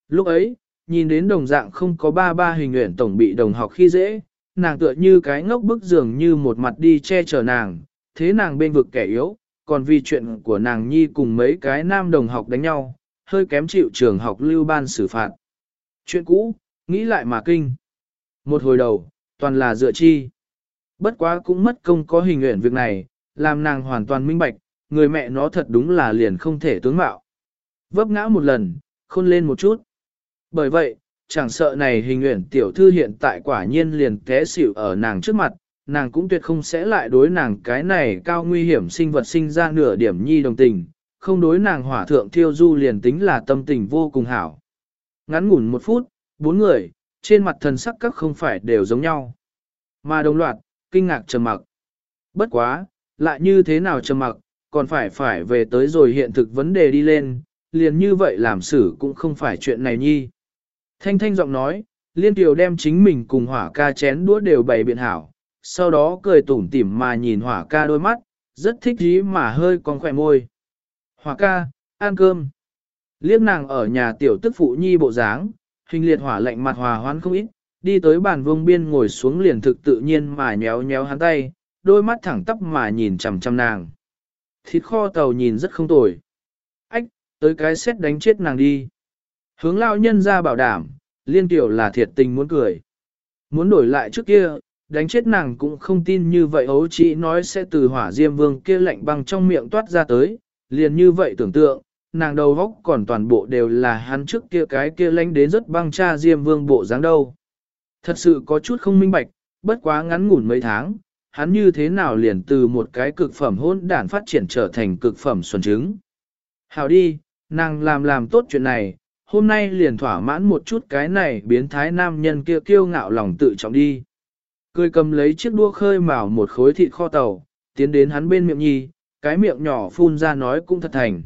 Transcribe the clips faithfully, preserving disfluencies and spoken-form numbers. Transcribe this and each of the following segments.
Lúc ấy, nhìn đến đồng dạng không có ba ba hình nguyện tổng bị đồng học khi dễ, nàng tựa như cái ngốc bức dường như một mặt đi che chở nàng, thế nàng bên vực kẻ yếu, còn vì chuyện của nàng nhi cùng mấy cái nam đồng học đánh nhau, hơi kém chịu trường học lưu ban xử phạt. Chuyện cũ, nghĩ lại mà kinh. Một hồi đầu, toàn là dựa chi. Bất quá cũng mất công có hình nguyện việc này, làm nàng hoàn toàn minh bạch, người mẹ nó thật đúng là liền không thể tướng mạo. Vấp ngã một lần, khôn lên một chút. Bởi vậy, chẳng sợ này hình nguyện tiểu thư hiện tại quả nhiên liền té xỉu ở nàng trước mặt, nàng cũng tuyệt không sẽ lại đối nàng cái này cao nguy hiểm sinh vật sinh ra nửa điểm nhi đồng tình, không đối nàng hỏa thượng thiêu du liền tính là tâm tình vô cùng hảo. Ngắn ngủn một phút, bốn người, trên mặt thần sắc các không phải đều giống nhau. Mà đồng loạt, kinh ngạc trầm mặc. Bất quá, lại như thế nào trầm mặc, còn phải phải về tới rồi hiện thực vấn đề đi lên, liền như vậy làm xử cũng không phải chuyện này nhi. Thanh thanh giọng nói, Liên Kiều đem chính mình cùng hỏa ca chén đũa đều bày biện hảo, sau đó cười tủm tỉm mà nhìn hỏa ca đôi mắt, rất thích ý mà hơi còn khỏe môi. Hỏa ca, ăn cơm. Liếc nàng ở nhà tiểu tức phụ nhi bộ dáng, hình liệt hỏa lạnh mặt hòa hoãn không ít, đi tới bàn vương biên ngồi xuống liền thực tự nhiên mà nhéo nhéo hắn tay, đôi mắt thẳng tắp mà nhìn chằm chằm nàng. Thịt kho tàu nhìn rất không tồi. Ách, tới cái xét đánh chết nàng đi. Hướng lao nhân ra bảo đảm, Liên Tiểu là thiệt tình muốn cười. Muốn đổi lại trước kia, đánh chết nàng cũng không tin như vậy ấu chỉ nói sẽ từ hỏa diêm vương kia lạnh băng trong miệng toát ra tới, liền như vậy tưởng tượng, nàng đầu góc còn toàn bộ đều là hắn trước kia cái kia lánh đến rất băng cha diêm vương bộ dáng đâu. Thật sự có chút không minh bạch, bất quá ngắn ngủn mấy tháng, hắn như thế nào liền từ một cái cực phẩm hôn đản phát triển trở thành cực phẩm xuân trứng. Hào đi, nàng làm làm tốt chuyện này, hôm nay liền thỏa mãn một chút cái này biến thái nam nhân kia kiêu ngạo lòng tự trọng đi. Cười cầm lấy chiếc đũa khơi mào một khối thịt kho tàu, tiến đến hắn bên miệng nhi, cái miệng nhỏ phun ra nói cũng thật thành.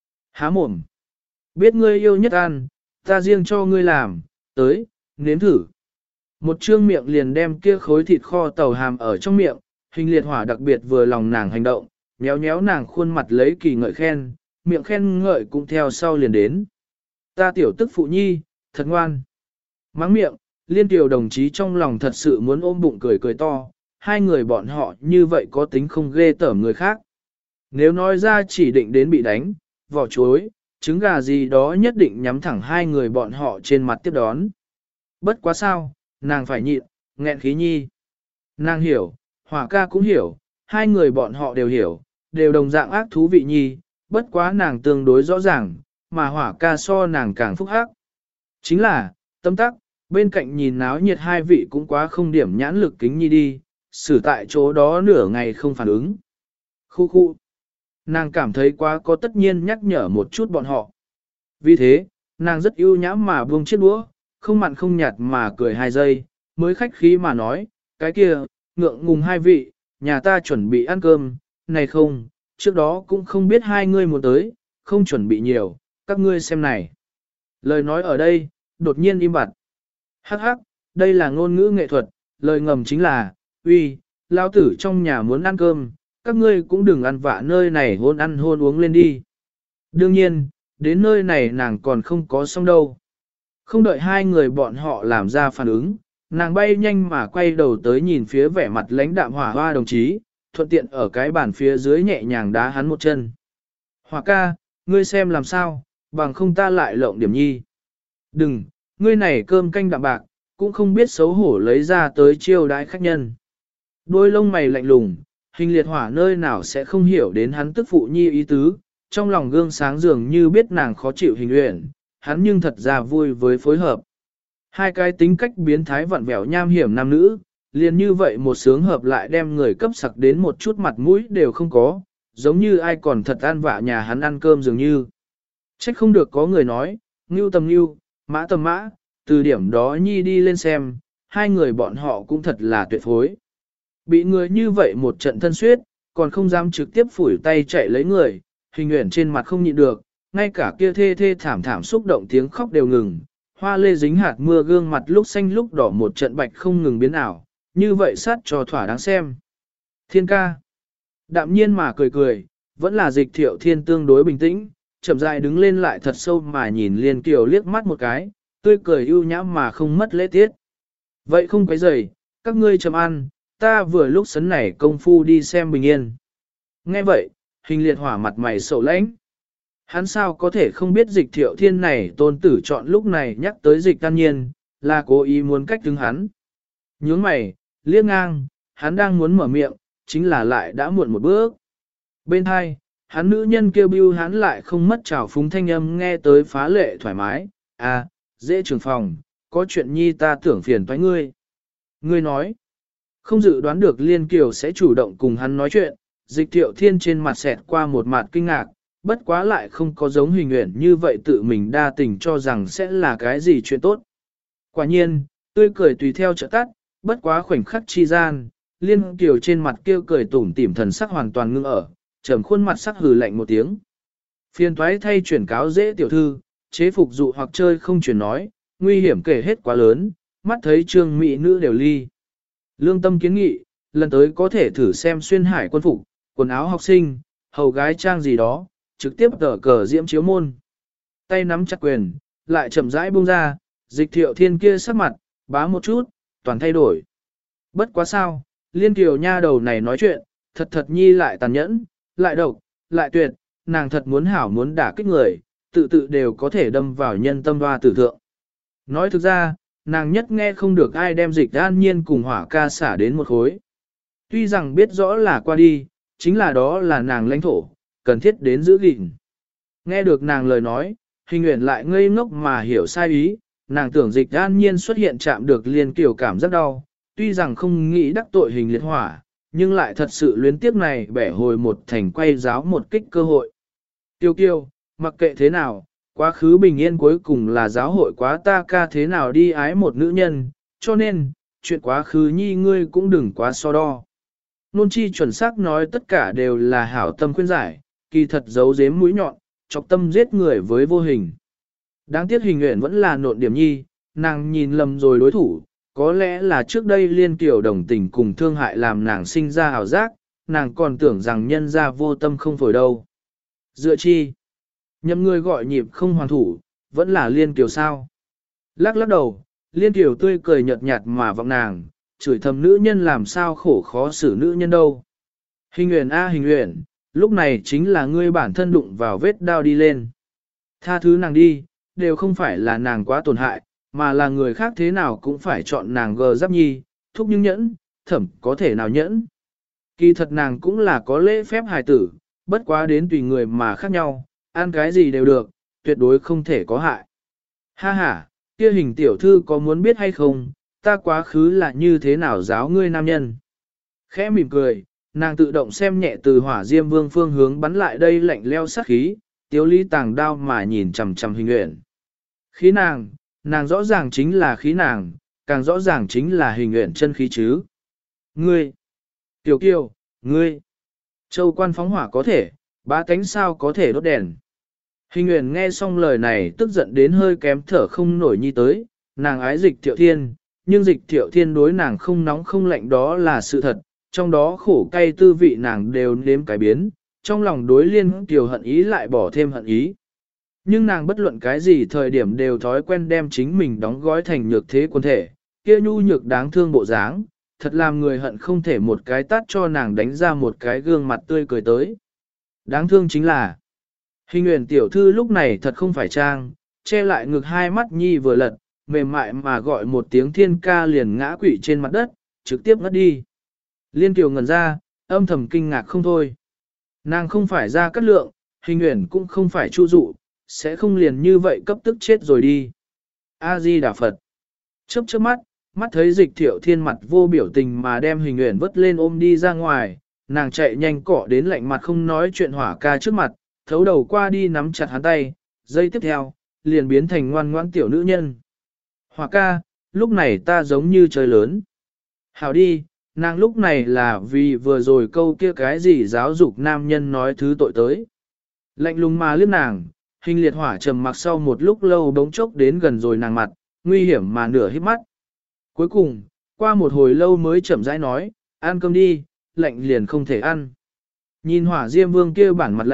Há mồm. Biết ngươi yêu nhất ăn, ta riêng cho ngươi làm, tới, nếm thử. Một trương miệng liền đem kia khối thịt kho tàu hàm ở trong miệng, hình liệt hỏa đặc biệt vừa lòng nàng hành động, nhéo nhéo nàng khuôn mặt lấy kỳ ngợi khen, miệng khen ngợi cũng theo sau liền đến. Ta tiểu tức phụ nhi, thật ngoan. Mắng miệng, Liên Tiểu đồng chí trong lòng thật sự muốn ôm bụng cười cười to, hai người bọn họ như vậy có tính không ghê tởm người khác. Nếu nói ra chỉ định đến bị đánh, vỏ chuối, trứng gà gì đó nhất định nhắm thẳng hai người bọn họ trên mặt tiếp đón. Bất quá sao, nàng phải nhịn, nghẹn khí nhi. Nàng hiểu, hỏa ca cũng hiểu, hai người bọn họ đều hiểu, đều đồng dạng ác thú vị nhi, bất quá nàng tương đối rõ ràng, mà hỏa ca so nàng càng phúc hắc. Chính là, tâm tắc, bên cạnh nhìn náo nhiệt hai vị cũng quá không điểm nhãn lực kính nhi đi, xử tại chỗ đó nửa ngày không phản ứng. Khu khu. Nàng cảm thấy quá có tất nhiên nhắc nhở một chút bọn họ. Vì thế, nàng rất ưu nhãm mà buông chiếc đũa, không mặn không nhạt mà cười hai giây, mới khách khí mà nói, cái kia, ngượng ngùng hai vị, nhà ta chuẩn bị ăn cơm, này không, trước đó cũng không biết hai ngươi muốn tới, không chuẩn bị nhiều, các ngươi xem này. Lời nói ở đây, đột nhiên im bặt. Hắc hắc, đây là ngôn ngữ nghệ thuật, lời ngầm chính là, uy, lao tử trong nhà muốn ăn cơm, các ngươi cũng đừng ăn vạ nơi này hôn ăn hôn uống lên đi. Đương nhiên, đến nơi này nàng còn không có xong đâu. Không đợi hai người bọn họ làm ra phản ứng, nàng bay nhanh mà quay đầu tới nhìn phía vẻ mặt lãnh đạm hỏa hoa đồng chí, thuận tiện ở cái bàn phía dưới nhẹ nhàng đá hắn một chân. Hỏa ca, ngươi xem làm sao, bằng không ta lại lộng điểm nhi. Đừng, ngươi này cơm canh đạm bạc, cũng không biết xấu hổ lấy ra tới chiêu đãi khách nhân. Đôi lông mày lạnh lùng, hình liệt hỏa nơi nào sẽ không hiểu đến hắn tức phụ nhi ý tứ, trong lòng gương sáng dường như biết nàng khó chịu hình uyển, hắn nhưng thật ra vui với phối hợp. Hai cái tính cách biến thái vặn vẹo nham hiểm nam nữ, liền như vậy một sướng hợp lại đem người cấp sặc đến một chút mặt mũi đều không có, giống như ai còn thật ăn vạ nhà hắn ăn cơm dường như. Trách không được có người nói, ngưu tầm ngưu, mã tầm mã, từ điểm đó nhi đi lên xem, hai người bọn họ cũng thật là tuyệt phối. Bị người như vậy một trận thân suyết, còn không dám trực tiếp phủi tay chạy lấy người, hình nguyện trên mặt không nhịn được, ngay cả kia thê thê thảm thảm xúc động tiếng khóc đều ngừng, hoa lê dính hạt mưa gương mặt lúc xanh lúc đỏ một trận bạch không ngừng biến ảo, như vậy sát cho thỏa đáng xem. Thiên ca, đạm nhiên mà cười cười, vẫn là dịch thiệu thiên tương đối bình tĩnh, chậm rãi đứng lên lại thật sâu mà nhìn Liên Kiều liếc mắt một cái, tươi cười ưu nhã mà không mất lễ tiết. Vậy không quấy rầy, các ngươi chậm ăn, ta vừa lúc sấn này công phu đi xem bình yên. Nghe vậy, Hình Liệt Hỏa mặt mày sầu lãnh. Hắn sao có thể không biết Dịch Thiệu Thiên này tôn tử chọn lúc này nhắc tới Dịch An Nhiên, là cố ý muốn cách đứng hắn. Nhướng mày, liếc ngang, hắn đang muốn mở miệng, chính là lại đã muộn một bước. Bên hai, hắn nữ nhân kêu bưu hắn lại không mất trào phúng thanh âm nghe tới phá lệ thoải mái, à, dễ trường phòng, có chuyện nhi ta tưởng phiền toái ngươi. Ngươi nói, không dự đoán được Liên Kiều sẽ chủ động cùng hắn nói chuyện, Dịch Thiệu Thiên trên mặt xẹt qua một mặt kinh ngạc, bất quá lại không có giống Hình Uyển như vậy tự mình đa tình cho rằng sẽ là cái gì chuyện tốt. Quả nhiên, tươi cười tùy theo trợ tắt, bất quá khoảnh khắc chi gian, Liên Kiều trên mặt kêu cười tủm tỉm thần sắc hoàn toàn ngưng ở, trầm khuôn mặt sắc hừ lạnh một tiếng. Phiền toái thay chuyển cáo dễ tiểu thư, chế phục dụ hoặc chơi không chuyển nói, nguy hiểm kể hết quá lớn, mắt thấy trương mỹ nữ đều ly. Lương tâm kiến nghị, lần tới có thể thử xem xuyên hải quân phục, quần áo học sinh, hầu gái trang gì đó, trực tiếp tờ cờ diễm chiếu môn. Tay nắm chặt quyền, lại chậm rãi buông ra, Dịch Thiệu Thiên kia sắc mặt, bá một chút, toàn thay đổi. Bất quá sao, Liên Kiều nha đầu này nói chuyện, thật thật nhi lại tàn nhẫn, lại độc, lại tuyệt, nàng thật muốn hảo muốn đả kích người, tự tự đều có thể đâm vào nhân tâm hoa tử thượng. Nói thực ra, nàng nhất nghe không được ai đem Dịch An Nhiên cùng Hỏa ca xả đến một khối. Tuy rằng biết rõ là qua đi, chính là đó là nàng lãnh thổ, cần thiết đến giữ gìn. Nghe được nàng lời nói, Hình Uyển lại ngây ngốc mà hiểu sai ý, nàng tưởng Dịch An Nhiên xuất hiện chạm được Liên Kiều cảm rất đau, tuy rằng không nghĩ đắc tội Hình Liệt Hỏa, nhưng lại thật sự luyến tiếc này bẻ hồi một thành quay giáo một kích cơ hội. Tiêu Kiều, mặc kệ thế nào, quá khứ bình yên cuối cùng là giáo hội quá ta ca thế nào đi ái một nữ nhân, cho nên, chuyện quá khứ nhi ngươi cũng đừng quá so đo. Nôn chi chuẩn xác nói tất cả đều là hảo tâm khuyên giải, kỳ thật giấu giếm mũi nhọn, chọc tâm giết người với vô hình. Đáng tiếc Hình Uyển vẫn là nộn điểm nhi, nàng nhìn lầm rồi đối thủ, có lẽ là trước đây Liên Kiều đồng tình cùng thương hại làm nàng sinh ra ảo giác, nàng còn tưởng rằng nhân ra vô tâm không phổi đâu. Dựa chi? Nhậm người gọi nhịp không hoàn thủ, vẫn là Liên Kiều sao? Lắc lắc đầu, Liên Kiều tươi cười nhợt nhạt mà vọng nàng, chửi thầm nữ nhân làm sao khổ khó xử nữ nhân đâu. Hình Uyển a Hình Uyển, lúc này chính là ngươi bản thân đụng vào vết đao đi lên. Tha thứ nàng đi, đều không phải là nàng quá tổn hại, mà là người khác thế nào cũng phải chọn nàng gờ giáp nhi, thúc nhưng nhẫn, thẩm có thể nào nhẫn. Kỳ thật nàng cũng là có lễ phép hài tử, bất quá đến tùy người mà khác nhau, ăn cái gì đều được, tuyệt đối không thể có hại. Ha ha, kia Hình tiểu thư có muốn biết hay không, ta quá khứ là như thế nào giáo ngươi nam nhân. Khẽ mỉm cười, nàng tự động xem nhẹ từ Hỏa Diêm Vương phương hướng bắn lại đây lạnh leo sát khí, Tiếu Lý tàng đao mà nhìn chằm chằm Hình Uyển. Khí nàng, nàng rõ ràng chính là khí nàng, càng rõ ràng chính là Hình Uyển chân khí chứ. Ngươi, Tiểu Kiều, ngươi, Châu quan phóng hỏa có thể, ba cánh sao có thể đốt đèn. Hình Uyển nghe xong lời này tức giận đến hơi kém thở không nổi nhi tới, nàng ái Dịch Thiệu Thiên, nhưng Dịch Thiệu Thiên đối nàng không nóng không lạnh đó là sự thật, trong đó khổ cay tư vị nàng đều nếm cái biến, trong lòng đối Liên Kiều hận ý lại bỏ thêm hận ý. Nhưng nàng bất luận cái gì thời điểm đều thói quen đem chính mình đóng gói thành nhược thế quân thể, kia nhu nhược đáng thương bộ dáng, thật làm người hận không thể một cái tát cho nàng đánh ra một cái gương mặt tươi cười tới. Đáng thương chính là, Hình Uyển tiểu thư lúc này thật không phải trang, che lại ngực hai mắt nhi vừa lật, mềm mại mà gọi một tiếng thiên ca liền ngã quỵ trên mặt đất, trực tiếp ngất đi. Liên Kiều ngẩn ra, âm thầm kinh ngạc không thôi. Nàng không phải ra cắt lượng, Hình Uyển cũng không phải chu dụ, sẽ không liền như vậy cấp tức chết rồi đi. A-di Đà Phật. Chớp chớp mắt, mắt thấy Dịch Thiệu Thiên mặt vô biểu tình mà đem Hình Uyển vứt lên ôm đi ra ngoài, nàng chạy nhanh cọ đến lạnh mặt không nói chuyện Hỏa ca trước mặt, thấu đầu qua đi nắm chặt hắn tay, giây tiếp theo, liền biến thành ngoan ngoãn tiểu nữ nhân. Hỏa ca, lúc này ta giống như trời lớn. Hảo đi, nàng lúc này là vì vừa rồi câu kia cái gì giáo dục nam nhân nói thứ tội tới. Lạnh lùng mà liếc nàng, Hình Liệt Hỏa trầm mặc sau một lúc lâu bỗng chốc đến gần rồi nàng mặt, nguy hiểm mà nửa hít mắt. Cuối cùng, qua một hồi lâu mới chậm rãi nói, ăn cơm đi, lạnh liền không thể ăn. Nhìn Hỏa Diêm Vương kia bản mặt lạnh,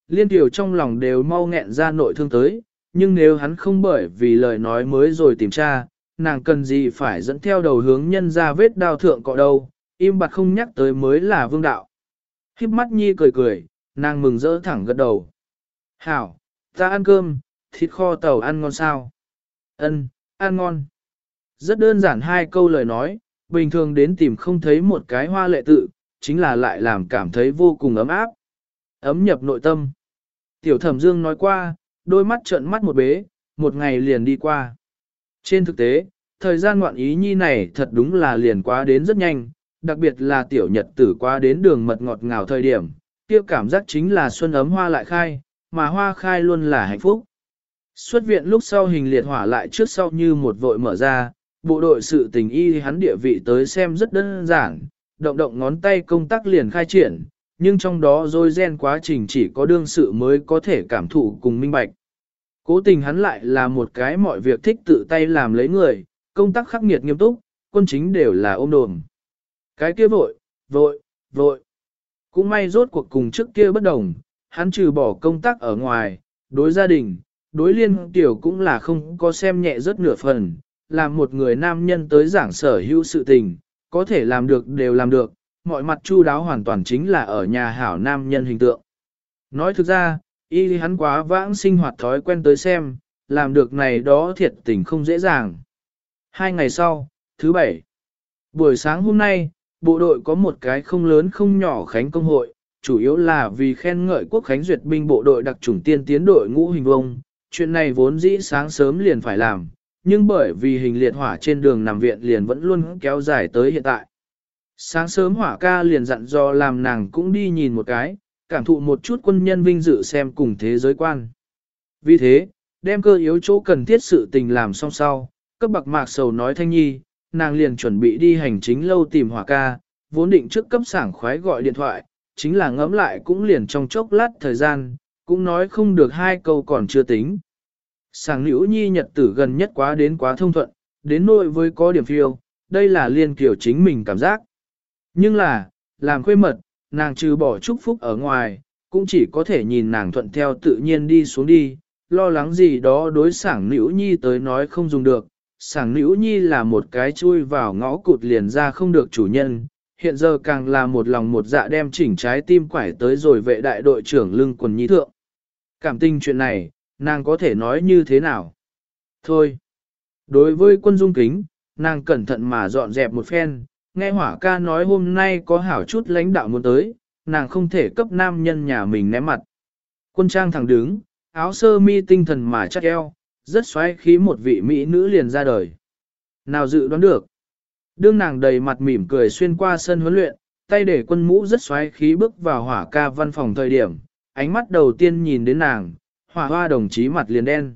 Liên Tiểu trong lòng đều mau nghẹn ra nội thương tới, nhưng nếu hắn không bởi vì lời nói mới rồi tìm tra, nàng cần gì phải dẫn theo đầu hướng nhân ra vết đao thượng cọ đâu, im bặt không nhắc tới mới là vương đạo. Khiếp mắt nhi cười cười, nàng mừng rỡ thẳng gật đầu. Hảo, ta ăn cơm, thịt kho tàu ăn ngon sao? Ân, ăn ngon. Rất đơn giản hai câu lời nói, bình thường đến tìm không thấy một cái hoa lệ tự, chính là lại làm cảm thấy vô cùng ấm áp. Ấm nhập nội tâm. Tiểu Thẩm Dương nói qua, đôi mắt trợn mắt một bế, một ngày liền đi qua. Trên thực tế, thời gian ngoạn ý nhi này thật đúng là liền quá đến rất nhanh, đặc biệt là tiểu nhật tử qua đến đường mật ngọt ngào thời điểm, kia cảm giác chính là xuân ấm hoa lại khai, mà hoa khai luôn là hạnh phúc. Xuất viện lúc sau hình liệt hỏa lại trước sau như một vội mở ra, bộ đội sự tình y hắn địa vị tới xem rất đơn giản, động động ngón tay công tác liền khai triển, nhưng trong đó rồi gen quá trình chỉ có đương sự mới có thể cảm thụ cùng minh bạch. Cố tình hắn lại là một cái mọi việc thích tự tay làm lấy người, công tác khắc nghiệt nghiêm túc, quân chính đều là ôm đồm. Cái kia vội, vội, vội. Cũng may rốt cuộc cùng trước kia bất đồng, hắn trừ bỏ công tác ở ngoài, đối gia đình, đối liên tiểu cũng là không có xem nhẹ rất nửa phần, làm một người nam nhân tới giảng sở hữu sự tình, có thể làm được đều làm được, mọi mặt chu đáo hoàn toàn chính là ở nhà hảo nam nhân hình tượng. Nói thực ra, y hắn quá vãng sinh hoạt thói quen tới xem, làm được này đó thiệt tình không dễ dàng. Hai ngày sau, thứ bảy, buổi sáng hôm nay, bộ đội có một cái không lớn không nhỏ khánh công hội, chủ yếu là vì khen ngợi quốc khánh duyệt binh bộ đội đặc chủng tiên tiến đội ngũ hình vông. Chuyện này vốn dĩ sáng sớm liền phải làm, nhưng bởi vì hình liệt hỏa trên đường nằm viện liền vẫn luôn kéo dài tới hiện tại. Sáng sớm hỏa ca liền dặn dò làm nàng cũng đi nhìn một cái, cảm thụ một chút quân nhân vinh dự xem cùng thế giới quan. Vì thế, đem cơ yếu chỗ cần thiết sự tình làm xong sau, cấp bạc mạc sầu nói Thanh Nhi, nàng liền chuẩn bị đi hành chính lâu tìm hỏa ca, vốn định trước cấp sảng khoái gọi điện thoại, chính là ngẫm lại cũng liền trong chốc lát thời gian, cũng nói không được hai câu còn chưa tính. Sảng Liễu Nhi nhật tử gần nhất quá đến quá thông thuận, đến nỗi với có điểm phiêu, đây là liên kiểu chính mình cảm giác. Nhưng là, làm khuê mật, nàng trừ bỏ chúc phúc ở ngoài, cũng chỉ có thể nhìn nàng thuận theo tự nhiên đi xuống đi, lo lắng gì đó đối Sảng Liễu Nhi tới nói không dùng được. Sảng Liễu Nhi là một cái chui vào ngõ cụt liền ra không được chủ nhân, hiện giờ càng là một lòng một dạ đem chỉnh trái tim quải tới rồi vệ đại đội trưởng lưng quần nhi thượng. Cảm tình chuyện này, nàng có thể nói như thế nào? Thôi. Đối với quân dung kính, nàng cẩn thận mà dọn dẹp một phen, nghe hỏa ca nói hôm nay có hảo chút lãnh đạo muốn tới, nàng không thể cấp nam nhân nhà mình ném mặt. Quân trang thẳng đứng, áo sơ mi tinh thần mà chắc eo, rất xoáy khí một vị mỹ nữ liền ra đời. Nào dự đoán được. Đương nàng đầy mặt mỉm cười xuyên qua sân huấn luyện, tay để quân mũ rất xoáy khí bước vào hỏa ca văn phòng thời điểm, ánh mắt đầu tiên nhìn đến nàng, hỏa hoa đồng chí mặt liền đen.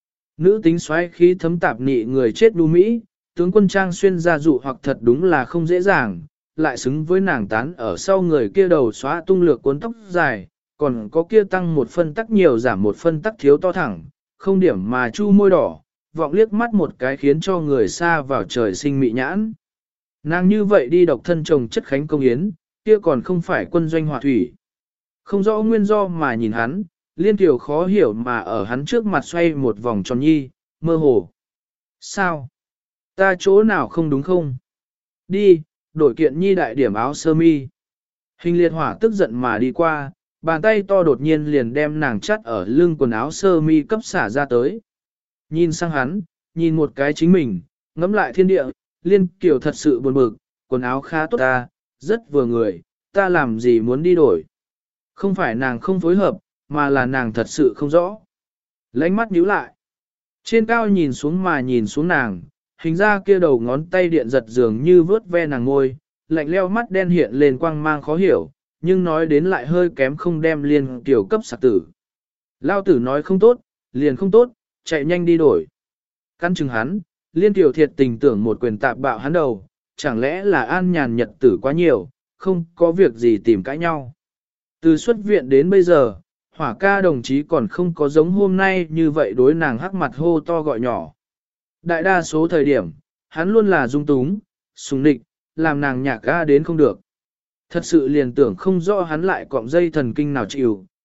Nữ tính xoáy khí thấm tạp nị người chết đu Mỹ, tướng quân trang xuyên ra dụ hoặc thật đúng là không dễ dàng, lại xứng với nàng tán ở sau người kia đầu xóa tung lược cuốn tóc dài, còn có kia tăng một phân tắc nhiều giảm một phân tắc thiếu to thẳng, không điểm mà chu môi đỏ, vọng liếc mắt một cái khiến cho người xa vào trời sinh mị nhãn. Nàng như vậy đi độc thân chồng chất khánh công yến, kia còn không phải quân doanh hỏa thủy. Không rõ nguyên do mà nhìn hắn, liên tiểu khó hiểu mà ở hắn trước mặt xoay một vòng tròn nhi, mơ hồ. Sao? Ta chỗ nào không đúng không? Đi, đổi kiện nhi đại điểm áo sơ mi. Hình liệt hỏa tức giận mà đi qua, bàn tay to đột nhiên liền đem nàng chắt ở lưng quần áo sơ mi cấp xả ra tới. Nhìn sang hắn, nhìn một cái chính mình, ngắm lại thiên địa, liên kiểu thật sự buồn bực, quần áo khá tốt ta, rất vừa người, ta làm gì muốn đi đổi. Không phải nàng không phối hợp, mà là nàng thật sự không rõ. Lánh mắt nhíu lại. Trên cao nhìn xuống mà nhìn xuống nàng, hình ra kia đầu ngón tay điện giật dường như vớt ve nàng ngôi, lạnh leo mắt đen hiện lên quang mang khó hiểu, nhưng nói đến lại hơi kém không đem liên tiểu cấp sạc tử. Lao tử nói không tốt, liền không tốt, chạy nhanh đi đổi. Căn chừng hắn, liên tiểu thiệt tình tưởng một quyền tạp bạo hắn đầu, chẳng lẽ là an nhàn nhật tử quá nhiều, không có việc gì tìm cãi nhau. Từ xuất viện đến bây giờ, hỏa ca đồng chí còn không có giống hôm nay như vậy đối nàng hắc mặt hô to gọi nhỏ. Đại đa số thời điểm, hắn luôn là dung túng, sùng nịch, làm nàng nhạc ga đến không được. Thật sự liền tưởng không rõ hắn lại cọng dây thần kinh nào chịu,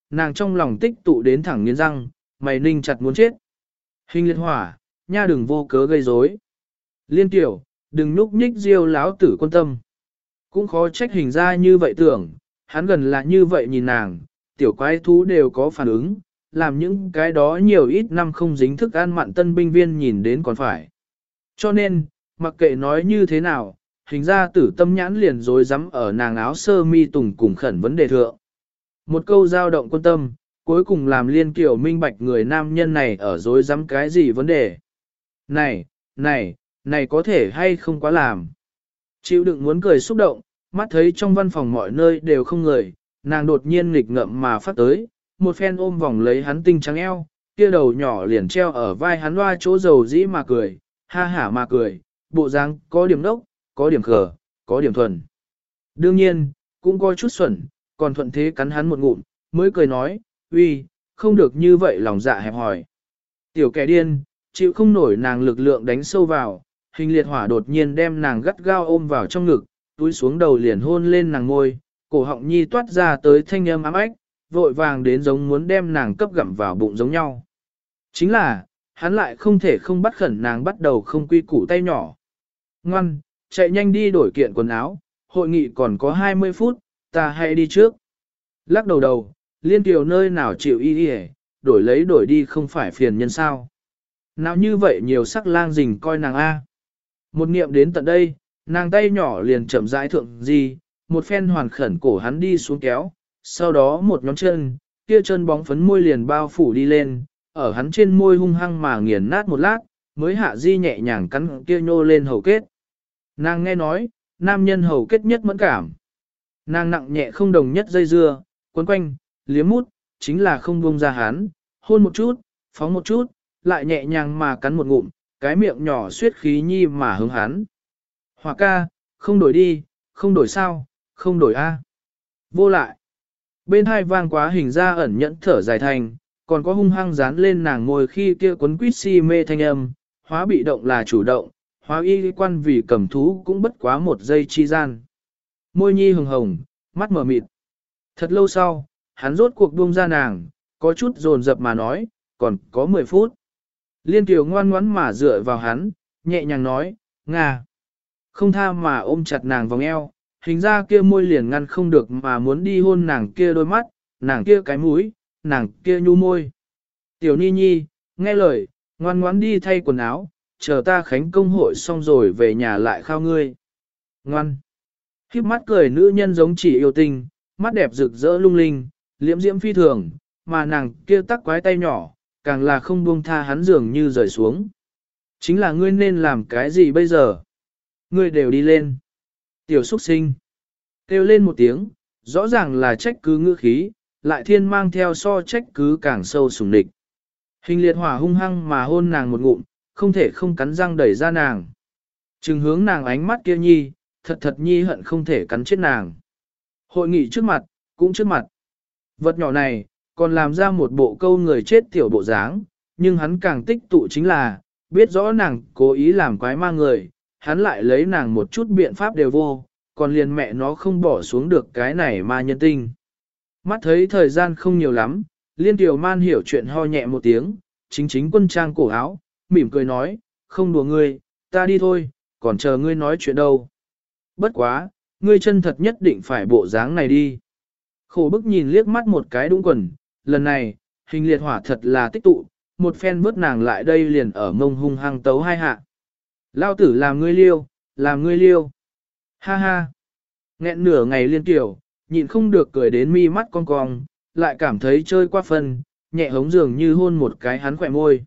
nàng trong lòng tích tụ đến thẳng nghiến răng, mày ninh chặt muốn chết. Hình liệt hỏa, nha đừng vô cớ gây rối. Liên tiểu, đừng núp nhích diêu láo tử quân tâm. Cũng khó trách hình ra như vậy tưởng, hắn gần là như vậy nhìn nàng, tiểu quái thú đều có phản ứng, làm những cái đó nhiều ít năm không dính thức ăn mặn tân binh viên nhìn đến còn phải. Cho nên, mặc kệ nói như thế nào, hình ra tử tâm nhãn liền dối rắm ở nàng áo sơ mi tùng cùng khẩn vấn đề thượng. Một câu giao động quân tâm, cuối cùng làm liên kiểu minh bạch người nam nhân này ở dối rắm cái gì vấn đề. Này, này, này có thể hay không quá làm. Chịu đựng muốn cười xúc động, mắt thấy trong văn phòng mọi nơi đều không người, nàng đột nhiên nghịch ngợm mà phát tới, một phen ôm vòng lấy hắn tinh trắng eo, kia đầu nhỏ liền treo ở vai hắn loa chỗ dầu dĩ mà cười, ha hả mà cười, bộ dáng có điểm đốc, có điểm khờ, có điểm thuần. Đương nhiên, cũng có chút xuẩn, còn thuận thế cắn hắn một ngụm, mới cười nói, uy, không được như vậy lòng dạ hẹp hòi. Tiểu kẻ điên, chịu không nổi nàng lực lượng đánh sâu vào, hình liệt hỏa đột nhiên đem nàng gắt gao ôm vào trong ngực, túi xuống đầu liền hôn lên nàng ngôi, cổ họng nhi toát ra tới thanh âm ám ách, vội vàng đến giống muốn đem nàng cấp gặm vào bụng giống nhau. Chính là, hắn lại không thể không bắt khẩn nàng bắt đầu không quy củ tay nhỏ. Ngoan, chạy nhanh đi đổi kiện quần áo, hội nghị còn có hai mươi phút, ta hãy đi trước. Lắc đầu đầu, liên tiểu nơi nào chịu y y đổi lấy đổi đi không phải phiền nhân sao. Nào như vậy nhiều sắc lang rình coi nàng A. Một niệm đến tận đây, nàng tay nhỏ liền chậm rãi thượng gì, một phen hoàn khẩn cổ hắn đi xuống kéo, sau đó một nhóm chân, kia chân bóng phấn môi liền bao phủ đi lên, ở hắn trên môi hung hăng mà nghiền nát một lát, mới hạ di nhẹ nhàng cắn kia nhô lên hầu kết. Nàng nghe nói, nam nhân hầu kết nhất mẫn cảm. Nàng nặng nhẹ không đồng nhất dây dưa, quấn quanh, liếm mút, chính là không buông ra hắn, hôn một chút, phóng một chút, lại nhẹ nhàng mà cắn một ngụm, cái miệng nhỏ suyết khí nhi mà hướng hắn. Hòa ca, không đổi đi, không đổi sao, không đổi a. Vô lại. Bên hai vang quá hình ra ẩn nhẫn thở dài thành, còn có hung hăng dán lên nàng ngồi khi kia quấn quýt si mê thanh âm, hóa bị động là chủ động, hóa y quan vì cầm thú cũng bất quá một giây chi gian. Môi nhi hồng hồng, mắt mở mịt. Thật lâu sau, hắn rốt cuộc buông ra nàng, có chút dồn dập mà nói, còn có mười phút. Liên tiểu ngoan ngoãn mà dựa vào hắn, nhẹ nhàng nói, Nga. Không tha mà ôm chặt nàng vòng eo, hình ra kia môi liền ngăn không được mà muốn đi hôn nàng kia đôi mắt, nàng kia cái mũi, nàng kia nhu môi. Tiểu ni nhi, nghe lời, ngoan ngoãn đi thay quần áo, chờ ta khánh công hội xong rồi về nhà lại khao ngươi. Ngoan. Khiếp mắt cười nữ nhân giống chỉ yêu tinh, mắt đẹp rực rỡ lung linh, liễm diễm phi thường, mà nàng kia tắc quái tay nhỏ, càng là không buông tha hắn dường như rời xuống. Chính là ngươi nên làm cái gì bây giờ? Ngươi đều đi lên. Tiểu xuất sinh. Kêu lên một tiếng, rõ ràng là trách cứ ngữ khí, lại thiên mang theo so trách cứ càng sâu sùng địch. Hình liệt hỏa hung hăng mà hôn nàng một ngụm, không thể không cắn răng đẩy ra nàng. Trừng hướng nàng ánh mắt kia nhi, thật thật nhi hận không thể cắn chết nàng. Hội nghị trước mặt, cũng trước mặt. Vật nhỏ này, còn làm ra một bộ câu người chết tiểu bộ dáng, nhưng hắn càng tích tụ chính là, biết rõ nàng cố ý làm quái ma người, hắn lại lấy nàng một chút biện pháp đều vô, còn liền mẹ nó không bỏ xuống được cái này ma nhân tinh. Mắt thấy thời gian không nhiều lắm, liên tiểu man hiểu chuyện ho nhẹ một tiếng, chính chính quân trang cổ áo, mỉm cười nói, không đùa ngươi, ta đi thôi, còn chờ ngươi nói chuyện đâu. Bất quá, ngươi chân thật nhất định phải bộ dáng này đi. Khổ bức nhìn liếc mắt một cái đúng quần, lần này, hình liệt hỏa thật là tích tụ, một phen vớt nàng lại đây liền ở mông hung hăng tấu hai hạ. Lao tử làm ngươi liêu, làm ngươi liêu. Ha ha. Nghẹn nửa ngày liên tiểu, nhịn không được cười đến mi mắt cong cong, lại cảm thấy chơi qua phần, nhẹ hống dường như hôn một cái hắn khỏe môi.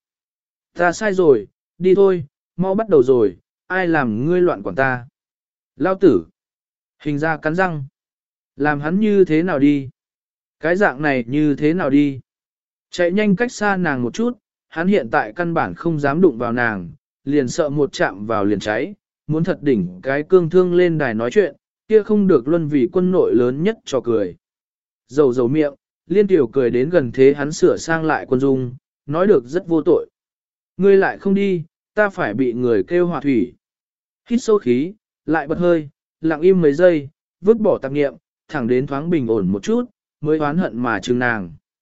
Ta sai rồi, đi thôi, mau bắt đầu rồi, ai làm ngươi loạn quản ta. Lao tử. Hình ra cắn răng. Làm hắn như thế nào đi? Cái dạng này như thế nào đi? Chạy nhanh cách xa nàng một chút, hắn hiện tại căn bản không dám đụng vào nàng, liền sợ một chạm vào liền cháy, muốn thật đỉnh cái cương thương lên đài nói chuyện, kia không được luân vì quân nội lớn nhất cho cười. Dầu dầu miệng, liên tiểu cười đến gần thế hắn sửa sang lại quân dung, nói được rất vô tội. Ngươi lại không đi, ta phải bị người kêu hòa thủy. Hít sâu khí, lại bật hơi, lặng im mấy giây, vứt bỏ tạp nghiệm, thẳng đến thoáng bình ổn một chút, mới oán hận mà trừng nàng.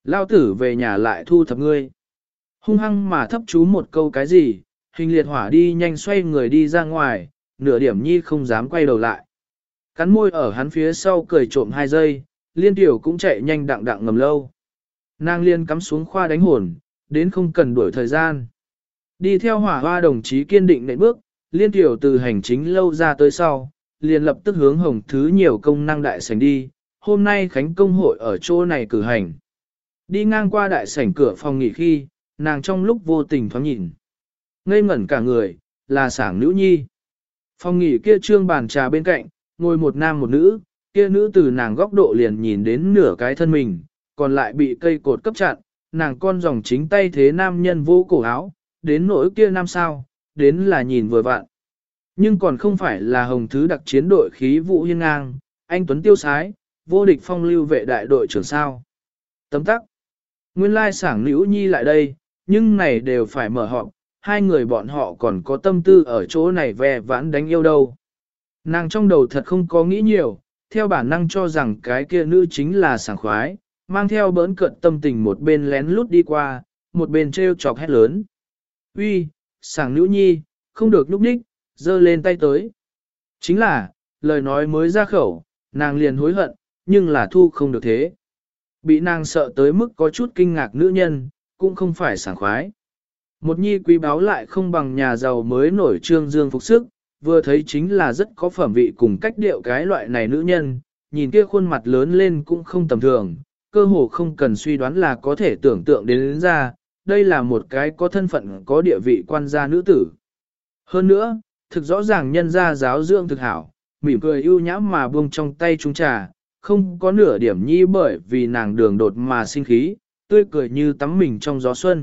Lao tử về nhà lại thu thập ngươi. Hung hăng mà thấp chú một câu cái gì, hình liệt hỏa đi nhanh xoay người đi ra ngoài, nửa điểm nhi không dám quay đầu lại. Cắn môi ở hắn phía sau cười trộm hai giây, liên tiểu cũng chạy nhanh đặng đặng ngầm lâu. Nàng liên cắm xuống khoa đánh hồn, đến không cần đuổi thời gian. Đi theo hỏa hoa đồng chí kiên định nệm bước, liên tiểu từ hành chính lâu ra tới sau, liền lập tức hướng hồng thứ nhiều công năng đại sảnh đi, hôm nay khánh công hội ở chỗ này cử hành. Đi ngang qua đại sảnh cửa phòng nghỉ khi, nàng trong lúc vô tình thoáng nhìn. Ngây ngẩn cả người, là Sảng Nữ Nhi. Phòng nghỉ kia trương bàn trà bên cạnh, ngồi một nam một nữ, kia nữ từ nàng góc độ liền nhìn đến nửa cái thân mình, còn lại bị cây cột cấp chặn, nàng con dòng chính tay thế nam nhân vô cổ áo, đến nỗi kia nam sao, đến là nhìn vừa vặn. Nhưng còn không phải là hồng thứ đặc chiến đội khí vụ hiên ngang, anh Tuấn tiêu sái, vô địch phong lưu vệ đại đội trưởng sao. Tấm tắc. Nguyên lai Sảng Nữ Nhi lại đây, nhưng này đều phải mở họp, hai người bọn họ còn có tâm tư ở chỗ này ve vãn đánh yêu đâu. Nàng trong đầu thật không có nghĩ nhiều, theo bản năng cho rằng cái kia nữ chính là sảng khoái, mang theo bỡn cận tâm tình một bên lén lút đi qua, một bên treo chọc hét lớn. Uy, Sảng Nữ Nhi, không được núp đích, giơ lên tay tới. Chính là, lời nói mới ra khẩu, nàng liền hối hận, nhưng là thu không được thế. Bị nàng sợ tới mức có chút kinh ngạc nữ nhân, cũng không phải sảng khoái. Một nhi quý báo lại không bằng nhà giàu mới nổi trương dương phục sức, vừa thấy chính là rất có phẩm vị cùng cách điệu cái loại này nữ nhân, nhìn kia khuôn mặt lớn lên cũng không tầm thường, cơ hồ không cần suy đoán là có thể tưởng tượng đến, đến ra, đây là một cái có thân phận có địa vị quan gia nữ tử. Hơn nữa, thực rõ ràng nhân gia giáo dưỡng thực hảo, mỉm cười ưu nhã mà buông trong tay chung trà, không có nửa điểm nhi bởi vì nàng đường đột mà sinh khí, tươi cười như tắm mình trong gió xuân.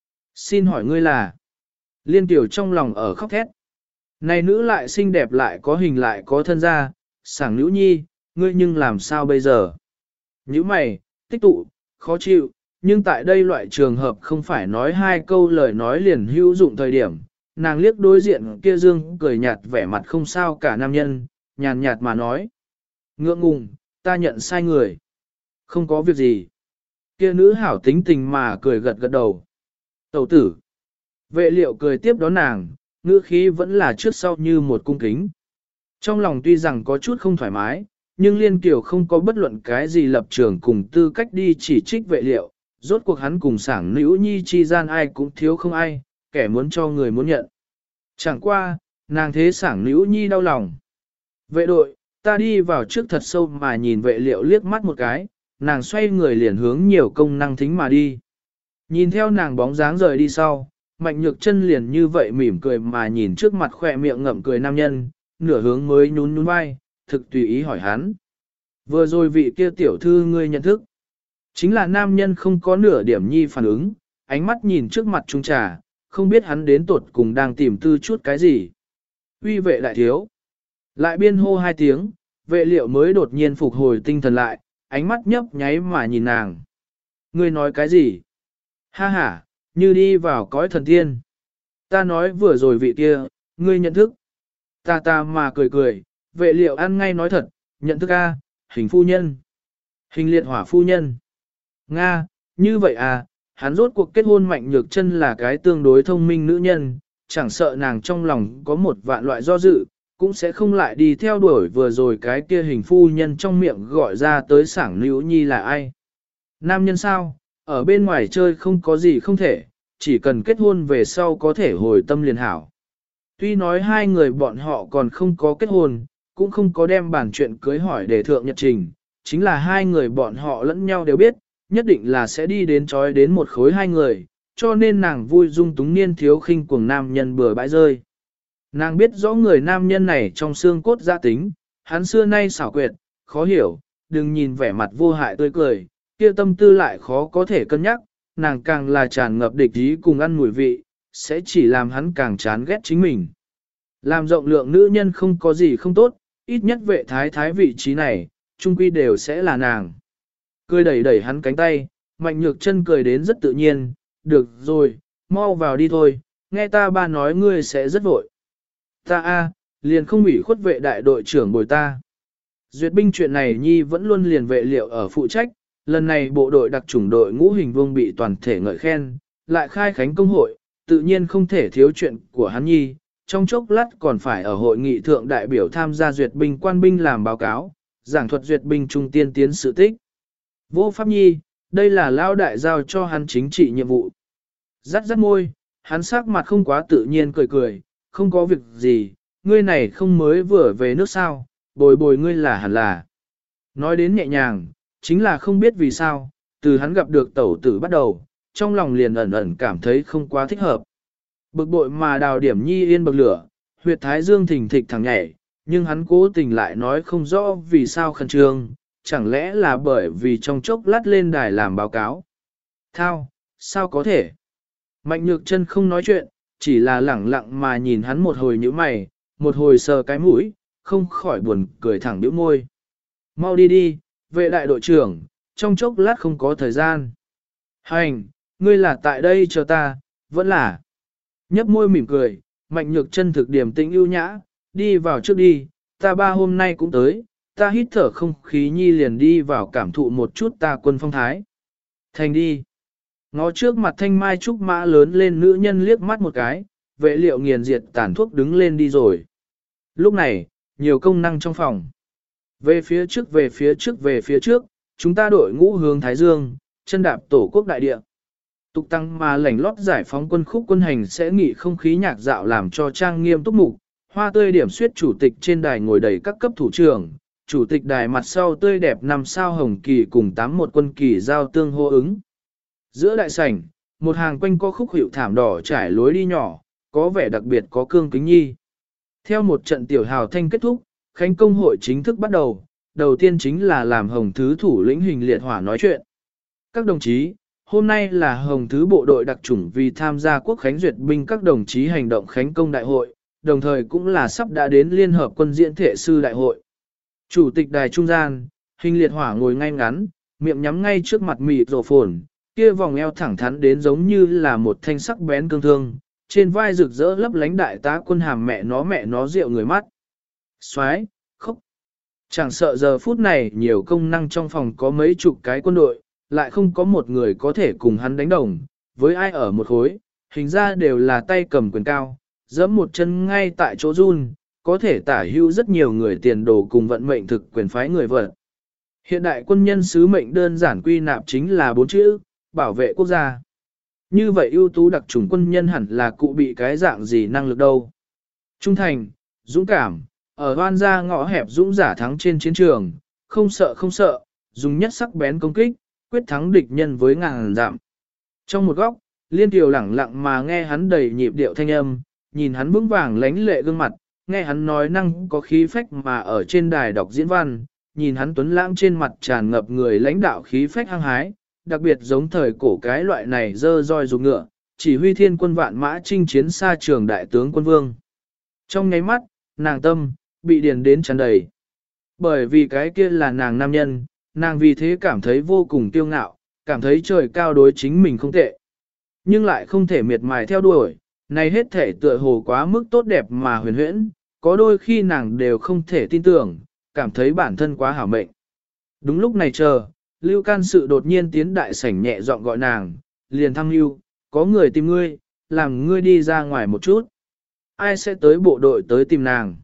Xin hỏi ngươi là? Liên tiểu trong lòng ở khóc thét. Này nữ lại xinh đẹp lại có hình lại có thân da, Sảng Nữ Nhi, ngươi nhưng làm sao bây giờ? Nhữ mày, tích tụ, khó chịu, nhưng tại đây loại trường hợp không phải nói hai câu lời nói liền hữu dụng thời điểm. Nàng liếc đối diện kia dương cười nhạt vẻ mặt không sao cả nam nhân, nhàn nhạt mà nói. Ngượng ngùng, ta nhận sai người. Không có việc gì. Kia nữ hảo tính tình mà cười gật gật đầu. Tẩu tử. Vệ liệu cười tiếp đón nàng, ngữ khí vẫn là trước sau như một cung kính. Trong lòng tuy rằng có chút không thoải mái, nhưng Liên Kiều không có bất luận cái gì lập trường cùng tư cách đi chỉ trích vệ liệu. Rốt cuộc hắn cùng Sảng Nữ Nhi chi gian ai cũng thiếu không ai, kẻ muốn cho người muốn nhận. Chẳng qua, nàng thế Sảng Nữ Nhi đau lòng. Vệ đội, ta đi vào trước thật sâu mà nhìn vệ liệu liếc mắt một cái, nàng xoay người liền hướng nhiều công năng thính mà đi. Nhìn theo nàng bóng dáng rời đi sau, Mạnh Nhược Chân liền như vậy mỉm cười mà nhìn trước mặt khỏe miệng ngậm cười nam nhân, nửa hướng mới nhún nhún vai, thực tùy ý hỏi hắn. Vừa rồi vị kia tiểu thư ngươi nhận thức. Chính là nam nhân không có nửa điểm nhi phản ứng, ánh mắt nhìn trước mặt trung trà, không biết hắn đến tột cùng đang tìm tư chút cái gì. Uy vệ đại thiếu. Lại biên hô hai tiếng, vệ liệu mới đột nhiên phục hồi tinh thần lại, ánh mắt nhấp nháy mà nhìn nàng. Ngươi nói cái gì? Ha ha, như đi vào cõi thần tiên. Ta nói vừa rồi vị kia, ngươi nhận thức. Ta ta mà cười cười, vệ liệu ăn ngay nói thật, nhận thức a, hình phu nhân. Hình liệt hỏa phu nhân. Nga, như vậy à, hắn rốt cuộc kết hôn Mạnh Nhược Chân là cái tương đối thông minh nữ nhân, chẳng sợ nàng trong lòng có một vạn loại do dự, cũng sẽ không lại đi theo đuổi vừa rồi cái kia hình phu nhân trong miệng gọi ra tới Sảng Nữ Nhi là ai. Nam nhân sao, ở bên ngoài chơi không có gì không thể, chỉ cần kết hôn về sau có thể hồi tâm liền hảo. Tuy nói hai người bọn họ còn không có kết hôn, cũng không có đem bản chuyện cưới hỏi để thượng nhật trình, chính là hai người bọn họ lẫn nhau đều biết, nhất định là sẽ đi đến chói đến một khối hai người, cho nên nàng vui dung túng niên thiếu khinh cuồng nam nhân bừa bãi rơi. Nàng biết rõ người nam nhân này trong xương cốt gia tính, hắn xưa nay xảo quyệt, khó hiểu, đừng nhìn vẻ mặt vô hại tươi cười, kia tâm tư lại khó có thể cân nhắc, nàng càng là tràn ngập địch ý cùng ăn mùi vị, sẽ chỉ làm hắn càng chán ghét chính mình. Làm rộng lượng nữ nhân không có gì không tốt, ít nhất vệ thái thái vị trí này, trung quy đều sẽ là nàng. Cười đẩy đẩy hắn cánh tay, Mạnh Nhược Chân cười đến rất tự nhiên, được rồi, mau vào đi thôi, nghe ta ba nói ngươi sẽ rất vội. Ta a, liền không ủy khuất vệ đại đội trưởng bồi ta. Duyệt binh chuyện này nhi vẫn luôn liền vệ liệu ở phụ trách, lần này bộ đội đặc chủng đội ngũ hình vương bị toàn thể ngợi khen, lại khai khánh công hội, tự nhiên không thể thiếu chuyện của hắn nhi, trong chốc lát còn phải ở hội nghị thượng đại biểu tham gia duyệt binh quan binh làm báo cáo, giảng thuật duyệt binh trung tiên tiến sự tích. Vô Pháp Nhi, đây là lao đại giao cho hắn chính trị nhiệm vụ. Rắt rắt môi, hắn sắc mặt không quá tự nhiên cười cười, không có việc gì, ngươi này không mới vừa về nước sao, bồi bồi ngươi là hẳn là. Nói đến nhẹ nhàng, chính là không biết vì sao, từ hắn gặp được tẩu tử bắt đầu, trong lòng liền ẩn ẩn cảm thấy không quá thích hợp. Bực bội mà đào điểm nhi yên bậc lửa, huyệt thái dương thình thịch thẳng nhảy, nhưng hắn cố tình lại nói không rõ vì sao khẩn trương, chẳng lẽ là bởi vì trong chốc lát lên đài làm báo cáo. Thao, sao có thể? Mạnh nhược chân không nói chuyện, chỉ là lẳng lặng mà nhìn hắn một hồi nhíu mày, một hồi sờ cái mũi, không khỏi buồn cười thẳng bĩu môi. Mau đi đi, vệ đại đội trưởng, trong chốc lát không có thời gian. Hành, ngươi là tại đây chờ ta, vẫn là. Nhấp môi mỉm cười, mạnh nhược chân thực điểm tĩnh ưu nhã, đi vào trước đi, ta ba hôm nay cũng tới, ta hít thở không khí nhi liền đi vào cảm thụ một chút ta quân phong thái. Thành đi. Ngó trước mặt thanh mai trúc mã lớn lên nữ nhân liếc mắt một cái, vệ liệu nghiền diệt tàn thuốc đứng lên đi rồi. Lúc này, nhiều công năng trong phòng. Về phía trước về phía trước về phía trước, chúng ta đội ngũ hướng Thái Dương, chân đạp tổ quốc đại địa. Tục tăng mà lảnh lót giải phóng quân khúc quân hành sẽ nghị không khí nhạc dạo làm cho trang nghiêm túc mục, hoa tươi điểm suyết chủ tịch trên đài ngồi đầy các cấp thủ trưởng, chủ tịch đài mặt sau tươi đẹp năm sao hồng kỳ cùng tám một quân kỳ giao tương hô ứng. Giữa đại sảnh, một hàng quanh co khúc hiệu thảm đỏ trải lối đi nhỏ, có vẻ đặc biệt có cương kính nhi. Theo một trận tiểu hào thanh kết thúc, khánh công hội chính thức bắt đầu, đầu tiên chính là làm hồng thứ thủ lĩnh hình liệt hỏa nói chuyện. Các đồng chí, hôm nay là hồng thứ bộ đội đặc chủng vì tham gia quốc khánh duyệt binh các đồng chí hành động khánh công đại hội, đồng thời cũng là sắp đã đến Liên hợp quân diễn thể sư đại hội. Chủ tịch đài trung gian, hình liệt hỏa ngồi ngay ngắn, miệng nhắm ngay trước mặt mịt rổ phồn, kia vòng eo thẳng thắn đến giống như là một thanh sắc bén cương thương, trên vai rực rỡ lấp lánh đại tá quân hàm mẹ nó mẹ nó rượu người mắt. Xoái, khóc. Chẳng sợ giờ phút này nhiều công năng trong phòng có mấy chục cái quân đội, lại không có một người có thể cùng hắn đánh đồng, với ai ở một khối, hình ra đều là tay cầm quyền cao, giẫm một chân ngay tại chỗ run, có thể tả hữu rất nhiều người tiền đồ cùng vận mệnh thực quyền phái người vật. Hiện đại quân nhân sứ mệnh đơn giản quy nạp chính là bốn chữ, bảo vệ quốc gia. Như vậy ưu tú đặc chủng quân nhân hẳn là cụ bị cái dạng gì năng lực đâu. Trung thành, dũng cảm, ở hoan gia ngõ hẹp dũng giả thắng trên chiến trường, không sợ không sợ, dùng nhất sắc bén công kích, quyết thắng địch nhân với ngàn dặm. Trong một góc, Liên Kiều lẳng lặng mà nghe hắn đầy nhịp điệu thanh âm, nhìn hắn vững vàng lánh lệ gương mặt, nghe hắn nói năng có khí phách mà ở trên đài đọc diễn văn, nhìn hắn tuấn lãng trên mặt tràn ngập người lãnh đạo khí phách hăng hái, đặc biệt giống thời cổ cái loại này dơ roi dục ngựa, chỉ huy thiên quân vạn mã chinh chiến xa trường đại tướng quân vương. Trong nháy mắt, nàng tâm, bị điền đến tràn đầy. Bởi vì cái kia là nàng nam nhân, nàng vì thế cảm thấy vô cùng kiêu ngạo, cảm thấy trời cao đối chính mình không tệ. Nhưng lại không thể miệt mài theo đuổi, này hết thể tựa hồ quá mức tốt đẹp mà huyền huyễn, có đôi khi nàng đều không thể tin tưởng, cảm thấy bản thân quá hảo mệnh. Đúng lúc này chờ, Lưu can sự đột nhiên tiến đại sảnh nhẹ giọng gọi nàng, liền thăng Lưu, có người tìm ngươi, làm ngươi đi ra ngoài một chút. Ai sẽ tới bộ đội tới tìm nàng?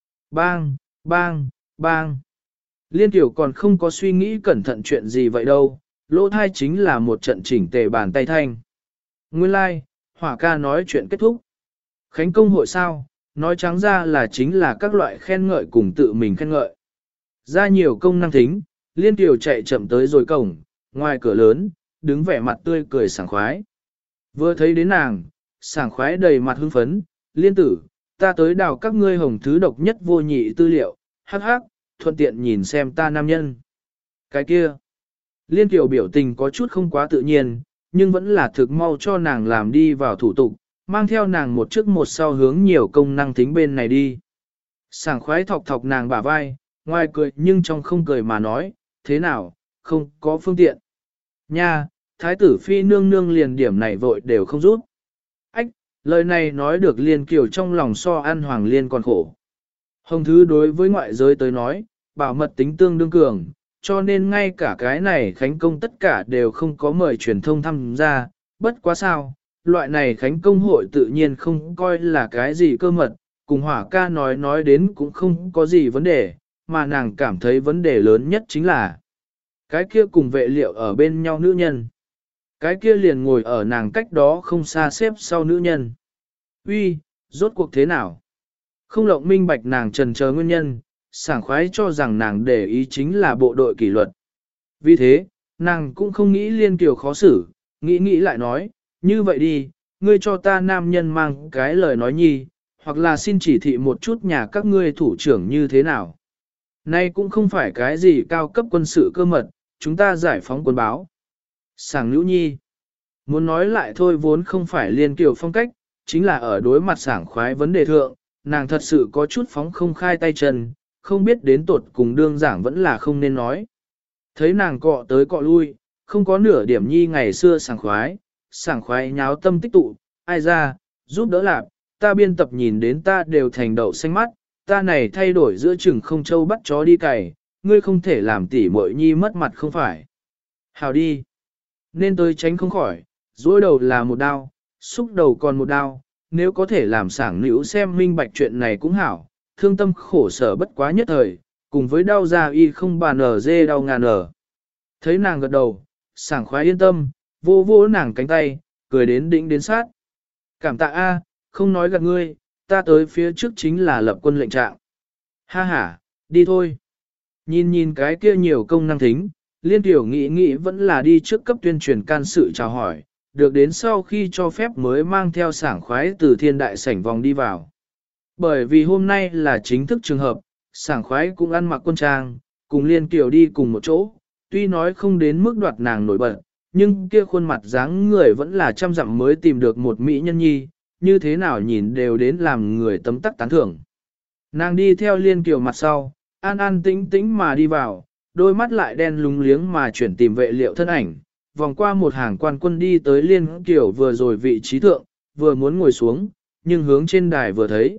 Bang, bang, bang. Liên Tiểu còn không có suy nghĩ cẩn thận chuyện gì vậy đâu, lỗ thai chính là một trận chỉnh tề bàn tay thanh. Nguyên lai, like, Hỏa ca nói chuyện kết thúc. Khánh công hội sao, nói trắng ra là chính là các loại khen ngợi cùng tự mình khen ngợi. Ra nhiều công năng thính, Liên Tiểu chạy chậm tới rồi cổng, ngoài cửa lớn, đứng vẻ mặt tươi cười sảng khoái. Vừa thấy đến nàng, sảng khoái đầy mặt hưng phấn, Liên tử, ta tới đào các ngươi hồng thứ độc nhất vô nhị tư liệu, hắc hắc, thuận tiện nhìn xem ta nam nhân. Cái kia, Liên Tiểu biểu tình có chút không quá tự nhiên, nhưng vẫn là thực mau cho nàng làm đi vào thủ tục, mang theo nàng một trước một sau hướng nhiều công năng thính bên này đi. Sảng khoái thọc thọc nàng bả vai, ngoài cười nhưng trong không cười mà nói, thế nào, không có phương tiện. Nha, thái tử phi nương nương liền điểm này vội đều không rút. Ách, lời này nói được Liên Kiều trong lòng so ăn hoàng liên còn khổ. Hồng thứ đối với ngoại giới tới nói, bảo mật tính tương đương cường, cho nên ngay cả cái này khánh công tất cả đều không có mời truyền thông tham gia, bất quá sao, loại này khánh công hội tự nhiên không coi là cái gì cơ mật, cùng hỏa ca nói nói đến cũng không có gì vấn đề, mà nàng cảm thấy vấn đề lớn nhất chính là cái kia cùng vệ liệu ở bên nhau nữ nhân. Cái kia liền ngồi ở nàng cách đó không xa xếp sau nữ nhân. Uy, rốt cuộc thế nào? Không lộng minh bạch nàng trần chờ nguyên nhân, sảng khoái cho rằng nàng để ý chính là bộ đội kỷ luật. Vì thế, nàng cũng không nghĩ liên kiều khó xử, nghĩ nghĩ lại nói, như vậy đi, ngươi cho ta nam nhân mang cái lời nói nhi, hoặc là xin chỉ thị một chút nhà các ngươi thủ trưởng như thế nào. Nay cũng không phải cái gì cao cấp quân sự cơ mật, chúng ta giải phóng quân báo. Sảng Nữ Nhi, muốn nói lại thôi vốn không phải liên kiều phong cách, chính là ở đối mặt sảng khoái vấn đề thượng, nàng thật sự có chút phóng không khai tay chân, không biết đến tột cùng đương giảng vẫn là không nên nói. Thấy nàng cọ tới cọ lui, không có nửa điểm nhi ngày xưa sảng khoái, sảng khoái nháo tâm tích tụ, ai ra, giúp đỡ lạc, ta biên tập nhìn đến ta đều thành đậu xanh mắt, ta này thay đổi giữa chừng không châu bắt chó đi cày, ngươi không thể làm tỉ muội nhi mất mặt không phải. Hào đi, nên tôi tránh không khỏi, dối đầu là một đao, xúc đầu còn một đao, nếu có thể làm sảng nữ xem minh bạch chuyện này cũng hảo, thương tâm khổ sở bất quá nhất thời, cùng với đau da y không bàn ở dê đau ngàn ở. Thấy nàng gật đầu, sảng khoái yên tâm, vô vô nàng cánh tay, cười đến đỉnh đến sát. Cảm tạ A, không nói gạt ngươi, ta tới phía trước chính là lập quân lệnh trạng. Ha ha, đi thôi. Nhìn nhìn cái kia nhiều công năng thính, liên tiểu nghĩ nghĩ vẫn là đi trước cấp tuyên truyền can sự chào hỏi, được đến sau khi cho phép mới mang theo sảng khoái từ thiên đại sảnh vòng đi vào. Bởi vì hôm nay là chính thức trường hợp, sảng khoái cũng ăn mặc quân trang, cùng liên tiểu đi cùng một chỗ, tuy nói không đến mức đoạt nàng nổi bật, nhưng kia khuôn mặt dáng người vẫn là trăm dặm mới tìm được một mỹ nhân nhi, như thế nào nhìn đều đến làm người tấm tắc tán thưởng. Nàng đi theo liên kiều mặt sau, an an tĩnh tĩnh mà đi vào, đôi mắt lại đen lúng liếng mà chuyển tìm vệ liệu thân ảnh, vòng qua một hàng quan quân đi tới liên kiều vừa rồi vị trí thượng, vừa muốn ngồi xuống, nhưng hướng trên đài vừa thấy.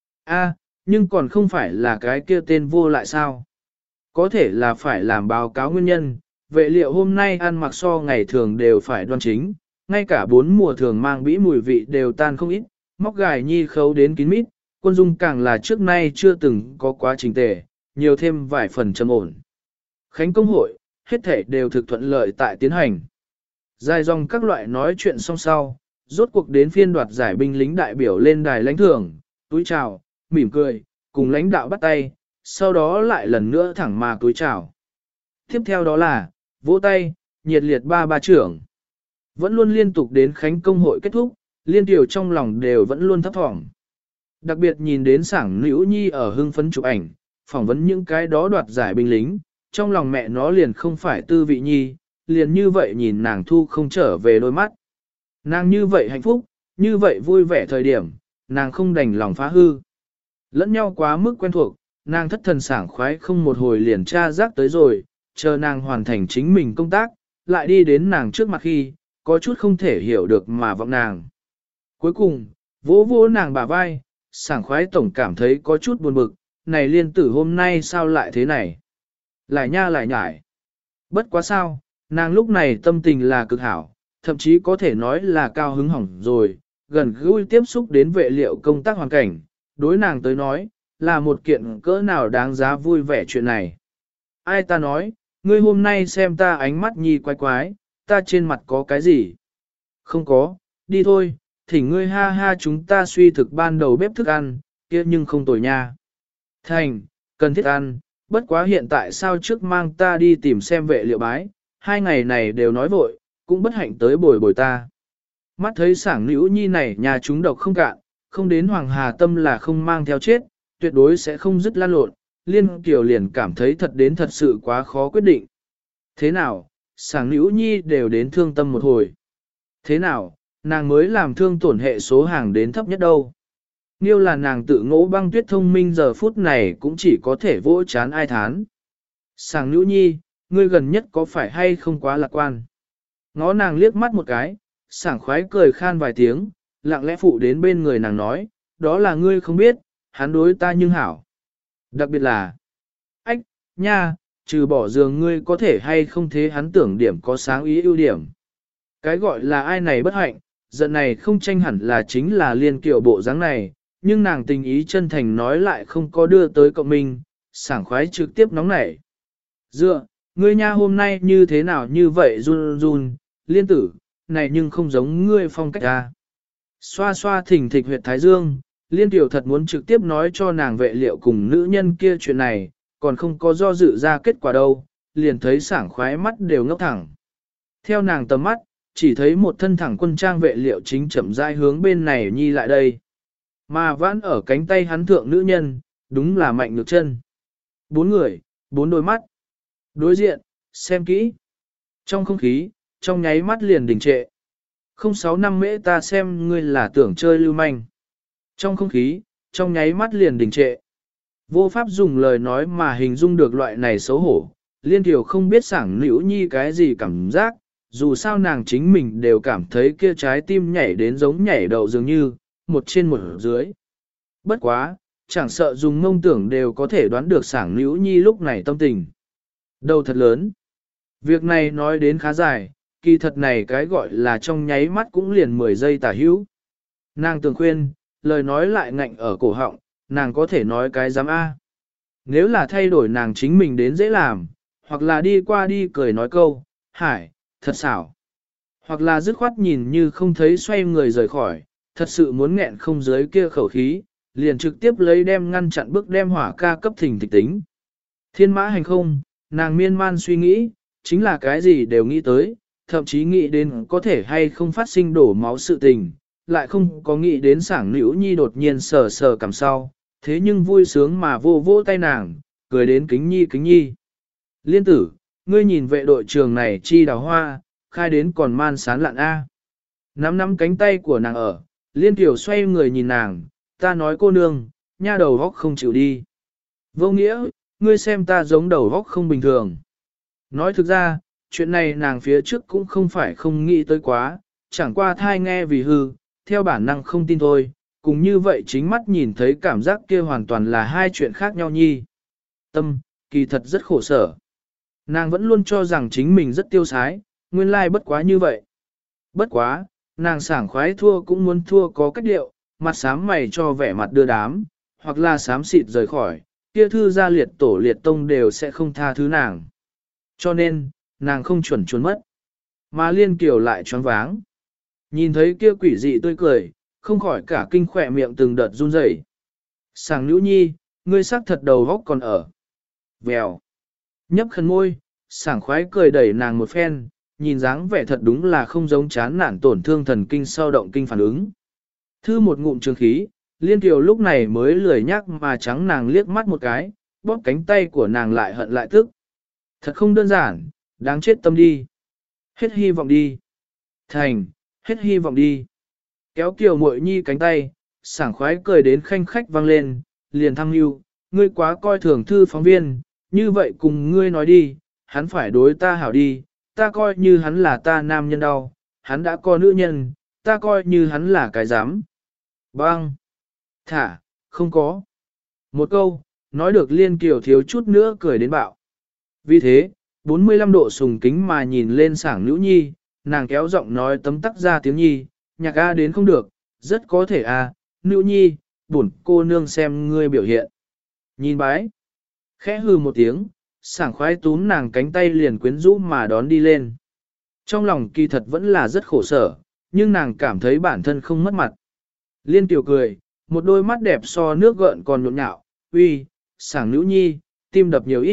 a nhưng còn không phải là cái kia tên vô lại sao? Có thể là phải làm báo cáo nguyên nhân, vệ liệu hôm nay ăn mặc so ngày thường đều phải đoan chính, ngay cả bốn mùa thường mang bĩ mùi vị đều tan không ít, móc gài nhi khấu đến kín mít, quân dung càng là trước nay chưa từng có quá trình tề, nhiều thêm vài phần trầm ổn. Khánh công hội, hết thể đều thực thuận lợi tại tiến hành. Dài dòng các loại nói chuyện song sau, rốt cuộc đến phiên đoạt giải binh lính đại biểu lên đài lãnh thưởng, túi chào, mỉm cười, cùng lãnh đạo bắt tay, sau đó lại lần nữa thẳng mà túi chào. Tiếp theo đó là, vỗ tay, nhiệt liệt ba ba trưởng. Vẫn luôn liên tục đến khánh công hội kết thúc, liên tiểu trong lòng đều vẫn luôn thấp thỏm. Đặc biệt nhìn đến sảng nữ nhi ở hưng phấn chụp ảnh, phỏng vấn những cái đó đoạt giải binh lính, trong lòng mẹ nó liền không phải tư vị nhi, liền như vậy nhìn nàng thu không trở về đôi mắt. Nàng như vậy hạnh phúc, như vậy vui vẻ thời điểm, nàng không đành lòng phá hư. Lẫn nhau quá mức quen thuộc, nàng thất thần sảng khoái không một hồi liền tra giác tới rồi, chờ nàng hoàn thành chính mình công tác, lại đi đến nàng trước mặt khi, có chút không thể hiểu được mà vọng nàng. Cuối cùng, vỗ vỗ nàng bả vai, sảng khoái tổng cảm thấy có chút buồn bực, này liên tử hôm nay sao lại thế này? Lại nha lại nhải. Bất quá sao, nàng lúc này tâm tình là cực hảo, thậm chí có thể nói là cao hứng hỏng rồi, gần gũi tiếp xúc đến vệ liệu công tác hoàn cảnh, đối nàng tới nói, là một kiện cỡ nào đáng giá vui vẻ chuyện này. Ai ta nói, ngươi hôm nay xem ta ánh mắt nhi quái quái, ta trên mặt có cái gì? Không có, đi thôi, thỉnh ngươi ha ha chúng ta suy thực ban đầu bếp thức ăn, kia nhưng không tồi nha. Thành, cần thiết ăn, bất quá hiện tại sao trước mang ta đi tìm xem vệ liệu bái, hai ngày này đều nói vội, cũng bất hạnh tới bồi bồi ta. Mắt thấy sảng nữ nhi này nhà chúng độc không cạn, không đến Hoàng Hà Tâm là không mang theo chết, tuyệt đối sẽ không dứt lan lộn, Liên Kiều liền cảm thấy thật đến thật sự quá khó quyết định. Thế nào, sảng nữ nhi đều đến thương tâm một hồi. Thế nào, nàng mới làm thương tổn hệ số hàng đến thấp nhất đâu. Niêu là nàng tự ngỗ băng tuyết thông minh giờ phút này cũng chỉ có thể vỗ chán ai thán. Sảng nữ nhi, ngươi gần nhất có phải hay không quá lạc quan. Ngó nàng liếc mắt một cái, sảng khoái cười khan vài tiếng, lặng lẽ phụ đến bên người nàng nói, đó là ngươi không biết, hắn đối ta nhưng hảo. Đặc biệt là, ách, nha, trừ bỏ giường ngươi có thể hay không thế hắn tưởng điểm có sáng ý ưu điểm. Cái gọi là ai này bất hạnh, giận này không tranh hẳn là chính là liên kiểu bộ dáng này, nhưng nàng tình ý chân thành nói lại không có đưa tới cộng minh, sảng khoái trực tiếp nóng nảy. Dựa, ngươi nha hôm nay như thế nào như vậy run run, liên tử, này nhưng không giống ngươi phong cách ra. Xoa xoa thỉnh thịch huyệt thái dương, liên tiểu thật muốn trực tiếp nói cho nàng vệ liệu cùng nữ nhân kia chuyện này, còn không có do dự ra kết quả đâu, liền thấy sảng khoái mắt đều ngốc thẳng. Theo nàng tầm mắt, chỉ thấy một thân thẳng quân trang vệ liệu chính chậm rãi hướng bên này nhi lại đây. Mà vãn ở cánh tay hắn thượng nữ nhân, đúng là mạnh ngược chân. Bốn người, bốn đôi mắt. Đối diện, xem kỹ. Trong không khí, trong nháy mắt liền đình trệ. Không sáu năm mễ ta xem ngươi là tưởng chơi lưu manh. Trong không khí, trong nháy mắt liền đình trệ. Vô pháp dùng lời nói mà hình dung được loại này xấu hổ. Liên Kiều không biết sảng nữ nhi cái gì cảm giác, dù sao nàng chính mình đều cảm thấy kia trái tim nhảy đến giống nhảy đậu dường như, một trên một dưới. Bất quá, chẳng sợ dùng mông tưởng đều có thể đoán được sảng nữ nhi lúc này tâm tình. Đầu thật lớn. Việc này nói đến khá dài, kỳ thật này cái gọi là trong nháy mắt cũng liền mười giây tả hữu. Nàng tưởng khuyên, lời nói lại ngạnh ở cổ họng, nàng có thể nói cái dám A. Nếu là thay đổi nàng chính mình đến dễ làm, hoặc là đi qua đi cười nói câu, hải, thật xảo. Hoặc là dứt khoát nhìn như không thấy xoay người rời khỏi, thật sự muốn nghẹn không dưới kia khẩu khí, liền trực tiếp lấy đem ngăn chặn bước đem hỏa ca cấp thỉnh tịch tính. Thiên mã hành không, nàng miên man suy nghĩ, chính là cái gì đều nghĩ tới, thậm chí nghĩ đến có thể hay không phát sinh đổ máu sự tình, lại không có nghĩ đến sảng nữ nhi đột nhiên sờ sờ cằm sau, thế nhưng vui sướng mà vô vô tay nàng, cười đến kính nhi kính nhi. Liên tử, ngươi nhìn vệ đội trường này chi đào hoa, khai đến còn man sán lạn A. Nắm nắm cánh tay của nàng ở, liên tiểu xoay người nhìn nàng, ta nói cô nương, nha đầu góc không chịu đi. Vô nghĩa, ngươi xem ta giống đầu góc không bình thường. Nói thực ra, chuyện này nàng phía trước cũng không phải không nghĩ tới quá, chẳng qua thai nghe vì hư, theo bản năng không tin thôi, cùng như vậy chính mắt nhìn thấy cảm giác kia hoàn toàn là hai chuyện khác nhau nhi. Tâm, kỳ thật rất khổ sở. Nàng vẫn luôn cho rằng chính mình rất tiêu sái, nguyên lai bất quá như vậy. Bất quá, nàng sảng khoái thua cũng muốn thua có cách điệu, mặt sám mày cho vẻ mặt đưa đám, hoặc là sám xịt rời khỏi, kia thư gia liệt tổ liệt tông đều sẽ không tha thứ nàng. Cho nên, nàng không chuẩn chuẩn mất. Mà liên kiều lại choáng váng. Nhìn thấy kia quỷ dị tươi cười, không khỏi cả kinh khỏe miệng từng đợt run rẩy. Sảng nữ nhi, ngươi sắc thật đầu góc còn ở. Vèo. Nhấp khẩn môi, sảng khoái cười đẩy nàng một phen, nhìn dáng vẻ thật đúng là không giống chán nản tổn thương thần kinh sau động kinh phản ứng. Thư một ngụm trường khí, liên kiều lúc này mới lười nhắc mà trắng nàng liếc mắt một cái, bóp cánh tay của nàng lại hận lại tức. Thật không đơn giản, đáng chết tâm đi. Hết hy vọng đi. Thành, hết hy vọng đi. Kéo kiều muội nhi cánh tay, sảng khoái cười đến khanh khách vang lên, liền thăng lưu, ngươi quá coi thường thư phóng viên, như vậy cùng ngươi nói đi, hắn phải đối ta hảo đi, ta coi như hắn là ta nam nhân đau, hắn đã có nữ nhân, ta coi như hắn là cái dám. Bang! Thả, không có. Một câu, nói được liên kiều thiếu chút nữa cười đến bạo. Vì thế, bốn mươi lăm độ sùng kính mà nhìn lên sảng nữ nhi, nàng kéo giọng nói tấm tắc ra tiếng nhi, nhạc A đến không được, rất có thể A, nữ nhi, bổn cô nương xem ngươi biểu hiện. Nhìn bái, khẽ hừ một tiếng, sảng khoái túm nàng cánh tay liền quyến rũ mà đón đi lên. Trong lòng kỳ thật vẫn là rất khổ sở, nhưng nàng cảm thấy bản thân không mất mặt. Liên tiểu cười, một đôi mắt đẹp so nước gợn còn nhộn nhạo, uy, sảng nữ nhi, tim đập nhiều ít.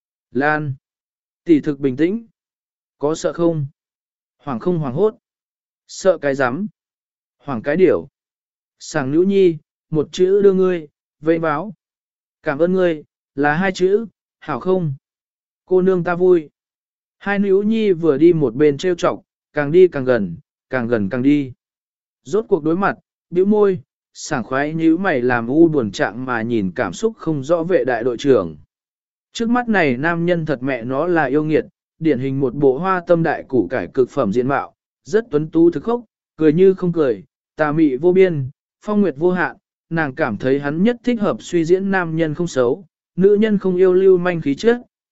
Lan, tỷ thực bình tĩnh, có sợ không? Hoàng không hoàng hốt, sợ cái rắm hoàng cái điểu. Sảng nữ nhi, một chữ đưa ngươi, vây báo. Cảm ơn ngươi, là hai chữ, hảo không? Cô nương ta vui. Hai nữ nhi vừa đi một bên trêu chọc, càng đi càng gần, càng gần càng đi. Rốt cuộc đối mặt, bĩu môi, sảng khoái nhíu mày làm u buồn trạng mà nhìn cảm xúc không rõ vệ đại đội trưởng. Trước mắt này nam nhân thật mẹ nó là yêu nghiệt, điển hình một bộ hoa tâm đại củ cải cực phẩm diện mạo, rất tuấn tú thực khốc, cười như không cười, tà mị vô biên, phong nguyệt vô hạn, nàng cảm thấy hắn nhất thích hợp suy diễn nam nhân không xấu, nữ nhân không yêu lưu manh khí chất,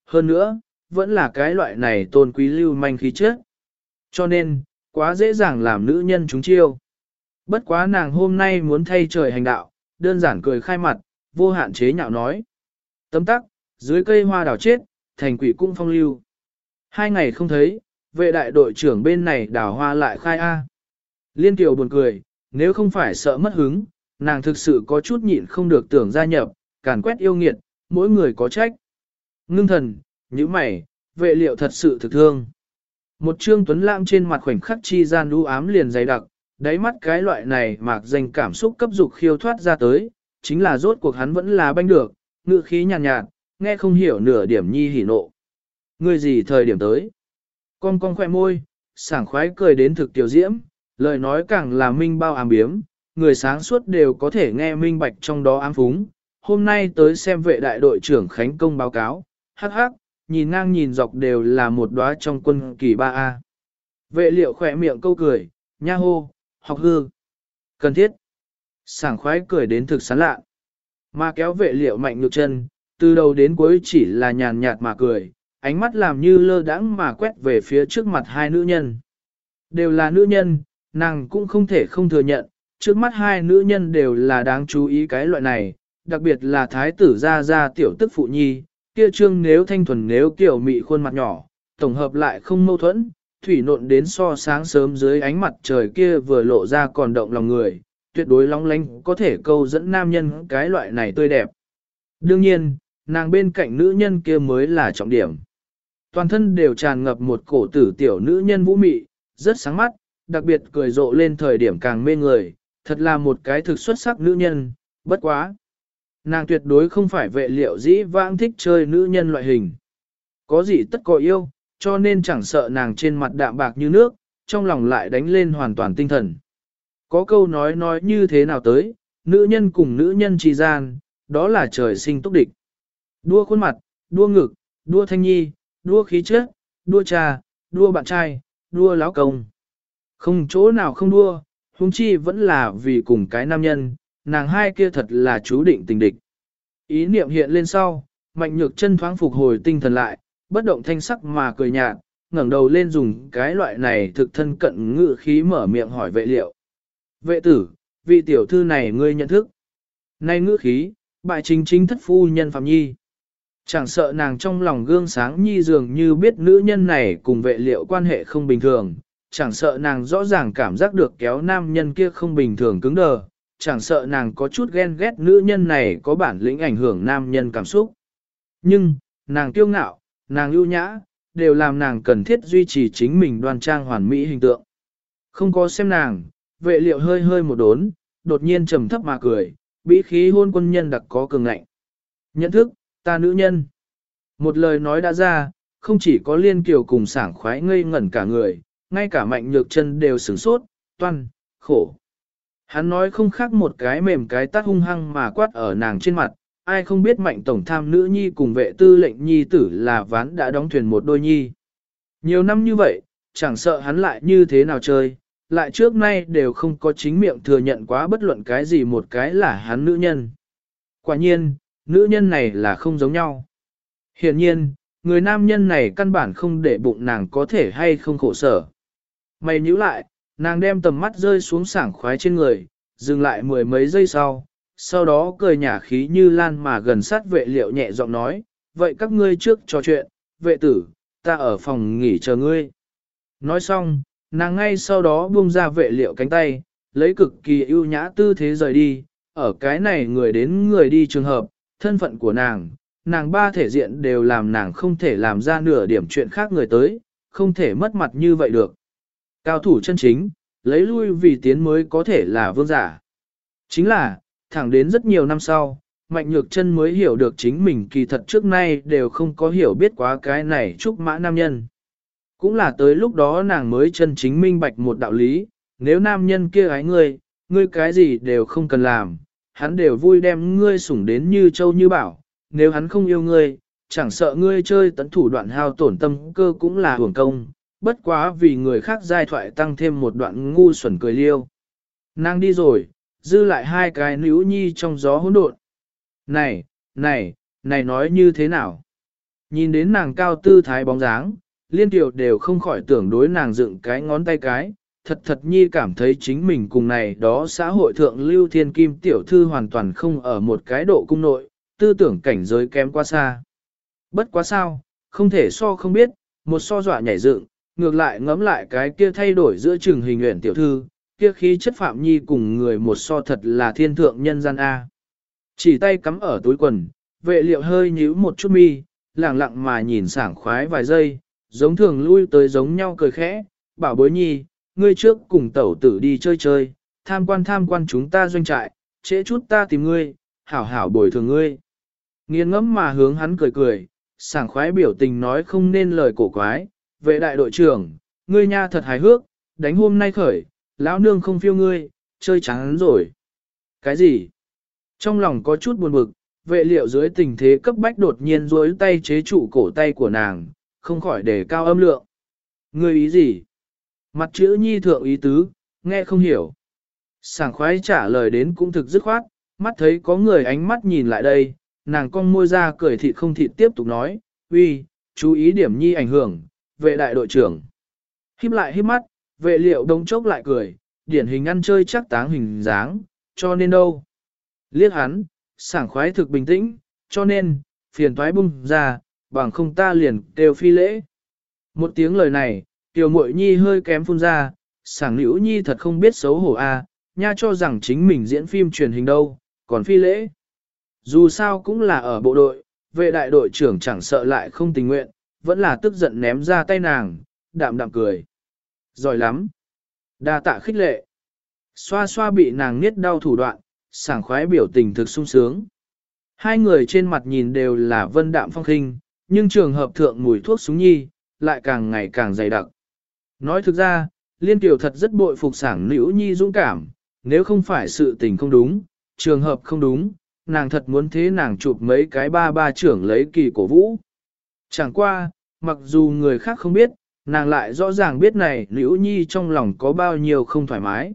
hơn nữa, vẫn là cái loại này tôn quý lưu manh khí chất. Cho nên, quá dễ dàng làm nữ nhân chúng chiêu. Bất quá nàng hôm nay muốn thay trời hành đạo, đơn giản cười khai mặt, vô hạn chế nhạo nói. Tấm tắc, dưới cây hoa đào chết, thành quỷ cung phong lưu. Hai ngày không thấy, vệ đại đội trưởng bên này đào hoa lại khai A. Liên Kiều buồn cười, nếu không phải sợ mất hứng, nàng thực sự có chút nhịn không được tưởng gia nhập, càn quét yêu nghiệt, mỗi người có trách. Ngưng thần, như mày, vệ liệu thật sự thực thương. Một trương tuấn lãng trên mặt khoảnh khắc chi gian đu ám liền dày đặc, đáy mắt cái loại này mạc danh cảm xúc cấp dục khiêu thoát ra tới, chính là rốt cuộc hắn vẫn là banh được, ngự khí nhàn nhạt, nhạt, nghe không hiểu nửa điểm nhi hỉ nộ. Người gì thời điểm tới? Con con khoe môi, sảng khoái cười đến thực tiểu diễm, lời nói càng là minh bao ám biếm, người sáng suốt đều có thể nghe minh bạch trong đó ám phúng. Hôm nay tới xem vệ đại đội trưởng Khánh Công báo cáo, hắc hắc, nhìn ngang nhìn dọc đều là một đóa trong quân kỳ ba A. Vệ liệu khỏe miệng câu cười, nha hô, học hư. Cần thiết. Sảng khoái cười đến thực sán lạ. Mà kéo vệ liệu mạnh ngược chân, từ đầu đến cuối chỉ là nhàn nhạt mà cười, ánh mắt làm như lơ đãng mà quét về phía trước mặt hai nữ nhân. Đều là nữ nhân, nàng cũng không thể không thừa nhận, trước mắt hai nữ nhân đều là đáng chú ý cái loại này, đặc biệt là thái tử gia gia tiểu tức phụ nhi, kia trương nếu thanh thuần nếu kiểu mị khuôn mặt nhỏ, tổng hợp lại không mâu thuẫn, thủy nộn đến so sáng sớm dưới ánh mặt trời kia vừa lộ ra còn động lòng người, tuyệt đối long lánh có thể câu dẫn nam nhân cái loại này tươi đẹp. Đương nhiên, nàng bên cạnh nữ nhân kia mới là trọng điểm. Toàn thân đều tràn ngập một cổ tử tiểu nữ nhân vũ mị, rất sáng mắt, đặc biệt cười rộ lên thời điểm càng mê người, thật là một cái thực xuất sắc nữ nhân, bất quá. Nàng tuyệt đối không phải vệ liệu dĩ vãng thích chơi nữ nhân loại hình. Có gì tất có yêu, cho nên chẳng sợ nàng trên mặt đạm bạc như nước, trong lòng lại đánh lên hoàn toàn tinh thần. Có câu nói nói như thế nào tới, nữ nhân cùng nữ nhân trì gian, đó là trời sinh túc địch. Đua khuôn mặt, đua ngực, đua thanh nhi, đua khí chất, đua cha, đua bạn trai, đua láo công. Không chỗ nào không đua, huống chi vẫn là vì cùng cái nam nhân, nàng hai kia thật là chú định tình địch. Ý niệm hiện lên sau, mạnh nhược chân thoáng phục hồi tinh thần lại, bất động thanh sắc mà cười nhạt, ngẩng đầu lên dùng cái loại này thực thân cận ngự khí mở miệng hỏi vệ liệu. Vệ tử, vị tiểu thư này ngươi nhận thức. Nay ngữ khí, bại chính chính thất phu nhân Phạm Nhi. Chẳng sợ nàng trong lòng gương sáng Nhi dường như biết nữ nhân này cùng vệ liệu quan hệ không bình thường, chẳng sợ nàng rõ ràng cảm giác được kéo nam nhân kia không bình thường cứng đờ, chẳng sợ nàng có chút ghen ghét nữ nhân này có bản lĩnh ảnh hưởng nam nhân cảm xúc. Nhưng, nàng kiêu ngạo, nàng ưu nhã, đều làm nàng cần thiết duy trì chính mình đoan trang hoàn mỹ hình tượng. Không có xem nàng, vệ liệu hơi hơi một đốn, đột nhiên trầm thấp mà cười, bĩ khí hôn quân nhân đặc có cường ngạnh. Nhận thức, ta nữ nhân. Một lời nói đã ra, không chỉ có Liên Kiều cùng sảng khoái ngây ngẩn cả người, ngay cả mạnh nhược chân đều sửng sốt, toan, khổ. Hắn nói không khác một cái mềm cái tát hung hăng mà quát ở nàng trên mặt, ai không biết mạnh tổng tham nữ nhi cùng vệ tư lệnh nhi tử là ván đã đóng thuyền một đôi nhi. Nhiều năm như vậy, chẳng sợ hắn lại như thế nào chơi, lại trước nay đều không có chính miệng thừa nhận quá bất luận cái gì một cái là hắn nữ nhân. Quả nhiên, nữ nhân này là không giống nhau. Hiển nhiên, người nam nhân này căn bản không để bụng nàng có thể hay không khổ sở. Mày nhíu lại, nàng đem tầm mắt rơi xuống sảng khoái trên người, dừng lại mười mấy giây sau, sau đó cười nhả khí như lan mà gần sát vệ liệu nhẹ giọng nói, vậy các ngươi trước trò chuyện, vệ tử, ta ở phòng nghỉ chờ ngươi. Nói xong, nàng ngay sau đó buông ra vệ liệu cánh tay, lấy cực kỳ ưu nhã tư thế rời đi, ở cái này người đến người đi trường hợp, thân phận của nàng, nàng ba thể diện đều làm nàng không thể làm ra nửa điểm chuyện khác người tới, không thể mất mặt như vậy được. Cao thủ chân chính, lấy lui vì tiến mới có thể là vương giả. Chính là, thẳng đến rất nhiều năm sau, Mạnh Nhược Chân mới hiểu được chính mình kỳ thật trước nay đều không có hiểu biết quá cái này trúc mã nam nhân. Cũng là tới lúc đó nàng mới chân chính minh bạch một đạo lý, nếu nam nhân kia ái ngươi, ngươi cái gì đều không cần làm, hắn đều vui đem ngươi sủng đến như châu như bảo, nếu hắn không yêu ngươi, chẳng sợ ngươi chơi tấn thủ đoạn hao tổn tâm cơ cũng là hưởng công, bất quá vì người khác giai thoại tăng thêm một đoạn ngu xuẩn cười liêu. Nàng đi rồi, dư lại hai cái nữ nhi trong gió hỗn độn. Này, này, này nói như thế nào? Nhìn đến nàng cao tư thái bóng dáng, liên tiểu đều không khỏi tưởng đối nàng dựng cái ngón tay cái, thật thật nhi cảm thấy chính mình cùng này đó xã hội thượng lưu thiên kim tiểu thư hoàn toàn không ở một cái độ cung nội, tư tưởng cảnh giới kém quá xa. Bất quá sao, không thể so không biết, một so dọa nhảy dựng, ngược lại ngẫm lại cái kia thay đổi giữa trường hình nguyện tiểu thư, kia khí chất phạm nhi cùng người một so thật là thiên thượng nhân gian A. Chỉ tay cắm ở túi quần, vệ liệu hơi nhíu một chút mi, lặng lặng mà nhìn sảng khoái vài giây, giống thường lui tới giống nhau cười khẽ, bảo bối nhi, ngươi trước cùng tẩu tử đi chơi chơi, tham quan tham quan chúng ta doanh trại, trễ chút ta tìm ngươi, hảo hảo bồi thường ngươi. Nghiêng ngẫm mà hướng hắn cười cười, sảng khoái biểu tình nói không nên lời cổ quái, vệ đại đội trưởng, ngươi nha thật hài hước, đánh hôm nay khởi, lão nương không phiêu ngươi, chơi chán rồi. Cái gì? Trong lòng có chút buồn bực, vệ liệu dưới tình thế cấp bách đột nhiên duỗi tay chế trụ cổ tay của nàng, không khỏi để cao âm lượng. Ngươi ý gì? Mặt chữ nhi thượng ý tứ, nghe không hiểu. Sảng khoái trả lời đến cũng thực dứt khoát, mắt thấy có người ánh mắt nhìn lại đây, nàng cong môi ra cười thịt không thịt tiếp tục nói, uy, chú ý điểm nhi ảnh hưởng, vệ đại đội trưởng. Híp lại híp mắt, vệ liệu đông chốc lại cười, điển hình ăn chơi chắc táng hình dáng, cho nên đâu. Liếc hắn, sảng khoái thực bình tĩnh, cho nên, phiền toái bung ra, bằng không ta liền kêu phi lễ. Một tiếng lời này, tiểu muội nhi hơi kém phun ra, sảng nữ nhi thật không biết xấu hổ a, nha cho rằng chính mình diễn phim truyền hình đâu, còn phi lễ. Dù sao cũng là ở bộ đội, vệ đại đội trưởng chẳng sợ lại không tình nguyện, vẫn là tức giận ném ra tay nàng, đạm đạm cười. Giỏi lắm. Đa tạ khích lệ. Xoa xoa bị nàng niết đau thủ đoạn, sảng khoái biểu tình thực sung sướng. Hai người trên mặt nhìn đều là vân đạm phong khinh, nhưng trường hợp thượng mùi thuốc súng nhi, lại càng ngày càng dày đặc. Nói thực ra, Liên Tiểu thật rất bội phục sảng nữ nhi dũng cảm, nếu không phải sự tình không đúng, trường hợp không đúng, nàng thật muốn thế nàng chụp mấy cái ba ba trưởng lấy kỳ cổ vũ. Chẳng qua, mặc dù người khác không biết, nàng lại rõ ràng biết này nữ nhi trong lòng có bao nhiêu không thoải mái.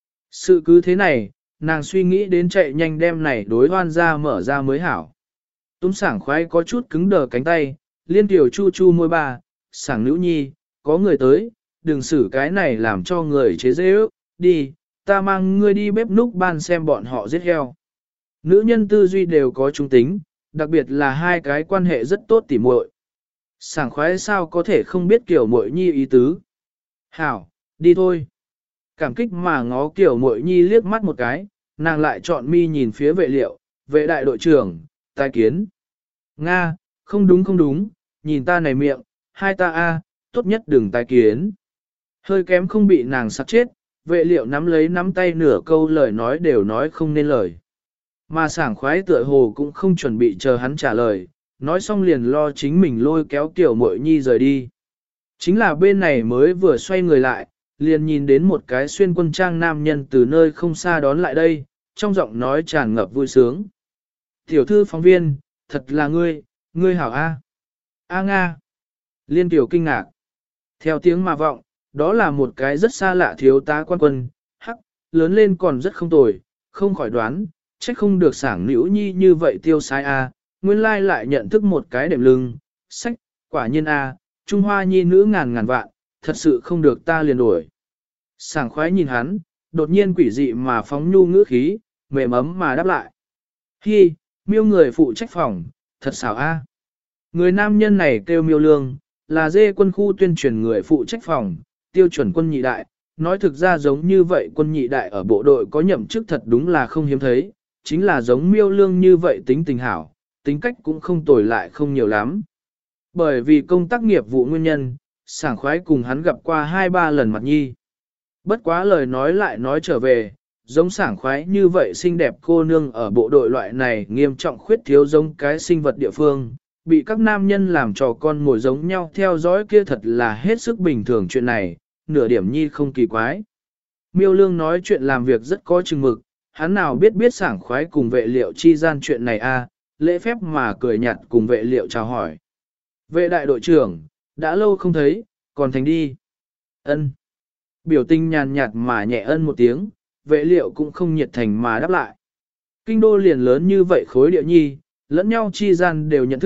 Sự cứ thế này, nàng suy nghĩ đến chạy nhanh đem này đối hoan ra mở ra mới hảo. Túm sảng khoái có chút cứng đờ cánh tay, Liên Tiểu chu chu môi ba, sảng nữ nhi, có người tới, đừng xử cái này làm cho người chế dễ ước, đi, ta mang ngươi đi bếp núc ban xem bọn họ giết heo. Nữ nhân tư duy đều có trung tính, đặc biệt là hai cái quan hệ rất tốt tỉ muội. Sảng khoái sao có thể không biết kiểu muội nhi ý tứ. Hảo, đi thôi. Cảm kích mà ngó kiểu muội nhi liếc mắt một cái, nàng lại chọn mi nhìn phía vệ liệu, vệ đại đội trưởng, tai kiến. Nga, không đúng không đúng, nhìn ta này miệng, hai ta a, tốt nhất đừng tai kiến. Hơi kém không bị nàng sặc chết, vệ liệu nắm lấy nắm tay nửa câu lời nói đều nói không nên lời. Mà sảng khoái tựa hồ cũng không chuẩn bị chờ hắn trả lời, nói xong liền lo chính mình lôi kéo tiểu muội nhi rời đi. Chính là bên này mới vừa xoay người lại, liền nhìn đến một cái xuyên quân trang nam nhân từ nơi không xa đón lại đây, trong giọng nói tràn ngập vui sướng. Tiểu thư phóng viên, thật là ngươi, ngươi hảo A. A Nga. Liên tiểu kinh ngạc. Theo tiếng mà vọng, đó là một cái rất xa lạ thiếu tá quan quân, hắc, lớn lên còn rất không tồi, không khỏi đoán, trách không được sảng nữ nhi như vậy tiêu sai A, nguyên lai lại nhận thức một cái đệm lưng, sách, quả nhiên A, Trung Hoa nhi nữ ngàn ngàn vạn, thật sự không được ta liền đuổi. Sảng khoái nhìn hắn, đột nhiên quỷ dị mà phóng nhu ngữ khí, mềm ấm mà đáp lại. Hi, miêu người phụ trách phòng, thật xảo A. Người nam nhân này kêu miêu lương, là dê quân khu tuyên truyền người phụ trách phòng, tiêu chuẩn quân nhị đại, nói thực ra giống như vậy quân nhị đại ở bộ đội có nhậm chức thật đúng là không hiếm thấy, chính là giống miêu lương như vậy tính tình hảo, tính cách cũng không tồi lại không nhiều lắm. Bởi vì công tác nghiệp vụ nguyên nhân, sảng khoái cùng hắn gặp qua hai ba lần mặt nhi. Bất quá lời nói lại nói trở về, giống sảng khoái như vậy xinh đẹp cô nương ở bộ đội loại này nghiêm trọng khuyết thiếu giống cái sinh vật địa phương, bị các nam nhân làm trò con mồi giống nhau theo dõi kia thật là hết sức bình thường chuyện này, nửa điểm nhi không kỳ quái. Miêu lương nói chuyện làm việc rất có chừng mực, hắn nào biết biết sảng khoái cùng vệ liệu chi gian chuyện này a, lễ phép mà cười nhạt cùng vệ liệu chào hỏi. Vệ đại đội trưởng, đã lâu không thấy, còn thành đi. Ân. Biểu tình nhàn nhạt mà nhẹ ân một tiếng, vệ liệu cũng không nhiệt thành mà đáp lại. Kinh đô liền lớn như vậy khối địa nhi, lẫn nhau chi gian đều nhận thức,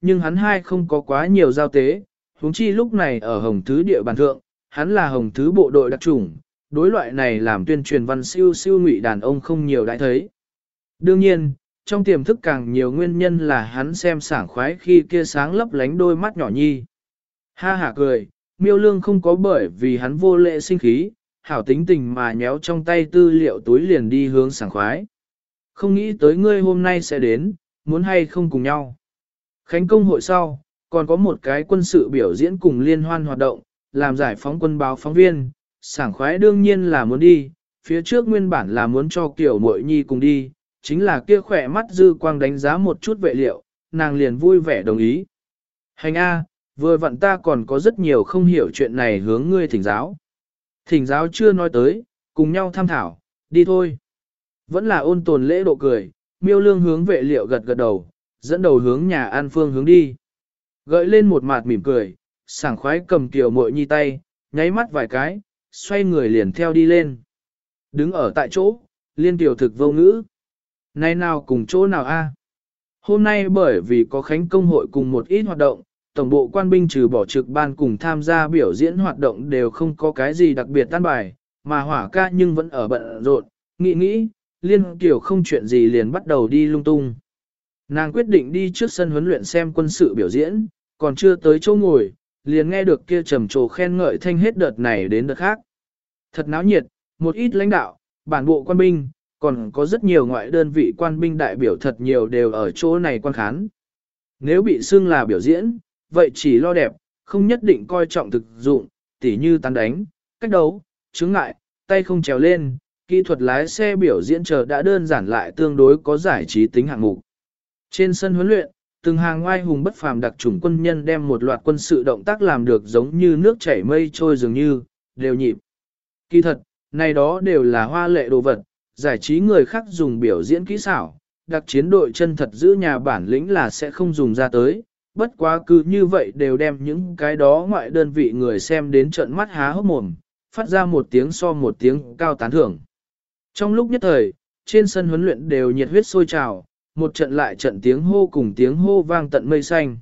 nhưng hắn hai không có quá nhiều giao tế, huống chi lúc này ở Hồng Thứ địa bàn thượng, hắn là Hồng Thứ bộ đội đặc chủng, đối loại này làm tuyên truyền văn siêu siêu ngụy đàn ông không nhiều đã thấy. Đương nhiên, trong tiềm thức càng nhiều nguyên nhân là hắn xem sảng khoái khi kia sáng lấp lánh đôi mắt nhỏ nhi. Ha hả cười, Miêu Lương không có bởi vì hắn vô lệ sinh khí, hảo tính tình mà nhéo trong tay tư liệu túi liền đi hướng sảng khoái. Không nghĩ tới ngươi hôm nay sẽ đến, muốn hay không cùng nhau. Khánh công hội sau, còn có một cái quân sự biểu diễn cùng liên hoan hoạt động, làm giải phóng quân báo phóng viên, sảng khoái đương nhiên là muốn đi, phía trước nguyên bản là muốn cho Kiều Mội Nhi cùng đi, chính là kia khỏe mắt dư quang đánh giá một chút vệ liệu, nàng liền vui vẻ đồng ý. Hành A, vừa vặn ta còn có rất nhiều không hiểu chuyện này hướng ngươi thỉnh giáo. Thỉnh giáo chưa nói tới, cùng nhau tham thảo, đi thôi. Vẫn là ôn tồn lễ độ cười, Miêu Lương hướng vệ liệu gật gật đầu, dẫn đầu hướng nhà An Phương hướng đi. Gợi lên một mặt mỉm cười, sảng khoái cầm Kiều Mội Nhi tay, nháy mắt vài cái, xoay người liền theo đi lên. Đứng ở tại chỗ, Liên Tiểu thực vô ngữ. Nay nào cùng chỗ nào a? Hôm nay bởi vì có khánh công hội cùng một ít hoạt động, tổng bộ quan binh trừ bỏ trực ban cùng tham gia biểu diễn hoạt động đều không có cái gì đặc biệt tan bài, mà hỏa ca nhưng vẫn ở bận rộn, nghĩ nghĩ, Liên Kiều không chuyện gì liền bắt đầu đi lung tung. Nàng quyết định đi trước sân huấn luyện xem quân sự biểu diễn, còn chưa tới chỗ ngồi, liền nghe được kia trầm trồ khen ngợi thanh hết đợt này đến đợt khác. Thật náo nhiệt, một ít lãnh đạo, bản bộ quan binh, còn có rất nhiều ngoại đơn vị quan binh đại biểu thật nhiều đều ở chỗ này quan khán. Nếu bị xưng là biểu diễn, vậy chỉ lo đẹp, không nhất định coi trọng thực dụng, tỉ như tán đánh, cách đấu, chướng ngại, tay không trèo lên, kỹ thuật lái xe biểu diễn chờ đã đơn giản lại tương đối có giải trí tính hạng mục. Trên sân huấn luyện, từng hàng oai hùng bất phàm đặc chủng quân nhân đem một loạt quân sự động tác làm được giống như nước chảy mây trôi dường như, đều nhịp. Kỳ thật, này đó đều là hoa lệ đồ vật, giải trí người khác dùng biểu diễn kỹ xảo, đặc chiến đội chân thật giữ nhà bản lĩnh là sẽ không dùng ra tới, bất quá cứ như vậy đều đem những cái đó ngoại đơn vị người xem đến trận mắt há hốc mồm, phát ra một tiếng so một tiếng cao tán thưởng. Trong lúc nhất thời, trên sân huấn luyện đều nhiệt huyết sôi trào, một trận lại trận tiếng hô cùng tiếng hô vang tận mây xanh.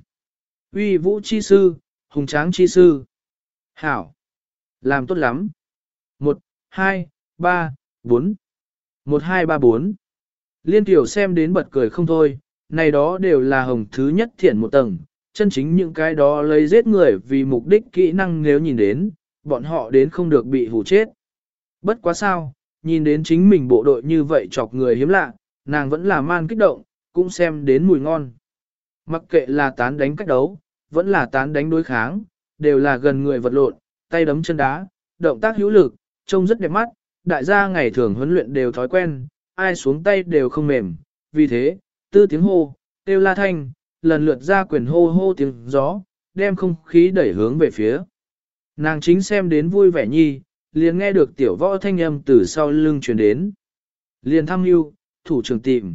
Uy vũ chi sư, hùng tráng chi sư. Hảo. Làm tốt lắm. Một, hai, ba, bốn. Một, hai, ba, bốn. Liên tiểu xem đến bật cười không thôi, này đó đều là hồng thứ nhất thiện một tầng, chân chính những cái đó lấy giết người vì mục đích kỹ năng nếu nhìn đến, bọn họ đến không được bị hù chết. Bất quá sao, nhìn đến chính mình bộ đội như vậy chọc người hiếm lạ, nàng vẫn là man kích động, cũng xem đến mùi ngon. Mặc kệ là tán đánh cách đấu, vẫn là tán đánh đối kháng, đều là gần người vật lộn, tay đấm chân đá, động tác hữu lực, trông rất đẹp mắt, đại gia ngày thường huấn luyện đều thói quen, ai xuống tay đều không mềm, vì thế, tư tiếng hô, kêu la thanh, lần lượt ra quyền hô hô tiếng gió, đem không khí đẩy hướng về phía. Nàng chính xem đến vui vẻ nhi, liền nghe được tiểu võ thanh âm từ sau lưng truyền đến. Liền tham mưu, thủ trưởng tìm.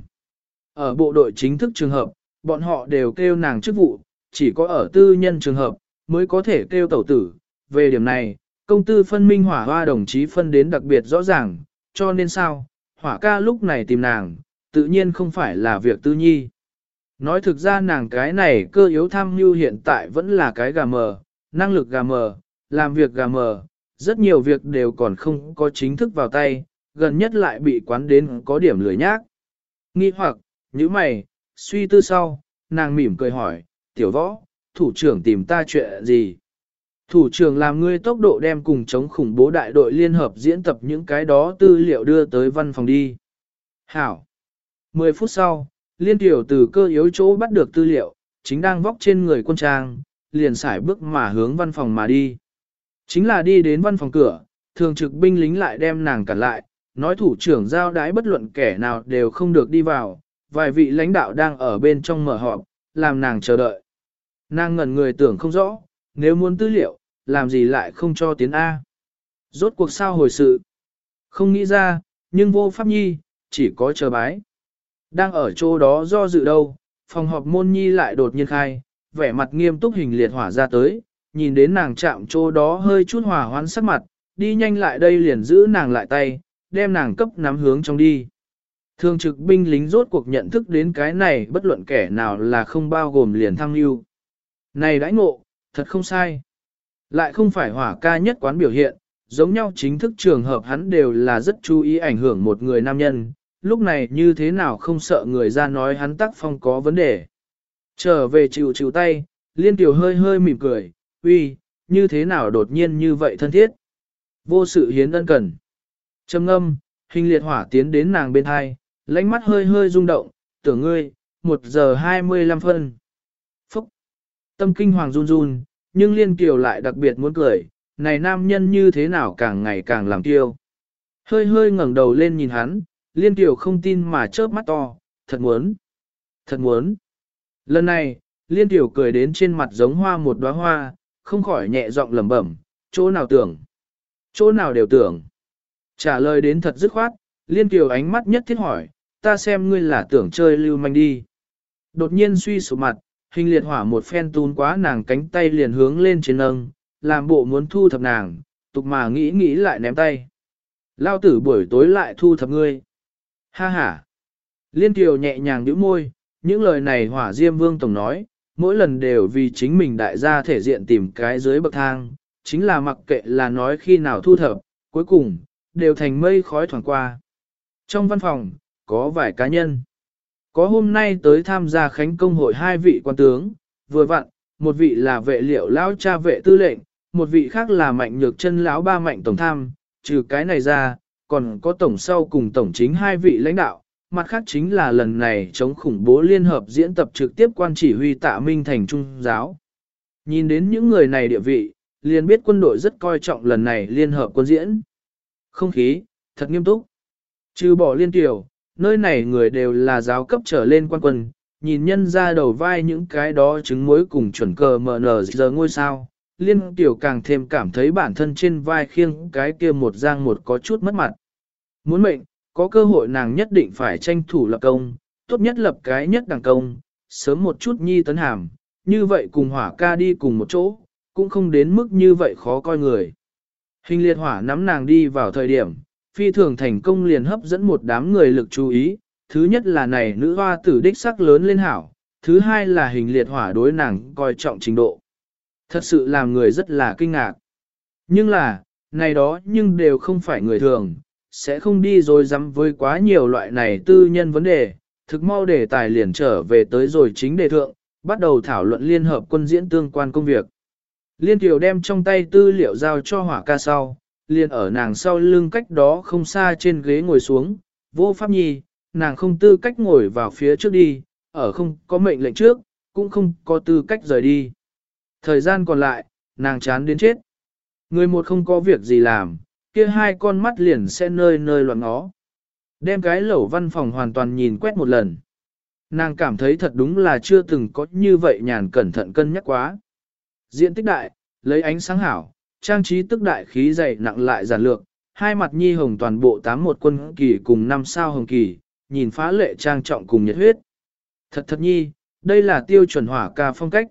Ở bộ đội chính thức trường hợp, bọn họ đều kêu nàng chức vụ, chỉ có ở tư nhân trường hợp, mới có thể kêu tẩu tử. Về điểm này, công tư phân minh hỏa hoa đồng chí phân đến đặc biệt rõ ràng, cho nên sao, hỏa ca lúc này tìm nàng, tự nhiên không phải là việc tư nhi. Nói thực ra nàng cái này cơ yếu tham mưu hiện tại vẫn là cái gà mờ, năng lực gà mờ, làm việc gà mờ, rất nhiều việc đều còn không có chính thức vào tay, gần nhất lại bị quán đến có điểm lười nhác. Nghi hoặc, như mày, suy tư sau, nàng mỉm cười hỏi, tiểu võ, thủ trưởng tìm ta chuyện gì? Thủ trưởng làm ngươi tốc độ đem cùng chống khủng bố đại đội liên hợp diễn tập những cái đó tư liệu đưa tới văn phòng đi. Hảo. Mười phút sau, liên tiểu từ cơ yếu chỗ bắt được tư liệu, chính đang vóc trên người quân trang, liền xải bước mà hướng văn phòng mà đi. Chính là đi đến văn phòng cửa, thường trực binh lính lại đem nàng cản lại, nói thủ trưởng giao đái bất luận kẻ nào đều không được đi vào, vài vị lãnh đạo đang ở bên trong mở họp, làm nàng chờ đợi. Nàng ngẩn người tưởng không rõ, nếu muốn tư liệu, làm gì lại không cho tiến A. Rốt cuộc sao hồi sự. Không nghĩ ra, nhưng vô pháp nhi, chỉ có chờ bái. Đang ở chỗ đó do dự đâu, phòng họp môn nhi lại đột nhiên khai, vẻ mặt nghiêm túc hình liệt hỏa ra tới, nhìn đến nàng chạm chỗ đó hơi chút hỏa hoán sắc mặt, đi nhanh lại đây liền giữ nàng lại tay, đem nàng cấp nắm hướng trong đi. Thường trực binh lính rốt cuộc nhận thức đến cái này bất luận kẻ nào là không bao gồm liền thăng lưu. Này đãi ngộ, thật không sai. Lại không phải hỏa ca nhất quán biểu hiện, giống nhau chính thức trường hợp hắn đều là rất chú ý ảnh hưởng một người nam nhân, lúc này như thế nào không sợ người ra nói hắn tác phong có vấn đề. Trở về chịu chịu tay, Liên Tiểu hơi hơi mỉm cười, uy, như thế nào đột nhiên như vậy thân thiết. Vô sự hiến ân cần. Trầm ngâm, hình liệt hỏa tiến đến nàng bên hai, lãnh mắt hơi hơi rung động, tưởng ngươi, một giờ hai mươi lăm phân. Phúc! Tâm kinh hoàng run run, nhưng Liên Kiều lại đặc biệt muốn cười, này nam nhân như thế nào càng ngày càng làm kiêu. Hơi hơi ngẩng đầu lên nhìn hắn, Liên Kiều không tin mà chớp mắt to, thật muốn, thật muốn. Lần này, Liên Kiều cười đến trên mặt giống hoa một đóa hoa, không khỏi nhẹ giọng lẩm bẩm, chỗ nào tưởng, chỗ nào đều tưởng. Trả lời đến thật dứt khoát, Liên Kiều ánh mắt nhất thiết hỏi, ta xem ngươi là tưởng chơi lưu manh đi. Đột nhiên suy sụp mặt, hình liệt hỏa một phen tún quá nàng cánh tay liền hướng lên trên nâng, làm bộ muốn thu thập nàng, tục mà nghĩ nghĩ lại ném tay. Lao tử buổi tối lại thu thập ngươi. Ha ha. Liên Kiều nhẹ nhàng nhíu môi, những lời này hỏa diêm vương tổng nói, mỗi lần đều vì chính mình đại gia thể diện tìm cái dưới bậc thang, chính là mặc kệ là nói khi nào thu thập, cuối cùng, đều thành mây khói thoảng qua. Trong văn phòng, có vài cá nhân. Có hôm nay tới tham gia khánh công hội hai vị quan tướng, vừa vặn, một vị là vệ liệu lão cha vệ tư lệnh, một vị khác là mạnh nhược chân lão ba mạnh tổng tham, trừ cái này ra, còn có tổng sau cùng tổng chính hai vị lãnh đạo, mặt khác chính là lần này chống khủng bố liên hợp diễn tập trực tiếp quan chỉ huy Tạ Minh Thành trung giáo. Nhìn đến những người này địa vị, liền biết quân đội rất coi trọng lần này liên hợp quân diễn. Không khí, thật nghiêm túc. Trừ bỏ Liên Kiều, nơi này người đều là giáo cấp trở lên quan quân, nhìn nhân ra đầu vai những cái đó trứng muối cùng chuẩn cờ mờ nờ giờ ngôi sao. Liên Kiều càng thêm cảm thấy bản thân trên vai khiêng cái kia một giang một có chút mất mặt. Muốn mệnh, có cơ hội nàng nhất định phải tranh thủ lập công, tốt nhất lập cái nhất đẳng công, sớm một chút nhi tấn hàm, như vậy cùng hỏa ca đi cùng một chỗ, cũng không đến mức như vậy khó coi người. Hình liệt hỏa nắm nàng đi vào thời điểm, phi thường thành công liền hấp dẫn một đám người lực chú ý, thứ nhất là này nữ hoa tử đích sắc lớn lên hảo, thứ hai là hình liệt hỏa đối nàng coi trọng trình độ. Thật sự làm người rất là kinh ngạc. Nhưng là, này đó nhưng đều không phải người thường, sẽ không đi rồi dám với quá nhiều loại này tư nhân vấn đề, thực mau đề tài liền trở về tới rồi chính đề thượng, bắt đầu thảo luận liên hợp quân diễn tương quan công việc. Liên Kiều đem trong tay tư liệu giao cho hỏa ca sau, liền ở nàng sau lưng cách đó không xa trên ghế ngồi xuống, vô pháp nhi, nàng không tư cách ngồi vào phía trước đi, ở không có mệnh lệnh trước, cũng không có tư cách rời đi. Thời gian còn lại, nàng chán đến chết. Người một không có việc gì làm, kia hai con mắt liền sẽ nơi nơi loạn ngó. Đem cái lẩu văn phòng hoàn toàn nhìn quét một lần. Nàng cảm thấy thật đúng là chưa từng có như vậy nhàn cẩn thận cân nhắc quá. Diện tích đại, lấy ánh sáng hảo, trang trí tức đại khí dày nặng lại giản lược, hai mặt nhi hồng toàn bộ tám một quân kỳ cùng năm sao hồng kỳ, nhìn phá lệ trang trọng cùng nhiệt huyết. Thật thật nhi, đây là tiêu chuẩn hỏa ca phong cách.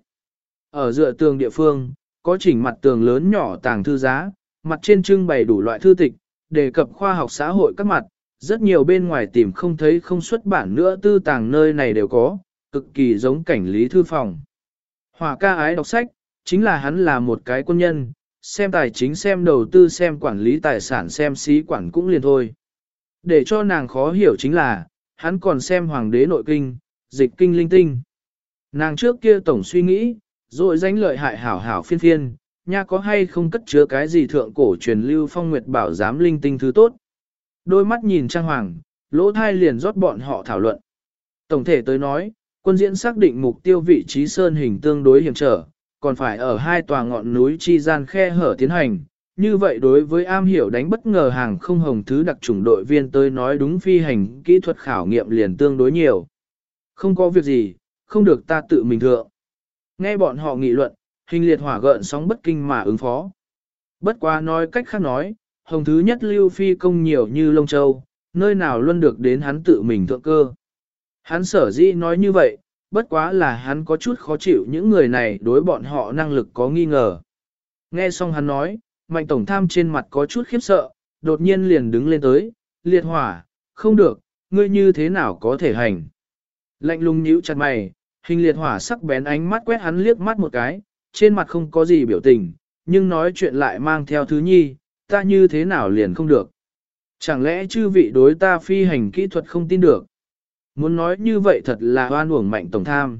Ở dựa tường địa phương, có chỉnh mặt tường lớn nhỏ tàng thư giá, mặt trên trưng bày đủ loại thư tịch, đề cập khoa học xã hội các mặt, rất nhiều bên ngoài tìm không thấy không xuất bản nữa tư tàng nơi này đều có, cực kỳ giống cảnh lý thư phòng. Hỏa ca ái đọc sách, chính là hắn là một cái quân nhân, xem tài chính xem đầu tư xem quản lý tài sản xem sĩ quản cũng liền thôi. Để cho nàng khó hiểu chính là, hắn còn xem hoàng đế nội kinh, dịch kinh linh tinh. Nàng trước kia tổng suy nghĩ, rồi danh lợi hại hảo hảo phiên phiên, nha có hay không cất chứa cái gì thượng cổ truyền lưu phong nguyệt bảo giám linh tinh thứ tốt. Đôi mắt nhìn trang hoàng, lỗ thai liền rót bọn họ thảo luận. Tổng thể tới nói, quân diễn xác định mục tiêu vị trí sơn hình tương đối hiểm trở, còn phải ở hai tòa ngọn núi chi gian khe hở tiến hành. Như vậy đối với am hiểu đánh bất ngờ hàng không hồng thứ đặc chủng đội viên tới nói đúng phi hành kỹ thuật khảo nghiệm liền tương đối nhiều. Không có việc gì, không được ta tự mình thượng. Nghe bọn họ nghị luận, hình liệt hỏa gợn sóng bất kinh mà ứng phó. Bất quá nói cách khác nói, hồng thứ nhất lưu phi công nhiều như lông châu, nơi nào luôn được đến hắn tự mình thượng cơ. Hắn sở dĩ nói như vậy, bất quá là hắn có chút khó chịu những người này đối bọn họ năng lực có nghi ngờ. Nghe xong hắn nói, mạnh tổng tham trên mặt có chút khiếp sợ, đột nhiên liền đứng lên tới, liệt hỏa, không được, ngươi như thế nào có thể hành. Lạnh lùng nhíu chặt mày, hình liệt hỏa sắc bén ánh mắt quét hắn liếc mắt một cái, trên mặt không có gì biểu tình, nhưng nói chuyện lại mang theo thứ nhi, ta như thế nào liền không được. Chẳng lẽ chư vị đối ta phi hành kỹ thuật không tin được? Muốn nói như vậy thật là oan uổng Mạnh tổng tham.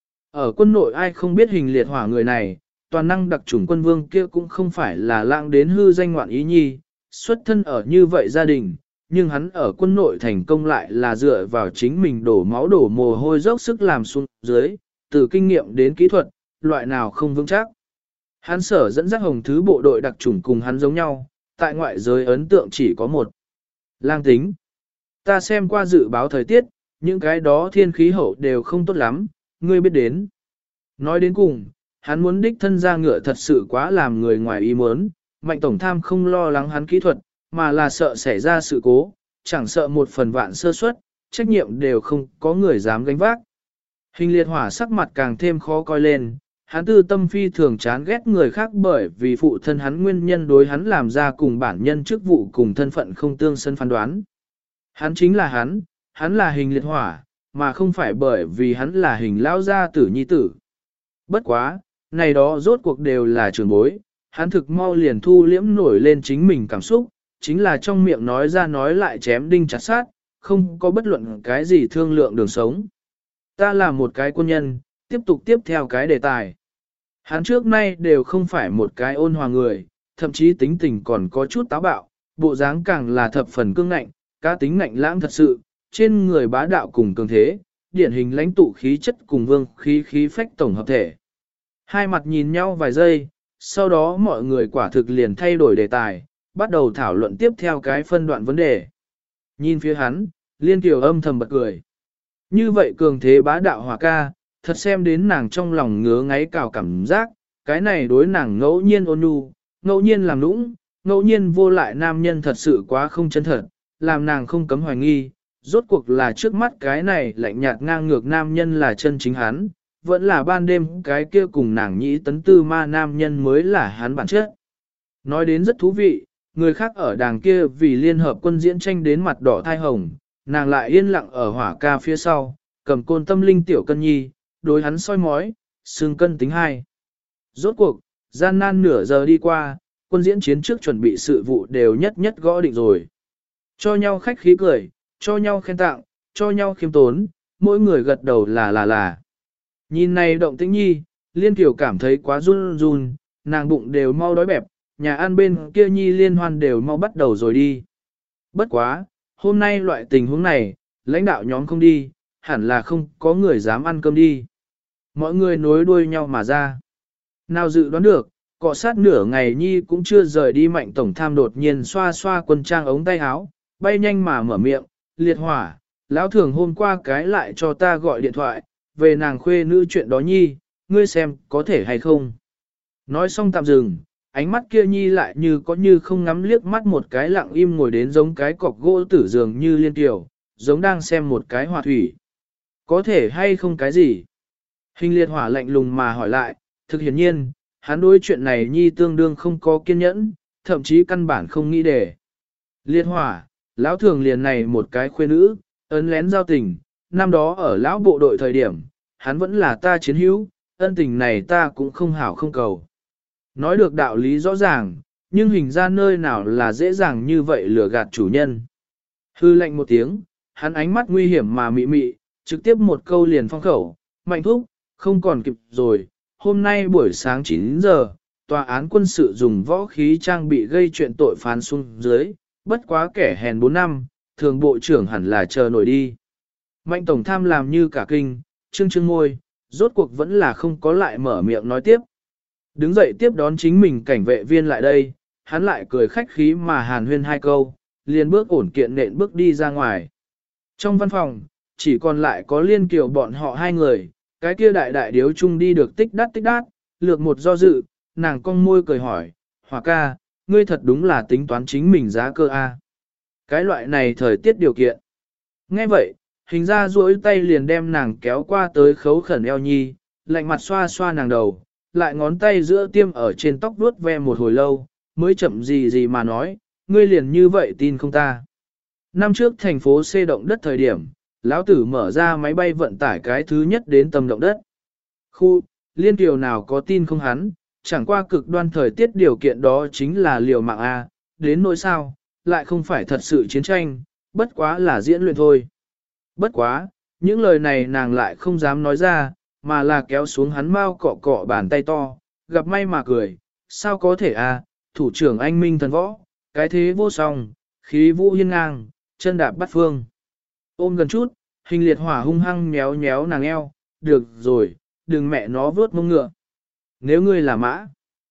Ở quân nội ai không biết hình liệt hỏa người này, toàn năng đặc chủng quân vương kia cũng không phải là lãng đến hư danh ngoạn ý nhi, xuất thân ở như vậy gia đình, nhưng hắn ở quân nội thành công lại là dựa vào chính mình đổ máu đổ mồ hôi dốc sức làm xuống dưới, từ kinh nghiệm đến kỹ thuật, loại nào không vững chắc. Hắn sở dẫn dắt hồng thứ bộ đội đặc chủng cùng hắn giống nhau, tại ngoại giới ấn tượng chỉ có một. Lang tính. Ta xem qua dự báo thời tiết, những cái đó thiên khí hậu đều không tốt lắm, ngươi biết đến. Nói đến cùng, hắn muốn đích thân ra ngựa thật sự quá làm người ngoài ý muốn, Mạnh tổng tham không lo lắng hắn kỹ thuật, mà là sợ xảy ra sự cố, chẳng sợ một phần vạn sơ suất, trách nhiệm đều không có người dám gánh vác. Hình liệt hỏa sắc mặt càng thêm khó coi lên, hắn tư tâm phi thường chán ghét người khác bởi vì phụ thân hắn nguyên nhân đối hắn làm ra cùng bản nhân chức vụ cùng thân phận không tương xứng phán đoán. Hắn chính là hắn, hắn là hình liệt hỏa, mà không phải bởi vì hắn là hình lão gia tử nhi tử. Bất quá, này đó rốt cuộc đều là trường bối, hắn thực mau liền thu liễm nổi lên chính mình cảm xúc, chính là trong miệng nói ra nói lại chém đinh chặt sát, không có bất luận cái gì thương lượng đường sống. Ta là một cái quân nhân, tiếp tục tiếp theo cái đề tài. Hắn trước nay đều không phải một cái ôn hòa người, thậm chí tính tình còn có chút táo bạo, bộ dáng càng là thập phần cương ngạnh, cá tính ngạnh lãng thật sự, trên người bá đạo cùng cường thế, điển hình lãnh tụ khí chất cùng vương khí khí phách tổng hợp thể. Hai mặt nhìn nhau vài giây, sau đó mọi người quả thực liền thay đổi đề tài, bắt đầu thảo luận tiếp theo cái phân đoạn vấn đề. Nhìn phía hắn, Liên Kiều âm thầm bật cười. Như vậy cường thế bá đạo hỏa ca, thật xem đến nàng trong lòng ngứa ngáy cào cảm giác, cái này đối nàng ngẫu nhiên ôn nhu, ngẫu nhiên làm nũng, ngẫu nhiên vô lại nam nhân thật sự quá không chân thật, làm nàng không cấm hoài nghi, rốt cuộc là trước mắt cái này lạnh nhạt ngang ngược nam nhân là chân chính hắn, vẫn là ban đêm cái kia cùng nàng nhĩ tấn tư ma nam nhân mới là hắn bản chất. Nói đến rất thú vị, người khác ở đàng kia vì liên hợp quân diễn tranh đến mặt đỏ thai hồng, nàng lại yên lặng ở hỏa ca phía sau, cầm côn tâm linh tiểu cân nhi, đối hắn soi mói, xương cân tính hai. Rốt cuộc, gian nan nửa giờ đi qua, quân diễn chiến trước chuẩn bị sự vụ đều nhất nhất gõ định rồi. Cho nhau khách khí cười, cho nhau khen tặng, cho nhau khiêm tốn, mỗi người gật đầu là là là. Nhìn này động tĩnh nhi, Liên Kiều cảm thấy quá run run, nàng bụng đều mau đói bẹp, nhà ăn bên kia nhi liên hoan đều mau bắt đầu rồi đi. Bất quá, hôm nay loại tình huống này, lãnh đạo nhóm không đi, hẳn là không có người dám ăn cơm đi. Mọi người nối đuôi nhau mà ra. Nào dự đoán được, cọ sát nửa ngày nhi cũng chưa rời đi Mạnh tổng tham đột nhiên xoa xoa quân trang ống tay áo, bay nhanh mà mở miệng, liệt hỏa, lão thường hôm qua cái lại cho ta gọi điện thoại, về nàng khuê nữ chuyện đó nhi, ngươi xem có thể hay không. Nói xong tạm dừng, ánh mắt kia nhi lại như có như không ngắm liếc mắt một cái lặng im ngồi đến giống cái cọc gỗ tử dường như Liên Kiều, giống đang xem một cái hòa thủy. Có thể hay không cái gì? Hình liệt hỏa lạnh lùng mà hỏi lại, thực hiển nhiên, hắn đối chuyện này nhi tương đương không có kiên nhẫn, thậm chí căn bản không nghĩ để. Liệt hỏa, lão thường liền này một cái khuê nữ, ấn lén giao tình, năm đó ở lão bộ đội thời điểm, hắn vẫn là ta chiến hữu, ân tình này ta cũng không hảo không cầu. Nói được đạo lý rõ ràng, nhưng hình ra nơi nào là dễ dàng như vậy lừa gạt chủ nhân. Hư lệnh một tiếng, hắn ánh mắt nguy hiểm mà mị mị, trực tiếp một câu liền phong khẩu, Mạnh thúc, không còn kịp rồi, hôm nay buổi sáng chín giờ, tòa án quân sự dùng võ khí trang bị gây chuyện tội phán xuống dưới, bất quá kẻ hèn bốn năm, thường bộ trưởng hẳn là chờ nổi đi. Mạnh tổng tham làm như cả kinh, trương trương môi, rốt cuộc vẫn là không có lại mở miệng nói tiếp. Đứng dậy tiếp đón chính mình cảnh vệ viên lại đây, hắn lại cười khách khí mà hàn huyên hai câu, liền bước ổn kiện nện bước đi ra ngoài. Trong văn phòng, chỉ còn lại có Liên Kiều bọn họ hai người, cái kia đại đại điếu chung đi được tích đắt tích đắt, lược một do dự, nàng cong môi cười hỏi, Hỏa ca, ngươi thật đúng là tính toán chính mình giá cơ a. Cái loại này thời tiết điều kiện. Nghe vậy, hình ra duỗi tay liền đem nàng kéo qua tới khấu khẩn eo nhi, lạnh mặt xoa xoa nàng đầu, lại ngón tay giữa tiêm ở trên tóc vuốt ve một hồi lâu, mới chậm gì gì mà nói, ngươi liền như vậy tin không ta. Năm trước thành phố C động đất thời điểm, lão tử mở ra máy bay vận tải cái thứ nhất đến tầm động đất. Khu, liên tiểu nào có tin không hắn, chẳng qua cực đoan thời tiết điều kiện đó chính là liều mạng A, đến nỗi sao, lại không phải thật sự chiến tranh, bất quá là diễn luyện thôi. Bất quá, những lời này nàng lại không dám nói ra, mà là kéo xuống hắn mau cọ cọ bàn tay to, gặp may mà cười, sao có thể a, thủ trưởng anh minh thần võ, cái thế vô song, khí vũ hiên ngang, chân đạp bắt phương. Ôm gần chút, hình liệt hỏa hung hăng nhéo nhéo nàng eo, được rồi, đừng mẹ nó vớt mông ngựa. Nếu ngươi là mã,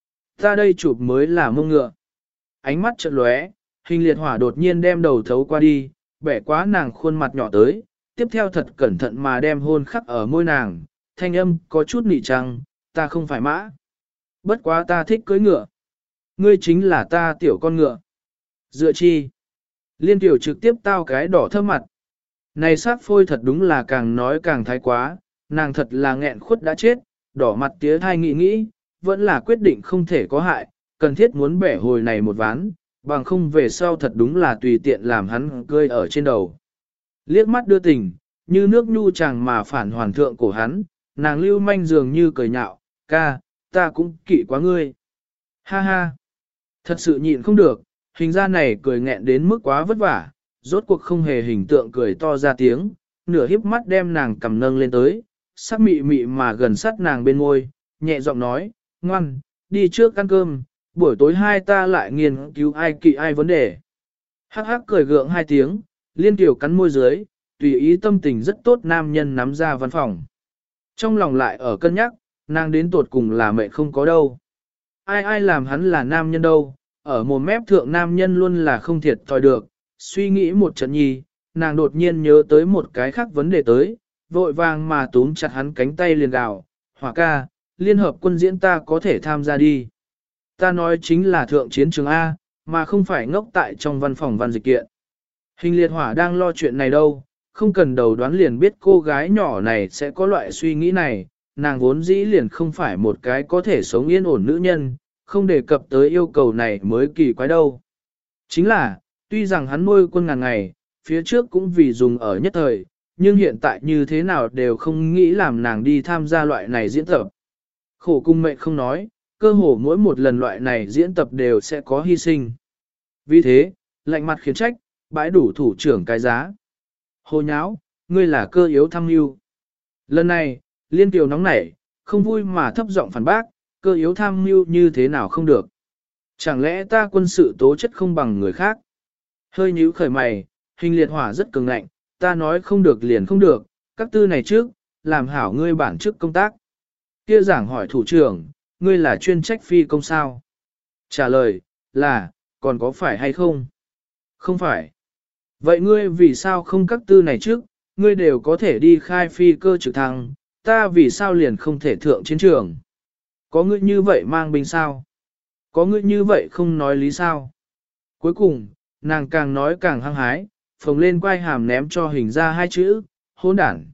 ta đây chụp mới là mông ngựa. Ánh mắt chợt lóe, hình liệt hỏa đột nhiên đem đầu thấu qua đi, bẻ quá nàng khuôn mặt nhỏ tới, tiếp theo thật cẩn thận mà đem hôn khắc ở môi nàng, thanh âm có chút nị trăng, ta không phải mã. Bất quá ta thích cưỡi ngựa. Ngươi chính là ta tiểu con ngựa. Dựa chi? Liên tiểu trực tiếp tao cái đỏ thơm mặt. Này sát phôi thật đúng là càng nói càng thái quá, nàng thật là nghẹn khuất đã chết, đỏ mặt tía thai nghĩ nghĩ, vẫn là quyết định không thể có hại, cần thiết muốn bẻ hồi này một ván, bằng không về sau thật đúng là tùy tiện làm hắn cơi ở trên đầu. Liếc mắt đưa tình, như nước nhu chàng mà phản hoàn thượng cổ hắn, nàng lưu manh dường như cười nhạo, ca, ta cũng kỵ quá ngươi. Ha ha, thật sự nhịn không được, hình ra này cười nghẹn đến mức quá vất vả, rốt cuộc không hề hình tượng cười to ra tiếng, nửa híp mắt đem nàng cầm nâng lên tới, sắc mị mị mà gần sát nàng bên môi, nhẹ giọng nói, ngoan, đi trước ăn cơm, buổi tối hai ta lại nghiên cứu ai kỵ ai vấn đề. Hắc hắc cười gượng hai tiếng, liên tiểu cắn môi dưới, tùy ý tâm tình rất tốt nam nhân nắm ra văn phòng. Trong lòng lại ở cân nhắc, nàng đến tột cùng là mẹ không có đâu. Ai ai làm hắn là nam nhân đâu, ở một mép thượng nam nhân luôn là không thiệt thòi được. Suy nghĩ một trận nhi, nàng đột nhiên nhớ tới một cái khác vấn đề tới, vội vàng mà túm chặt hắn cánh tay liền gào, hỏa ca, liên hợp quân diễn ta có thể tham gia đi. Ta nói chính là thượng chiến trường A, mà không phải ngốc tại trong văn phòng văn dịch kiện. Hình liệt hỏa đang lo chuyện này đâu, không cần đầu đoán liền biết cô gái nhỏ này sẽ có loại suy nghĩ này, nàng vốn dĩ liền không phải một cái có thể sống yên ổn nữ nhân, không đề cập tới yêu cầu này mới kỳ quái đâu. Chính là, tuy rằng hắn nuôi quân ngàn ngày, phía trước cũng vì dùng ở nhất thời, nhưng hiện tại như thế nào đều không nghĩ làm nàng đi tham gia loại này diễn tập. Khổ cung mệnh không nói, cơ hồ mỗi một lần loại này diễn tập đều sẽ có hy sinh. Vì thế, lạnh mặt khiến trách, bãi đủ thủ trưởng cái giá. Hồ nháo, ngươi là cơ yếu tham mưu. Lần này, liên tiểu nóng nảy, không vui mà thấp giọng phản bác, cơ yếu tham mưu như thế nào không được. Chẳng lẽ ta quân sự tố chất không bằng người khác? Hơi nhíu khởi mày, hình liệt hỏa rất cường ngạnh, ta nói không được liền không được, các tư này trước, làm hảo ngươi bản chức công tác. Kia giảng hỏi thủ trưởng, ngươi là chuyên trách phi công sao? Trả lời, là, còn có phải hay không? Không phải. Vậy ngươi vì sao không các tư này trước, ngươi đều có thể đi khai phi cơ trực thăng, ta vì sao liền không thể thượng chiến trường? Có ngươi như vậy mang binh sao? Có ngươi như vậy không nói lý sao? Cuối cùng, nàng càng nói càng hăng hái, phồng lên quai hàm ném cho hình ra hai chữ, hỗn đản.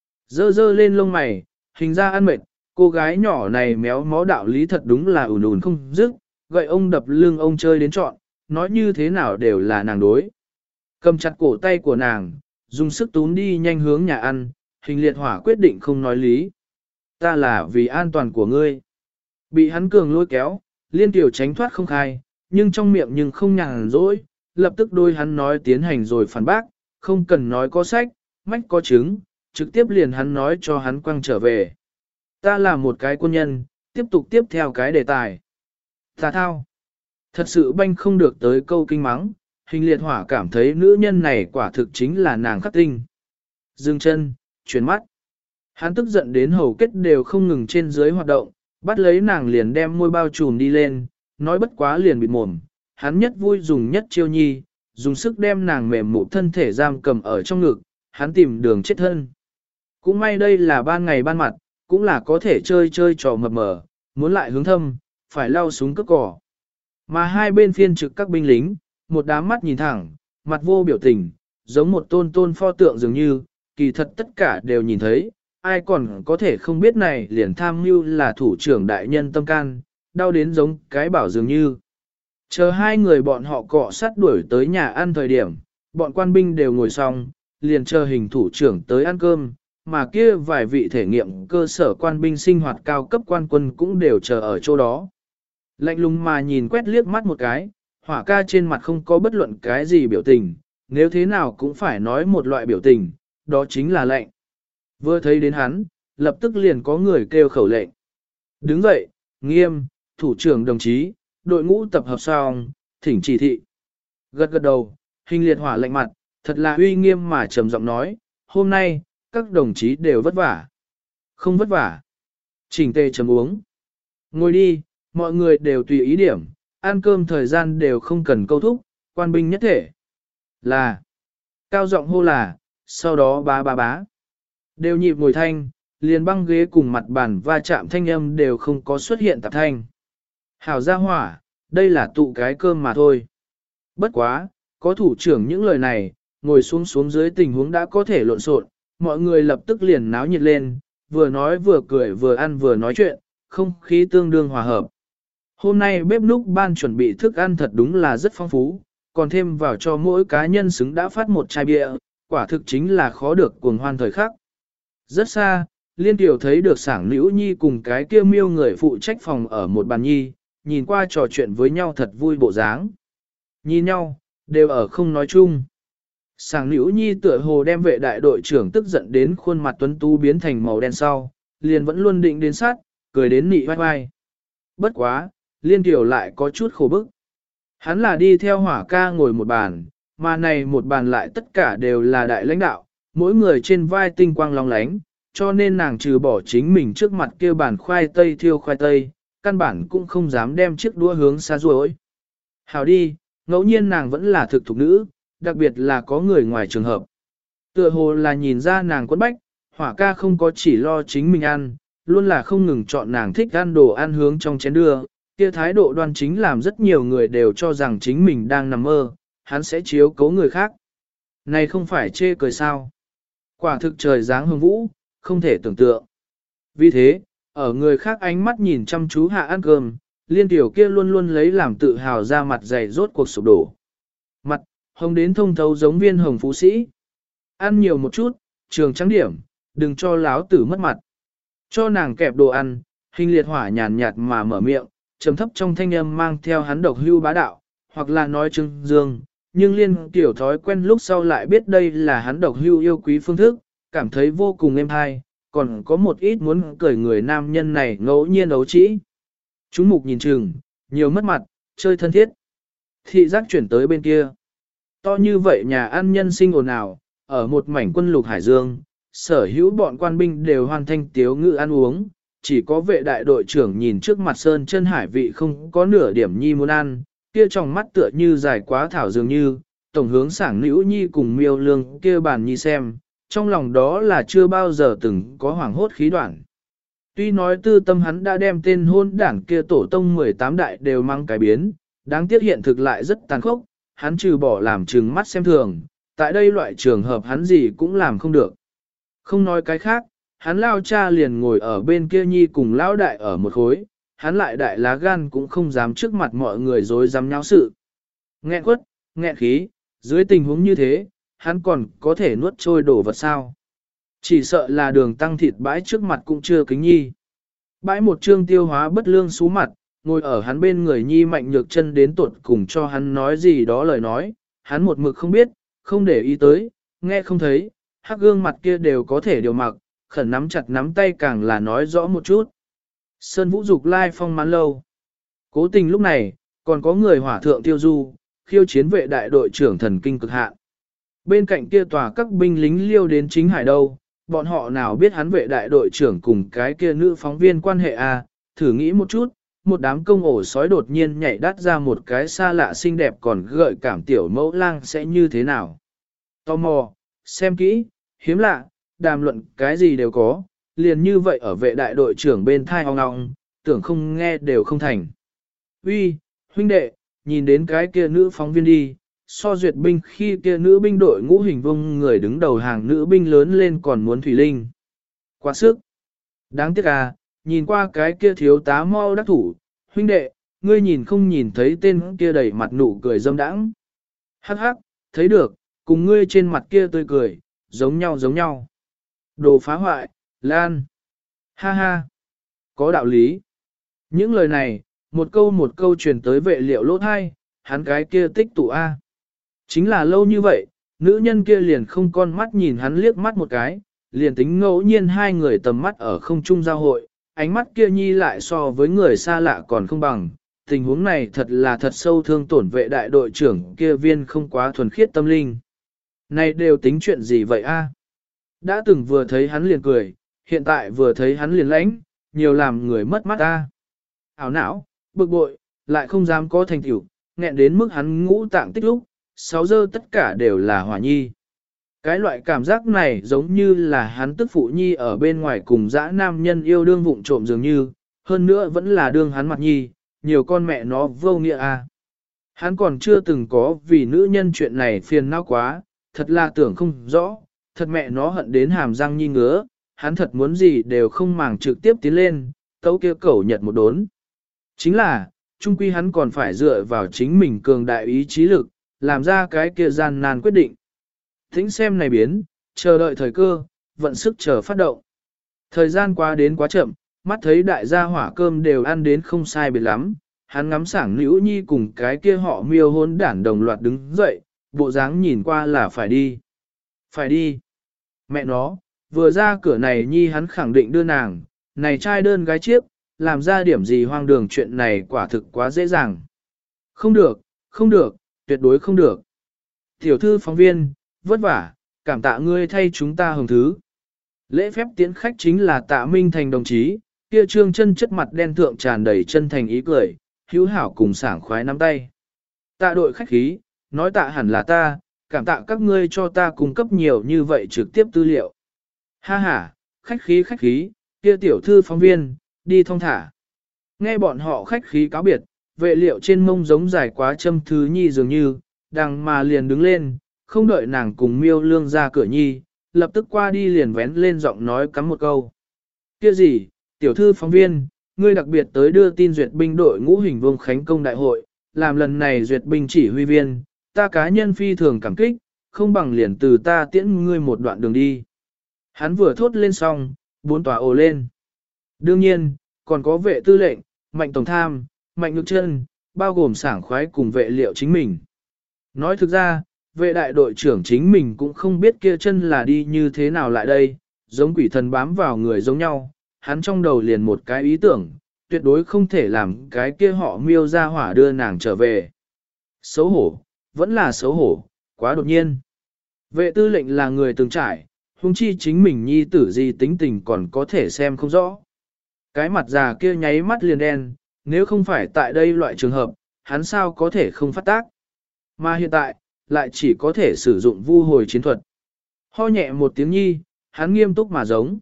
Dơ dơ lên lông mày, hình ra ăn mệt, cô gái nhỏ này méo mó đạo lý thật đúng là ủn ủn không dứt, gậy ông đập lưng ông chơi đến trọn, nói như thế nào đều là nàng đối. Cầm chặt cổ tay của nàng, dùng sức túm đi nhanh hướng nhà ăn, hình liệt hỏa quyết định không nói lý. Ta là vì an toàn của ngươi. Bị hắn cường lôi kéo, liên tiểu tránh thoát không khai, nhưng trong miệng nhưng không nhàn rỗi, lập tức đôi hắn nói tiến hành rồi phản bác, không cần nói có sách, mách có chứng, trực tiếp liền hắn nói cho hắn quăng trở về. Ta là một cái quân nhân, tiếp tục tiếp theo cái đề tài. Ta thao. Thật sự banh không được tới câu kinh mắng, hình liệt hỏa cảm thấy nữ nhân này quả thực chính là nàng khắc tinh. Dừng chân, chuyển mắt. Hắn tức giận đến hầu kết đều không ngừng trên dưới hoạt động, bắt lấy nàng liền đem môi bao trùm đi lên, nói bất quá liền bịt mồm. Hắn nhất vui dùng nhất chiêu nhi, dùng sức đem nàng mềm mụ thân thể giam cầm ở trong ngực, hắn tìm đường chết thân. Cũng may đây là ban ngày ban mặt, cũng là có thể chơi chơi trò mập mờ, muốn lại hướng thâm, phải lau súng cướp cỏ. Mà hai bên phiên trực các binh lính, một đám mắt nhìn thẳng, mặt vô biểu tình, giống một tôn tôn pho tượng dường như, kỳ thật tất cả đều nhìn thấy, ai còn có thể không biết này liền tham mưu là thủ trưởng đại nhân tâm can, đau đến giống cái bảo dường như. Chờ hai người bọn họ cọ sát đuổi tới nhà ăn thời điểm, bọn quan binh đều ngồi xong, liền chờ hình thủ trưởng tới ăn cơm, mà kia vài vị thể nghiệm cơ sở quan binh sinh hoạt cao cấp quan quân cũng đều chờ ở chỗ đó. Lạnh lùng mà nhìn quét liếc mắt một cái, hỏa ca trên mặt không có bất luận cái gì biểu tình, nếu thế nào cũng phải nói một loại biểu tình, đó chính là lệnh. Vừa thấy đến hắn, lập tức liền có người kêu khẩu lệnh. Đứng dậy, nghiêm, thủ trưởng đồng chí, đội ngũ tập hợp xong, thỉnh chỉ thị. Gật gật đầu, hình liệt hỏa lạnh mặt, thật là uy nghiêm mà trầm giọng nói, hôm nay, các đồng chí đều vất vả. Không vất vả. Chỉnh tề chấm uống. Ngồi đi, mọi người đều tùy ý điểm, ăn cơm thời gian đều không cần câu thúc, quan binh nhất thể. Là. Cao giọng hô là, sau đó bá bá bá. Đều nhịp ngồi thanh, liền băng ghế cùng mặt bàn va chạm thanh âm đều không có xuất hiện tạp thanh. Hảo gia hỏa, đây là tụ cái cơm mà thôi. Bất quá, có thủ trưởng những lời này, ngồi xuống xuống dưới tình huống đã có thể lộn xộn, mọi người lập tức liền náo nhiệt lên, vừa nói vừa cười vừa ăn vừa nói chuyện, không khí tương đương hòa hợp. Hôm nay bếp núc ban chuẩn bị thức ăn thật đúng là rất phong phú, còn thêm vào cho mỗi cá nhân xứng đã phát một chai bia, quả thực chính là khó được cuồng hoan thời khắc. Rất xa, Liên Tiểu thấy được Sảng Nữu Nhi cùng cái kia miêu người phụ trách phòng ở một bàn nhi, nhìn qua trò chuyện với nhau thật vui bộ dáng. Nhìn nhau, đều ở không nói chung. Sảng Nữu Nhi tựa hồ đem vệ đại đội trưởng tức giận đến khuôn mặt tuấn tú biến thành màu đen sau, liền vẫn luôn định đến sát, cười đến nị vai vai. Bất quá, Liên Tiểu lại có chút khổ bức. Hắn là đi theo hỏa ca ngồi một bàn, mà này một bàn lại tất cả đều là đại lãnh đạo, mỗi người trên vai tinh quang long lánh, cho nên nàng trừ bỏ chính mình trước mặt kia bàn khoai tây thiêu khoai tây, căn bản cũng không dám đem chiếc đũa hướng xa ruồi. Hào đi, ngẫu nhiên nàng vẫn là thực thục nữ, đặc biệt là có người ngoài trường hợp. Tựa hồ là nhìn ra nàng quấn bách, hỏa ca không có chỉ lo chính mình ăn, luôn là không ngừng chọn nàng thích ăn đồ ăn hướng trong chén đưa, kia thái độ đoan chính làm rất nhiều người đều cho rằng chính mình đang nằm mơ, hắn sẽ chiếu cố người khác. Này không phải chê cười sao. Quả thực trời dáng hương vũ, không thể tưởng tượng. Vì thế, ở người khác ánh mắt nhìn chăm chú hạ ăn cơm, Liên Tiểu kia luôn luôn lấy làm tự hào ra mặt dày rốt cuộc sụp đổ. Mặt, hồng đến thông thấu giống viên hồng phú sĩ. Ăn nhiều một chút, trường trắng điểm, đừng cho láo tử mất mặt. Cho nàng kẹp đồ ăn, hình liệt hỏa nhàn nhạt mà mở miệng, trầm thấp trong thanh âm mang theo hắn độc hưu bá đạo, hoặc là nói trưng dương, nhưng Liên Tiểu thói quen lúc sau lại biết đây là hắn độc hưu yêu quý phương thức, cảm thấy vô cùng êm hay, còn có một ít muốn cười người nam nhân này ngẫu nhiên ấu trĩ. Chúng mục nhìn chừng, nhiều mất mặt, chơi thân thiết. Thị giác chuyển tới bên kia. To như vậy nhà ăn nhân sinh ồn ào, ở một mảnh quân lục hải dương, sở hữu bọn quan binh đều hoàn thanh tiếu ngự ăn uống, chỉ có vệ đại đội trưởng nhìn trước mặt sơn chân hải vị không có nửa điểm nhi muốn ăn, kia trong mắt tựa như dài quá thảo dường như, tổng hướng Sảng Nữu Nhi cùng miêu lương kia bàn nhi xem, trong lòng đó là chưa bao giờ từng có hoảng hốt khí đoạn. Tuy nói tư tâm hắn đã đem tên hôn đảng kia tổ tông mười tám đại đều mang cái biến, đáng tiếc hiện thực lại rất tàn khốc, hắn trừ bỏ làm trừng mắt xem thường, tại đây loại trường hợp hắn gì cũng làm không được. Không nói cái khác, hắn lao cha liền ngồi ở bên kia nhi cùng lão đại ở một khối, hắn lại đại lá gan cũng không dám trước mặt mọi người dối dám nháo sự. Nghẹn quất, nghẹn khí, dưới tình huống như thế, hắn còn có thể nuốt trôi đổ vật sao. Chỉ sợ là đường tăng thịt bãi trước mặt cũng chưa kính nhi. Bãi một trương tiêu hóa bất lương xú mặt, ngồi ở hắn bên người nhi mạnh nhược chân đến tuột cùng cho hắn nói gì đó lời nói, hắn một mực không biết, không để ý tới, nghe không thấy, hắc gương mặt kia đều có thể điều mặc, khẩn nắm chặt nắm tay càng là nói rõ một chút. Sơn vũ dục lai phong mãn lâu. Cố tình lúc này, còn có người hỏa thượng tiêu du, khiêu chiến vệ đại đội trưởng thần kinh cực hạn. Bên cạnh kia tòa các binh lính liêu đến chính hải đâu, bọn họ nào biết hắn vệ đại đội trưởng cùng cái kia nữ phóng viên quan hệ à, thử nghĩ một chút, một đám công ổ sói đột nhiên nhảy đắt ra một cái xa lạ xinh đẹp còn gợi cảm tiểu mẫu lang sẽ như thế nào. Tò mò, xem kỹ, hiếm lạ, đàm luận cái gì đều có, liền như vậy ở vệ đại đội trưởng bên thai ong ong, tưởng không nghe đều không thành. Uy, huynh đệ, nhìn đến cái kia nữ phóng viên đi, so duyệt binh khi kia nữ binh đội ngũ hình vông người đứng đầu hàng nữ binh lớn lên còn muốn thủy linh. Quá sức. Đáng tiếc à, nhìn qua cái kia thiếu tá mau đắc thủ, huynh đệ, ngươi nhìn không nhìn thấy tên kia đầy mặt nụ cười dâm đãng. Hắc hắc, thấy được, cùng ngươi trên mặt kia tươi cười, giống nhau giống nhau. Đồ phá hoại, Lan. Ha ha. Có đạo lý. Những lời này, một câu một câu truyền tới vệ liệu lỗ thai, hắn cái kia tích tụ A. Chính là lâu như vậy, nữ nhân kia liền không con mắt nhìn hắn liếc mắt một cái, liền tính ngẫu nhiên hai người tầm mắt ở không trung giao hội, ánh mắt kia nhi lại so với người xa lạ còn không bằng. Tình huống này thật là thật sâu thương tổn vệ đại đội trưởng kia viên không quá thuần khiết tâm linh. Này đều tính chuyện gì vậy a? Đã từng vừa thấy hắn liền cười, hiện tại vừa thấy hắn liền lãnh, nhiều làm người mất mắt ta. Ảo não, bực bội, lại không dám có thành tựu, nghẹn đến mức hắn ngũ tạng tích lúc, sáu giờ tất cả đều là hỏa nhi. Cái loại cảm giác này giống như là hắn tức phụ nhi ở bên ngoài cùng dã nam nhân yêu đương vụng trộm dường như, hơn nữa vẫn là đương hắn mặt nhi, nhiều con mẹ nó vô nghĩa à. Hắn còn chưa từng có vì nữ nhân chuyện này phiền não quá, thật là tưởng không rõ, thật mẹ nó hận đến hàm răng nhi ngứa, hắn thật muốn gì đều không màng trực tiếp tiến lên, tấu kia cẩu nhật một đốn. Chính là, chung quy hắn còn phải dựa vào chính mình cường đại ý chí lực, làm ra cái kia gian nan quyết định. Thính xem này biến, chờ đợi thời cơ, vận sức chờ phát động. Thời gian qua đến quá chậm, mắt thấy đại gia hỏa cơm đều ăn đến không sai biệt lắm, hắn ngắm sảng nữ nhi cùng cái kia họ miêu hôn đản đồng loạt đứng dậy, bộ dáng nhìn qua là phải đi. Phải đi. Mẹ nó, vừa ra cửa này nhi hắn khẳng định đưa nàng, này trai đơn gái chiếc, làm ra điểm gì hoang đường chuyện này quả thực quá dễ dàng. Không được, không được, tuyệt đối không được. Tiểu thư phóng viên, vất vả, cảm tạ ngươi thay chúng ta hồng thứ. Lễ phép tiễn khách chính là Tạ Minh Thành đồng chí, kia trương chân chất mặt đen thượng tràn đầy chân thành ý cười, hữu hảo cùng sảng khoái nắm tay. Tạ đội khách khí, nói tạ hẳn là ta, cảm tạ các ngươi cho ta cung cấp nhiều như vậy trực tiếp tư liệu. Ha ha, khách khí khách khí, kia tiểu thư phóng viên, đi thong thả. Nghe bọn họ khách khí cáo biệt, vệ liệu trên mông giống dài quá châm thứ nhi dường như, đằng mà liền đứng lên, không đợi nàng cùng miêu lương ra cửa nhi, lập tức qua đi liền vén lên giọng nói cắm một câu. Kia gì, tiểu thư phóng viên, ngươi đặc biệt tới đưa tin duyệt binh đội ngũ hình vương khánh công đại hội, làm lần này duyệt binh chỉ huy viên, ta cá nhân phi thường cảm kích, không bằng liền từ ta tiễn ngươi một đoạn đường đi. Hắn vừa thốt lên xong, bốn tòa ồ lên. Đương nhiên, còn có vệ tư lệnh, mạnh tổng tham, mạnh ngực chân, bao gồm sảng khoái cùng vệ liệu chính mình. Nói thực ra, vệ đại đội trưởng chính mình cũng không biết kia chân là đi như thế nào lại đây, giống quỷ thần bám vào người giống nhau, hắn trong đầu liền một cái ý tưởng, tuyệt đối không thể làm cái kia họ miêu ra hỏa đưa nàng trở về. Xấu hổ, vẫn là xấu hổ, quá đột nhiên. Vệ tư lệnh là người từng trải, huống chi chính mình nhi tử gì tính tình còn có thể xem không rõ. Cái mặt già kia nháy mắt liền đen, nếu không phải tại đây loại trường hợp, hắn sao có thể không phát tác. Mà hiện tại, lại chỉ có thể sử dụng vu hồi chiến thuật. Ho nhẹ một tiếng nhi, hắn nghiêm túc mà giống.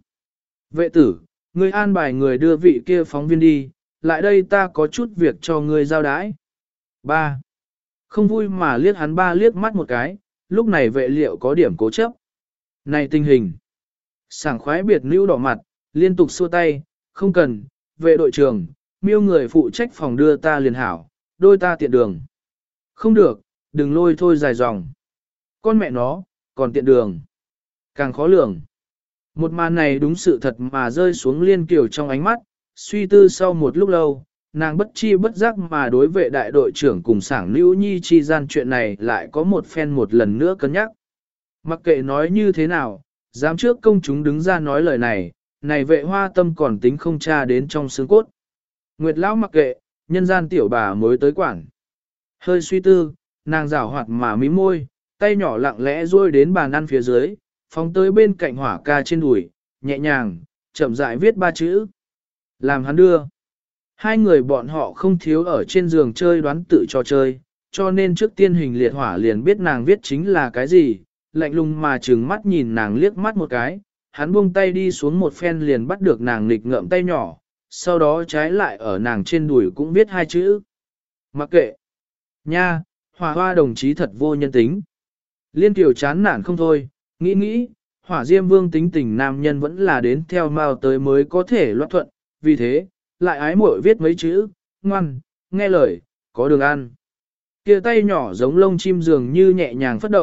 Vệ tử, ngươi an bài người đưa vị kia phóng viên đi, lại đây ta có chút việc cho ngươi giao đái. Ba. Không vui mà liếc hắn ba liếc mắt một cái, lúc này vệ liệu có điểm cố chấp. Này tình hình. Sảng khoái biệt nữ đỏ mặt, liên tục xua tay, không cần, vệ đội trưởng, miêu người phụ trách phòng đưa ta liền hảo, đôi ta tiện đường. Không được, đừng lôi thôi dài dòng. Con mẹ nó, còn tiện đường. Càng khó lường. Một màn này đúng sự thật mà rơi xuống liên kiểu trong ánh mắt, suy tư sau một lúc lâu, nàng bất chi bất giác mà đối vệ đại đội trưởng cùng sảng nữ nhi chi gian chuyện này lại có một phen một lần nữa cân nhắc. Mặc kệ nói như thế nào, dám trước công chúng đứng ra nói lời này, này vệ hoa tâm còn tính không tra đến trong xương cốt. Nguyệt lão mặc kệ, nhân gian tiểu bà mới tới quản. Hơi suy tư, nàng rảo hoạt mà mím môi, tay nhỏ lặng lẽ rôi đến bàn ăn phía dưới, phóng tới bên cạnh hỏa ca trên đùi, nhẹ nhàng, chậm rãi viết ba chữ. Làm hắn đưa. Hai người bọn họ không thiếu ở trên giường chơi đoán tự cho chơi, cho nên trước tiên hình liệt hỏa liền biết nàng viết chính là cái gì, lạnh lùng mà trừng mắt nhìn nàng liếc mắt một cái, hắn buông tay đi xuống một phen liền bắt được nàng nghịch ngợm tay nhỏ, sau đó trái lại ở nàng trên đùi cũng viết hai chữ. Mặc kệ. Nha, hỏa hoa đồng chí thật vô nhân tính. Liên tiểu chán nản không thôi, nghĩ nghĩ, hỏa diêm vương tính tình nam nhân vẫn là đến theo mao tới mới có thể loát thuận, vì thế, lại ái muội viết mấy chữ, ngoan, nghe lời, có đường ăn. Kia tay nhỏ giống lông chim dường như nhẹ nhàng phất động,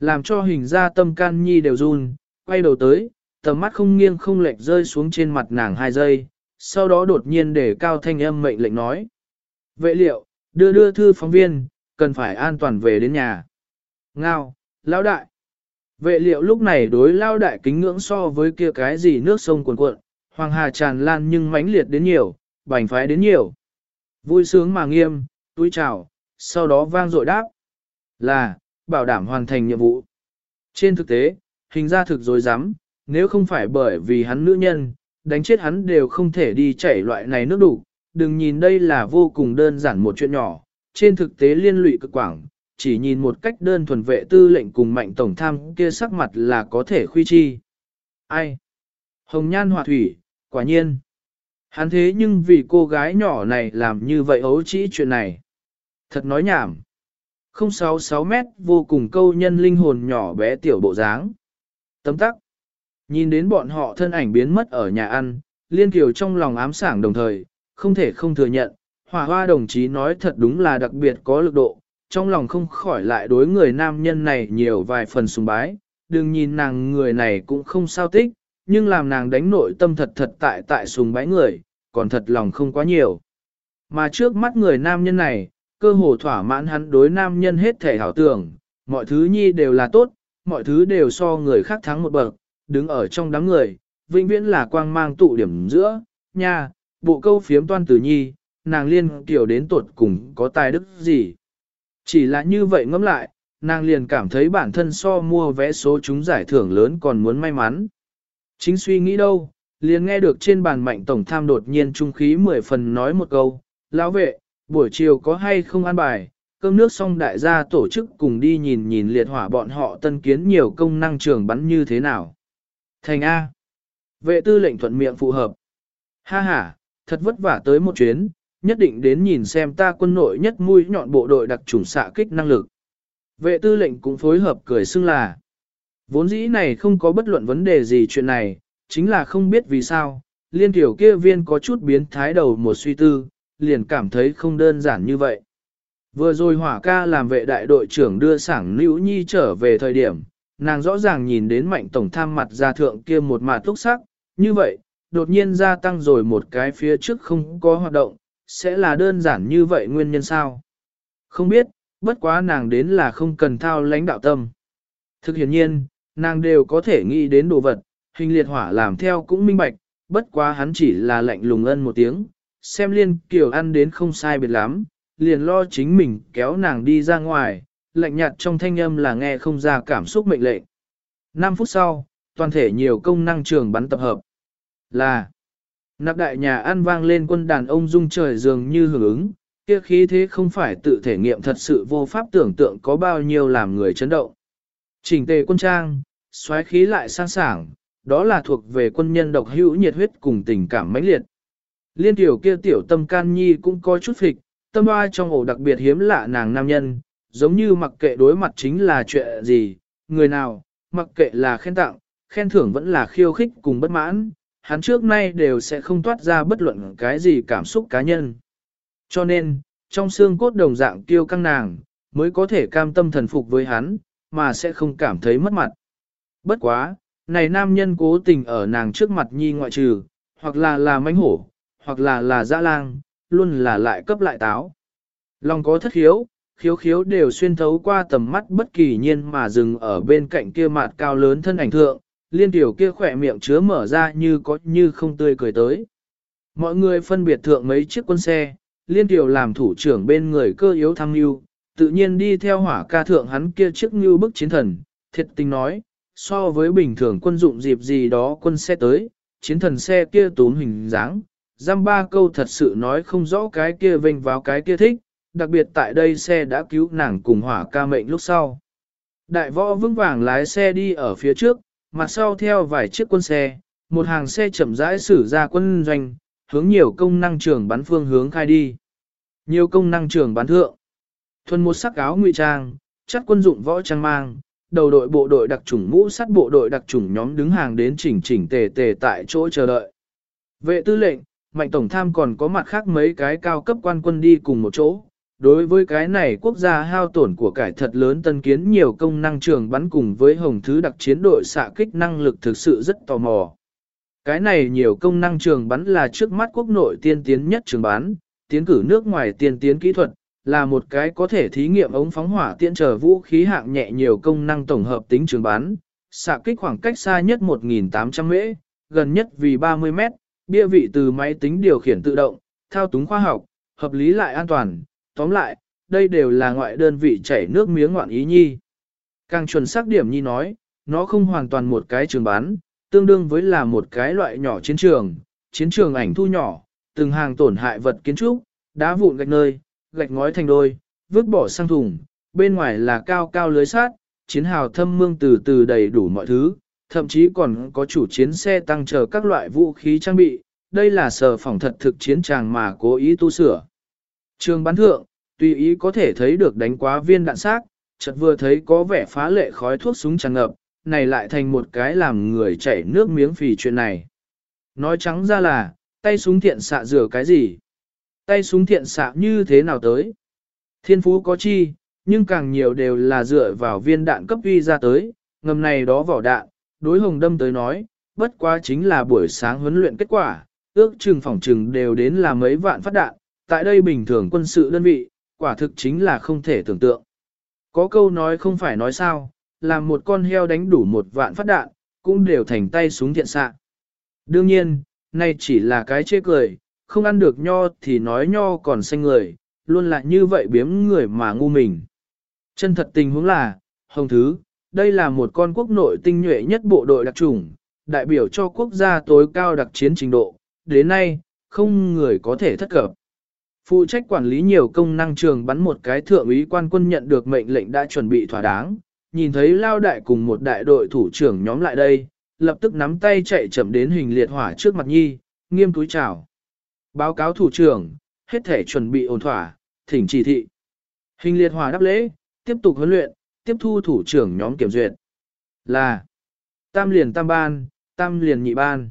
làm cho hình ra tâm can nhi đều run, quay đầu tới, tầm mắt không nghiêng không lệch rơi xuống trên mặt nàng hai giây, sau đó đột nhiên để cao thanh âm mệnh lệnh nói. Vệ liệu, đưa đưa thư phóng viên, cần phải an toàn về đến nhà. Ngao, lão đại. Vệ liệu lúc này đối lão đại kính ngưỡng so với kia cái gì nước sông cuồn cuộn, hoàng hà tràn lan nhưng mãnh liệt đến nhiều, bành phái đến nhiều. Vui sướng mà nghiêm, túi chào, sau đó vang dội đáp. Là, bảo đảm hoàn thành nhiệm vụ. Trên thực tế, hình ra thực dối rắm nếu không phải bởi vì hắn nữ nhân, đánh chết hắn đều không thể đi chảy loại này nước đủ. Đừng nhìn đây là vô cùng đơn giản một chuyện nhỏ, trên thực tế liên lụy cực quảng, chỉ nhìn một cách đơn thuần vệ tư lệnh cùng mạnh tổng tham kia sắc mặt là có thể khuy chi. Ai? Hồng nhan họa thủy, quả nhiên. Hắn thế nhưng vì cô gái nhỏ này làm như vậy ấu trĩ chuyện này. Thật nói nhảm. không sáu sáu mét vô cùng câu nhân linh hồn nhỏ bé tiểu bộ dáng. Tấm tắc. Nhìn đến bọn họ thân ảnh biến mất ở nhà ăn, Liên Kiều trong lòng ám sảng đồng thời, không thể không thừa nhận, Hỏa Hoa đồng chí nói thật đúng là đặc biệt có lực độ, trong lòng không khỏi lại đối người nam nhân này nhiều vài phần sùng bái, đừng nhìn nàng người này cũng không sao tích, nhưng làm nàng đánh nội tâm thật thật tại tại sùng bái người, còn thật lòng không quá nhiều. Mà trước mắt người nam nhân này, cơ hồ thỏa mãn hắn đối nam nhân hết thể hảo tưởng, mọi thứ nhi đều là tốt, mọi thứ đều so người khác thắng một bậc, đứng ở trong đám người, vĩnh viễn là quang mang tụ điểm giữa, nha, bộ câu phiếm toan tử nhi, nàng Liên Kiều đến tuột cùng có tài đức gì. Chỉ là như vậy ngẫm lại, nàng liền cảm thấy bản thân so mua vé số trúng giải thưởng lớn còn muốn may mắn. Chính suy nghĩ đâu, liền nghe được trên bàn mạnh tổng tham đột nhiên trung khí mười phần nói một câu, lão vệ, buổi chiều có hay không ăn bài, cơm nước xong đại gia tổ chức cùng đi nhìn nhìn liệt hỏa bọn họ tân kiến nhiều công năng trường bắn như thế nào. Thành A. Vệ tư lệnh thuận miệng phù hợp. Ha ha, thật vất vả tới một chuyến, nhất định đến nhìn xem ta quân nội nhất mũi nhọn bộ đội đặc trùng xạ kích năng lực. Vệ tư lệnh cũng phối hợp cười xưng là. Vốn dĩ này không có bất luận vấn đề gì chuyện này, chính là không biết vì sao, Liên Kiều kia viên có chút biến thái đầu một suy tư, liền cảm thấy không đơn giản như vậy. Vừa rồi Hỏa ca làm vệ đại đội trưởng đưa sảng Nữ Nhi trở về thời điểm, nàng rõ ràng nhìn đến mạnh tổng tham mặt ra thượng kia một mặt túc sắc, như vậy, đột nhiên gia tăng rồi một cái phía trước không có hoạt động, sẽ là đơn giản như vậy nguyên nhân sao? Không biết, bất quá nàng đến là không cần thao lãnh đạo tâm. Thực hiện nhiên, nàng đều có thể nghĩ đến đồ vật, hình liệt hỏa làm theo cũng minh bạch, bất quá hắn chỉ là lạnh lùng ân một tiếng, xem Liên Kiều ăn đến không sai biệt lắm, liền lo chính mình kéo nàng đi ra ngoài, lạnh nhạt trong thanh âm là nghe không ra cảm xúc mệnh lệnh. năm phút sau, toàn thể nhiều công năng trường bắn tập hợp. Là nạp đại nhà ăn vang lên quân đàn ông rung trời dường như hưởng ứng, kia khí thế không phải tự thể nghiệm thật sự vô pháp tưởng tượng có bao nhiêu làm người chấn động. Chỉnh tề quân trang, xoáy khí lại sang sảng, đó là thuộc về quân nhân độc hữu nhiệt huyết cùng tình cảm mãnh liệt. Liên tiểu kia tiểu tâm can nhi cũng có chút phịch, tâm hoa trong ổ đặc biệt hiếm lạ nàng nam nhân, giống như mặc kệ đối mặt chính là chuyện gì, người nào, mặc kệ là khen tặng, khen thưởng vẫn là khiêu khích cùng bất mãn, hắn trước nay đều sẽ không toát ra bất luận cái gì cảm xúc cá nhân. Cho nên, trong xương cốt đồng dạng tiêu căng nàng, mới có thể cam tâm thần phục với hắn, mà sẽ không cảm thấy mất mặt. Bất quá, này nam nhân cố tình ở nàng trước mặt nhi ngoại trừ, hoặc là là mãnh hổ, hoặc là là dã lang, luôn là lại cấp lại táo. Lòng có thất khiếu, khiếu khiếu đều xuyên thấu qua tầm mắt bất kỳ nhiên mà dừng ở bên cạnh kia mặt cao lớn thân ảnh thượng, Liên tiểu kia khỏe miệng chứa mở ra như có như không tươi cười tới. Mọi người phân biệt thượng mấy chiếc quân xe, Liên tiểu làm thủ trưởng bên người cơ yếu thăng lưu, tự nhiên đi theo Hỏa ca thượng hắn kia chiếc như bức chiến thần, thiệt tình nói, so với bình thường quân dụng dịp gì đó quân xe tới, chiến thần xe kia túm hình dáng, giam ba câu thật sự nói không rõ cái kia vênh vào cái kia thích, đặc biệt tại đây xe đã cứu nàng cùng Hỏa ca mệnh lúc sau. Đại võ vững vàng lái xe đi ở phía trước, mặt sau theo vài chiếc quân xe, một hàng xe chậm rãi xử ra quân doanh, hướng nhiều công năng trường bắn phương hướng khai đi. Nhiều công năng trường bắn thượng, thuần một sắc áo ngụy trang, chắc quân dụng võ trang mang, đầu đội bộ đội đặc chủng mũ sắt bộ đội đặc chủng nhóm đứng hàng đến chỉnh chỉnh tề tề tại chỗ chờ đợi. Vệ tư lệnh, mạnh tổng tham còn có mặt khác mấy cái cao cấp quan quân đi cùng một chỗ, Đối với cái này quốc gia hao tổn của cải thật lớn tân kiến nhiều công năng trường bắn cùng với hồng thứ đặc chiến đội xạ kích năng lực thực sự rất tò mò. Cái này nhiều công năng trường bắn là trước mắt quốc nội tiên tiến nhất trường bắn, tiến cử nước ngoài tiên tiến kỹ thuật, là một cái có thể thí nghiệm ống phóng hỏa tiễn trở vũ khí hạng nhẹ nhiều công năng tổng hợp tính trường bắn, xạ kích khoảng cách xa nhất một nghìn tám trăm mễ, gần nhất vì ba mươi mét, bia vị từ máy tính điều khiển tự động, thao túng khoa học, hợp lý lại an toàn. Tóm lại, đây đều là ngoại đơn vị chảy nước miếng ngoạn ý nhi. Càng chuẩn xác điểm nhi nói, nó không hoàn toàn một cái trường bắn, tương đương với là một cái loại nhỏ chiến trường, chiến trường ảnh thu nhỏ, từng hàng tổn hại vật kiến trúc, đá vụn gạch nơi, gạch ngói thành đôi, vứt bỏ sang thùng, bên ngoài là cao cao lưới sát, chiến hào thâm mương từ từ đầy đủ mọi thứ, thậm chí còn có chủ chiến xe tăng chờ các loại vũ khí trang bị, đây là sở phỏng thật thực chiến tràng mà cố ý tu sửa. Trường bắn thượng, tùy ý có thể thấy được đánh quá viên đạn xác, chợt vừa thấy có vẻ phá lệ khói thuốc súng tràn ngập, này lại thành một cái làm người chảy nước miếng phì chuyện này. Nói trắng ra là, tay súng thiện xạ rửa cái gì? Tay súng thiện xạ như thế nào tới? Thiên phú có chi, nhưng càng nhiều đều là dựa vào viên đạn cấp uy ra tới, ngầm này đó vỏ đạn, đối hồng đâm tới nói, bất quá chính là buổi sáng huấn luyện kết quả, ước chừng phòng chừng đều đến là mấy vạn phát đạn, tại đây bình thường quân sự đơn vị, quả thực chính là không thể tưởng tượng. Có câu nói không phải nói sao, làm một con heo đánh đủ một vạn phát đạn, cũng đều thành tay súng thiện xạ. Đương nhiên, này chỉ là cái chê cười, không ăn được nho thì nói nho còn xanh người, luôn là như vậy biếm người mà ngu mình. Chân thật tình huống là, Hồng Thứ, đây là một con quốc nội tinh nhuệ nhất bộ đội đặc chủng, đại biểu cho quốc gia tối cao đặc chiến trình độ, đến nay, không người có thể thất cập. Phụ trách quản lý nhiều công năng trường bắn một cái thượng úy quan quân nhận được mệnh lệnh đã chuẩn bị thỏa đáng, nhìn thấy lao đại cùng một đại đội thủ trưởng nhóm lại đây, lập tức nắm tay chạy chậm đến Hình Liệt Hỏa trước mặt nhi, nghiêm túi chào. Báo cáo thủ trưởng, hết thể chuẩn bị ổn thỏa, thỉnh chỉ thị. Hình Liệt Hỏa đáp lễ, tiếp tục huấn luyện, tiếp thu thủ trưởng nhóm kiểm duyệt. Là tam liền tam ban, tam liền nhị ban.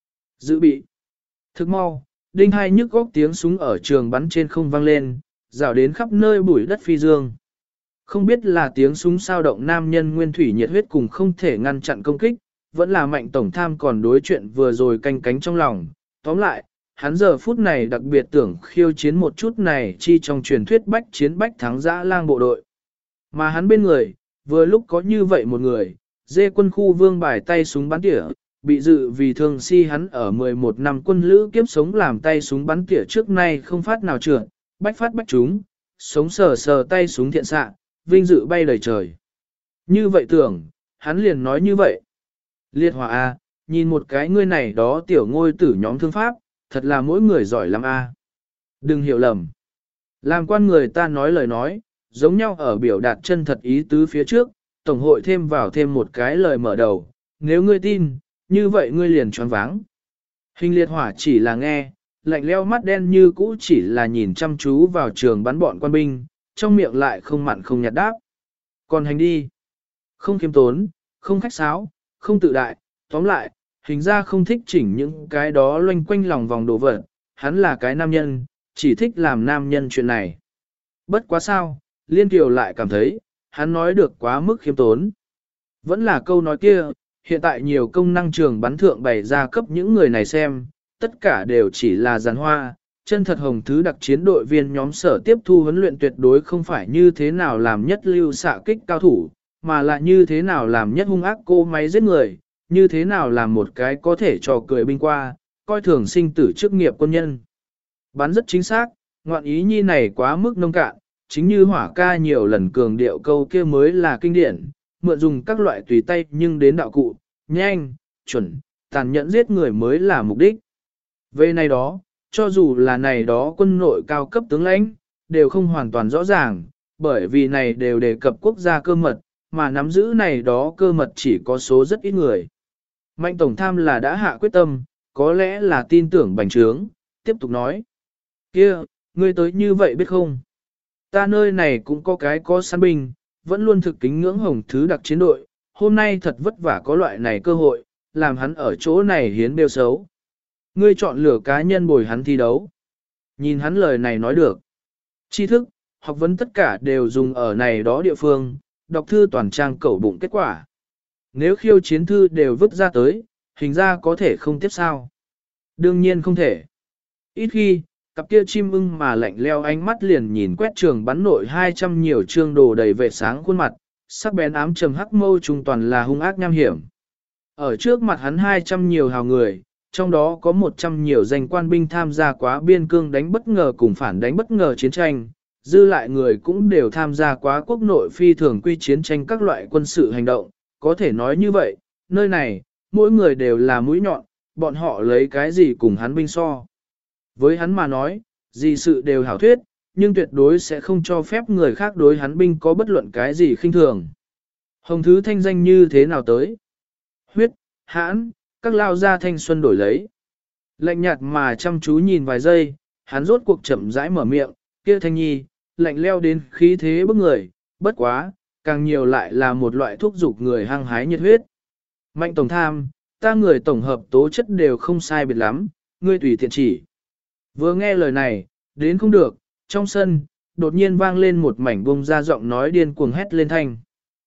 Dự bị. Thức mau, đinh hai nhức góc tiếng súng ở trường bắn trên không vang lên, rào đến khắp nơi bụi đất phi dương. Không biết là tiếng súng sao động nam nhân nguyên thủy nhiệt huyết cùng không thể ngăn chặn công kích, vẫn là mạnh tổng tham còn đối chuyện vừa rồi canh cánh trong lòng. Tóm lại, hắn giờ phút này đặc biệt tưởng khiêu chiến một chút này chi trong truyền thuyết bách chiến bách thắng dã lang bộ đội. Mà hắn bên người, vừa lúc có như vậy một người, dê quân khu vương bài tay súng bắn tỉa, bị dự vì thường si hắn ở mười một năm quân lữ kiếp sống làm tay súng bắn tỉa trước nay không phát nào trượt, bách phát bách trúng, sống sờ sờ tay súng thiện xạ, vinh dự bay đầy trời. Như vậy tưởng, hắn liền nói như vậy. Liệt Hỏa A, nhìn một cái ngươi này đó tiểu ngôi tử nhóm thương pháp, thật là mỗi người giỏi lắm A. Đừng hiểu lầm. Làm quan người ta nói lời nói, giống nhau ở biểu đạt chân thật ý tứ phía trước, Tổng hội thêm vào thêm một cái lời mở đầu, nếu ngươi tin, như vậy ngươi liền choáng váng. Hình Liệt Hỏa chỉ là nghe, lạnh leo mắt đen như cũ chỉ là nhìn chăm chú vào trường bắn bọn quan binh, trong miệng lại không mặn không nhạt đáp. Còn hành đi, không khiêm tốn, không khách sáo, không tự đại, tóm lại, hình ra không thích chỉnh những cái đó loanh quanh lòng vòng đồ vật, hắn là cái nam nhân, chỉ thích làm nam nhân chuyện này. Bất quá sao, Liên Kiều lại cảm thấy, hắn nói được quá mức khiêm tốn. Vẫn là câu nói kia, hiện tại nhiều công năng trường bắn thượng bày ra cấp những người này xem, tất cả đều chỉ là giàn hoa, chân thật Hồng Thứ đặc chiến đội viên nhóm sở tiếp thu huấn luyện tuyệt đối không phải như thế nào làm nhất lưu xạ kích cao thủ, mà là như thế nào làm nhất hung ác cô máy giết người, như thế nào làm một cái có thể trò cười binh qua, coi thường sinh tử chức nghiệp quân nhân. Bắn rất chính xác, ngoạn ý nhi này quá mức nông cạn, chính như Hỏa ca nhiều lần cường điệu câu kia mới là kinh điển, mượn dùng các loại tùy tay nhưng đến đạo cụ, nhanh, chuẩn, tàn nhẫn giết người mới là mục đích. Về này đó, cho dù là này đó quân nội cao cấp tướng lãnh, đều không hoàn toàn rõ ràng, bởi vì này đều đề cập quốc gia cơ mật, mà nắm giữ này đó cơ mật chỉ có số rất ít người. Mạnh Tổng Tham là đã hạ quyết tâm, có lẽ là tin tưởng bành trướng, tiếp tục nói. Kia, ngươi tới như vậy biết không? Ta nơi này cũng có cái có săn binh, vẫn luôn thực kính ngưỡng Hồng Thứ đặc chiến đội, hôm nay thật vất vả có loại này cơ hội, làm hắn ở chỗ này hiến bêu xấu. Ngươi chọn lựa cá nhân bồi hắn thi đấu. Nhìn hắn lời này nói được. Tri thức, học vấn tất cả đều dùng ở này đó địa phương, đọc thư toàn trang cẩu bụng kết quả. Nếu khiêu chiến thư đều vứt ra tới, hình ra có thể không tiếp sao. Đương nhiên không thể. Ít khi, cặp kia chim ưng mà lạnh leo ánh mắt liền nhìn quét trường bắn nội hai trăm nhiều trương đồ đầy vệ sáng khuôn mặt, sắc bén ám trầm hắc mâu trung toàn là hung ác nham hiểm. Ở trước mặt hắn hai trăm nhiều hào người, trong đó có một trăm nhiều danh quan binh tham gia quá biên cương đánh bất ngờ cùng phản đánh bất ngờ chiến tranh, dư lại người cũng đều tham gia quá quốc nội phi thường quy chiến tranh các loại quân sự hành động, có thể nói như vậy, nơi này, mỗi người đều là mũi nhọn, bọn họ lấy cái gì cùng hắn binh so. Với hắn mà nói, gì sự đều hảo thuyết, nhưng tuyệt đối sẽ không cho phép người khác đối hắn binh có bất luận cái gì khinh thường. Hồng thứ thanh danh như thế nào tới? Huyết, hãn, các lao gia thanh xuân đổi lấy. Lạnh nhạt mà chăm chú nhìn vài giây, hắn rốt cuộc chậm rãi mở miệng, kia thanh nhi, lạnh leo đến khí thế bức người, bất quá, càng nhiều lại là một loại thuốc dục người hăng hái nhiệt huyết. Mạnh tổng tham, ta người tổng hợp tố chất đều không sai biệt lắm, ngươi tùy tiện chỉ. Vừa nghe lời này, đến không được, trong sân, đột nhiên vang lên một mảnh bông ra giọng nói điên cuồng hét lên thanh.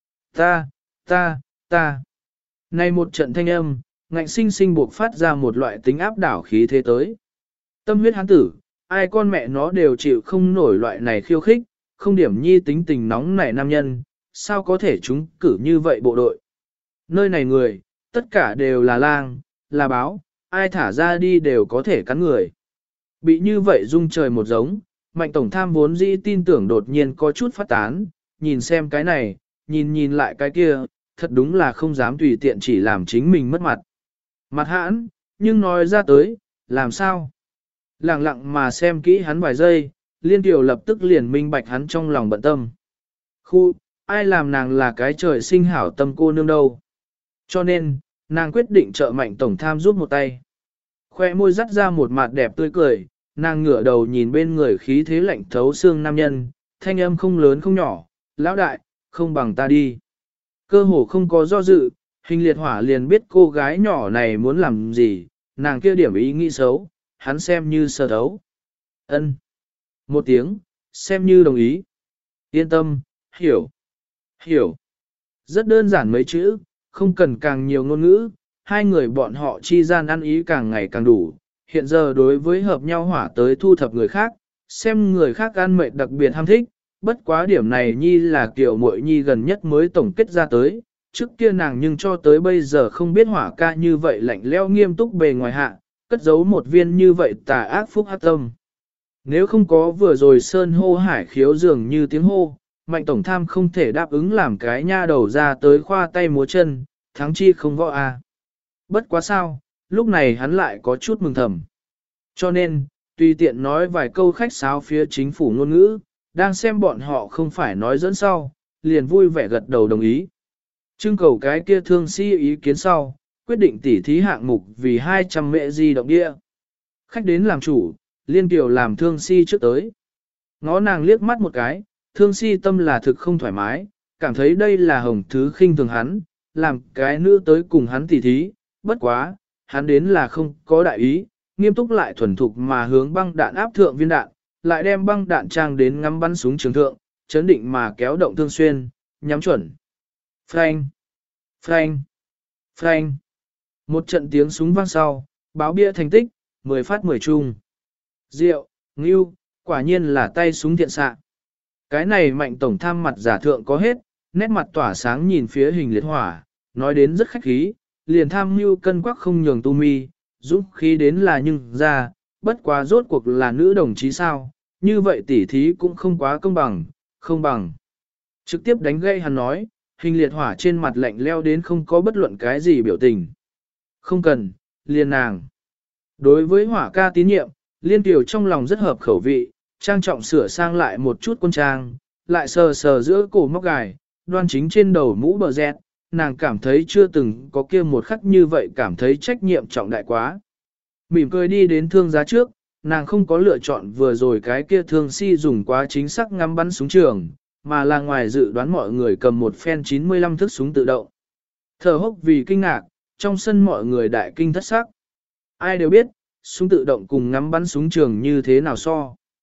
Ta, ta, ta. Này một trận thanh âm, ngạnh sinh sinh buộc phát ra một loại tính áp đảo khí thế tới. Tâm huyết hán tử, ai con mẹ nó đều chịu không nổi loại này khiêu khích, không điểm nhi tính tình nóng nảy nam nhân, sao có thể chúng cử như vậy bộ đội. Nơi này người, tất cả đều là lang, là báo, ai thả ra đi đều có thể cắn người. Bị như vậy rung trời một giống, mạnh tổng tham vốn dĩ tin tưởng đột nhiên có chút phát tán, nhìn xem cái này, nhìn nhìn lại cái kia, thật đúng là không dám tùy tiện chỉ làm chính mình mất mặt. Mặt hãn, nhưng nói ra tới, làm sao? Lặng lặng mà xem kỹ hắn vài giây, Liên Tiểu lập tức liền minh bạch hắn trong lòng bận tâm. Khu, ai làm nàng là cái trời sinh hảo tâm cô nương đâu. Cho nên, nàng quyết định trợ mạnh tổng tham giúp một tay. Khoe môi dắt ra một mặt đẹp tươi cười, nàng ngửa đầu nhìn bên người khí thế lạnh thấu xương nam nhân, thanh âm không lớn không nhỏ, lão đại, không bằng ta đi. Cơ hồ không có do dự, hình liệt hỏa liền biết cô gái nhỏ này muốn làm gì, nàng kia điểm ý nghĩ xấu, hắn xem như sơ thấu. Ân. Một tiếng, xem như đồng ý. Yên tâm, hiểu. Hiểu. Rất đơn giản mấy chữ, không cần càng nhiều ngôn ngữ, hai người bọn họ chi gian ăn ý càng ngày càng đủ. Hiện giờ đối với hợp nhau hỏa tới thu thập người khác, xem người khác ăn mệt đặc biệt ham thích, bất quá điểm này nhi là kiểu muội nhi gần nhất mới tổng kết ra tới, trước kia nàng nhưng cho tới bây giờ không biết hỏa ca như vậy lạnh leo nghiêm túc bề ngoài hạ, cất giấu một viên như vậy tà ác phúc hát tâm. Nếu không có vừa rồi sơn hô hải khiếu dường như tiếng hô, mạnh tổng tham không thể đáp ứng làm cái nha đầu ra tới khoa tay múa chân, thắng chi không võ a. À. Bất quá sao, lúc này hắn lại có chút mừng thầm. Cho nên, tùy tiện nói vài câu khách sáo phía chính phủ ngôn ngữ, đang xem bọn họ không phải nói dẫn sau, liền vui vẻ gật đầu đồng ý. Trưng cầu cái kia thương si ý kiến sau, quyết định tỉ thí hạng mục vì hai trăm mệ di động địa. Khách đến làm chủ, Liên Kiều làm thương si trước tới. Ngó nàng liếc mắt một cái, thương si tâm là thực không thoải mái, cảm thấy đây là hồng thứ khinh thường hắn, làm cái nữ tới cùng hắn tỉ thí, bất quá, hắn đến là không có đại ý, nghiêm túc lại thuần thục mà hướng băng đạn áp thượng viên đạn, lại đem băng đạn trang đến ngắm bắn súng trường thượng, chấn định mà kéo động thương xuyên, nhắm chuẩn. Phanh! Phanh! Phanh! Một trận tiếng súng vang sau, báo bia thành tích, mười phát mười chung. Rượu, ngưu, quả nhiên là tay súng thiện xạ. Cái này mạnh tổng tham mặt giả thượng có hết, nét mặt tỏa sáng nhìn phía hình liệt hỏa, nói đến rất khách khí, liền tham mưu cân quắc không nhường tu mi, dũng khí đến là nhưng ra, bất quá rốt cuộc là nữ đồng chí sao, như vậy tỉ thí cũng không quá công bằng, không bằng. Trực tiếp đánh gây hắn nói, hình liệt hỏa trên mặt lạnh leo đến không có bất luận cái gì biểu tình. Không cần, liền nàng. Đối với hỏa ca tín nhiệm, Liên Tiểu trong lòng rất hợp khẩu vị, trang trọng sửa sang lại một chút quân trang, lại sờ sờ giữa cổ móc gài, đoan chính trên đầu mũ bờ dẹt, nàng cảm thấy chưa từng có kia một khắc như vậy cảm thấy trách nhiệm trọng đại quá. Mỉm cười đi đến thương giá trước, nàng không có lựa chọn vừa rồi cái kia thương si dùng quá chính xác ngắm bắn súng trường, mà là ngoài dự đoán mọi người cầm một phen chín mươi lăm thước súng tự động. Thở hốc vì kinh ngạc, trong sân mọi người đại kinh thất sắc. Ai đều biết, súng tự động cùng ngắm bắn súng trường như thế nào so.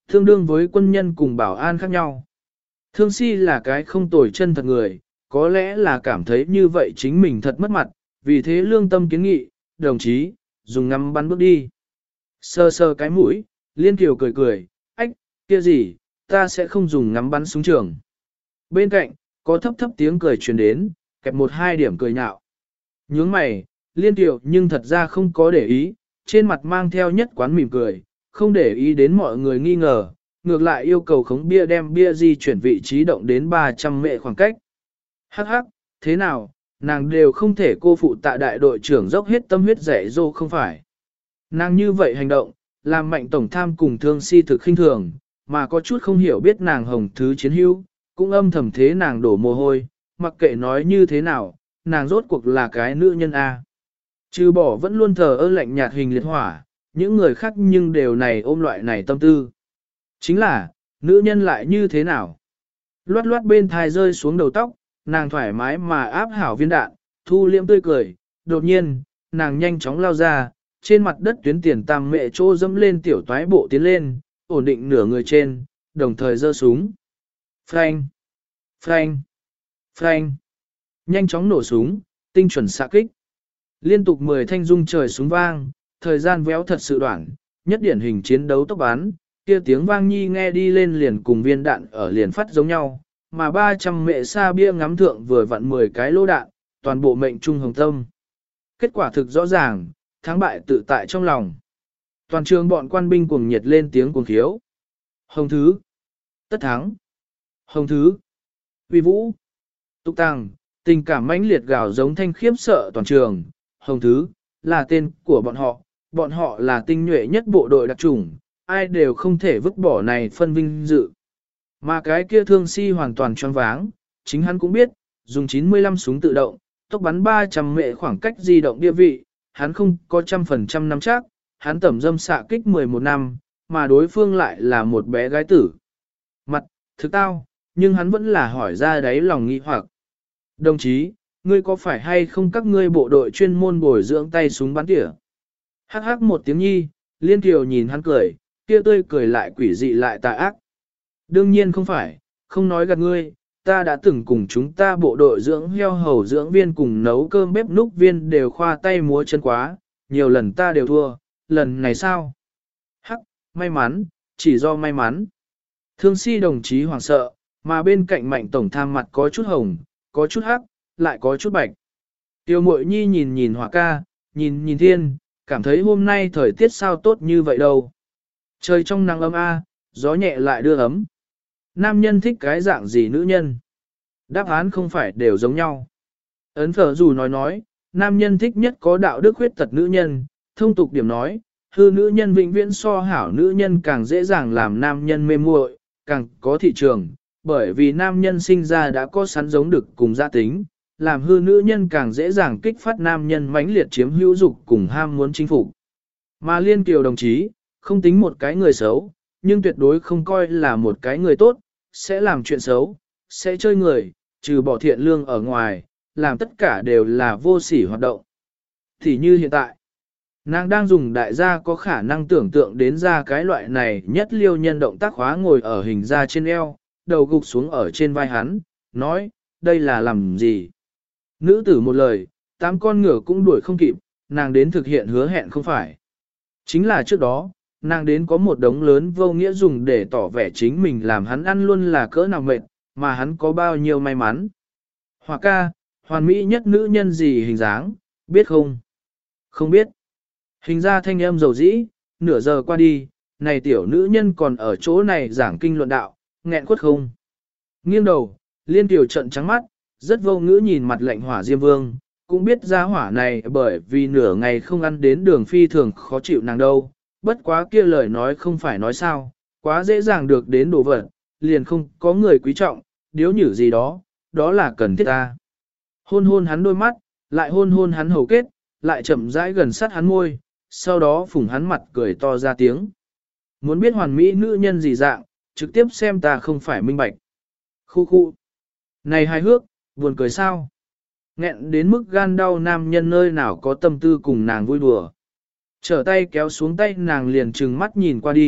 Tương đương với quân nhân cùng bảo an khác nhau. Thương si là cái không tồi chân thật người, có lẽ là cảm thấy như vậy chính mình thật mất mặt, vì thế lương tâm kiến nghị, đồng chí, dùng ngắm bắn bước đi. Sơ sơ cái mũi, Liên Kiều cười cười, ách, kia gì, ta sẽ không dùng ngắm bắn súng trường. Bên cạnh, có thấp thấp tiếng cười truyền đến, kẹp một hai điểm cười nhạo. Nhướng mày, Liên Kiều nhưng thật ra không có để ý, trên mặt mang theo nhất quán mỉm cười, không để ý đến mọi người nghi ngờ, ngược lại yêu cầu khống bia đem bia di chuyển vị trí động đến ba trăm mệ khoảng cách. Hắc hắc, thế nào, nàng đều không thể cô phụ tạ đại đội trưởng dốc hết tâm huyết dạy dô không phải. Nàng như vậy hành động, làm mạnh tổng tham cùng thương si thực khinh thường, mà có chút không hiểu biết nàng hồng thứ chiến hữu, cũng âm thầm thế nàng đổ mồ hôi, mặc kệ nói như thế nào, nàng rốt cuộc là cái nữ nhân A. Trừ bỏ vẫn luôn thờ ơ lạnh nhạt hình liệt hỏa, những người khác nhưng đều này ôm loại này tâm tư. Chính là, nữ nhân lại như thế nào? Loát loát bên thai rơi xuống đầu tóc, nàng thoải mái mà áp hảo viên đạn, thu liễm tươi cười, đột nhiên, nàng nhanh chóng lao ra, trên mặt đất tuyến tiền tam mẹ trô dẫm lên tiểu toái bộ tiến lên, ổn định nửa người trên, đồng thời giơ súng. Phanh! Phanh! Phanh! Nhanh chóng nổ súng, tinh chuẩn xạ kích. Liên tục mười thanh dung trời súng vang, thời gian véo thật sự đoạn, nhất điển hình chiến đấu tốc bán, kia tiếng vang nhi nghe đi lên liền cùng viên đạn ở liền phát giống nhau, mà ba trăm mệ xa bia ngắm thượng vừa vặn mười cái lô đạn, toàn bộ mệnh trung hồng tâm. Kết quả thực rõ ràng, thắng bại tự tại trong lòng. Toàn trường bọn quan binh cuồng nhiệt lên tiếng cuồng khiếu. Hồng thứ. Tất thắng. Hồng thứ. Uy vũ. Túc tăng, tình cảm mãnh liệt gào giống thanh khiếp sợ toàn trường. Hồng thứ, là tên của bọn họ, bọn họ là tinh nhuệ nhất bộ đội đặc chủng, ai đều không thể vứt bỏ này phân vinh dự. Mà cái kia thương si hoàn toàn choáng váng, chính hắn cũng biết, dùng chín mươi lăm súng tự động, tốc bắn ba trăm mệ khoảng cách di động địa vị, hắn không có trăm phần trăm nắm chắc, hắn tẩm dâm xạ kích mười một năm, mà đối phương lại là một bé gái tử. Mặt, thực tao, nhưng hắn vẫn là hỏi ra đáy lòng nghi hoặc. Đồng chí, ngươi có phải hay không các ngươi bộ đội chuyên môn bồi dưỡng tay súng bắn tỉa? Hắc hắc một tiếng nhi, Liên Kiều nhìn hắn cười, kia tươi cười lại quỷ dị lại tà ác. Đương nhiên không phải, không nói gạt ngươi, ta đã từng cùng chúng ta bộ đội dưỡng heo hầu dưỡng viên cùng nấu cơm bếp núc viên đều khoa tay múa chân quá, nhiều lần ta đều thua, lần này sao? Hắc, may mắn, chỉ do may mắn. Thương si đồng chí hoảng sợ, mà bên cạnh mạnh tổng tham mặt có chút hồng, có chút hắc, lại có chút bạch. Tiêu mội nhi nhìn nhìn hỏa ca, nhìn nhìn thiên, cảm thấy hôm nay thời tiết sao tốt như vậy đâu. Trời trong nắng ấm a, gió nhẹ lại đưa ấm. Nam nhân thích cái dạng gì nữ nhân? Đáp án không phải đều giống nhau. Ấn phở dù nói nói, nam nhân thích nhất có đạo đức khuyết tật nữ nhân, thông tục điểm nói, hư nữ nhân vĩnh viễn so hảo nữ nhân càng dễ dàng làm nam nhân mê muội, càng có thị trường, bởi vì nam nhân sinh ra đã có sẵn giống được cùng gia tính, làm hư nữ nhân càng dễ dàng kích phát nam nhân mãnh liệt chiếm hữu dục cùng ham muốn chinh phục. Mà Liên Kiều đồng chí, không tính một cái người xấu, nhưng tuyệt đối không coi là một cái người tốt, sẽ làm chuyện xấu, sẽ chơi người, trừ bỏ thiện lương ở ngoài, làm tất cả đều là vô sỉ hoạt động. Thì như hiện tại, nàng đang dùng đại gia có khả năng tưởng tượng đến ra cái loại này nhất liêu nhân động tác khóa ngồi ở hình ra trên eo, đầu gục xuống ở trên vai hắn, nói, đây là làm gì? Nữ tử một lời, tám con ngựa cũng đuổi không kịp, nàng đến thực hiện hứa hẹn không phải. Chính là trước đó, nàng đến có một đống lớn vô nghĩa dùng để tỏ vẻ chính mình làm hắn ăn luôn là cỡ nào mệt, mà hắn có bao nhiêu may mắn. Hòa ca, hoàn mỹ nhất nữ nhân gì hình dáng, biết không? Không biết. Hình ra thanh âm dầu dĩ, nửa giờ qua đi, này tiểu nữ nhân còn ở chỗ này giảng kinh luận đạo, nghẹn quất không? Nghiêng đầu, Liên Kiều trận trắng mắt, rất vô ngữ nhìn mặt lạnh hỏa Diêm Vương, cũng biết ra hỏa này bởi vì nửa ngày không ăn đến đường phi thường khó chịu nàng đâu, bất quá kia lời nói không phải nói sao, quá dễ dàng được đến đồ vật, liền không có người quý trọng, điếu nhử gì đó, đó là cần thiết ta. Hôn hôn hắn đôi mắt, lại hôn hôn hắn hầu kết, lại chậm rãi gần sát hắn môi, sau đó phủng hắn mặt cười to ra tiếng. Muốn biết hoàn mỹ nữ nhân gì dạng, trực tiếp xem ta không phải minh bạch. Khu khu. Này hài hước, buồn cười sao? Nghẹn đến mức gan đau nam nhân nơi nào có tâm tư cùng nàng vui đùa. Trở tay kéo xuống tay nàng liền trừng mắt nhìn qua đi,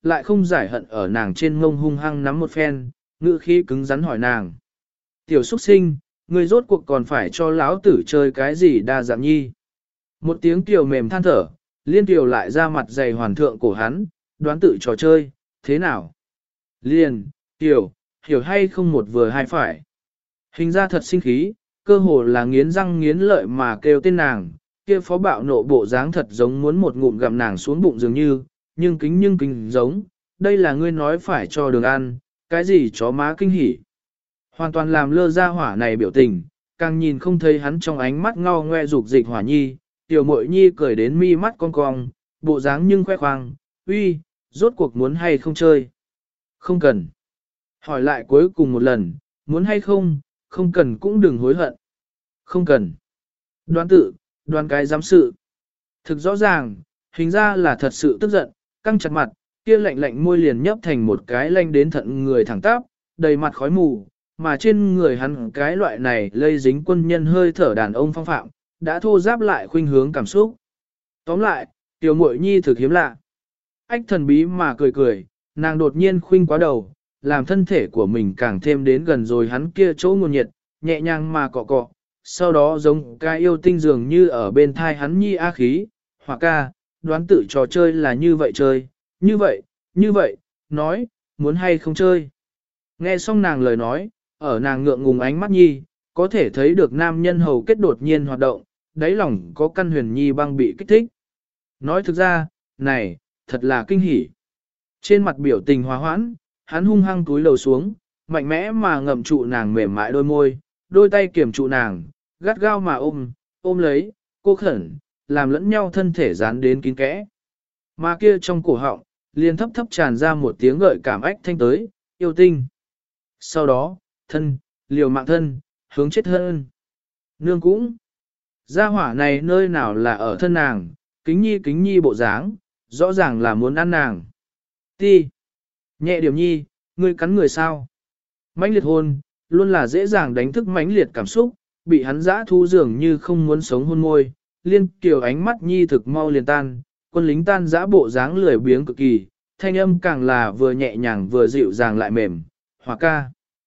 lại không giải hận ở nàng trên ngông hung hăng nắm một phen, ngữ khí cứng rắn hỏi nàng. Tiểu xuất sinh, ngươi rốt cuộc còn phải cho lão tử chơi cái gì đa dạng nhi. Một tiếng tiểu mềm than thở, liên tiểu lại ra mặt dày hoàn thượng cổ hắn, đoán tự trò chơi, thế nào? Liên, tiểu, hiểu hay không một vừa hai phải. Hình ra thật sinh khí, cơ hồ là nghiến răng nghiến lợi mà kêu tên nàng, kia phó bạo nộ bộ dáng thật giống muốn một ngụm gặm nàng xuống bụng dường như, nhưng kính nhưng kính giống, đây là ngươi nói phải cho đường ăn, cái gì chó má kinh hỉ. Hoàn toàn làm lơ ra hỏa này biểu tình, càng nhìn không thấy hắn trong ánh mắt ngao ngoe dục dịch hỏa nhi, tiểu muội nhi cười đến mi mắt cong cong, bộ dáng nhưng khoe khoang, uy, rốt cuộc muốn hay không chơi. Không cần. Hỏi lại cuối cùng một lần, muốn hay không, không cần cũng đừng hối hận. Không cần. Đoán tự, đoán cái giám sự. Thực rõ ràng, hình ra là thật sự tức giận, căng chặt mặt, kia lạnh lạnh môi liền nhấp thành một cái lanh đến thận người thẳng tắp, đầy mặt khói mù, mà trên người hắn cái loại này lây dính quân nhân hơi thở đàn ông phong phạm, đã thô giáp lại khuynh hướng cảm xúc. Tóm lại, tiểu muội nhi thực hiếm lạ. Ách thần bí mà cười cười, nàng đột nhiên khuynh quá đầu, làm thân thể của mình càng thêm đến gần rồi hắn kia chỗ nguồn nhiệt, nhẹ nhàng mà cọ cọ, sau đó giống cái yêu tinh dường như ở bên thai hắn nhi á khí, hoặc ca, đoán tự trò chơi là như vậy chơi, như vậy, như vậy, nói, muốn hay không chơi. Nghe xong nàng lời nói, ở nàng ngượng ngùng ánh mắt nhi, có thể thấy được nam nhân hầu kết đột nhiên hoạt động, đáy lòng có căn huyền nhi băng bị kích thích. Nói thực ra, này, thật là kinh hỉ. Trên mặt biểu tình hòa hoãn, hắn hung hăng túi lầu xuống, mạnh mẽ mà ngậm trụ nàng mềm mại đôi môi, đôi tay kiểm trụ nàng, gắt gao mà ôm, ôm lấy, cô khẩn, làm lẫn nhau thân thể dán đến kín kẽ. Mà kia trong cổ họng, liền thấp thấp tràn ra một tiếng gợi cảm ách thanh tới, yêu tinh. Sau đó, thân, liều mạng thân, hướng chết hơn. Nương cũng. Gia hỏa này nơi nào là ở thân nàng, kính nhi kính nhi bộ dáng, rõ ràng là muốn ăn nàng. Ti. Nhẹ điểm nhi, ngươi cắn người sao? Mãnh liệt hôn, luôn là dễ dàng đánh thức mãnh liệt cảm xúc, bị hắn dã thu dường như không muốn sống hôn môi, liên kiều ánh mắt nhi thực mau liền tan, quân lính tan dã bộ dáng lười biếng cực kỳ, thanh âm càng là vừa nhẹ nhàng vừa dịu dàng lại mềm, hòa ca.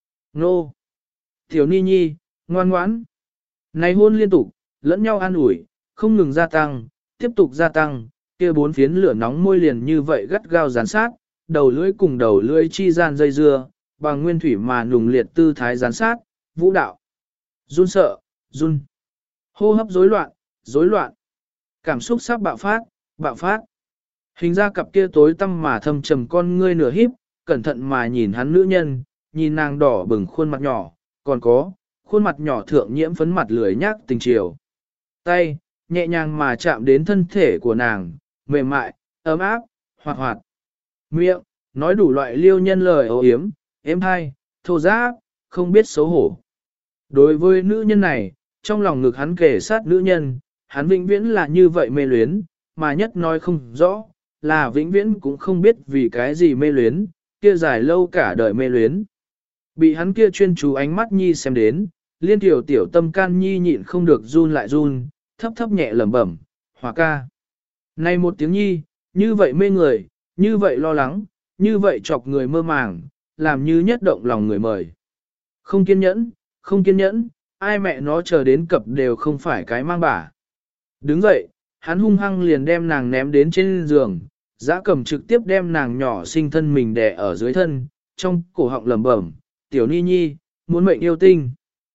Nô. Tiểu ni nhi, ngoan ngoãn. Này hôn liên tục, lẫn nhau an ủi, không ngừng gia tăng, tiếp tục gia tăng, kia bốn phiến lửa nóng môi liền như vậy gắt gao dán sát, đầu lưỡi cùng đầu lưỡi chi gian dây dưa, bằng nguyên thủy mà nùng liệt tư thái gián sát, vũ đạo. Run sợ, run. Hô hấp rối loạn, rối loạn. Cảm xúc sắp bạo phát, bạo phát. Hình ra cặp kia tối tăm mà thâm trầm con ngươi nửa híp, cẩn thận mà nhìn hắn nữ nhân, nhìn nàng đỏ bừng khuôn mặt nhỏ, còn có, khuôn mặt nhỏ thượng nhiễm phấn mặt lười nhác tình chiều. Tay, nhẹ nhàng mà chạm đến thân thể của nàng, mềm mại, ấm áp, hoạt hoạt. Miệng, nói đủ loại liêu nhân lời ấu yếm, êm hay, thô giáp, không biết xấu hổ. Đối với nữ nhân này, trong lòng ngực hắn kể sát nữ nhân, hắn vĩnh viễn là như vậy mê luyến, mà nhất nói không rõ, là vĩnh viễn cũng không biết vì cái gì mê luyến, kia dài lâu cả đời mê luyến. Bị hắn kia chuyên chú ánh mắt nhi xem đến, liên tiểu tiểu tâm can nhi nhịn không được run lại run, thấp thấp nhẹ lẩm bẩm, hòa ca. Này một tiếng nhi, như vậy mê người, như vậy lo lắng, như vậy chọc người mơ màng, làm như nhất động lòng người mời. Không kiên nhẫn, không kiên nhẫn, ai mẹ nó chờ đến cập đều không phải cái mang bả. Đứng dậy, hắn hung hăng liền đem nàng ném đến trên giường, giã cầm trực tiếp đem nàng nhỏ sinh thân mình đè ở dưới thân, trong cổ họng lẩm bẩm, tiểu ni nhi, muốn mệnh yêu tinh.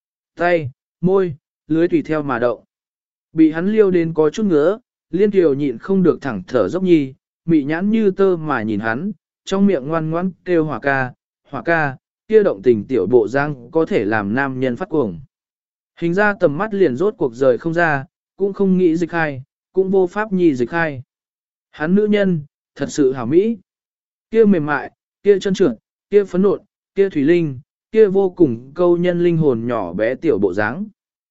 Tay, môi, lưới tùy theo mà động. Bị hắn liêu đến có chút ngứa, liên kiều nhịn không được thẳng thở dốc nhi, mị nhãn như tơ mà nhìn hắn, trong miệng ngoan ngoãn kêu hỏa ca, hỏa ca, kia động tình tiểu bộ giang có thể làm nam nhân phát cuồng. Hình ra tầm mắt liền rốt cuộc rời không ra, cũng không nghĩ dịch khai, cũng vô pháp nhi dịch khai. Hắn nữ nhân, thật sự hảo mỹ. Kia mềm mại, kia chân trượt, kia phấn nộn, kia thủy linh, kia vô cùng câu nhân linh hồn nhỏ bé tiểu bộ dáng.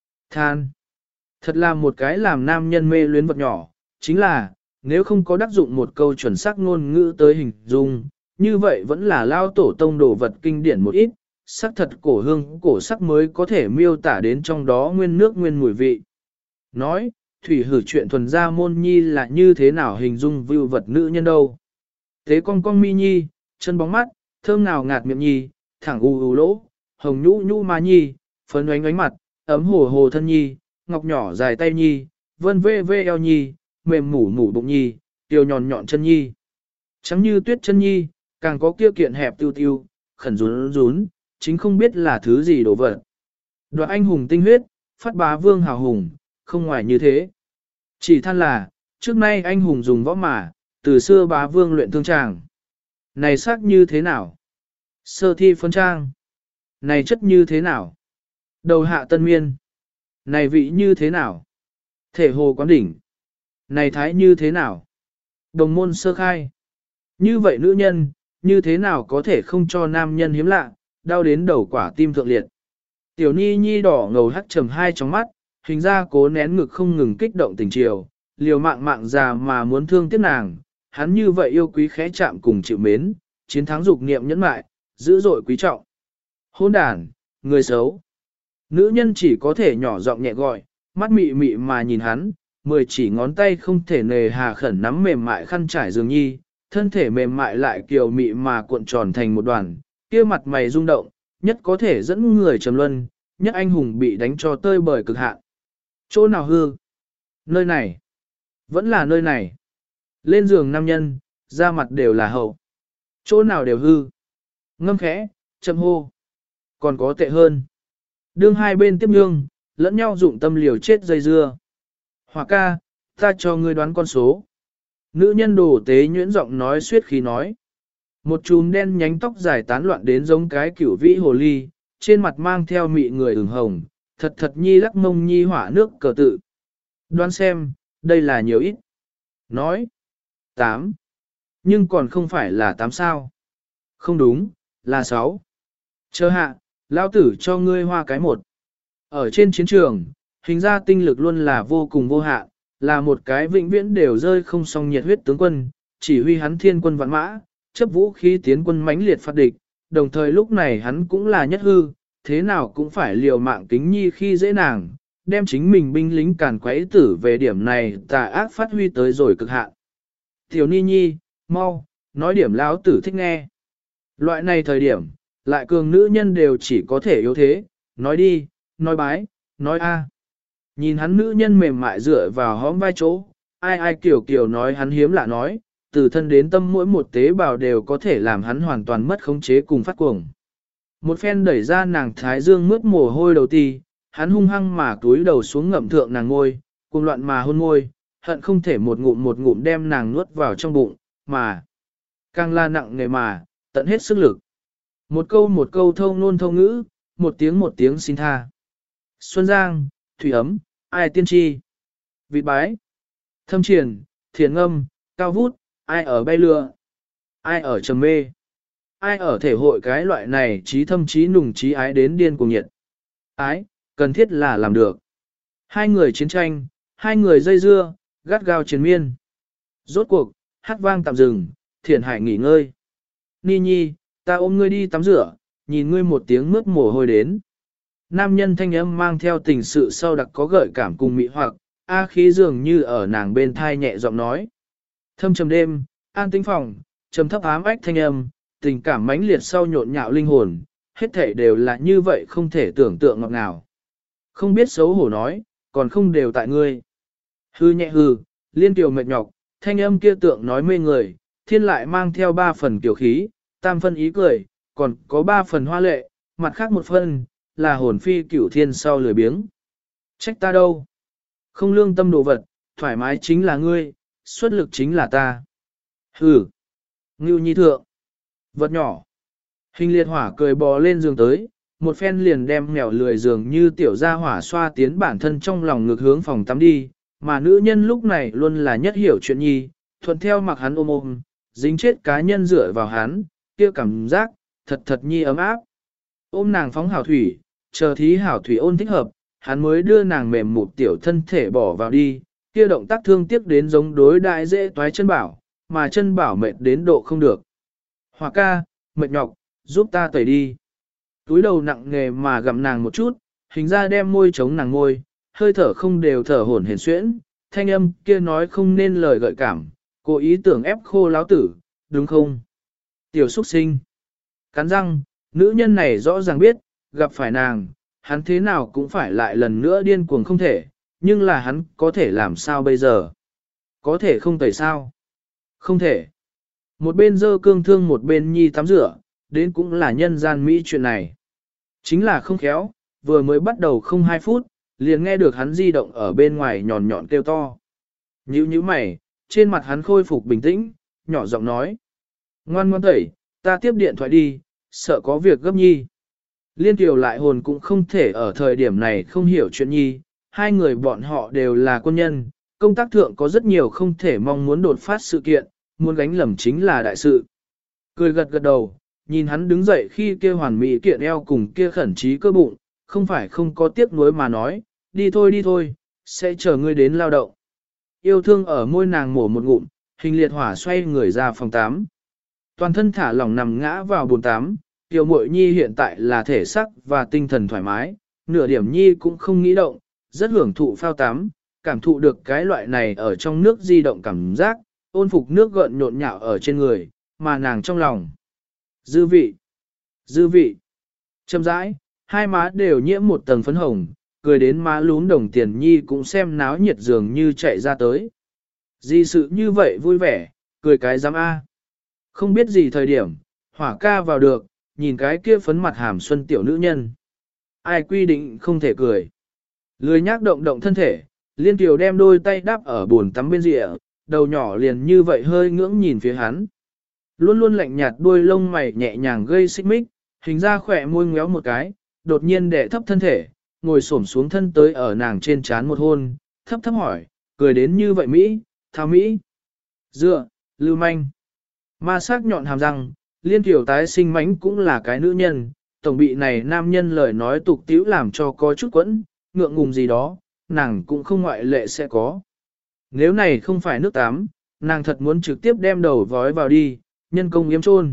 Than. Thật là một cái làm nam nhân mê luyến vật nhỏ, chính là, nếu không có đắc dụng một câu chuẩn xác ngôn ngữ tới hình dung, như vậy vẫn là lao tổ tông đồ vật kinh điển một ít, sắc thật cổ hương cổ sắc mới có thể miêu tả đến trong đó nguyên nước nguyên mùi vị. Nói, thủy hử chuyện thuần gia môn nhi là như thế nào hình dung view vật nữ nhân đâu. tế cong cong mi nhi, chân bóng mắt, thơm nào ngạt miệng nhi, thẳng u u lỗ, hồng nhũ nhũ má nhi, phấn oánh oánh mặt, ấm hồ hồ thân nhi, ngọc nhỏ dài tay nhi, vân vê vê eo nhi, mềm mủ mủ bụng nhi, tiêu nhọn nhọn chân nhi. Trắng như tuyết chân nhi, càng có kia kiện hẹp tiêu tiêu, khẩn rún rún, chính không biết là thứ gì đổ vật. Đoạt anh hùng tinh huyết, phát bá vương hào hùng, không ngoài như thế. Chỉ than là, trước nay anh hùng dùng võ mà, từ xưa bá vương luyện thương tràng. Này sắc như thế nào? Sơ thi phân trang. Này chất như thế nào? Đầu hạ tân miên. Này vị như thế nào? Thể hồ quán đỉnh. Này thái như thế nào? Đồng môn sơ khai. Như vậy nữ nhân, như thế nào có thể không cho nam nhân hiếm lạ, đau đến đầu quả tim thượng liệt. Tiểu ni nhi đỏ ngầu hắt trầm hai trong mắt, hình ra cố nén ngực không ngừng kích động tình chiều, liều mạng mạng già mà muốn thương tiếc nàng, hắn như vậy yêu quý khẽ chạm cùng chịu mến, chiến thắng dục niệm nhẫn mại, dữ dội quý trọng. Hôn đàn, người xấu. Nữ nhân chỉ có thể nhỏ giọng nhẹ gọi, mắt mị mị mà nhìn hắn, mười chỉ ngón tay không thể nề hà khẩn nắm mềm mại khăn trải giường nhi, thân thể mềm mại lại kiều mị mà cuộn tròn thành một đoàn, kia mặt mày rung động, nhất có thể dẫn người trầm luân, nhất anh hùng bị đánh cho tơi bời cực hạn. Chỗ nào hư? Nơi này. Vẫn là nơi này. Lên giường nam nhân, da mặt đều là hậu. Chỗ nào đều hư. Ngâm khẽ, châm hô. Còn có tệ hơn. Đương hai bên tiếp nhương, lẫn nhau dụng tâm liều chết dây dưa. Hòa ca, ta cho ngươi đoán con số. Nữ nhân đồ tế nhuyễn giọng nói suýt khí nói. Một chùm đen nhánh tóc dài tán loạn đến giống cái cửu vĩ hồ ly, trên mặt mang theo mị người ửng hồng, thật thật nhi lắc mông nhi hỏa nước cờ tự. Đoán xem, đây là nhiều ít. Nói. Tám. Nhưng còn không phải là tám sao. Không đúng, là sáu. Chờ hạ, lão tử cho ngươi hoa cái một. Ở trên chiến trường, hình ra tinh lực luôn là vô cùng vô hạn, là một cái vĩnh viễn đều rơi không xong nhiệt huyết tướng quân, chỉ huy hắn thiên quân vạn mã, chấp vũ khí tiến quân mãnh liệt phát địch, đồng thời lúc này hắn cũng là nhất hư, thế nào cũng phải liều mạng kính nhi khi dễ nàng, đem chính mình binh lính càn quấy tử về điểm này tà ác phát huy tới rồi cực hạn. Tiểu ni nhi, mau, nói điểm lão tử thích nghe. Loại này thời điểm, lại cường nữ nhân đều chỉ có thể yếu thế, nói đi, nói bái, nói a. Nhìn hắn nữ nhân mềm mại dựa vào hõm vai chỗ, ai ai kiểu kiểu nói hắn hiếm lạ nói, từ thân đến tâm mỗi một tế bào đều có thể làm hắn hoàn toàn mất khống chế cùng phát cuồng. Một phen đẩy ra nàng thái dương mướt mồ hôi đầu ti, hắn hung hăng mà túi đầu xuống ngậm thượng nàng ngôi, cuồng loạn mà hôn môi, hận không thể một ngụm một ngụm đem nàng nuốt vào trong bụng, mà càng là nặng nề mà, tận hết sức lực. Một câu một câu thâu nôn thâu ngữ, một tiếng một tiếng xin tha. Xuân Giang, Thủy Ấm, ai tiên tri, vịt bái, thâm triển, thiền âm, cao vút, ai ở bay lừa, ai ở trầm mê, ai ở thể hội cái loại này trí thâm trí nùng trí ái đến điên cuồng nhiệt. Ái, cần thiết là làm được. Hai người chiến tranh, hai người dây dưa, gắt gao chiến miên. Rốt cuộc, hát vang tạm dừng, thiền hải nghỉ ngơi. Ni nhi, ta ôm ngươi đi tắm rửa, nhìn ngươi một tiếng mướt mồ hôi đến. Nam nhân thanh âm mang theo tình sự sâu đặc có gợi cảm cùng mị hoặc, A khí dường như ở nàng bên thai nhẹ giọng nói. Thâm trầm đêm, an tĩnh phòng, trầm thấp ám ách thanh âm, tình cảm mãnh liệt sau nhộn nhạo linh hồn, hết thảy đều là như vậy không thể tưởng tượng ngọt ngào. Không biết xấu hổ nói, còn không đều tại ngươi. Hư nhẹ hư, liên tiểu mệt nhọc, thanh âm kia tượng nói mê người, thiên lại mang theo ba phần kiều khí, tam phân ý cười, còn có ba phần hoa lệ, mặt khác một phần, là hồn phi cửu thiên sau lười biếng. Trách ta đâu? Không lương tâm đồ vật, thoải mái chính là ngươi, xuất lực chính là ta. Hừ. Ngưu nhi thượng. Vật nhỏ. Hình liệt hỏa cười bò lên giường tới, một phen liền đem mèo lười giường như tiểu gia hỏa xoa tiến bản thân trong lòng ngực hướng phòng tắm đi, mà nữ nhân lúc này luôn là nhất hiểu chuyện nhi, thuận theo mặc hắn ôm ôm, dính chết cá nhân dựa vào hắn, kia cảm giác, thật thật nhi ấm áp. Ôm nàng phóng hảo thủy, chờ thí hảo thủy ôn thích hợp, hắn mới đưa nàng mềm một tiểu thân thể bỏ vào đi, kia động tác thương tiếc đến giống đối đại dễ toái chân bảo, mà chân bảo mệt đến độ không được. Hòa ca, mệt nhọc, giúp ta tẩy đi. Túi đầu nặng nghề mà gặm nàng một chút, hình ra đem môi chống nàng môi, hơi thở không đều thở hổn hển xuyễn, thanh âm kia nói không nên lời gợi cảm, cố ý tưởng ép khô láo tử, đúng không? Tiểu xuất sinh. Cắn răng, nữ nhân này rõ ràng biết, gặp phải nàng, hắn thế nào cũng phải lại lần nữa điên cuồng không thể, nhưng là hắn có thể làm sao bây giờ? Có thể không tẩy sao? Không thể. Một bên dơ cương thương một bên nhi tắm rửa, đến cũng là nhân gian mỹ chuyện này. Chính là không khéo, vừa mới bắt đầu không hai phút, liền nghe được hắn di động ở bên ngoài nhọn nhọn kêu to. Nhữ như mày, trên mặt hắn khôi phục bình tĩnh, nhỏ giọng nói. Ngoan ngoan tẩy, ta tiếp điện thoại đi, sợ có việc gấp nhi. Liên Kiều lại hồn cũng không thể ở thời điểm này không hiểu chuyện nhi, hai người bọn họ đều là quân nhân, công tác thượng có rất nhiều không thể mong muốn đột phát sự kiện, muốn gánh lầm chính là đại sự. Cười gật gật đầu, nhìn hắn đứng dậy khi kia hoàn mỹ kiện eo cùng kia khẩn trí cơ bụng, không phải không có tiếc nuối mà nói, đi thôi đi thôi, sẽ chờ ngươi đến lao động. Yêu thương ở môi nàng mổ một ngụm, hình liệt hỏa xoay người ra phòng tám. Toàn thân thả lỏng nằm ngã vào bồn tám, Tiểu Muội Nhi hiện tại là thể sắc và tinh thần thoải mái, nửa điểm Nhi cũng không nghĩ động, rất hưởng thụ phao tắm, cảm thụ được cái loại này ở trong nước di động cảm giác, ôn phục nước gợn nhộn nhạo ở trên người, mà nàng trong lòng. Dư vị, dư vị, chậm rãi, hai má đều nhiễm một tầng phấn hồng, cười đến má lún đồng tiền Nhi cũng xem náo nhiệt dường như chạy ra tới. Di sự như vậy vui vẻ, cười cái giám A. Không biết gì thời điểm, hỏa ca vào được, nhìn cái kia phấn mặt hàm xuân tiểu nữ nhân. Ai quy định không thể cười. Lười nhác động động thân thể, Liên Kiều đem đôi tay đắp ở bồn tắm bên rìa, đầu nhỏ liền như vậy hơi ngưỡng nhìn phía hắn. Luôn luôn lạnh nhạt đuôi lông mày nhẹ nhàng gây xích mích, hình ra khỏe môi ngéo một cái, đột nhiên đè thấp thân thể, ngồi xổm xuống thân tới ở nàng trên trán một hôn, thấp thấp hỏi, cười đến như vậy Mỹ, thao Mỹ. Dựa, lưu manh. Ma sắc nhọn hàm răng, Liên Kiều tái sinh mánh cũng là cái nữ nhân, tổng bị này nam nhân lời nói tục tiễu làm cho có chút quẫn, ngượng ngùng gì đó, nàng cũng không ngoại lệ sẽ có. Nếu này không phải nước tắm, nàng thật muốn trực tiếp đem đầu vói vào đi, nhân công yếm chôn.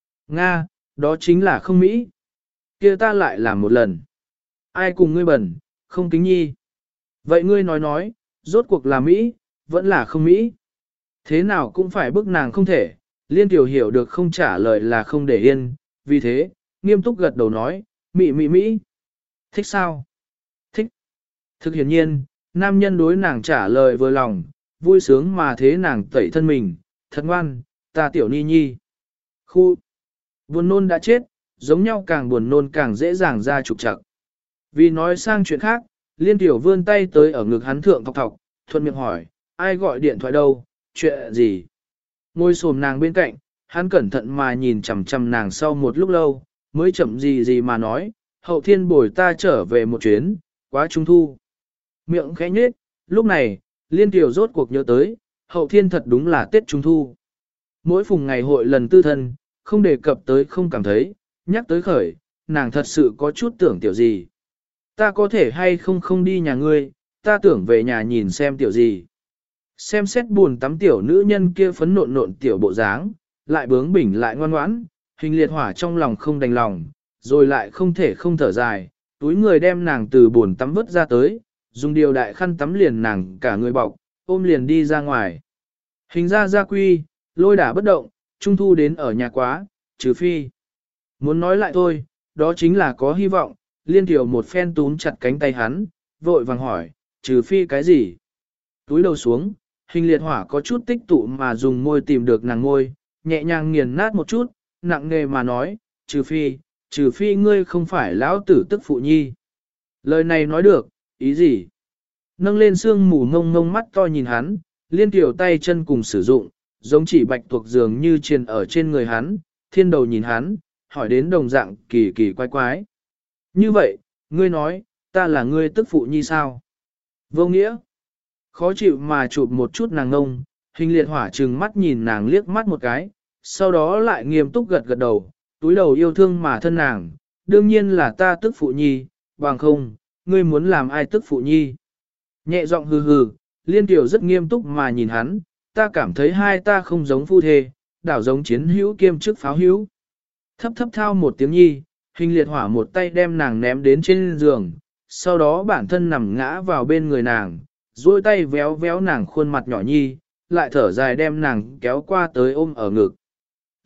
Nga, đó chính là không Mỹ. Kia ta lại làm một lần. Ai cùng ngươi bẩn, không kính nhi. Vậy ngươi nói nói, rốt cuộc là Mỹ, vẫn là không Mỹ. Thế nào cũng phải bức nàng không thể. Liên Tiểu hiểu được không trả lời là không để yên, vì thế, nghiêm túc gật đầu nói, Mỹ Mỹ Mỹ. Thích sao? Thích. Thực hiển nhiên, nam nhân đối nàng trả lời vừa lòng, vui sướng mà thế nàng tẩy thân mình, thật ngoan, ta tiểu ni nhi. Khu. Buồn nôn đã chết, giống nhau càng buồn nôn càng dễ dàng ra trục trặc. Vì nói sang chuyện khác, Liên Tiểu vươn tay tới ở ngực hắn thượng thọc thọc, thuận miệng hỏi, ai gọi điện thoại đâu, chuyện gì? Ngồi xổm nàng bên cạnh, hắn cẩn thận mà nhìn chằm chằm nàng sau một lúc lâu, mới chậm gì gì mà nói, hậu thiên bồi ta trở về một chuyến, quá trung thu. Miệng khẽ nhếch, lúc này, Liên Tiểu rốt cuộc nhớ tới, hậu thiên thật đúng là Tết Trung Thu. Mỗi phùng ngày hội lần tư thân, không đề cập tới không cảm thấy, nhắc tới khởi, nàng thật sự có chút tưởng tiểu gì. Ta có thể hay không không đi nhà ngươi, ta tưởng về nhà nhìn xem tiểu gì. Xem xét buồn tắm tiểu nữ nhân kia phấn nộn nộn tiểu bộ dáng, lại bướng bỉnh lại ngoan ngoãn, hình liệt hỏa trong lòng không đành lòng, rồi lại không thể không thở dài, túi người đem nàng từ buồn tắm vứt ra tới, dùng điều đại khăn tắm liền nàng cả người bọc, ôm liền đi ra ngoài. Hình ra gia quy, lôi đả bất động, trung thu đến ở nhà quá, trừ phi. Muốn nói lại thôi, đó chính là có hy vọng, Liên Tiểu một phen túm chặt cánh tay hắn, vội vàng hỏi, trừ phi cái gì? Túi đầu xuống, hình liệt hỏa có chút tích tụ mà dùng môi tìm được nàng môi, nhẹ nhàng nghiền nát một chút, nặng nề mà nói, trừ phi, trừ phi ngươi không phải lão tử tức phụ nhi. Lời này nói được, ý gì? Nâng lên xương mù ngông ngông mắt to nhìn hắn, Liên Tiểu tay chân cùng sử dụng, giống chỉ bạch thuộc dường như triền ở trên người hắn, thiên đầu nhìn hắn, hỏi đến đồng dạng kỳ kỳ quái quái. Như vậy, ngươi nói, ta là ngươi tức phụ nhi sao? Vô nghĩa. Khó chịu mà chụp một chút nàng ngông, hình liệt hỏa trừng mắt nhìn nàng liếc mắt một cái, sau đó lại nghiêm túc gật gật đầu, túi đầu yêu thương mà thân nàng, đương nhiên là ta tức phụ nhi, bằng không, ngươi muốn làm ai tức phụ nhi. Nhẹ giọng hừ hừ, Liên Tiểu rất nghiêm túc mà nhìn hắn, ta cảm thấy hai ta không giống phu thê, đảo giống chiến hữu kiêm chức pháo hữu. Thấp thấp thao một tiếng nhi, hình liệt hỏa một tay đem nàng ném đến trên giường, sau đó bản thân nằm ngã vào bên người nàng, duỗi tay véo véo nàng khuôn mặt nhỏ nhi, lại thở dài đem nàng kéo qua tới ôm ở ngực.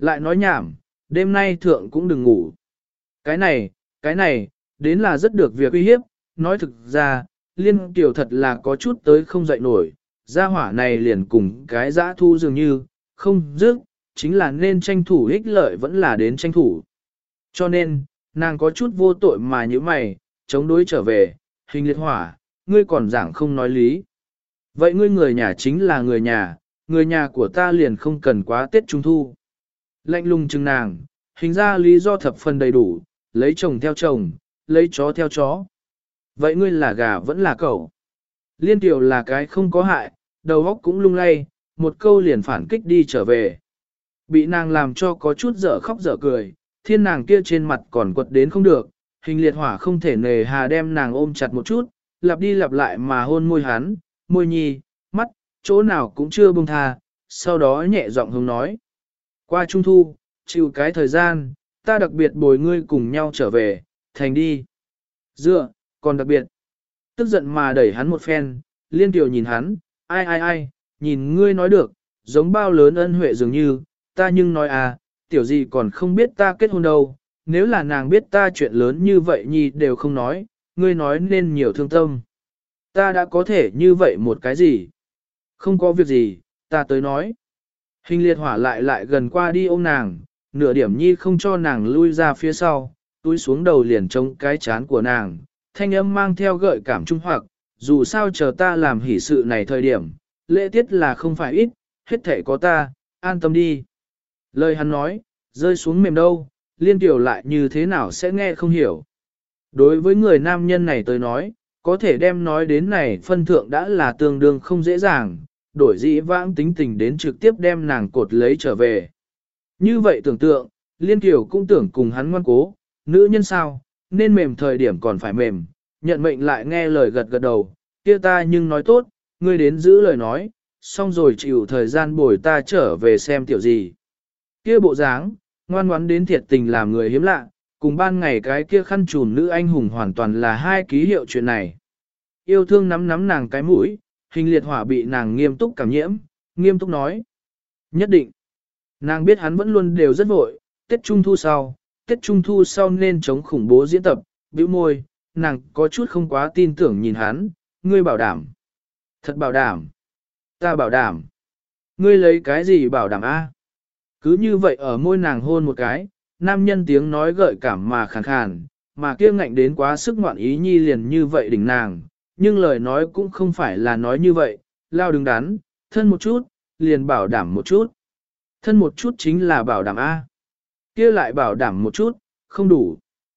Lại nói nhảm, đêm nay thượng cũng đừng ngủ. Cái này, cái này, đến là rất được việc uy hiếp, nói thực ra, liên tiểu thật là có chút tới không dậy nổi, gia hỏa này liền cùng cái dã thu dường như, không dứt, chính là nên tranh thủ ích lợi vẫn là đến tranh thủ. Cho nên, nàng có chút vô tội mà như mày, chống đối trở về, hình liệt hỏa, ngươi còn giảng không nói lý. Vậy ngươi người nhà chính là người nhà, người nhà của ta liền không cần quá Tết Trung Thu. Lạnh lùng chừng nàng, hình ra lý do thập phần đầy đủ, lấy chồng theo chồng, lấy chó theo chó. Vậy ngươi là gà vẫn là cẩu. Liên tiểu là cái không có hại, đầu óc cũng lung lay, một câu liền phản kích đi trở về. Bị nàng làm cho có chút dở khóc dở cười, thiên nàng kia trên mặt còn quật đến không được, hình liệt hỏa không thể nề hà đem nàng ôm chặt một chút, lặp đi lặp lại mà hôn môi hắn, môi nhi, mắt, chỗ nào cũng chưa buông tha, sau đó nhẹ giọng hướng nói. Qua Trung Thu, chịu cái thời gian, ta đặc biệt bồi ngươi cùng nhau trở về, thành đi. Dựa, còn đặc biệt. Tức giận mà đẩy hắn một phen, liên tiểu nhìn hắn, ai ai ai, nhìn ngươi nói được, giống bao lớn ân huệ dường như, ta nhưng nói à, tiểu gì còn không biết ta kết hôn đâu, nếu là nàng biết ta chuyện lớn như vậy nhi đều không nói, ngươi nói nên nhiều thương tâm. Ta đã có thể như vậy một cái gì? Không có việc gì, ta tới nói. Hình liệt hỏa lại lại gần qua đi ôm nàng, nửa điểm nhi không cho nàng lui ra phía sau, túi xuống đầu liền chống cái chán của nàng, thanh âm mang theo gợi cảm trung hoặc, dù sao chờ ta làm hỷ sự này thời điểm, lễ tiết là không phải ít, hết thể có ta, an tâm đi. Lời hắn nói, rơi xuống mềm đâu, liên tiểu lại như thế nào sẽ nghe không hiểu. Đối với người nam nhân này tới nói, có thể đem nói đến này phân thượng đã là tương đương không dễ dàng, đổi dĩ vãng tính tình đến trực tiếp đem nàng cột lấy trở về. Như vậy tưởng tượng, liên tiểu cũng tưởng cùng hắn ngoan cố, nữ nhân sao, nên mềm thời điểm còn phải mềm, nhận mệnh lại nghe lời gật gật đầu, kia ta nhưng nói tốt, ngươi đến giữ lời nói, xong rồi chịu thời gian bồi ta trở về xem tiểu gì. Kia bộ dáng, ngoan ngoãn đến thiệt tình làm người hiếm lạ, cùng ban ngày cái kia khăn trùn nữ anh hùng hoàn toàn là hai ký hiệu chuyện này. Yêu thương nắm nắm nàng cái mũi, hình liệt hỏa bị nàng nghiêm túc cảm nhiễm, nghiêm túc nói. Nhất định, nàng biết hắn vẫn luôn đều rất vội, Tết Trung Thu sau, Tết Trung Thu sau nên chống khủng bố diễn tập, bĩu môi, nàng có chút không quá tin tưởng nhìn hắn, ngươi bảo đảm. Thật bảo đảm. Ta bảo đảm. Ngươi lấy cái gì bảo đảm a? Cứ như vậy ở môi nàng hôn một cái, nam nhân tiếng nói gợi cảm mà khàn khàn, mà kia ngạnh đến quá sức ngoạn ý nhi liền như vậy đỉnh nàng, nhưng lời nói cũng không phải là nói như vậy, lao đứng đắn, thân một chút, liền bảo đảm một chút. Thân một chút chính là bảo đảm A. Kia lại bảo đảm một chút, không đủ.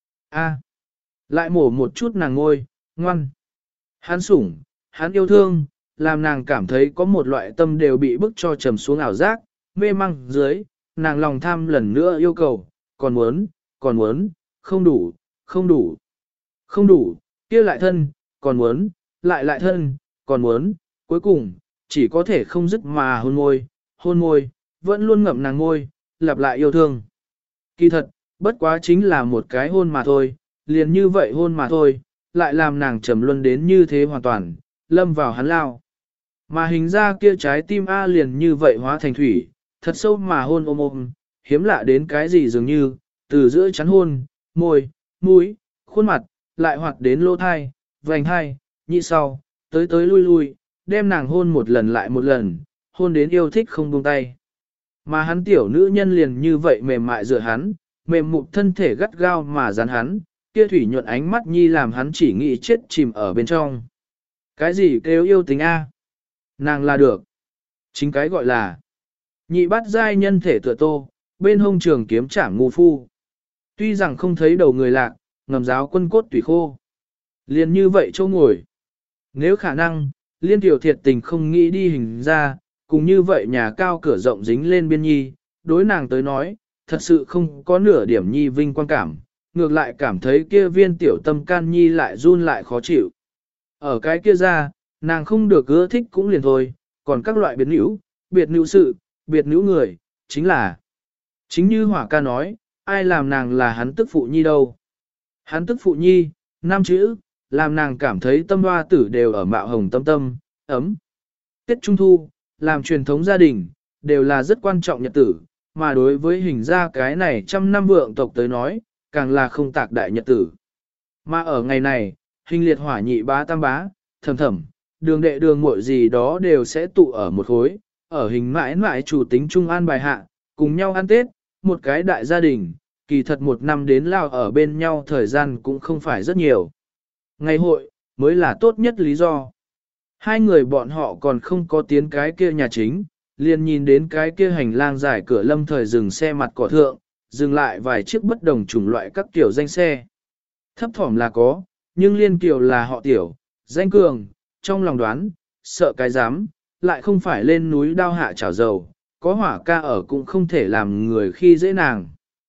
A. Lại mổ một chút nàng ngôi, ngoan. Hắn sủng, hắn yêu thương, làm nàng cảm thấy có một loại tâm đều bị bức cho trầm xuống ảo giác, mê măng dưới, nàng lòng tham lần nữa yêu cầu, còn muốn, còn muốn, không đủ, không đủ, không đủ, kia lại thân, còn muốn, lại lại thân, còn muốn, cuối cùng, chỉ có thể không dứt mà hôn môi, hôn môi, vẫn luôn ngậm nàng môi, lặp lại yêu thương. Kỳ thật, bất quá chính là một cái hôn mà thôi, liền như vậy hôn mà thôi, lại làm nàng trầm luân đến như thế hoàn toàn, lâm vào hắn lao. Mà hình ra kia trái tim A liền như vậy hóa thành thủy, thật sâu mà hôn ôm ôm, hiếm lạ đến cái gì dường như, từ giữa chắn hôn, môi, mũi, khuôn mặt, lại hoạt đến lỗ thai, vành thai, nhị sau, tới tới lui lui, đem nàng hôn một lần lại một lần, hôn đến yêu thích không buông tay. Mà hắn tiểu nữ nhân liền như vậy mềm mại dựa hắn, mềm mụt thân thể gắt gao mà dán hắn, kia thủy nhuận ánh mắt nhi làm hắn chỉ nghĩ chết chìm ở bên trong. Cái gì kêu yêu tính A? Nàng là được. Chính cái gọi là nhị bát giai nhân thể tựa tô, bên hông trường kiếm chảm ngu phu. Tuy rằng không thấy đầu người lạc, ngầm giáo quân cốt tùy khô. Liền như vậy châu ngồi. Nếu khả năng, liên tiểu thiệt tình không nghĩ đi hình ra, cùng như vậy nhà cao cửa rộng dính lên biên nhi, đối nàng tới nói, thật sự không có nửa điểm nhi vinh quang cảm, ngược lại cảm thấy kia viên tiểu tâm can nhi lại run lại khó chịu. Ở cái kia ra, nàng không được ưa thích cũng liền thôi, còn các loại biệt nữ, biệt nữ sự, biệt nữ người, chính là, chính như Hỏa ca nói, ai làm nàng là hắn tức phụ nhi đâu. Hắn tức phụ nhi, năm chữ, làm nàng cảm thấy tâm hoa tử đều ở mạo hồng tâm tâm, ấm. Tết Trung Thu, làm truyền thống gia đình, đều là rất quan trọng nhật tử, mà đối với hình ra cái này trăm năm vượng tộc tới nói, càng là không tạc đại nhật tử. Mà ở ngày này, hình liệt hỏa nhị bá tam bá, thầm thầm, đường đệ đường muội gì đó đều sẽ tụ ở một khối, ở hình mãi mãi chủ tính trung an bài hạ, cùng nhau ăn Tết, một cái đại gia đình, kỳ thật một năm đến lao ở bên nhau thời gian cũng không phải rất nhiều. Ngày hội, mới là tốt nhất lý do. Hai người bọn họ còn không có tiến cái kia nhà chính, liền nhìn đến cái kia hành lang dài cửa lâm thời dừng xe mặt cỏ thượng, dừng lại vài chiếc bất đồng chủng loại các kiểu danh xe. Thấp thỏm là có, nhưng liên kiều là họ tiểu, danh cường, trong lòng đoán, sợ cái dám, lại không phải lên núi đao hạ chảo dầu, có hỏa ca ở cũng không thể làm người khi dễ nàng.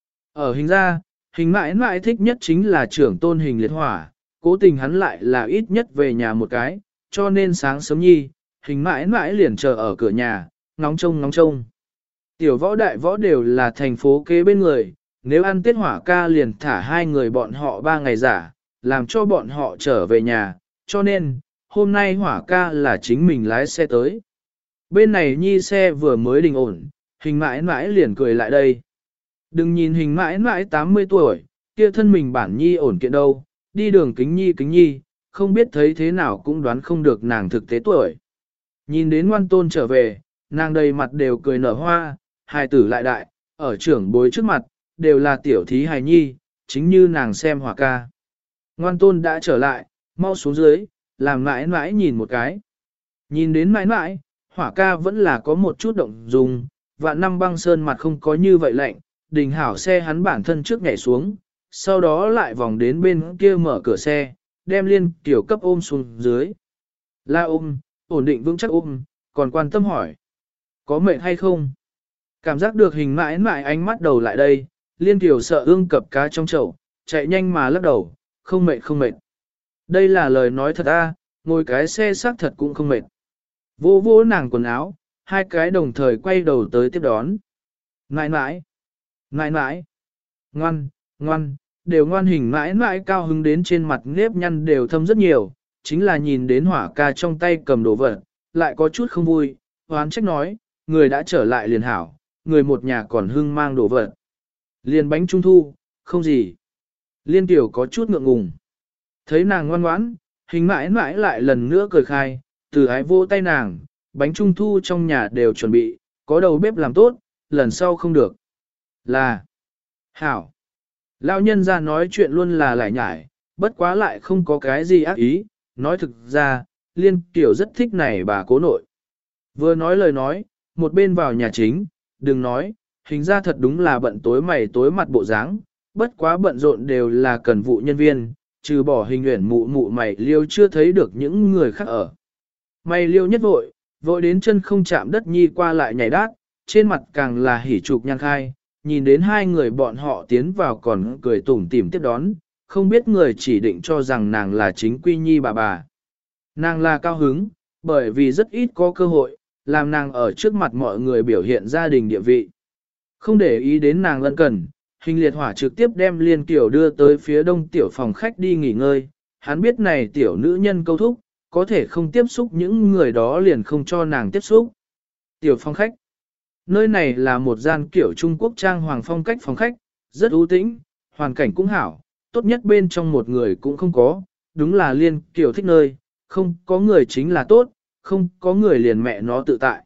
Ở hình ra, hình mãi mãi thích nhất chính là trưởng tôn hình liệt hỏa, cố tình hắn lại là ít nhất về nhà một cái, cho nên sáng sớm nhi, hình mãi mãi liền chờ ở cửa nhà, ngóng trông ngóng trông. Tiểu võ đại võ đều là thành phố kế bên người, nếu ăn tiết hỏa ca liền thả hai người bọn họ ba ngày giả, làm cho bọn họ trở về nhà, cho nên, hôm nay hỏa ca là chính mình lái xe tới. Bên này nhi xe vừa mới đình ổn, hình mãi mãi liền cười lại đây. Đừng nhìn hình mãi mãi tám mươi tuổi, kia thân mình bản nhi ổn kiện đâu, đi đường kính nhi kính nhi, không biết thấy thế nào cũng đoán không được nàng thực tế tuổi. Nhìn đến ngoan tôn trở về, nàng đầy mặt đều cười nở hoa, hài tử lại đại, ở trưởng bối trước mặt, đều là tiểu thí hài nhi, chính như nàng xem hỏa ca. Ngoan tôn đã trở lại, mau xuống dưới, làm mãi mãi nhìn một cái. Nhìn đến mãi mãi, hỏa ca vẫn là có một chút động dung, vạn năm băng sơn mặt không có như vậy lạnh, đình hảo xe hắn bản thân trước nhảy xuống, sau đó lại vòng đến bên kia mở cửa xe, đem liên tiểu cấp ôm xuống dưới. La ôm, ổn định vững chắc ôm, còn quan tâm hỏi. Có mệt hay không? Cảm giác được hình mãi mãi ánh mắt đầu lại đây, liên tiểu sợ ương cập cá trong chậu, chạy nhanh mà lắc đầu, không mệt không mệt. Đây là lời nói thật a, ngồi cái xe xác thật cũng không mệt. Vô vô nàng quần áo, hai cái đồng thời quay đầu tới tiếp đón. Mãi mãi, mãi mãi, ngoan, ngoan, đều ngoan hình mãi mãi cao hứng đến trên mặt nếp nhăn đều thâm rất nhiều, chính là nhìn đến hỏa ca trong tay cầm đồ vật, lại có chút không vui, hoán trách nói, người đã trở lại liền hảo, người một nhà còn hưng mang đồ vật. Liền bánh trung thu, không gì. Liên tiểu có chút ngượng ngùng. Thấy nàng ngoan ngoãn, hình mãi mãi lại lần nữa cười khai, từ ái vô tay nàng, bánh trung thu trong nhà đều chuẩn bị, có đầu bếp làm tốt, lần sau không được. Là, hảo. Lão nhân ra nói chuyện luôn là lải nhải, bất quá lại không có cái gì ác ý, nói thực ra, liên tiểu rất thích này bà cố nội. Vừa nói lời nói, một bên vào nhà chính, đừng nói, hình ra thật đúng là bận tối mày tối mặt bộ dáng, bất quá bận rộn đều là cần vụ nhân viên, trừ bỏ hình uyển mụ mụ mày liêu chưa thấy được những người khác ở. Mày liêu nhất vội, vội đến chân không chạm đất nhi qua lại nhảy đát, trên mặt càng là hỉ trục nhang khai, nhìn đến hai người bọn họ tiến vào còn cười tủm tỉm tiếp đón, không biết người chỉ định cho rằng nàng là chính quy nhi bà bà. Nàng là cao hứng, bởi vì rất ít có cơ hội, làm nàng ở trước mặt mọi người biểu hiện gia đình địa vị. Không để ý đến nàng lân cần, hình liệt hỏa trực tiếp đem liên tiểu đưa tới phía đông tiểu phòng khách đi nghỉ ngơi, hắn biết này tiểu nữ nhân câu thúc, có thể không tiếp xúc những người đó liền không cho nàng tiếp xúc. Tiểu phòng khách. Nơi này là một gian kiểu Trung Quốc trang hoàng phong cách phòng khách, rất ưu tĩnh, hoàn cảnh cũng hảo, tốt nhất bên trong một người cũng không có, đúng là liên kiểu thích nơi, không có người chính là tốt, không có người liền mẹ nó tự tại.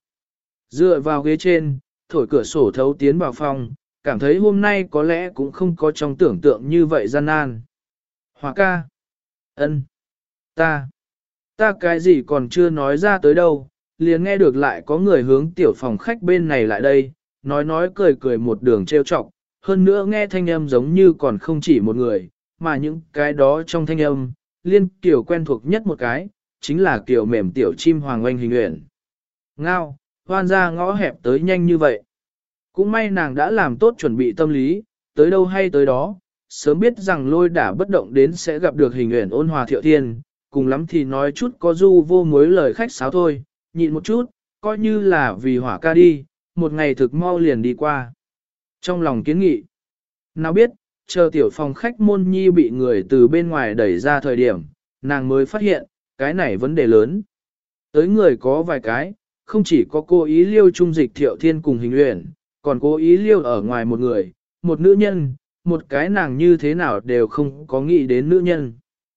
Dựa vào ghế trên, thổi cửa sổ thấu tiến vào phòng, cảm thấy hôm nay có lẽ cũng không có trong tưởng tượng như vậy gian nan. Hòa ca. Ân. Ta. Ta cái gì còn chưa nói ra tới đâu, liền nghe được lại có người hướng tiểu phòng khách bên này lại đây, nói nói cười cười một đường trêu chọc, hơn nữa nghe thanh âm giống như còn không chỉ một người, mà những cái đó trong thanh âm, liên kiểu quen thuộc nhất một cái, chính là kiểu mềm tiểu chim hoàng oanh hình uyển. Ngao, hoan ra ngõ hẹp tới nhanh như vậy. Cũng may nàng đã làm tốt chuẩn bị tâm lý, tới đâu hay tới đó, sớm biết rằng lôi đả bất động đến sẽ gặp được hình uyển ôn hòa thiệu thiên, cùng lắm thì nói chút có du vô mối lời khách sáo thôi, nhịn một chút, coi như là vì hỏa ca đi, một ngày thực mau liền đi qua. Trong lòng kiến nghị, nào biết, chờ tiểu phòng khách môn nhi bị người từ bên ngoài đẩy ra thời điểm, nàng mới phát hiện, cái này vấn đề lớn. Tới người có vài cái, không chỉ có cô ý liêu trung dịch thiệu thiên cùng hình uyển, còn cố ý liêu ở ngoài một người, một nữ nhân, một cái nàng như thế nào đều không có nghĩ đến nữ nhân.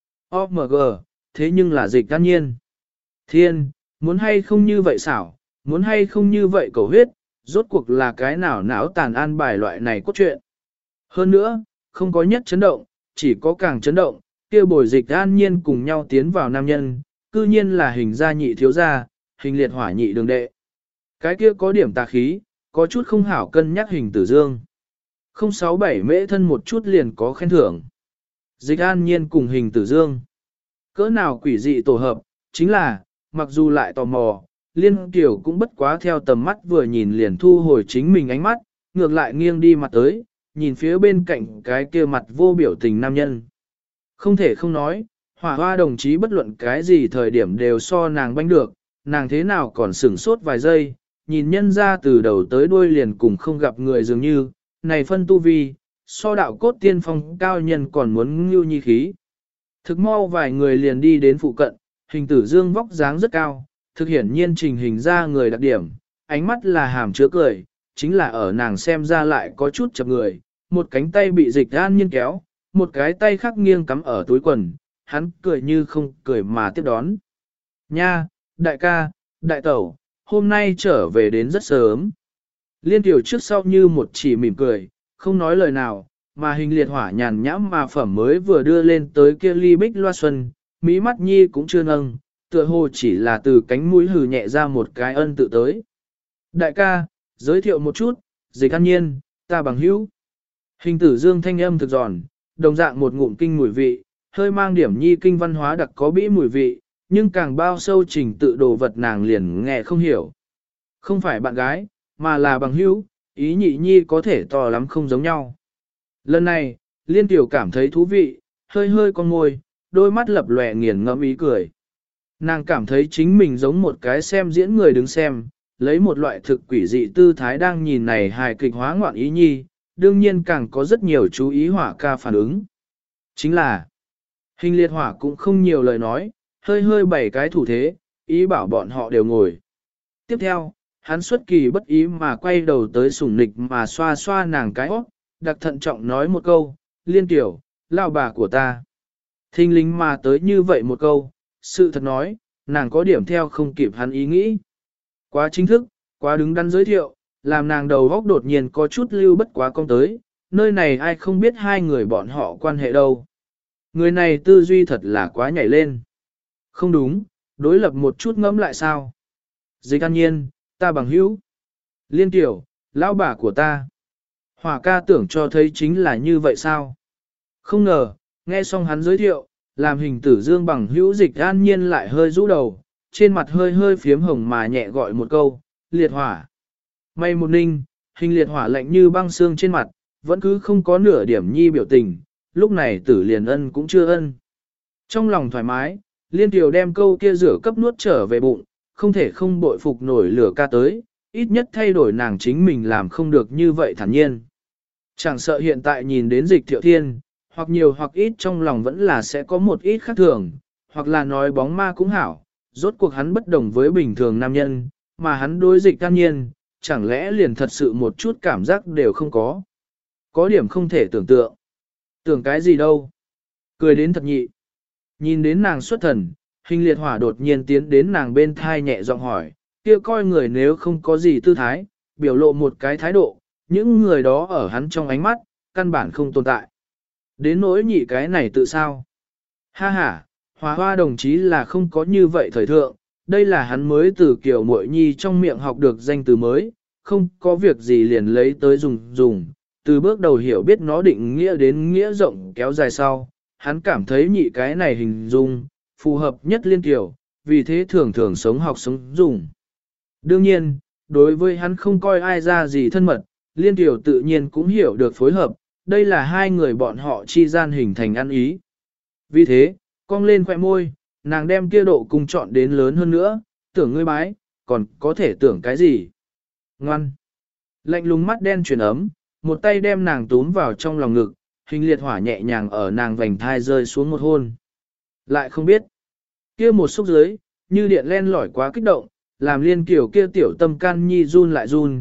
ô em giê, thế nhưng là Dịch An Nhiên. Thiên, muốn hay không như vậy xảo, muốn hay không như vậy cầu huyết, rốt cuộc là cái nào não tàn an bài loại này cốt truyện. Hơn nữa, không có nhất chấn động, chỉ có càng chấn động, kia bồi Dịch An Nhiên cùng nhau tiến vào nam nhân, cư nhiên là hình gia nhị thiếu gia, hình liệt hỏa nhị đường đệ. Cái kia có điểm tà khí, có chút không hảo cân nhắc hình tử dương. không sáu bảy mễ thân một chút liền có khen thưởng. Dịch An Nhiên cùng hình tử dương. Cỡ nào quỷ dị tổ hợp, chính là, mặc dù lại tò mò, Liên Kiều cũng bất quá theo tầm mắt vừa nhìn liền thu hồi chính mình ánh mắt, ngược lại nghiêng đi mặt tới, nhìn phía bên cạnh cái kia mặt vô biểu tình nam nhân. Không thể không nói, hỏa hoa đồng chí bất luận cái gì thời điểm đều so nàng banh được, nàng thế nào còn sửng sốt vài giây, nhìn nhân ra từ đầu tới đuôi liền cùng không gặp người dường như, này phân tu vi, so đạo cốt tiên phong cao nhân còn muốn ngưu nhi khí. Thực mau vài người liền đi đến phụ cận, hình tử dương vóc dáng rất cao, thực hiển nhiên trình hình ra người đặc điểm, ánh mắt là hàm chứa cười, chính là ở nàng xem ra lại có chút chập người, một cánh tay bị Dịch An Nhiên kéo, một cái tay khác nghiêng cắm ở túi quần, hắn cười như không cười mà tiếp đón. Nha, đại ca, đại tẩu, hôm nay trở về đến rất sớm. Liên tiểu trước sau như một chỉ mỉm cười, không nói lời nào, mà hình liệt hỏa nhàn nhãm mà phẩm mới vừa đưa lên tới kia ly bích loa xuân, mí mắt nhi cũng chưa nâng, tựa hồ chỉ là từ cánh mũi hừ nhẹ ra một cái ân tự tới. Đại ca, giới thiệu một chút, Dịch An Nhiên, ta bằng hữu. Hình tử dương thanh âm thực giòn, đồng dạng một ngụm kinh mùi vị, hơi mang điểm nhi kinh văn hóa đặc có bĩ mùi vị, nhưng càng bao sâu trình tự đồ vật nàng liền nghe không hiểu. Không phải bạn gái, mà là bằng hữu, ý nhị nhi có thể to lắm không giống nhau. Lần này, Liên Tiểu cảm thấy thú vị, hơi hơi con môi, đôi mắt lập lòe nghiền ngẫm ý cười. Nàng cảm thấy chính mình giống một cái xem diễn người đứng xem, lấy một loại thực quỷ dị tư thái đang nhìn này hài kịch hóa ngoạn ý nhi, đương nhiên càng có rất nhiều chú ý hỏa ca phản ứng. Chính là, hình liệt hỏa cũng không nhiều lời nói, hơi hơi bảy cái thủ thế, ý bảo bọn họ đều ngồi. Tiếp theo, hắn xuất kỳ bất ý mà quay đầu tới sủng nịch mà xoa xoa nàng cái óc, đặc thận trọng nói một câu, Liên Tiểu, lao bà của ta. Thinh lính mà tới như vậy một câu, sự thật nói, nàng có điểm theo không kịp hắn ý nghĩ. Quá chính thức, quá đứng đắn giới thiệu, làm nàng đầu góc đột nhiên có chút lưu bất quá công tới, nơi này ai không biết hai người bọn họ quan hệ đâu. Người này tư duy thật là quá nhảy lên. Không đúng, đối lập một chút ngẫm lại sao. Dịch An Nhiên, ta bằng hữu. Liên Tiểu, lão bà của ta. Hỏa ca tưởng cho thấy chính là như vậy sao? Không ngờ, nghe xong hắn giới thiệu, làm hình tử dương bằng hữu Dịch An Nhiên lại hơi rũ đầu, trên mặt hơi hơi phiếm hồng mà nhẹ gọi một câu, liệt hỏa. May một ninh, hình liệt hỏa lạnh như băng xương trên mặt, vẫn cứ không có nửa điểm nhi biểu tình, lúc này tử liền ân cũng chưa ân. Trong lòng thoải mái, Liên Tiểu đem câu kia rửa cấp nuốt trở về bụng, không thể không bội phục nổi lửa ca tới, ít nhất thay đổi nàng chính mình làm không được như vậy thản nhiên. Chẳng sợ hiện tại nhìn đến Dịch Thiệu Thiên, hoặc nhiều hoặc ít trong lòng vẫn là sẽ có một ít khác thường, hoặc là nói bóng ma cũng hảo, rốt cuộc hắn bất đồng với bình thường nam nhân, mà hắn đối Dịch An Nhiên, chẳng lẽ liền thật sự một chút cảm giác đều không có. Có điểm không thể tưởng tượng. Tưởng cái gì đâu. Cười đến thật nhị. Nhìn đến nàng xuất thần, hình liệt hỏa đột nhiên tiến đến nàng bên thai nhẹ giọng hỏi, kia coi người nếu không có gì tư thái, biểu lộ một cái thái độ, những người đó ở hắn trong ánh mắt, căn bản không tồn tại. Đến nỗi nhị cái này tự sao? Ha ha, Hòa hoa đồng chí là không có như vậy thời thượng, đây là hắn mới từ kiểu muội nhi trong miệng học được danh từ mới, không có việc gì liền lấy tới dùng dùng, từ bước đầu hiểu biết nó định nghĩa đến nghĩa rộng kéo dài sau, hắn cảm thấy nhị cái này hình dung, phù hợp nhất liên kiểu, vì thế thường thường sống học sống dùng. Đương nhiên, đối với hắn không coi ai ra gì thân mật, liên tiểu tự nhiên cũng hiểu được phối hợp, đây là hai người bọn họ chi gian hình thành ăn ý. Vì thế, cong lên khỏe môi, nàng đem kia độ cùng chọn đến lớn hơn nữa, tưởng ngươi bái, còn có thể tưởng cái gì. Ngoan. Lạnh lùng mắt đen chuyển ấm, một tay đem nàng túm vào trong lòng ngực, hình liệt hỏa nhẹ nhàng ở nàng vành thai rơi xuống một hôn. Lại không biết, kia một xúc dưới, như điện len lỏi quá kích động, làm liên kiểu kia tiểu tâm can nhi run lại run,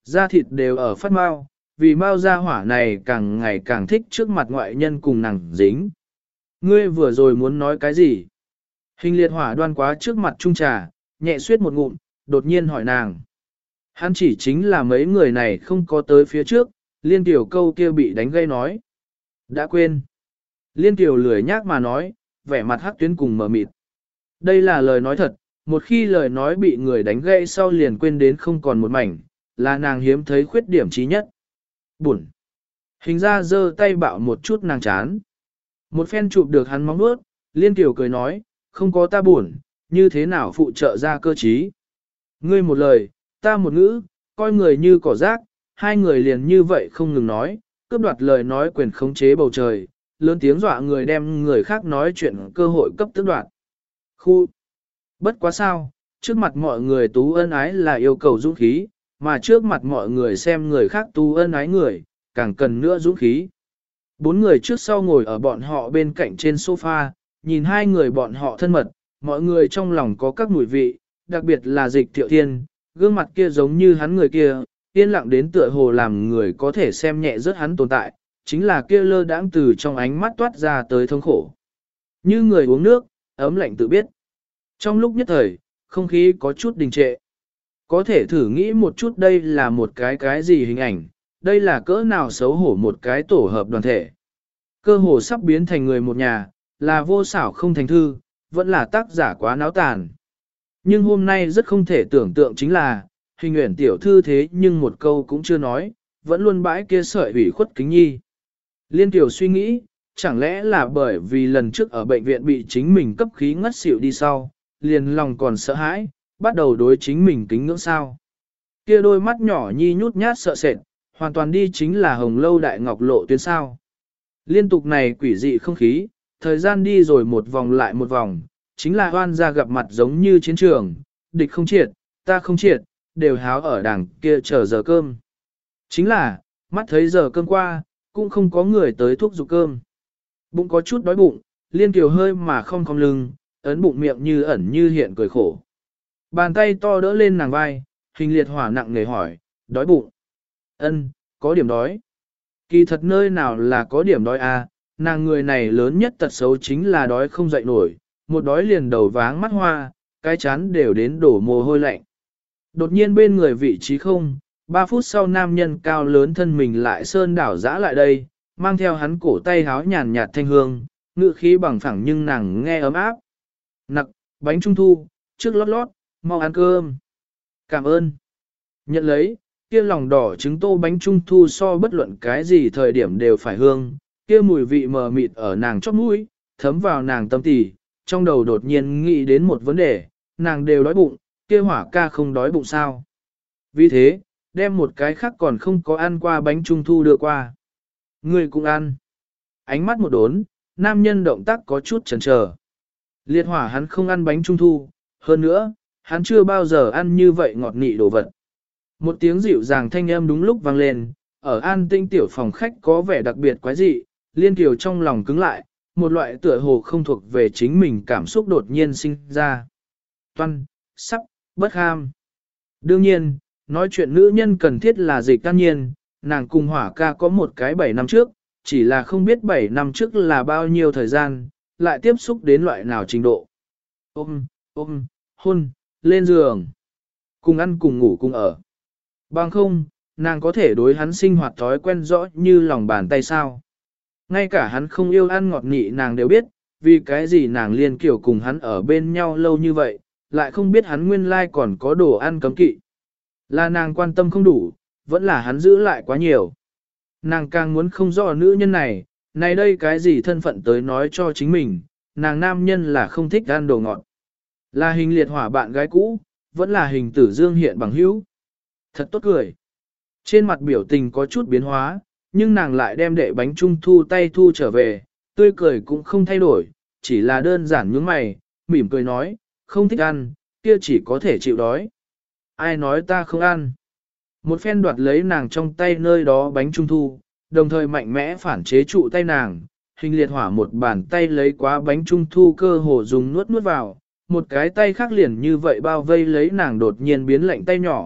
da thịt đều ở phát mau, vì mau ra hỏa này càng ngày càng thích trước mặt ngoại nhân cùng nàng dính. Ngươi vừa rồi muốn nói cái gì? Hình liệt hỏa đoan quá trước mặt trung trà, nhẹ suyết một ngụm, đột nhiên hỏi nàng. Hắn chỉ chính là mấy người này không có tới phía trước, liên tiểu câu kia bị đánh gây nói. Đã quên. Liên tiểu lười nhác mà nói, vẻ mặt hắc tuyến cùng mờ mịt. Đây là lời nói thật, một khi lời nói bị người đánh gãy sau liền quên đến không còn một mảnh, là nàng hiếm thấy khuyết điểm trí nhất. Buồn. Hình ra giơ tay bạo một chút nàng chán. Một phen chụp được hắn móng nuốt, liên tiểu cười nói, không có ta buồn, như thế nào phụ trợ ra cơ trí. Ngươi một lời, ta một ngữ, coi người như cỏ rác, hai người liền như vậy không ngừng nói, cướp đoạt lời nói quyền khống chế bầu trời, lớn tiếng dọa người đem người khác nói chuyện cơ hội cấp tước đoạt. Khu. Bất quá sao, trước mặt mọi người tú ân ái là yêu cầu dũng khí, mà trước mặt mọi người xem người khác tú ân ái người, càng cần nữa dũng khí. Bốn người trước sau ngồi ở bọn họ bên cạnh trên sofa, nhìn hai người bọn họ thân mật, mọi người trong lòng có các mùi vị, đặc biệt là Dịch Thiệu Thiên, gương mặt kia giống như hắn người kia, yên lặng đến tựa hồ làm người có thể xem nhẹ rất hắn tồn tại, chính là kia lơ đãng từ trong ánh mắt toát ra tới thống khổ. Như người uống nước, ấm lạnh tự biết. Trong lúc nhất thời, không khí có chút đình trệ. Có thể thử nghĩ một chút đây là một cái cái gì hình ảnh, đây là cỡ nào xấu hổ một cái tổ hợp đoàn thể. Cơ hồ sắp biến thành người một nhà, là vô xảo không thành thư, vẫn là tác giả quá náo tàn. Nhưng hôm nay rất không thể tưởng tượng chính là, hình nguyện tiểu thư thế nhưng một câu cũng chưa nói, vẫn luôn bãi kia sợi ủy khuất kính nhi. Liên tiểu suy nghĩ, chẳng lẽ là bởi vì lần trước ở bệnh viện bị chính mình cấp khí ngất xỉu đi sau, liền lòng còn sợ hãi, bắt đầu đối chính mình kính ngưỡng sao. Kia đôi mắt nhỏ nhi nhút nhát sợ sệt, hoàn toàn đi chính là hồng lâu đại ngọc lộ tuyến sao. Liên tục này quỷ dị không khí, thời gian đi rồi một vòng lại một vòng, chính là hoan ra gặp mặt giống như chiến trường, địch không triệt, ta không triệt, đều háo ở đằng kia chờ giờ cơm. Chính là, mắt thấy giờ cơm qua, cũng không có người tới thúc giục cơm. Bụng có chút đói bụng, liên kiều hơi mà không cong lưng, ấn bụng miệng như ẩn như hiện cười khổ. Bàn tay to đỡ lên nàng vai, hình liệt hỏa nặng nề hỏi, đói bụng. Ân, có điểm đói. Kỳ thật nơi nào là có điểm đói à, nàng người này lớn nhất tật xấu chính là đói không dậy nổi, một đói liền đầu váng mắt hoa, cái chán đều đến đổ mồ hôi lạnh. Đột nhiên bên người vị trí không, ba phút sau nam nhân cao lớn thân mình lại sơn đảo dã lại đây, mang theo hắn cổ tay háo nhàn nhạt thanh hương, ngự khí bằng phẳng nhưng nàng nghe ấm áp. Nặc, bánh trung thu, trước lót lót, mau ăn cơm. Cảm ơn. Nhận lấy, kia lòng đỏ trứng tô bánh trung thu so bất luận cái gì thời điểm đều phải hương, kia mùi vị mờ mịt ở nàng chóp mũi, thấm vào nàng tâm tỳ, trong đầu đột nhiên nghĩ đến một vấn đề, nàng đều đói bụng, kia hỏa ca không đói bụng sao. Vì thế, đem một cái khác còn không có ăn qua bánh trung thu đưa qua. Người cũng ăn. Ánh mắt một đốn, nam nhân động tác có chút chần chờ. Liệt hỏa hắn không ăn bánh trung thu, hơn nữa, hắn chưa bao giờ ăn như vậy ngọt nị đồ vật. Một tiếng dịu dàng thanh âm đúng lúc vang lên, ở an tinh tiểu phòng khách có vẻ đặc biệt quái dị, liên kiều trong lòng cứng lại, một loại tựa hồ không thuộc về chính mình cảm xúc đột nhiên sinh ra. Toan, sắp, bất ham. Đương nhiên, nói chuyện nữ nhân cần thiết là Dịch Can Nhiên, nàng cùng hỏa ca có một cái bảy năm trước, chỉ là không biết bảy năm trước là bao nhiêu thời gian, lại tiếp xúc đến loại nào trình độ. Ôm, ôm, hôn, lên giường, cùng ăn cùng ngủ cùng ở. Bằng không, nàng có thể đối hắn sinh hoạt thói quen rõ như lòng bàn tay sao. Ngay cả hắn không yêu ăn ngọt nị nàng đều biết, vì cái gì nàng liên kiểu cùng hắn ở bên nhau lâu như vậy, lại không biết hắn nguyên lai còn có đồ ăn cấm kỵ. Là nàng quan tâm không đủ, vẫn là hắn giữ lại quá nhiều. Nàng càng muốn không rõ nữ nhân này, này đây cái gì thân phận tới nói cho chính mình, nàng nam nhân là không thích ăn đồ ngọt. Là hình liệt hỏa bạn gái cũ, vẫn là hình tử dương hiện bằng hữu. Thật tốt cười. Trên mặt biểu tình có chút biến hóa, nhưng nàng lại đem đệ bánh trung thu tay thu trở về, tươi cười cũng không thay đổi, chỉ là đơn giản nhướng mày, mỉm cười nói, không thích ăn, kia chỉ có thể chịu đói. Ai nói ta không ăn? Một phen đoạt lấy nàng trong tay nơi đó bánh trung thu, đồng thời mạnh mẽ phản chế trụ tay nàng, hình liệt hỏa một bàn tay lấy quá bánh trung thu cơ hồ dùng nuốt nuốt vào, một cái tay khác liền như vậy bao vây lấy nàng đột nhiên biến lạnh tay nhỏ,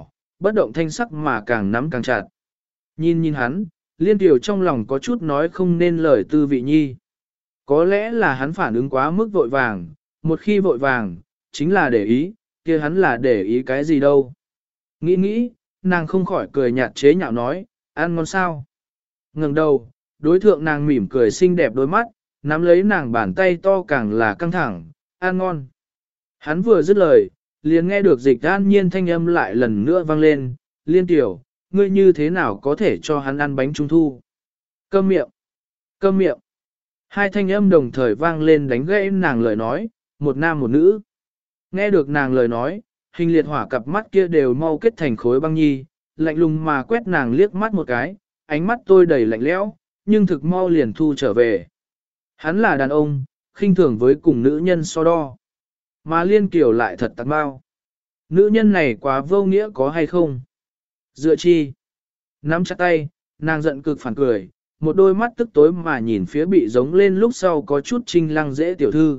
bất động thanh sắc mà càng nắm càng chặt. Nhìn nhìn hắn, Liên Kiều trong lòng có chút nói không nên lời tư vị nhi. Có lẽ là hắn phản ứng quá mức vội vàng, một khi vội vàng, chính là để ý, kia hắn là để ý cái gì đâu. Nghĩ nghĩ, nàng không khỏi cười nhạt chế nhạo nói, ăn ngon sao. Ngừng đầu, đối thượng nàng mỉm cười xinh đẹp đôi mắt, nắm lấy nàng bàn tay to càng là căng thẳng, ăn ngon. Hắn vừa dứt lời, liền nghe được Dịch An Nhiên thanh âm lại lần nữa vang lên, Liên Tiểu, ngươi như thế nào có thể cho hắn ăn bánh trung thu? Câm miệng! Câm miệng! Hai thanh âm đồng thời vang lên đánh gãy nàng lời nói, một nam một nữ. Nghe được nàng lời nói, Hình Liệt Hỏa cặp mắt kia đều mau kết thành khối băng nhi, lạnh lùng mà quét nàng liếc mắt một cái, ánh mắt tôi đầy lạnh lẽo, nhưng thực mau liền thu trở về. Hắn là đàn ông, khinh thường với cùng nữ nhân so đo. Mà Liên Kiều lại thật tạc bao. Nữ nhân này quá vô nghĩa có hay không? Dựa chi? Nắm chặt tay, nàng giận cực phản cười, một đôi mắt tức tối mà nhìn phía bị giống lên lúc sau có chút trinh lăng dễ tiểu thư.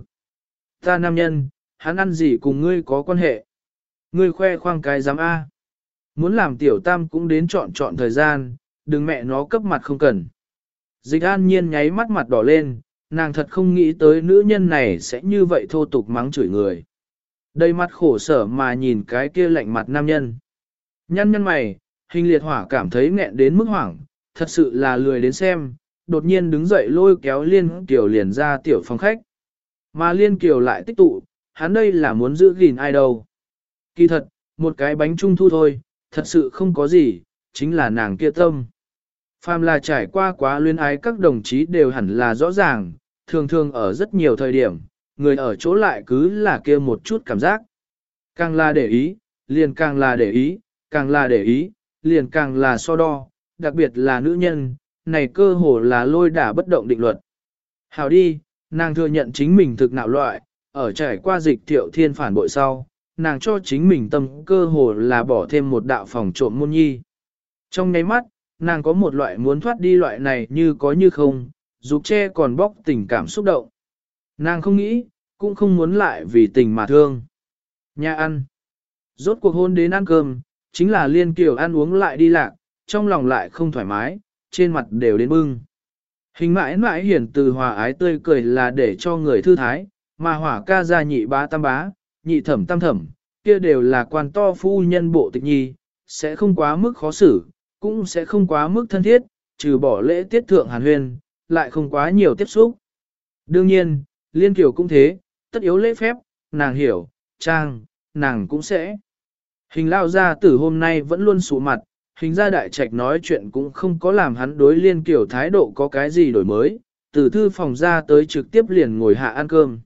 Ta nam nhân, hắn ăn gì cùng ngươi có quan hệ? Ngươi khoe khoang cái dám A. Muốn làm tiểu tam cũng đến chọn chọn thời gian, đừng mẹ nó cấp mặt không cần. Dịch An Nhiên nháy mắt mặt đỏ lên, nàng thật không nghĩ tới nữ nhân này sẽ như vậy thô tục mắng chửi người. Đầy mặt khổ sở mà nhìn cái kia lạnh mặt nam nhân. Nhăn nhăn mày, Hình Liệt Hỏa cảm thấy nghẹn đến mức hoảng, thật sự là lười đến xem, đột nhiên đứng dậy lôi kéo Liên Kiều liền ra tiểu phòng khách. Mà Liên Kiều lại tích tụ, hắn đây là muốn giữ gìn ai đâu. Kỳ thật, một cái bánh trung thu thôi, thật sự không có gì, chính là nàng kia tâm. Phàm là trải qua quá luyến ái các đồng chí đều hẳn là rõ ràng, thường thường ở rất nhiều thời điểm, người ở chỗ lại cứ là kia một chút cảm giác. Càng là để ý, liền càng là để ý, càng là để ý, liền càng là so đo, đặc biệt là nữ nhân, này cơ hồ là lôi đả bất động định luật. Hào đi, nàng thừa nhận chính mình thực nạo loại, ở trải qua dịch Thiệu Thiên phản bội sau, nàng cho chính mình tâm cơ hồ là bỏ thêm một đạo phòng trộm môn nhi. Trong nháy mắt, nàng có một loại muốn thoát đi loại này như có như không, dục che còn bóc tình cảm xúc động. Nàng không nghĩ, cũng không muốn lại vì tình mà thương. Nhà ăn. Rốt cuộc hôn đến ăn cơm, chính là Liên Kiều ăn uống lại đi lạc, trong lòng lại không thoải mái, trên mặt đều đến bưng. Hình mãi mãi hiển từ hòa ái tươi cười là để cho người thư thái, mà hỏa ca gia nhị bá tam bá, nhị thẩm tam thẩm, kia đều là quan to phu nhân bộ tịch nhi, sẽ không quá mức khó xử, cũng sẽ không quá mức thân thiết, trừ bỏ lễ tiết thượng hàn huyên, lại không quá nhiều tiếp xúc. Đương nhiên, Liên Kiều cũng thế, tất yếu lễ phép, nàng hiểu, trang, nàng cũng sẽ. Hình lao gia tử hôm nay vẫn luôn sụ mặt, hình gia đại trạch nói chuyện cũng không có làm hắn đối Liên Kiều thái độ có cái gì đổi mới, từ thư phòng ra tới trực tiếp liền ngồi hạ ăn cơm.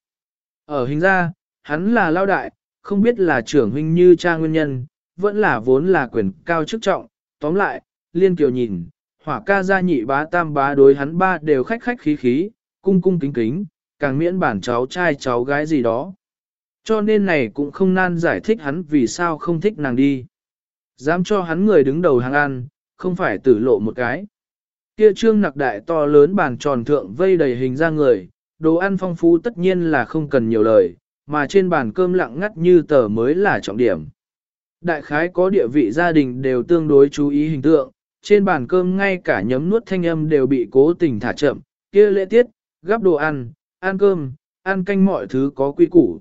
Ở hình gia, hắn là lao đại, không biết là trưởng huynh như cha nguyên nhân, vẫn là vốn là quyền cao chức trọng, tóm lại, Liên Kiều nhìn, hỏa ca gia nhị bá tam bá đối hắn ba đều khách khách khí khí, cung cung kính kính, càng miễn bản cháu trai cháu gái gì đó. Cho nên này cũng không nan giải thích hắn vì sao không thích nàng đi. Dám cho hắn người đứng đầu hàng ăn, không phải tử lộ một cái. Kia trương nặc đại to lớn bàn tròn thượng vây đầy hình ra người, đồ ăn phong phú tất nhiên là không cần nhiều lời, mà trên bàn cơm lặng ngắt như tờ mới là trọng điểm. Đại khái có địa vị gia đình đều tương đối chú ý hình tượng, trên bàn cơm ngay cả nhấm nuốt thanh âm đều bị cố tình thả chậm, kia lễ tiết, gắp đồ ăn, ăn cơm, ăn canh mọi thứ có quy củ.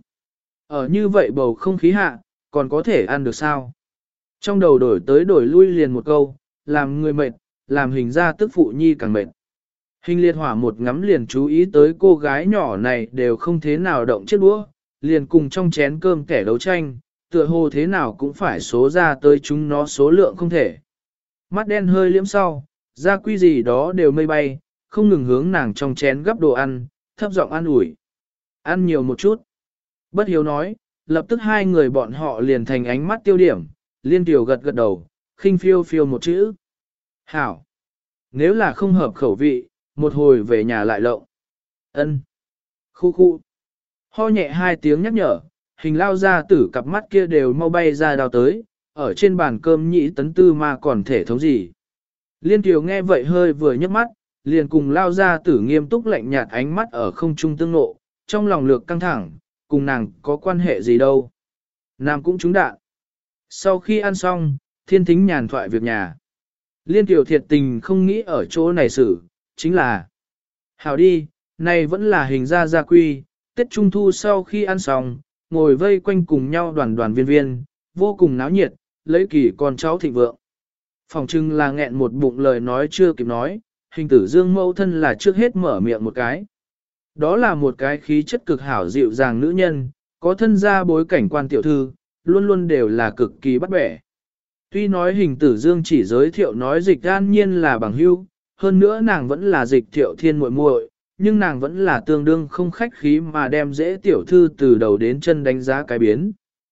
Ở như vậy bầu không khí hạ, còn có thể ăn được sao? Trong đầu đổi tới đổi lui liền một câu, làm người mệt, làm hình ra tức phụ nhi càng mệt. Hình Liệt Hỏa một ngắm liền chú ý tới cô gái nhỏ này đều không thế nào động chiếc đũa, liền cùng trong chén cơm kẻ đấu tranh, tựa hồ thế nào cũng phải số ra tới chúng nó số lượng không thể. Mắt đen hơi liếm sau, gia quy gì đó đều mây bay, không ngừng hướng nàng trong chén gắp đồ ăn, thấp giọng ăn ủi. Ăn nhiều một chút. Bất hiếu nói, lập tức hai người bọn họ liền thành ánh mắt tiêu điểm, Liên Kiều gật gật đầu, khinh phiêu phiêu một chữ. Hảo. Nếu là không hợp khẩu vị, một hồi về nhà lại lộng. Ân. Khu khu. Ho nhẹ hai tiếng nhắc nhở, hình lao ra tử cặp mắt kia đều mau bay ra đào tới, ở trên bàn cơm nhị tấn tư mà còn thể thống gì. Liên Kiều nghe vậy hơi vừa nhấc mắt, liền cùng lao ra tử nghiêm túc lạnh nhạt ánh mắt ở không trung tương nộ, trong lòng lược căng thẳng, cùng nàng có quan hệ gì đâu. Nàng cũng trúng đạn. Sau khi ăn xong, thiên thính nhàn thoại việc nhà. Liên tiểu thiệt tình không nghĩ ở chỗ này xử, chính là hảo đi, này vẫn là hình ra gia quy, Tết Trung Thu sau khi ăn xong, ngồi vây quanh cùng nhau đoàn đoàn viên viên, vô cùng náo nhiệt, lấy kỳ con cháu thịnh vượng. Phòng trưng là nghẹn một bụng lời nói chưa kịp nói, hình tử dương mẫu thân là trước hết mở miệng một cái. Đó là một cái khí chất cực hảo dịu dàng nữ nhân, có thân gia bối cảnh quan tiểu thư, luôn luôn đều là cực kỳ bắt bẻ. Tuy nói hình tử dương chỉ giới thiệu nói dịch an nhiên là bằng hữu, hơn nữa nàng vẫn là dịch thiệu thiên muội muội, nhưng nàng vẫn là tương đương không khách khí mà đem dễ tiểu thư từ đầu đến chân đánh giá cái biến.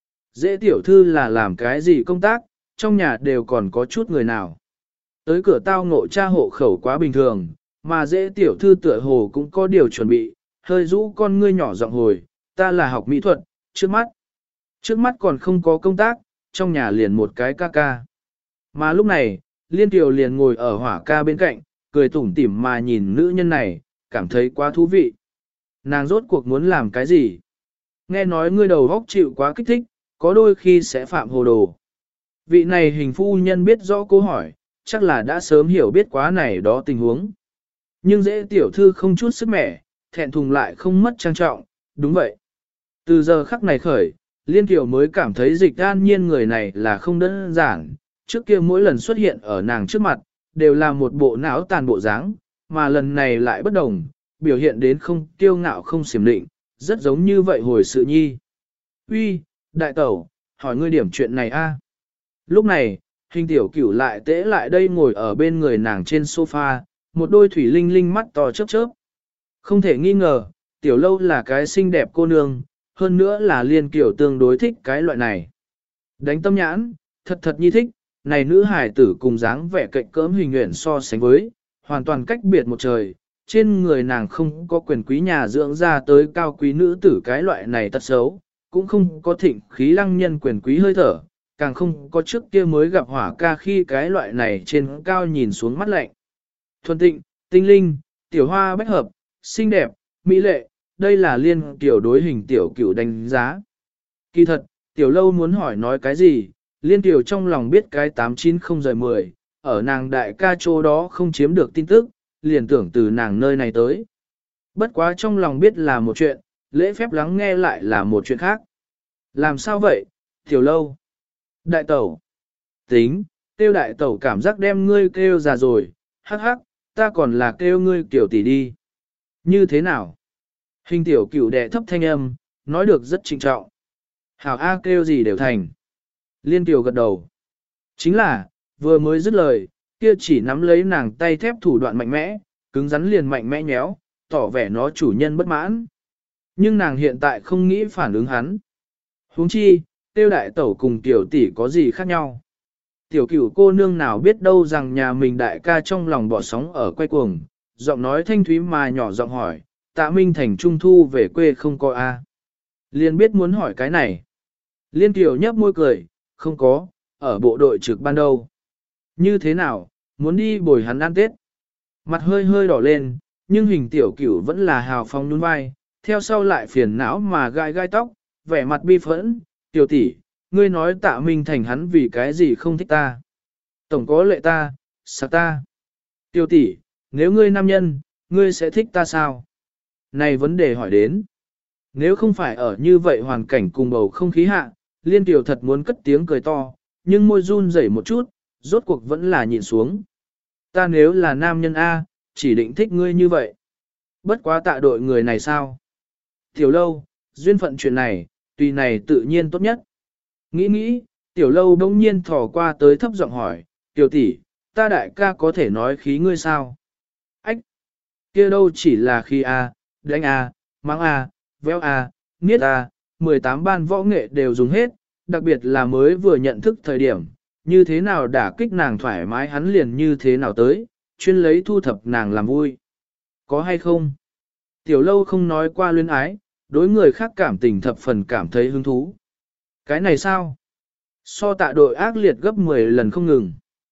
Dễ tiểu thư là làm cái gì công tác, trong nhà đều còn có chút người nào. Tới cửa tao ngộ cha hộ khẩu quá bình thường, mà dễ tiểu thư tựa hồ cũng có điều chuẩn bị, hơi rũ con ngươi nhỏ giọng hồi, ta là học mỹ thuật, trước mắt. Trước mắt còn không có công tác, trong nhà liền một cái ca ca. Mà lúc này, Liên Kiều liền ngồi ở hỏa ca bên cạnh, cười tủm tỉm mà nhìn nữ nhân này, cảm thấy quá thú vị. Nàng rốt cuộc muốn làm cái gì? Nghe nói ngươi đầu góc chịu quá kích thích, có đôi khi sẽ phạm hồ đồ. Vị này hình phu nhân biết rõ câu hỏi, chắc là đã sớm hiểu biết quá này đó tình huống. Nhưng dễ tiểu thư không chút sức mẻ, thẹn thùng lại không mất trang trọng, đúng vậy. Từ giờ khắc này khởi, Liên Kiều mới cảm thấy dịch an nhiên người này là không đơn giản, trước kia mỗi lần xuất hiện ở nàng trước mặt, đều là một bộ não tàn bộ dáng, mà lần này lại bất đồng, biểu hiện đến không kiêu ngạo không xiểm định, rất giống như vậy hồi sự nhi. Uy, đại tẩu, hỏi ngươi điểm chuyện này a. Lúc này, hình tiểu cửu lại tễ lại đây ngồi ở bên người nàng trên sofa, một đôi thủy linh linh mắt to chớp chớp. Không thể nghi ngờ, tiểu lâu là cái xinh đẹp cô nương, hơn nữa là Liên Kiều tương đối thích cái loại này. Đánh tâm nhãn, thật thật nhi thích, này nữ hải tử cùng dáng vẻ cạnh cỡm hình nguyện so sánh với, hoàn toàn cách biệt một trời, trên người nàng không có quyền quý nhà dưỡng ra tới cao quý nữ tử cái loại này tật xấu, cũng không có thịnh khí lăng nhân quyền quý hơi thở, càng không có trước kia mới gặp hỏa ca khi cái loại này trên cao nhìn xuống mắt lạnh. Thuần tịnh, tinh linh, tiểu hoa bách hợp, xinh đẹp, mỹ lệ, đây là Liên Kiều đối hình tiểu cửu đánh giá. Kỳ thật, tiểu lâu muốn hỏi nói cái gì, Liên Kiều trong lòng biết cái tám chín không rời mười, ở nàng đại ca chỗ đó không chiếm được tin tức, liền tưởng từ nàng nơi này tới. Bất quá trong lòng biết là một chuyện, lễ phép lắng nghe lại là một chuyện khác. Làm sao vậy, tiểu lâu? Đại tẩu. Tính, kêu đại tẩu cảm giác đem ngươi kêu già rồi, hắc hắc, ta còn là kêu ngươi kiểu tỷ đi. Như thế nào? Hình tiểu cửu đẻ thấp thanh âm, nói được rất trịnh trọng. Hảo A kêu gì đều thành. Liên Kiều gật đầu. Chính là, vừa mới dứt lời, kia chỉ nắm lấy nàng tay thép thủ đoạn mạnh mẽ, cứng rắn liền mạnh mẽ nhéo, tỏ vẻ nó chủ nhân bất mãn. Nhưng nàng hiện tại không nghĩ phản ứng hắn. Huống chi, tiêu đại tẩu cùng tiểu tỷ có gì khác nhau. Tiểu cửu cô nương nào biết đâu rằng nhà mình đại ca trong lòng bỏ sóng ở quay cuồng, giọng nói thanh thúy mà nhỏ giọng hỏi, Tạ Minh Thành trung thu về quê không có a? Liên biết muốn hỏi cái này. Liên Kiều nhấp môi cười, không có, ở bộ đội trực ban đâu. Như thế nào, muốn đi bồi hắn ăn Tết. Mặt hơi hơi đỏ lên, nhưng hình tiểu cửu vẫn là hào phóng nhún vai, theo sau lại phiền não mà gai gai tóc, vẻ mặt bi phẫn, tiểu tỷ, ngươi nói Tạ Minh Thành hắn vì cái gì không thích ta. Tổng có lệ ta, sạc ta. Tiểu tỷ, nếu ngươi nam nhân, ngươi sẽ thích ta sao? Này vấn đề hỏi đến. Nếu không phải ở như vậy hoàn cảnh cùng bầu không khí hạ, Liên Kiều thật muốn cất tiếng cười to, nhưng môi run rẩy một chút, rốt cuộc vẫn là nhìn xuống. Ta nếu là nam nhân A, chỉ định thích ngươi như vậy. Bất quá tạ đội người này sao? Tiểu lâu, duyên phận chuyện này, tùy này tự nhiên tốt nhất. Nghĩ nghĩ, tiểu lâu đông nhiên thò qua tới thấp giọng hỏi, tiểu tỷ, ta đại ca có thể nói khí ngươi sao? Ách! Kia đâu chỉ là khí A, đánh A, mắng A, véo A, niết A, mười tám ban võ nghệ đều dùng hết, đặc biệt là mới vừa nhận thức thời điểm, như thế nào đả kích nàng thoải mái hắn liền như thế nào tới, chuyên lấy thu thập nàng làm vui. Có hay không? Tiểu lâu không nói qua luyến ái, đối người khác cảm tình thập phần cảm thấy hứng thú. Cái này sao? So tạ đội ác liệt gấp mười lần không ngừng.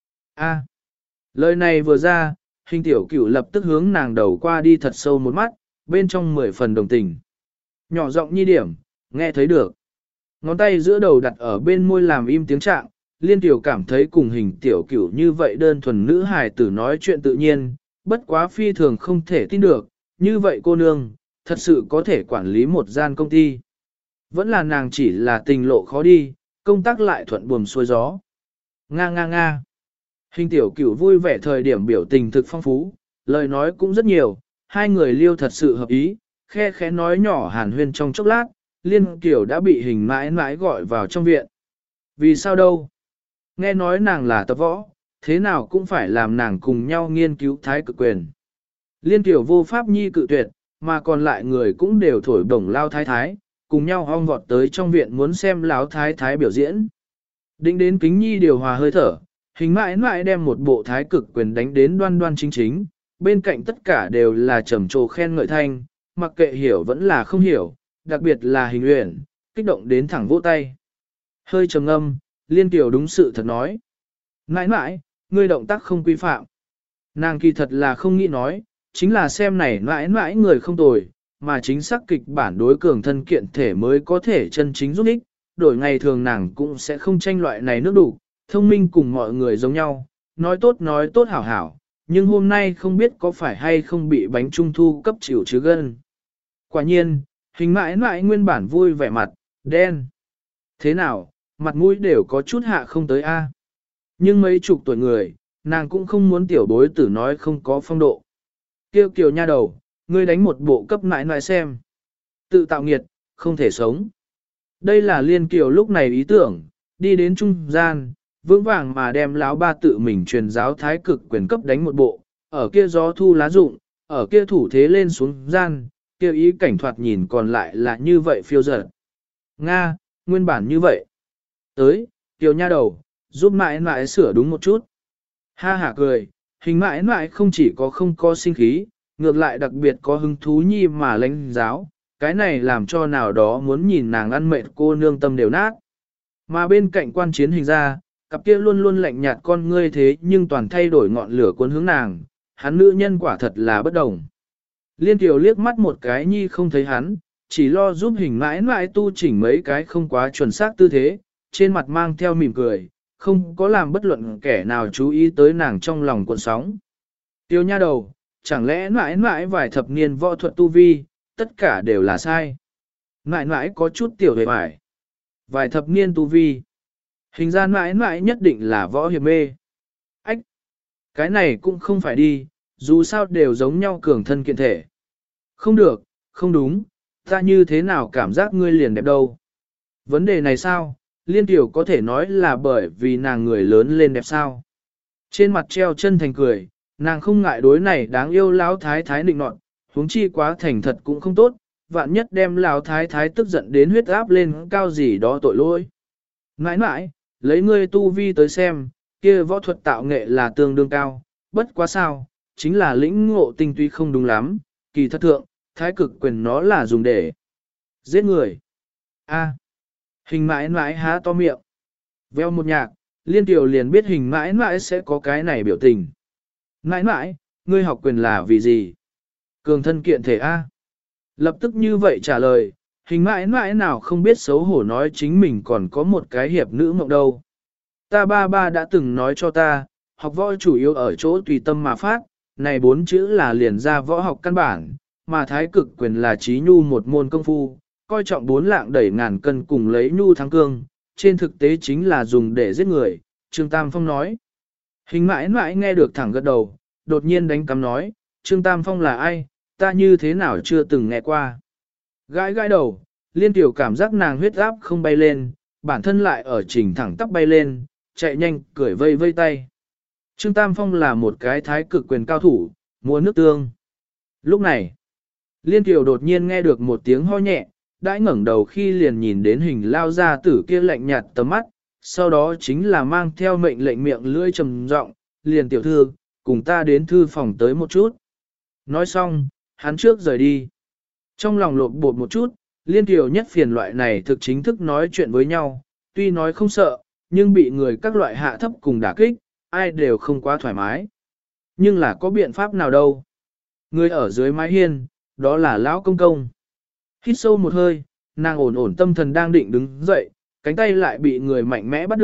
A. Lời này vừa ra, hình tiểu cửu lập tức hướng nàng đầu qua đi thật sâu một mắt, bên trong mười phần đồng tình. Nhỏ giọng nhi điểm, nghe thấy được. Ngón tay giữa đầu đặt ở bên môi làm im tiếng trạng, Liên Tiểu cảm thấy cùng hình tiểu cửu như vậy đơn thuần nữ hài tử nói chuyện tự nhiên, bất quá phi thường không thể tin được, như vậy cô nương, thật sự có thể quản lý một gian công ty. Vẫn là nàng chỉ là tình lộ khó đi, công tác lại thuận buồm xuôi gió. Nga nga nga. Hình tiểu cửu vui vẻ thời điểm biểu tình thực phong phú, lời nói cũng rất nhiều, hai người liêu thật sự hợp ý, khe khẽ nói nhỏ hàn huyên trong chốc lát, Liên Kiều đã bị hình mãi mãi gọi vào trong viện. Vì sao đâu? Nghe nói nàng là tập võ, thế nào cũng phải làm nàng cùng nhau nghiên cứu thái cực quyền. Liên Kiều vô pháp nhi cự tuyệt, mà còn lại người cũng đều thổi bổng lao thái thái, cùng nhau ong vọt tới trong viện muốn xem lão thái thái biểu diễn. Định đến kính nhi điều hòa hơi thở, hình mãi mãi đem một bộ thái cực quyền đánh đến đoan đoan chính chính, bên cạnh tất cả đều là trầm trồ khen ngợi thanh, mặc kệ hiểu vẫn là không hiểu, đặc biệt là hình uyển, kích động đến thẳng vỗ tay. Hơi trầm ngâm, Liên Kiều đúng sự thật nói. Mãi mãi, ngươi động tác không quy phạm. Nàng kỳ thật là không nghĩ nói, chính là xem này mãi mãi người không tồi, mà chính xác kịch bản đối cường thân kiện thể mới có thể chân chính giúp ích, đổi ngày thường nàng cũng sẽ không tranh loại này nước đủ, thông minh cùng mọi người giống nhau, nói tốt nói tốt hảo hảo, nhưng hôm nay không biết có phải hay không bị bánh trung thu cấp chịu chứ gân. Quả nhiên, hình mãi mãi nguyên bản vui vẻ mặt, đen. Thế nào, mặt mũi đều có chút hạ không tới a. Nhưng mấy chục tuổi người, nàng cũng không muốn tiểu bối tử nói không có phong độ. Kêu kiều nha đầu, ngươi đánh một bộ cấp mãi mãi xem. Tự tạo nghiệt, không thể sống. Đây là Liên Kiều lúc này ý tưởng, đi đến trung gian, vững vàng mà đem lão ba tự mình truyền giáo thái cực quyền cấp đánh một bộ, ở kia gió thu lá rụng, ở kia thủ thế lên xuống gian, kia ý cảnh thoạt nhìn còn lại là như vậy phiêu dở. Nga, nguyên bản như vậy. Tới, Kiều nha đầu, giúp mãi mãi sửa đúng một chút. Ha hả cười, hình mãi mãi không chỉ có không có sinh khí, ngược lại đặc biệt có hứng thú nhi mà lãnh giáo, cái này làm cho nào đó muốn nhìn nàng ăn mệt cô nương tâm đều nát. Mà bên cạnh quan chiến hình ra, cặp kia luôn luôn lạnh nhạt con ngươi thế nhưng toàn thay đổi ngọn lửa cuốn hướng nàng, hắn nữ nhân quả thật là bất đồng. Liên Kiều liếc mắt một cái nhi không thấy hắn, chỉ lo giúp hình mãi mãi tu chỉnh mấy cái không quá chuẩn xác tư thế, trên mặt mang theo mỉm cười, không có làm bất luận kẻ nào chú ý tới nàng trong lòng cuộn sóng. Tiêu nha đầu, chẳng lẽ mãi mãi vài thập niên võ thuật tu vi, tất cả đều là sai. Mãi mãi có chút tiểu hề mải. Vài thập niên tu vi. Hình ra mãi mãi nhất định là võ hiệp mê. Ách! Cái này cũng không phải đi, dù sao đều giống nhau cường thân kiện thể. Không được, không đúng, ta như thế nào cảm giác ngươi liền đẹp đâu. Vấn đề này sao, Liên Tiểu có thể nói là bởi vì nàng người lớn lên đẹp sao. Trên mặt treo chân thành cười, nàng không ngại đối này đáng yêu lão thái thái định nọt, huống chi quá thành thật cũng không tốt, vạn nhất đem lão thái thái tức giận đến huyết áp lên cao gì đó tội lỗi. Mãi mãi, lấy ngươi tu vi tới xem, kia võ thuật tạo nghệ là tương đương cao, bất quá sao, chính là lĩnh ngộ tinh túy không đúng lắm, kỳ thật thượng, thái cực quyền nó là dùng để giết người. A. Hình mãi mãi há to miệng. Veo một nhạc, Liên Tiểu liền biết hình mãi mãi sẽ có cái này biểu tình. Mãi mãi, ngươi học quyền là vì gì? Cường thân kiện thể A. Lập tức như vậy trả lời, hình mãi mãi nào không biết xấu hổ nói chính mình còn có một cái hiệp nữ mộng đâu. Ta ba ba đã từng nói cho ta, học võ chủ yếu ở chỗ tùy tâm mà phát, này bốn chữ là liền ra võ học căn bản, mà thái cực quyền là trí nhu một môn công phu, coi trọng bốn lạng đẩy ngàn cân cùng lấy nhu thắng cương, trên thực tế chính là dùng để giết người, Trương Tam Phong nói. Hình mãi mãi nghe được thẳng gật đầu, đột nhiên đánh cắm nói, Trương Tam Phong là ai, ta như thế nào chưa từng nghe qua. Gãi gãi đầu, Liên Tiểu cảm giác nàng huyết áp không bay lên, bản thân lại ở trình thẳng tắp bay lên, chạy nhanh, cười vây vây tay. Trương Tam Phong là một cái thái cực quyền cao thủ, mua nước tương. Lúc này, Liên Tiểu đột nhiên nghe được một tiếng ho nhẹ, đãi ngẩng đầu khi liền nhìn đến hình lao ra tử kia lạnh nhạt tầm mắt, sau đó chính là mang theo mệnh lệnh miệng lưỡi trầm giọng, liền tiểu thư, cùng ta đến thư phòng tới một chút. Nói xong, hắn trước rời đi. Trong lòng lột bột một chút, Liên Tiểu nhất phiền loại này thực chính thức nói chuyện với nhau, tuy nói không sợ, nhưng bị người các loại hạ thấp cùng đả kích, ai đều không quá thoải mái. Nhưng là có biện pháp nào đâu. Người ở dưới mái hiên, đó là lão công công. Hít sâu một hơi, nàng ổn ổn tâm thần đang định đứng dậy, cánh tay lại bị người mạnh mẽ bắt được,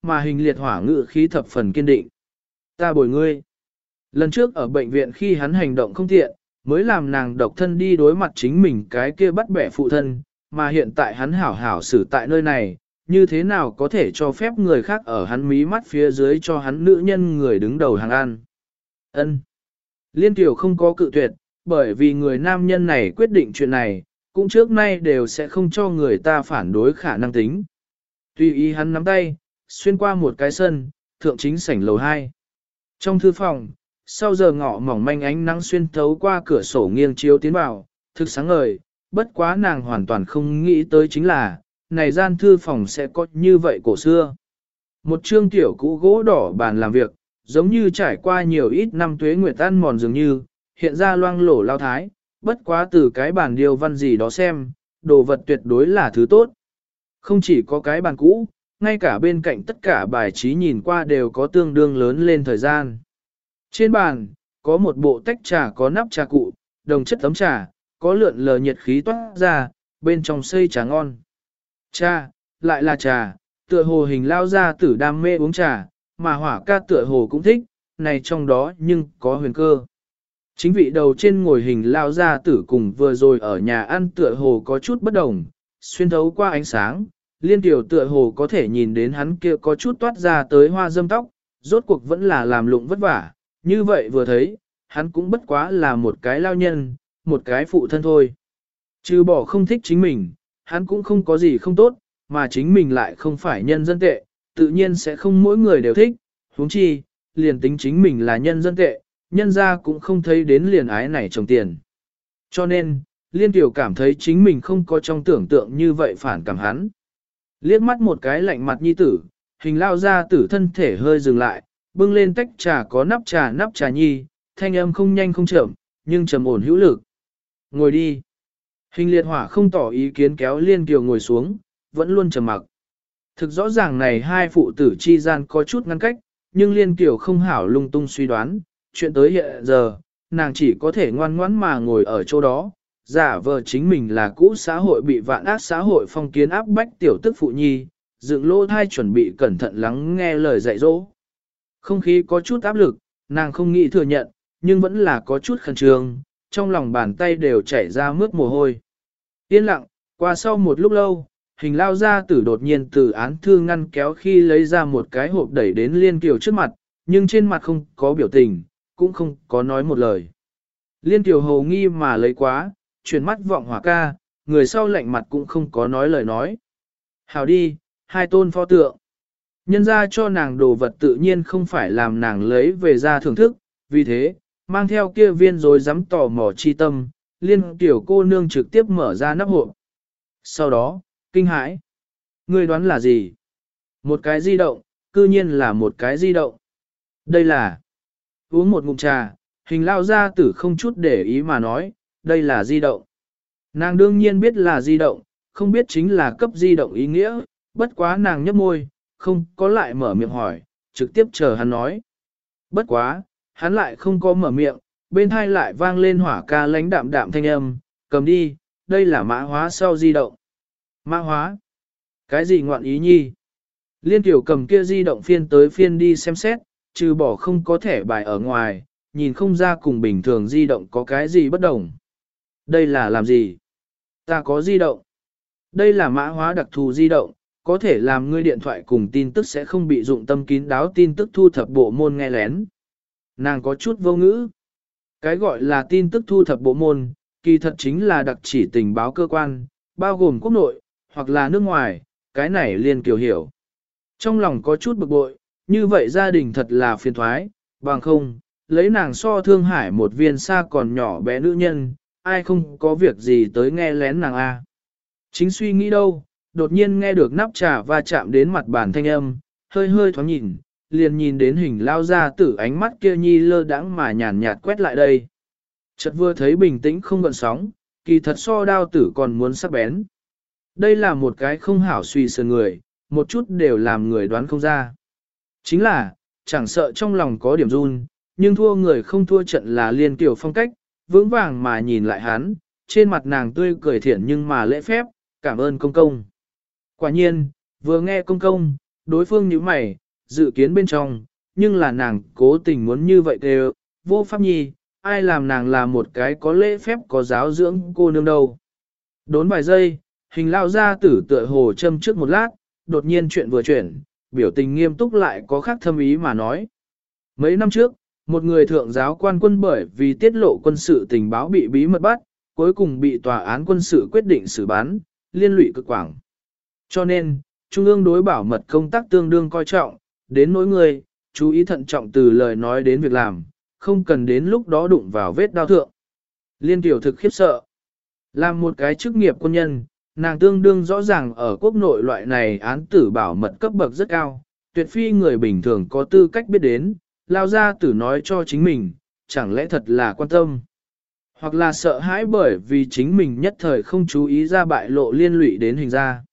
mà hình liệt hỏa ngự khí thập phần kiên định. Ta bồi ngươi. Lần trước ở bệnh viện khi hắn hành động không tiện, mới làm nàng độc thân đi đối mặt chính mình cái kia bắt bẻ phụ thân, mà hiện tại hắn hảo hảo xử tại nơi này, như thế nào có thể cho phép người khác ở hắn mí mắt phía dưới cho hắn nữ nhân người đứng đầu hàng ăn. Ân. Liên Tiểu không có cự tuyệt, bởi vì người nam nhân này quyết định chuyện này, cũng trước nay đều sẽ không cho người ta phản đối khả năng tính. Tùy ý hắn nắm tay, xuyên qua một cái sân, thượng chính sảnh lầu hai. Trong thư phòng, sau giờ ngọ mỏng manh ánh nắng xuyên thấu qua cửa sổ nghiêng chiếu tiến vào, thực sáng ngời, bất quá nàng hoàn toàn không nghĩ tới chính là, này gian thư phòng sẽ có như vậy cổ xưa. Một chương tiểu cũ gỗ đỏ bàn làm việc, giống như trải qua nhiều ít năm tuế nguyệt ăn mòn dường như, hiện ra loang lổ lao thái, bất quá từ cái bàn điêu văn gì đó xem, đồ vật tuyệt đối là thứ tốt. Không chỉ có cái bàn cũ, ngay cả bên cạnh tất cả bài trí nhìn qua đều có tương đương lớn lên thời gian. Trên bàn, có một bộ tách trà có nắp trà cụ, đồng chất tấm trà, có lượn lờ nhiệt khí toát ra, bên trong xây trà ngon. Trà, lại là trà, tựa hồ hình lao ra tử đam mê uống trà, mà hỏa ca tựa hồ cũng thích, này trong đó nhưng có huyền cơ. Chính vị đầu trên ngồi hình lao ra tử cùng vừa rồi ở nhà ăn tựa hồ có chút bất đồng, xuyên thấu qua ánh sáng, liên tiểu tựa hồ có thể nhìn đến hắn kia có chút toát ra tới hoa dâm tóc, rốt cuộc vẫn là làm lụng vất vả, như vậy vừa thấy, hắn cũng bất quá là một cái lao nhân, một cái phụ thân thôi. Trừ bỏ không thích chính mình, hắn cũng không có gì không tốt, mà chính mình lại không phải nhân dân tệ, tự nhiên sẽ không mỗi người đều thích, huống chi, liền tính chính mình là nhân dân tệ, nhân ra cũng không thấy đến liền ái này trồng tiền. Cho nên, Liên Tiểu cảm thấy chính mình không có trong tưởng tượng như vậy phản cảm hắn. Liếc mắt một cái lạnh mặt nhi tử, hình lao ra tử thân thể hơi dừng lại, bưng lên tách trà có nắp trà nắp trà nhi, thanh âm không nhanh không chậm, nhưng trầm ổn hữu lực. Ngồi đi. Hình liệt hỏa không tỏ ý kiến kéo Liên Kiều ngồi xuống, vẫn luôn trầm mặc. Thực rõ ràng này hai phụ tử chi gian có chút ngăn cách, nhưng Liên Kiều không hảo lung tung suy đoán, chuyện tới hiện giờ, nàng chỉ có thể ngoan ngoãn mà ngồi ở chỗ đó, giả vờ chính mình là cũ xã hội bị vạn ác xã hội phong kiến áp bách tiểu tức phụ nhi, dựng lỗ thai chuẩn bị cẩn thận lắng nghe lời dạy dỗ. Không khí có chút áp lực, nàng không nghĩ thừa nhận, nhưng vẫn là có chút khẩn trương, trong lòng bàn tay đều chảy ra mướt mồ hôi. Yên lặng, qua sau một lúc lâu, hình lao ra tử đột nhiên từ án thư ngăn kéo khi lấy ra một cái hộp đẩy đến Liên Kiều trước mặt, nhưng trên mặt không có biểu tình, cũng không có nói một lời. Liên Kiều hầu nghi mà lấy quá, chuyển mắt vọng hỏa ca, người sau lạnh mặt cũng không có nói lời nói. Hảo đi, hai tôn pho tượng. Nhân ra cho nàng đồ vật tự nhiên không phải làm nàng lấy về ra thưởng thức, vì thế, mang theo kia viên rồi dám tò mò chi tâm, Liên Tiểu cô nương trực tiếp mở ra nắp hộp. Sau đó, kinh hãi. Ngươi đoán là gì? Một cái di động, cư nhiên là một cái di động. Đây là... Uống một ngụm trà, hình lao ra tử không chút để ý mà nói, đây là di động. Nàng đương nhiên biết là di động, không biết chính là cấp di động ý nghĩa, bất quá nàng nhấp môi, không có lại mở miệng hỏi, trực tiếp chờ hắn nói. Bất quá, hắn lại không có mở miệng, bên hai lại vang lên hỏa ca lánh đạm đạm thanh âm, cầm đi, đây là mã hóa sau di động. Mã hóa? Cái gì ngoạn ý nhi? Liên Tiểu cầm kia di động phiên tới phiên đi xem xét, trừ bỏ không có thẻ bài ở ngoài, nhìn không ra cùng bình thường di động có cái gì bất đồng. Đây là làm gì? Ta có di động. Đây là mã hóa đặc thù di động, có thể làm ngươi điện thoại cùng tin tức sẽ không bị dụng tâm kín đáo tin tức thu thập bộ môn nghe lén. Nàng có chút vô ngữ. Cái gọi là tin tức thu thập bộ môn, kỳ thật chính là đặc chỉ tình báo cơ quan, bao gồm quốc nội, hoặc là nước ngoài, cái này Liên Kiều hiểu. Trong lòng có chút bực bội, như vậy gia đình thật là phiền thoái, bằng không, lấy nàng so Thương Hải một viên xa còn nhỏ bé nữ nhân, ai không có việc gì tới nghe lén nàng a. Chính suy nghĩ đâu, đột nhiên nghe được nắp trà va chạm đến mặt bàn thanh âm, hơi hơi thoáng nhìn, liền nhìn đến hình lao ra tử ánh mắt kia nhi lơ đãng mà nhàn nhạt quét lại đây. Chợt vừa thấy bình tĩnh không gợn sóng, kỳ thật so đao tử còn muốn sắc bén. Đây là một cái không hảo suy sườn người, một chút đều làm người đoán không ra. Chính là, chẳng sợ trong lòng có điểm run, nhưng thua người không thua trận là Liên Kiều phong cách, vững vàng mà nhìn lại hắn, trên mặt nàng tươi cười thiện nhưng mà lễ phép, cảm ơn công công. Quả nhiên, vừa nghe công công, đối phương như mày, dự kiến bên trong, nhưng là nàng cố tình muốn như vậy đều, vô pháp nhi, ai làm nàng là một cái có lễ phép có giáo dưỡng cô nương đâu. Đốn vài giây, hình lao ra tử tựa hồ châm trước một lát, đột nhiên chuyện vừa chuyển, biểu tình nghiêm túc lại có khác thâm ý mà nói. Mấy năm trước, một người thượng giáo quan quân bởi vì tiết lộ quân sự tình báo bị bí mật bắt, cuối cùng bị tòa án quân sự quyết định xử bán, liên lụy cực quảng. Cho nên, Trung ương đối bảo mật công tác tương đương coi trọng, đến nỗi người, chú ý thận trọng từ lời nói đến việc làm, không cần đến lúc đó đụng vào vết đau thượng. Liên tiểu thực khiếp sợ. Làm một cái chức nghiệp quân nhân, nàng tương đương rõ ràng ở quốc nội loại này án tử bảo mật cấp bậc rất cao, tuyệt phi người bình thường có tư cách biết đến, lao ra tử nói cho chính mình, chẳng lẽ thật là quan tâm. Hoặc là sợ hãi bởi vì chính mình nhất thời không chú ý ra bại lộ liên lụy đến hình ra.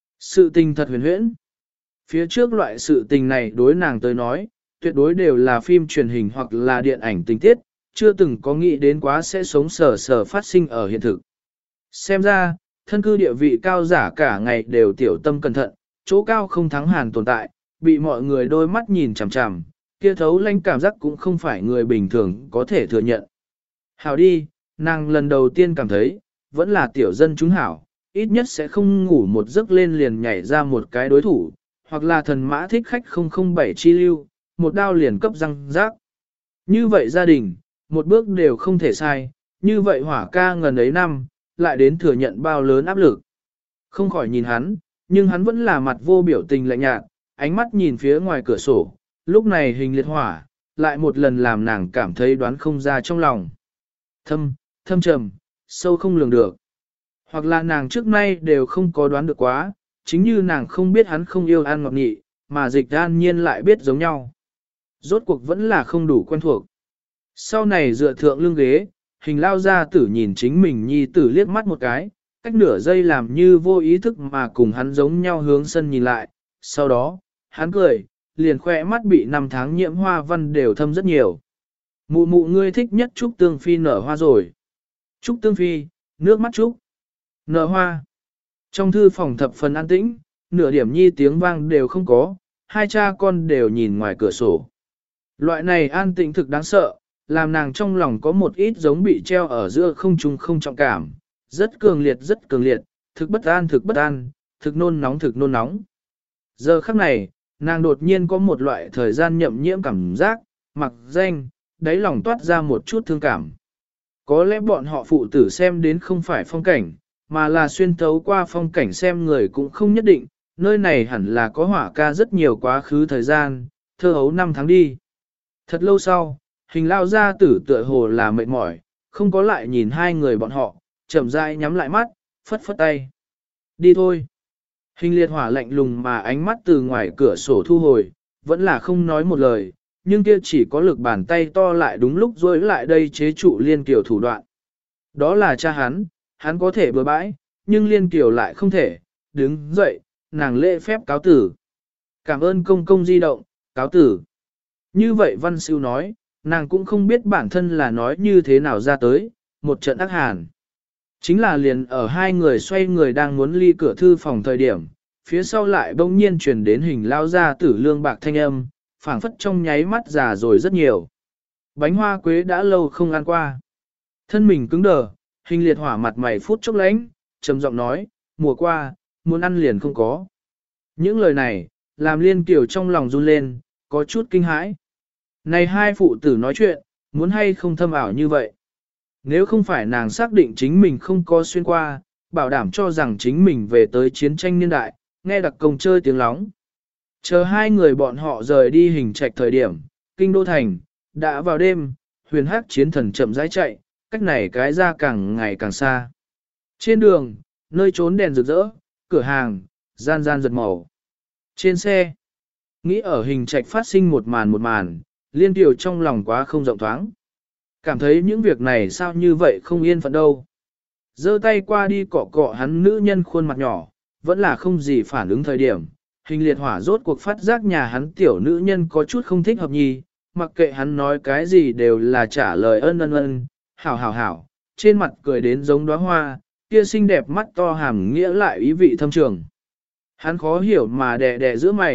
Sự tình thật huyền huyễn. Phía trước loại sự tình này đối nàng tới nói, tuyệt đối đều là phim truyền hình hoặc là điện ảnh tình tiết, chưa từng có nghĩ đến quá sẽ sống sờ sờ phát sinh ở hiện thực. Xem ra, thân cư địa vị cao giả cả ngày đều tiểu tâm cẩn thận, chỗ cao không thắng hàn tồn tại, bị mọi người đôi mắt nhìn chằm chằm, kia thấu lanh cảm giác cũng không phải người bình thường có thể thừa nhận. Hảo đi, nàng lần đầu tiên cảm thấy, vẫn là tiểu dân chúng hảo, ít nhất sẽ không ngủ một giấc lên liền nhảy ra một cái đối thủ, hoặc là thần mã thích khách không không bảy chi lưu, một đao liền cấp răng rác. Như vậy gia đình, một bước đều không thể sai, như vậy hỏa ca ngần ấy năm, lại đến thừa nhận bao lớn áp lực. Không khỏi nhìn hắn, nhưng hắn vẫn là mặt vô biểu tình lạnh nhạt, ánh mắt nhìn phía ngoài cửa sổ, lúc này hình liệt hỏa, lại một lần làm nàng cảm thấy đoán không ra trong lòng. Thâm, thâm trầm, sâu không lường được. Hoặc là nàng trước nay đều không có đoán được quá, chính như nàng không biết hắn không yêu ăn ngọt nghị, mà dịch an nhiên lại biết giống nhau. Rốt cuộc vẫn là không đủ quen thuộc. Sau này dựa thượng lưng ghế, hình lao ra tử nhìn chính mình nhi tử liếc mắt một cái, cách nửa giây làm như vô ý thức mà cùng hắn giống nhau hướng sân nhìn lại. Sau đó, hắn cười, liền khoe mắt bị năm tháng nhiễm hoa văn đều thâm rất nhiều. Mụ mụ ngươi thích nhất Trúc Tương Phi nở hoa rồi. Trúc Tương Phi, nước mắt Trúc. Nở hoa. Trong thư phòng thập phần an tĩnh, nửa điểm nhi tiếng vang đều không có, hai cha con đều nhìn ngoài cửa sổ. Loại này an tĩnh thực đáng sợ, làm nàng trong lòng có một ít giống bị treo ở giữa không trung không trọng cảm, rất cường liệt rất cường liệt, thực bất an thực bất an, thực nôn nóng thực nôn nóng. Giờ khắc này, nàng đột nhiên có một loại thời gian nhậm nhiễm cảm giác, mặc danh, đáy lòng toát ra một chút thương cảm. Có lẽ bọn họ phụ tử xem đến không phải phong cảnh, mà là xuyên thấu qua phong cảnh xem người cũng không nhất định, nơi này hẳn là có hỏa ca rất nhiều quá khứ thời gian, thơ hấu năm tháng đi. Thật lâu sau, hình lao ra tử tựa hồ là mệt mỏi, không có lại nhìn hai người bọn họ, chậm rãi nhắm lại mắt, phất phất tay. Đi thôi. Hình liệt hỏa lạnh lùng mà ánh mắt từ ngoài cửa sổ thu hồi, vẫn là không nói một lời, nhưng kia chỉ có lực bàn tay to lại đúng lúc rối lại đây chế trụ liên kiều thủ đoạn. Đó là cha hắn, hắn có thể bừa bãi, nhưng liên kiều lại không thể, đứng dậy, nàng lễ phép cáo tử. Cảm ơn công công di động, cáo tử. Như vậy văn siêu nói, nàng cũng không biết bản thân là nói như thế nào ra tới, một trận ác hàn. Chính là liền ở hai người xoay người đang muốn ly cửa thư phòng thời điểm, phía sau lại bỗng nhiên truyền đến hình lao ra tử lương bạc thanh âm, phảng phất trong nháy mắt già rồi rất nhiều. Bánh hoa quế đã lâu không ăn qua. Thân mình cứng đờ, hình liệt hỏa mặt mày phút chốc lánh, trầm giọng nói, mùa qua, muốn ăn liền không có. Những lời này, làm liên kiểu trong lòng run lên, có chút kinh hãi. Này hai phụ tử nói chuyện, muốn hay không thâm ảo như vậy. Nếu không phải nàng xác định chính mình không có xuyên qua, bảo đảm cho rằng chính mình về tới chiến tranh niên đại, nghe đặc công chơi tiếng lóng. Chờ hai người bọn họ rời đi hình trạch thời điểm, kinh đô thành, đã vào đêm, huyền hắc chiến thần chậm rãi chạy, cách này cái ra càng ngày càng xa. Trên đường, nơi trốn đèn rực rỡ, cửa hàng, gian gian giật màu. Trên xe, nghĩ ở hình trạch phát sinh một màn một màn, liên tiểu trong lòng quá không rộng thoáng. Cảm thấy những việc này sao như vậy không yên phận đâu. Giơ tay qua đi cọ cọ hắn nữ nhân khuôn mặt nhỏ, vẫn là không gì phản ứng thời điểm. Hình liệt hỏa rốt cuộc phát giác nhà hắn tiểu nữ nhân có chút không thích hợp nhì, mặc kệ hắn nói cái gì đều là trả lời ân ân ân, hảo hảo hảo, trên mặt cười đến giống đóa hoa, kia xinh đẹp mắt to hàm nghĩa lại ý vị thâm trường. Hắn khó hiểu mà đè đè giữa mày,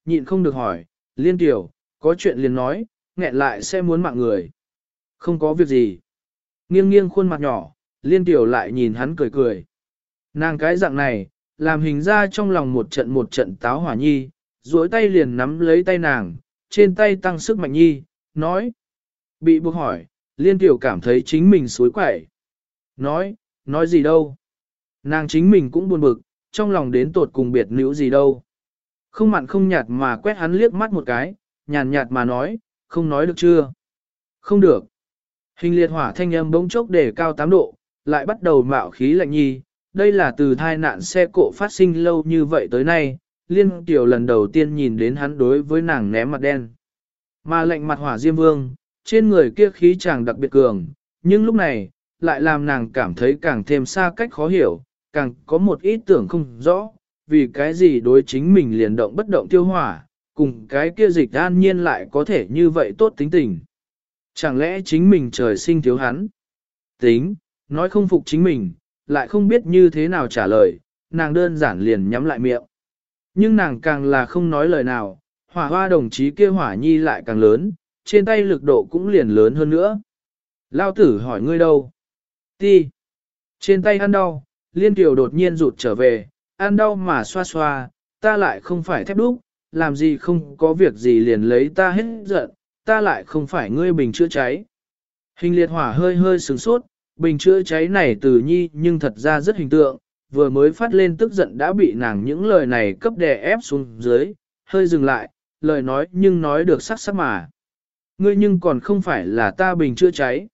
nhịn không được hỏi, Liên Tiểu, có chuyện liền nói, nghẹn lại sẽ muốn mạng người. Không có việc gì. Nghiêng nghiêng khuôn mặt nhỏ, Liên Tiểu lại nhìn hắn cười cười. Nàng cái dạng này, làm hình ra trong lòng một trận một trận táo hỏa nhi, duỗi tay liền nắm lấy tay nàng, trên tay tăng sức mạnh nhi, nói. Bị buộc hỏi, Liên Tiểu cảm thấy chính mình suối quẩy. Nói, nói gì đâu. Nàng chính mình cũng buồn bực, trong lòng đến tột cùng biệt nữ gì đâu. Không mặn không nhạt mà quét hắn liếc mắt một cái, nhàn nhạt mà nói, không nói được chưa? Không được. Hình liệt hỏa thanh âm bỗng chốc để cao tám độ, lại bắt đầu mạo khí lạnh nhi. Đây là từ thai nạn xe cộ phát sinh lâu như vậy tới nay, Liên Tiểu lần đầu tiên nhìn đến hắn đối với nàng ném mặt đen. Mà lạnh mặt hỏa diêm vương, trên người kia khí chàng đặc biệt cường, nhưng lúc này, lại làm nàng cảm thấy càng thêm xa cách khó hiểu, càng có một ít tưởng không rõ, vì cái gì đối chính mình liền động bất động tiêu hỏa, cùng cái kia dịch an nhiên lại có thể như vậy tốt tính tình. Chẳng lẽ chính mình trời sinh thiếu hắn? Tính, nói không phục chính mình, lại không biết như thế nào trả lời, nàng đơn giản liền nhắm lại miệng. Nhưng nàng càng là không nói lời nào, hỏa hoa đồng chí kia hỏa nhi lại càng lớn, trên tay lực độ cũng liền lớn hơn nữa. Lao tử hỏi ngươi đâu? Ti. Trên tay ăn đau, Liên Kiều đột nhiên rụt trở về, ăn đau mà xoa xoa, ta lại không phải thép đúc, làm gì không có việc gì liền lấy ta hết giận, ta lại không phải ngươi bình chữa cháy. Hình liệt hỏa hơi hơi sửng sốt, bình chữa cháy này từ nhi nhưng thật ra rất hình tượng, vừa mới phát lên tức giận đã bị nàng những lời này cấp đè ép xuống dưới, hơi dừng lại, lời nói nhưng nói được sắc sắc mà. Ngươi nhưng còn không phải là ta bình chữa cháy.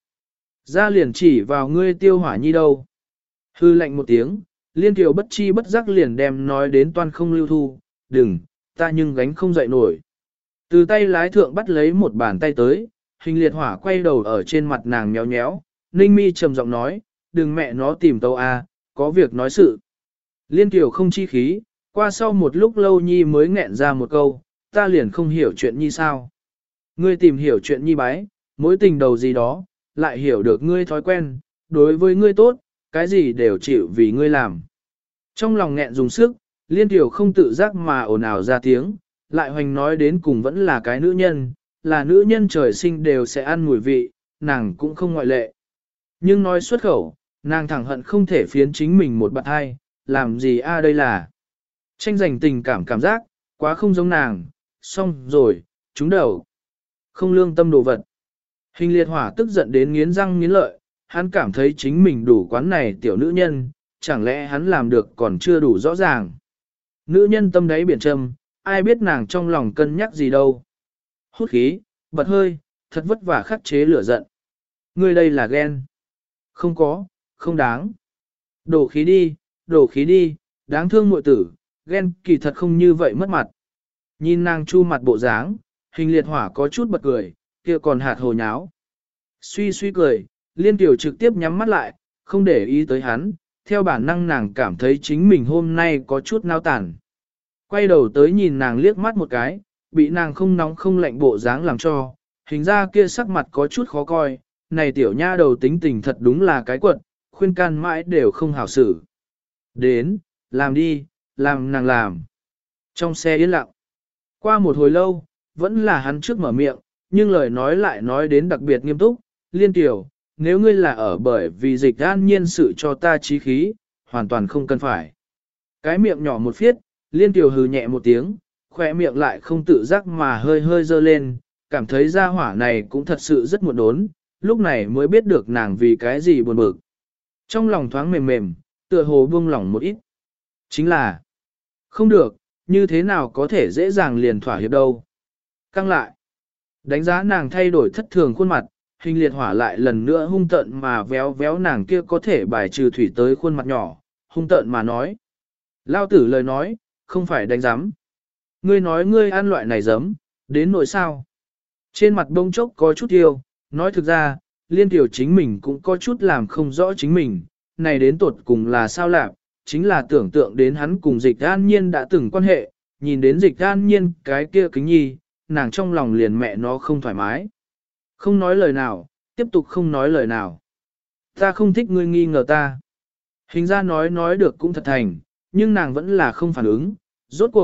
Ra liền chỉ vào ngươi tiêu hỏa nhi đâu. Hư lạnh một tiếng, Liên Kiều bất chi bất giác liền đem nói đến toan không lưu thu, đừng, ta nhưng gánh không dậy nổi. Từ tay lái thượng bắt lấy một bàn tay tới, hình liệt hỏa quay đầu ở trên mặt nàng nhéo nhéo, Ninh Mi trầm giọng nói, đừng mẹ nó tìm tâu a, có việc nói sự. Liên Kiều không chi khí, qua sau một lúc lâu nhi mới nghẹn ra một câu, ta liền không hiểu chuyện nhi sao. Ngươi tìm hiểu chuyện nhi bái, mối tình đầu gì đó, lại hiểu được ngươi thói quen, đối với ngươi tốt, cái gì đều chịu vì ngươi làm. Trong lòng nghẹn dùng sức, Liên Kiều không tự giác mà ồn ào ra tiếng, lại hoành nói đến cùng vẫn là cái nữ nhân, là nữ nhân trời sinh đều sẽ ăn mùi vị, nàng cũng không ngoại lệ. Nhưng nói xuất khẩu, nàng thẳng hận không thể phiến chính mình một bạn hai, làm gì a đây là. Tranh giành tình cảm cảm giác, quá không giống nàng, xong rồi, trúng đầu. Không lương tâm đồ vật. Hình liệt hỏa tức giận đến nghiến răng nghiến lợi, hắn cảm thấy chính mình đủ quán này tiểu nữ nhân, chẳng lẽ hắn làm được còn chưa đủ rõ ràng. Nữ nhân tâm đáy biển trầm, ai biết nàng trong lòng cân nhắc gì đâu. Hút khí, bật hơi, thật vất vả khắc chế lửa giận. Ngươi đây là ghen. Không có, không đáng. Đổ khí đi, đổ khí đi, đáng thương muội tử, ghen kỳ thật không như vậy mất mặt. Nhìn nàng chu mặt bộ dáng, hình liệt hỏa có chút bật cười, kia còn hạt hồ nháo. Suy suy cười, Liên Kiều trực tiếp nhắm mắt lại, không để ý tới hắn, theo bản năng nàng cảm thấy chính mình hôm nay có chút nao tản. Quay đầu tới nhìn nàng liếc mắt một cái, bị nàng không nóng không lạnh bộ dáng làm cho, hình ra kia sắc mặt có chút khó coi, này tiểu nha đầu tính tình thật đúng là cái quật, khuyên can mãi đều không hảo xử. Đến, làm đi, làm nàng làm. Trong xe yên lặng, qua một hồi lâu, vẫn là hắn trước mở miệng, nhưng lời nói lại nói đến đặc biệt nghiêm túc, Liên Kiều, nếu ngươi là ở bởi vì dịch an nhiên sự cho ta trí khí, hoàn toàn không cần phải. Cái miệng nhỏ một phiết, Liên Kiều hừ nhẹ một tiếng, khỏe miệng lại không tự giác mà hơi hơi dơ lên, cảm thấy ra hỏa này cũng thật sự rất muộn đốn, lúc này mới biết được nàng vì cái gì buồn bực. Trong lòng thoáng mềm mềm, tựa hồ buông lỏng một ít. Chính là, không được, như thế nào có thể dễ dàng liền thỏa hiệp đâu. Căng lại, đánh giá nàng thay đổi thất thường khuôn mặt, hình liệt hỏa lại lần nữa hung tợn mà véo véo nàng kia có thể bài trừ thủy tới khuôn mặt nhỏ, hung tợn mà nói. Lao tử lời nói, không phải đánh giám. Ngươi nói ngươi ăn loại này giấm, đến nỗi sao. Trên mặt đông chốc có chút yêu, nói thực ra, Liên Kiều chính mình cũng có chút làm không rõ chính mình, này đến tột cùng là sao lạc, chính là tưởng tượng đến hắn cùng dịch an nhiên đã từng quan hệ, nhìn đến dịch an nhiên cái kia kính nhi, nàng trong lòng liền mẹ nó không thoải mái. Không nói lời nào, tiếp tục không nói lời nào. Ta không thích ngươi nghi ngờ ta. Hình ra nói nói được cũng thật thành, nhưng nàng vẫn là không phản ứng. Rốt cuộc,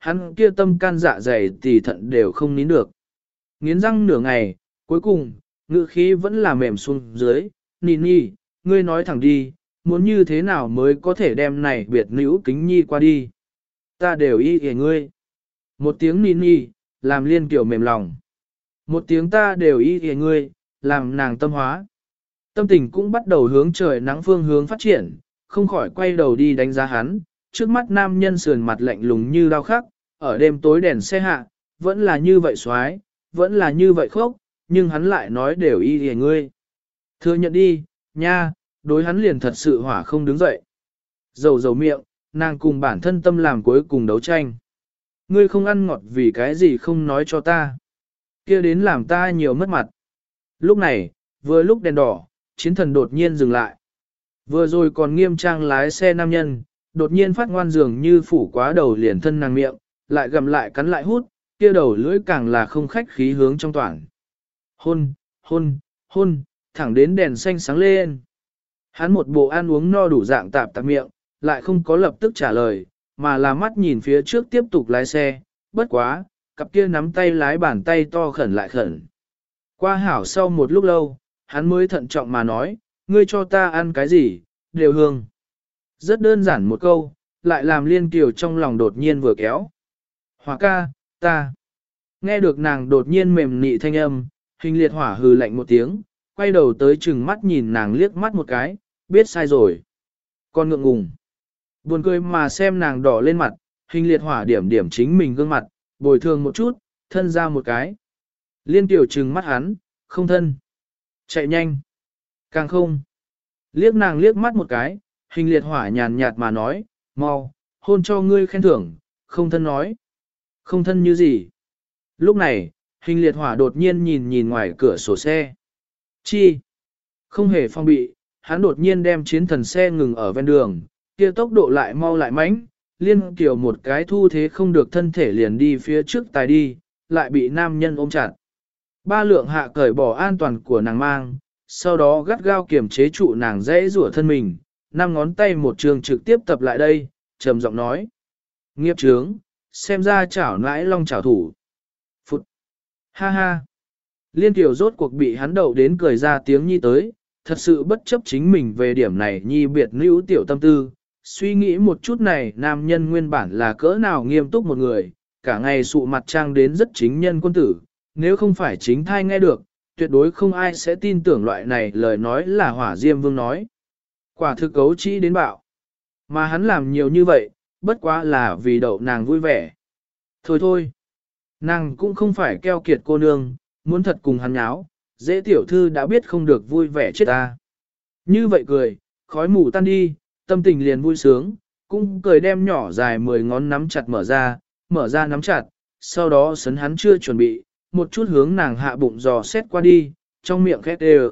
hắn kia tâm can dạ dày tỳ thận đều không nín được. Nghiến răng nửa ngày, cuối cùng, ngữ khí vẫn là mềm xuống dưới, Nini, ngươi nói thẳng đi, muốn như thế nào mới có thể đem này biệt nữ kính nhi qua đi. Ta đều y kể ngươi. Một tiếng Nini, làm Liên Kiều mềm lòng. Một tiếng ta đều y kể ngươi, làm nàng tâm hóa. Tâm tình cũng bắt đầu hướng trời nắng phương hướng phát triển, không khỏi quay đầu đi đánh giá hắn, trước mắt nam nhân sườn mặt lạnh lùng như đao khắc, ở đêm tối đèn xe hạ, vẫn là như vậy xoái, vẫn là như vậy khốc, nhưng hắn lại nói đều y kể ngươi. Thừa nhận đi, nha, đối hắn liền thật sự hỏa không đứng dậy. Dầu dầu miệng, nàng cùng bản thân tâm làm cuối cùng đấu tranh. Ngươi không ăn ngọt vì cái gì không nói cho ta. Kia đến làm ta nhiều mất mặt. Lúc này, vừa lúc đèn đỏ, chiến thần đột nhiên dừng lại. Vừa rồi còn nghiêm trang lái xe nam nhân, đột nhiên phát ngoan dường như phủ quá đầu liền thân nàng miệng, lại gầm lại cắn lại hút, kia đầu lưỡi càng là không khách khí hướng trong toàn. Hôn, hôn, hôn, thẳng đến đèn xanh sáng lên. Hắn một bộ ăn uống no đủ dạng tạp tạp miệng, lại không có lập tức trả lời, mà là mắt nhìn phía trước tiếp tục lái xe, bất quá, cặp kia nắm tay lái bàn tay to khẩn lại khẩn. Qua hảo sau một lúc lâu, hắn mới thận trọng mà nói, ngươi cho ta ăn cái gì, đều hương. Rất đơn giản một câu, lại làm Liên Kiều trong lòng đột nhiên vừa kéo. Hỏa ca, ta. Nghe được nàng đột nhiên mềm nị thanh âm, Hình Liệt Hỏa hừ lạnh một tiếng, quay đầu tới chừng mắt nhìn nàng liếc mắt một cái, biết sai rồi. Con ngượng ngùng. Buồn cười mà xem nàng đỏ lên mặt, Hình Liệt Hỏa điểm điểm chính mình gương mặt, bồi thường một chút, thân ra một cái. Liên Kiều trừng mắt hắn, không thân. Chạy nhanh. Càng không. Liếc nàng liếc mắt một cái, Hình Liệt Hỏa nhàn nhạt mà nói, mau, hôn cho ngươi khen thưởng, không thân nói. Không thân như gì. Lúc này, Hình Liệt Hỏa đột nhiên nhìn nhìn ngoài cửa sổ xe. Chi? Không hề phong bị, hắn đột nhiên đem chiến thần xe ngừng ở ven đường, kia tốc độ lại mau lại mãnh, Liên Kiều một cái thu thế không được thân thể liền đi phía trước tài đi, lại bị nam nhân ôm chặt. Ba lượng hạ cởi bỏ an toàn của nàng mang, sau đó gắt gao kiểm chế trụ nàng dễ rủa thân mình, năm ngón tay một trường trực tiếp tập lại đây, trầm giọng nói. Nghiệp trướng, xem ra chảo nãi long chảo thủ. Phụt! Ha ha! Liên Kiều rốt cuộc bị hắn đậu đến cười ra tiếng nhi tới, thật sự bất chấp chính mình về điểm này nhi biệt nữ tiểu tâm tư. Suy nghĩ một chút này nam nhân nguyên bản là cỡ nào nghiêm túc một người, cả ngày sụ mặt trang đến rất chính nhân quân tử, nếu không phải chính thai nghe được, tuyệt đối không ai sẽ tin tưởng loại này lời nói là hỏa diêm vương nói. Quả thực cấu trĩ đến bạo. Mà hắn làm nhiều như vậy, bất quá là vì đậu nàng vui vẻ. Thôi thôi, nàng cũng không phải keo kiệt cô nương, muốn thật cùng hắn nháo, dễ tiểu thư đã biết không được vui vẻ chết ta. Như vậy cười, khói mù tan đi, tâm tình liền vui sướng, cũng cười đem nhỏ dài mười ngón nắm chặt mở ra, mở ra nắm chặt, sau đó sấn hắn chưa chuẩn bị, một chút hướng nàng hạ bụng dò xét qua đi, trong miệng khét đều.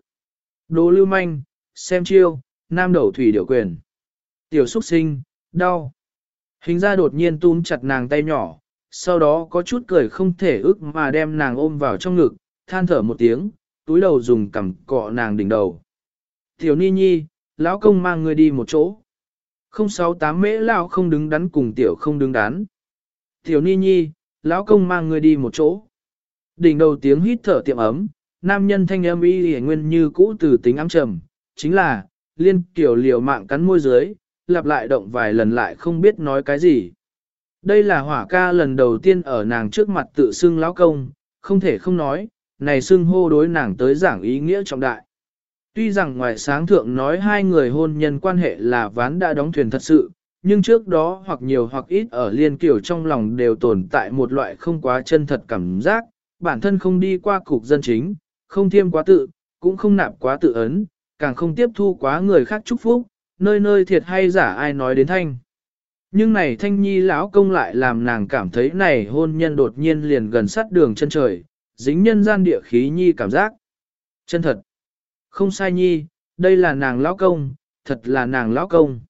Đồ lưu manh, xem chiêu, nam đầu thủy điệu quyền. Tiểu xuất sinh, đau. Hình ra đột nhiên túm chặt nàng tay nhỏ, sau đó có chút cười không thể ức mà đem nàng ôm vào trong ngực, than thở một tiếng, túi đầu dùng cằm cọ nàng đỉnh đầu. Tiểu ni nhi, lão công mang người đi một chỗ. không sáu tám mễ lão không đứng đắn cùng tiểu không đứng đắn. Tiểu ni nhi, lão công mang người đi một chỗ. Đỉnh đầu tiếng hít thở tiệm ấm, nam nhân thanh âm y hề nguyên như cũ từ tính ám trầm, chính là, Liên Kiều liều mạng cắn môi dưới, lặp lại động vài lần lại không biết nói cái gì. Đây là hỏa ca lần đầu tiên ở nàng trước mặt tự xưng lão công, không thể không nói, này xưng hô đối nàng tới giảng ý nghĩa trọng đại. Tuy rằng ngoài sáng thượng nói hai người hôn nhân quan hệ là ván đã đóng thuyền thật sự, nhưng trước đó hoặc nhiều hoặc ít ở Liên Kiều trong lòng đều tồn tại một loại không quá chân thật cảm giác, bản thân không đi qua cục dân chính, không thiêm quá tự, cũng không nạp quá tự ấn, càng không tiếp thu quá người khác chúc phúc, nơi nơi thiệt hay giả ai nói đến thanh. Nhưng này thanh nhi lão công lại làm nàng cảm thấy này hôn nhân đột nhiên liền gần sát đường chân trời, dính nhân gian địa khí nhi cảm giác. Chân thật. Không sai nhi, đây là nàng lão công, thật là nàng lão công.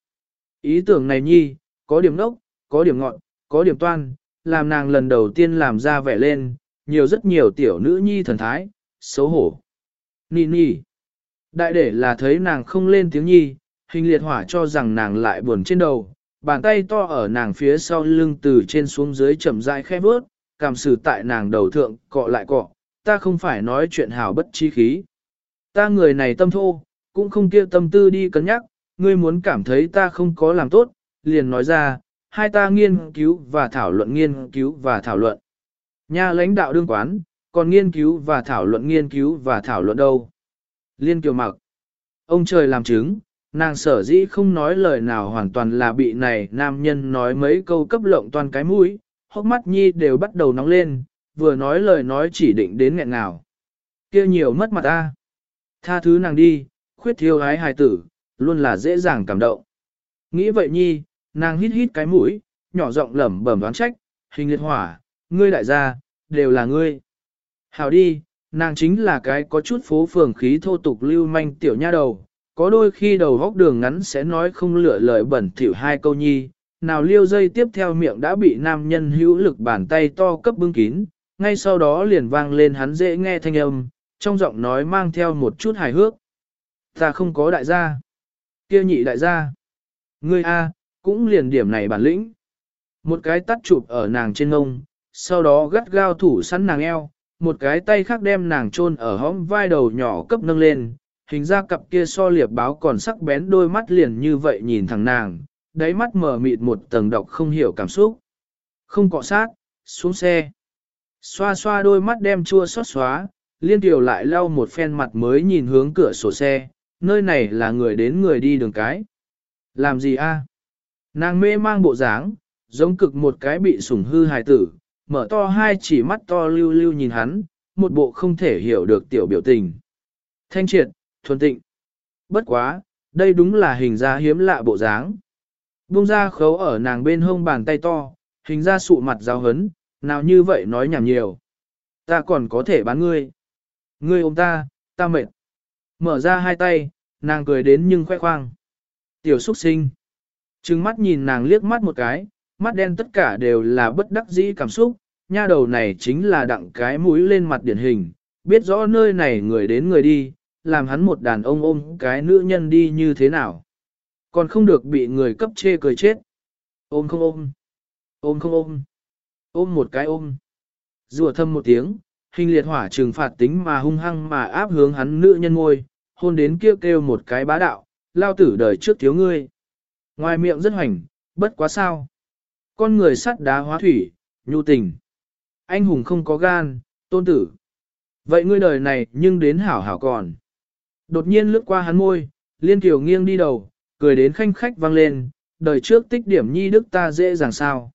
Ý tưởng này nhi, có điểm đốc, có điểm ngọn, có điểm toan, làm nàng lần đầu tiên làm ra vẻ lên, nhiều rất nhiều tiểu nữ nhi thần thái, xấu hổ. Nì nì. Đại để là thấy nàng không lên tiếng nhi, Hình Liệt Hỏa cho rằng nàng lại buồn trên đầu, bàn tay to ở nàng phía sau lưng từ trên xuống dưới chậm rãi khẽ bước, cảm xử tại nàng đầu thượng cọ lại cọ, ta không phải nói chuyện hảo bất chi khí. Ta người này tâm thô, cũng không kia tâm tư đi cân nhắc, ngươi muốn cảm thấy ta không có làm tốt, liền nói ra, hai ta nghiên cứu và thảo luận nghiên cứu và thảo luận. Nhà lãnh đạo đương quán, còn nghiên cứu và thảo luận nghiên cứu và thảo luận đâu. Liên Kiều mặc. Ông trời làm chứng, nàng sở dĩ không nói lời nào hoàn toàn là bị này nam nhân nói mấy câu cấp lộng toàn cái mũi, hốc mắt nhi đều bắt đầu nóng lên, vừa nói lời nói chỉ định đến nghẹn ngào. Kia nhiều mất mặt ta. Tha thứ nàng đi, khuyết thiếu ái hài tử, luôn là dễ dàng cảm động. Nghĩ vậy nhi, nàng hít hít cái mũi, nhỏ giọng lẩm bẩm đoán trách, Hình Liệt Hỏa, ngươi đại gia, đều là ngươi. Hảo đi, nàng chính là cái có chút phố phường khí thô tục lưu manh tiểu nha đầu, có đôi khi đầu góc đường ngắn sẽ nói không lựa lời bẩn thỉu hai câu nhi, nào liêu dây tiếp theo miệng đã bị nam nhân hữu lực bàn tay to cấp bưng kín, ngay sau đó liền vang lên hắn dễ nghe thanh âm, trong giọng nói mang theo một chút hài hước. Ta không có đại gia. Kia nhị đại gia. Ngươi A, cũng liền điểm này bản lĩnh. Một cái tắt chụp ở nàng trên ngông, sau đó gắt gao thủ sẵn nàng eo, một cái tay khác đem nàng chôn ở hõm vai đầu nhỏ cấp nâng lên, hình ra cặp kia so liệp báo còn sắc bén đôi mắt liền như vậy nhìn thẳng nàng, đáy mắt mở mịt một tầng độc không hiểu cảm xúc. Không cọ sát, xuống xe. Xoa xoa đôi mắt đem chua xót xóa, Liên Kiều lại lau một phen mặt mới nhìn hướng cửa sổ xe, nơi này là người đến người đi đường cái. Làm gì a? Nàng mê mang bộ dáng, giống cực một cái bị sủng hư hài tử, mở to hai chỉ mắt to lưu lưu nhìn hắn, một bộ không thể hiểu được tiểu biểu tình. Thanh triệt, thuần tịnh. Bất quá, đây đúng là hình ra hiếm lạ bộ dáng. Buông ra khấu ở nàng bên hông bàn tay to, hình ra sụ mặt giáo hấn, nào như vậy nói nhảm nhiều. Ta còn có thể bán ngươi. Ngươi ôm ta, ta mệt. Mở ra hai tay, nàng cười đến nhưng khoe khoang. Tiểu xuất sinh. Trừng mắt nhìn nàng liếc mắt một cái, mắt đen tất cả đều là bất đắc dĩ cảm xúc, nha đầu này chính là đặng cái mũi lên mặt điển hình, biết rõ nơi này người đến người đi, làm hắn một đàn ông ôm cái nữ nhân đi như thế nào. Còn không được bị người cấp chê cười chết. Ôm không ôm. Ôm không ôm. Ôm một cái ôm. Rùa thâm một tiếng, Hình Liệt Hỏa trừng phạt tính mà hung hăng mà áp hướng hắn nữ nhân ngôi, hôn đến kêu kêu một cái bá đạo, lao tử đời trước thiếu ngươi. Ngoài miệng rất hoành, bất quá sao. Con người sắt đá hóa thủy, nhu tình. Anh hùng không có gan, tôn tử. Vậy ngươi đời này nhưng đến hảo hảo còn. Đột nhiên lướt qua hắn môi, Liên Kiều nghiêng đi đầu, cười đến khanh khách vang lên, đời trước tích điểm nhi đức ta dễ dàng sao.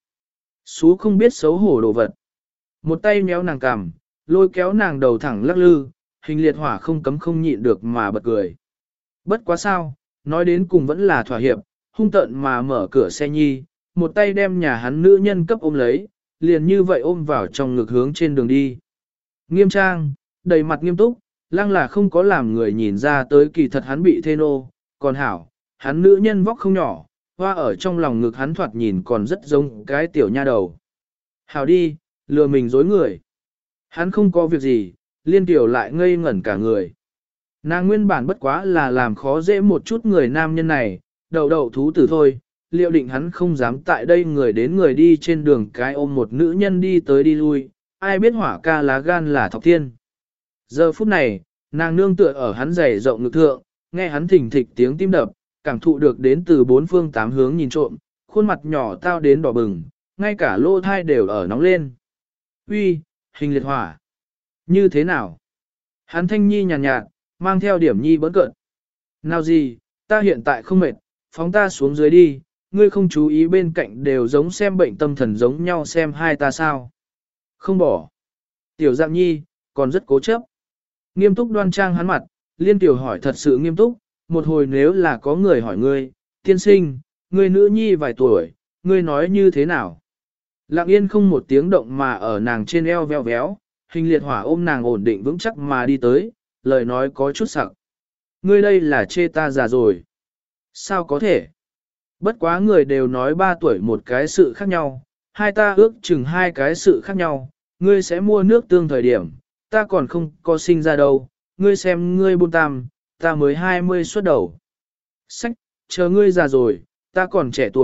Xú không biết xấu hổ đồ vật. Một tay méo nàng cằm, lôi kéo nàng đầu thẳng lắc lư, Hình Liệt Hỏa không cấm không nhịn được mà bật cười. Bất quá sao, nói đến cùng vẫn là thỏa hiệp, hung tợn mà mở cửa xe nhi, một tay đem nhà hắn nữ nhân cấp ôm lấy, liền như vậy ôm vào trong ngực hướng trên đường đi. Nghiêm trang, đầy mặt nghiêm túc, lăng là không có làm người nhìn ra tới kỳ thật hắn bị thê nô, còn hảo, hắn nữ nhân vóc không nhỏ, hoa ở trong lòng ngực hắn thoạt nhìn còn rất giống cái tiểu nha đầu. Hảo đi, lừa mình dối người. Hắn không có việc gì, Liên Kiều lại ngây ngẩn cả người. Nàng nguyên bản bất quá là làm khó dễ một chút người nam nhân này, đầu đầu thú tử thôi, liệu định hắn không dám tại đây người đến người đi trên đường cái ôm một nữ nhân đi tới đi lui, ai biết Hỏa ca lá gan là thọc thiên. Giờ phút này, nàng nương tựa ở hắn giày rộng ngực thượng, nghe hắn thình thịch tiếng tim đập, cảm thụ được đến từ bốn phương tám hướng nhìn trộm, khuôn mặt nhỏ tao đến đỏ bừng, ngay cả lô thai đều ở nóng lên. Uy, Hình Liệt Hỏa. Như thế nào? Hắn thanh nhi nhàn nhạt, nhạt, mang theo điểm nhi bỡn cợt. Nào gì, ta hiện tại không mệt, phóng ta xuống dưới đi, ngươi không chú ý bên cạnh đều giống xem bệnh tâm thần giống nhau xem hai ta sao. Không bỏ. Tiểu Dạng Nhi, còn rất cố chấp. Nghiêm túc đoan trang hắn mặt, Liên Tiểu hỏi thật sự nghiêm túc, một hồi nếu là có người hỏi ngươi, tiên sinh, ngươi nữ nhi vài tuổi, ngươi nói như thế nào? Lặng yên không một tiếng động mà ở nàng trên eo veo véo, Hình Liệt Hỏa ôm nàng ổn định vững chắc mà đi tới, lời nói có chút sặc. Ngươi đây là chê ta già rồi. Sao có thể? Bất quá người đều nói ba tuổi một cái sự khác nhau, hai ta ước chừng hai cái sự khác nhau, ngươi sẽ mua nước tương thời điểm, ta còn không có sinh ra đâu, ngươi xem ngươi buôn tam, ta mới hai mươi xuất đầu. Sách, chờ ngươi già rồi, ta còn trẻ tuổi,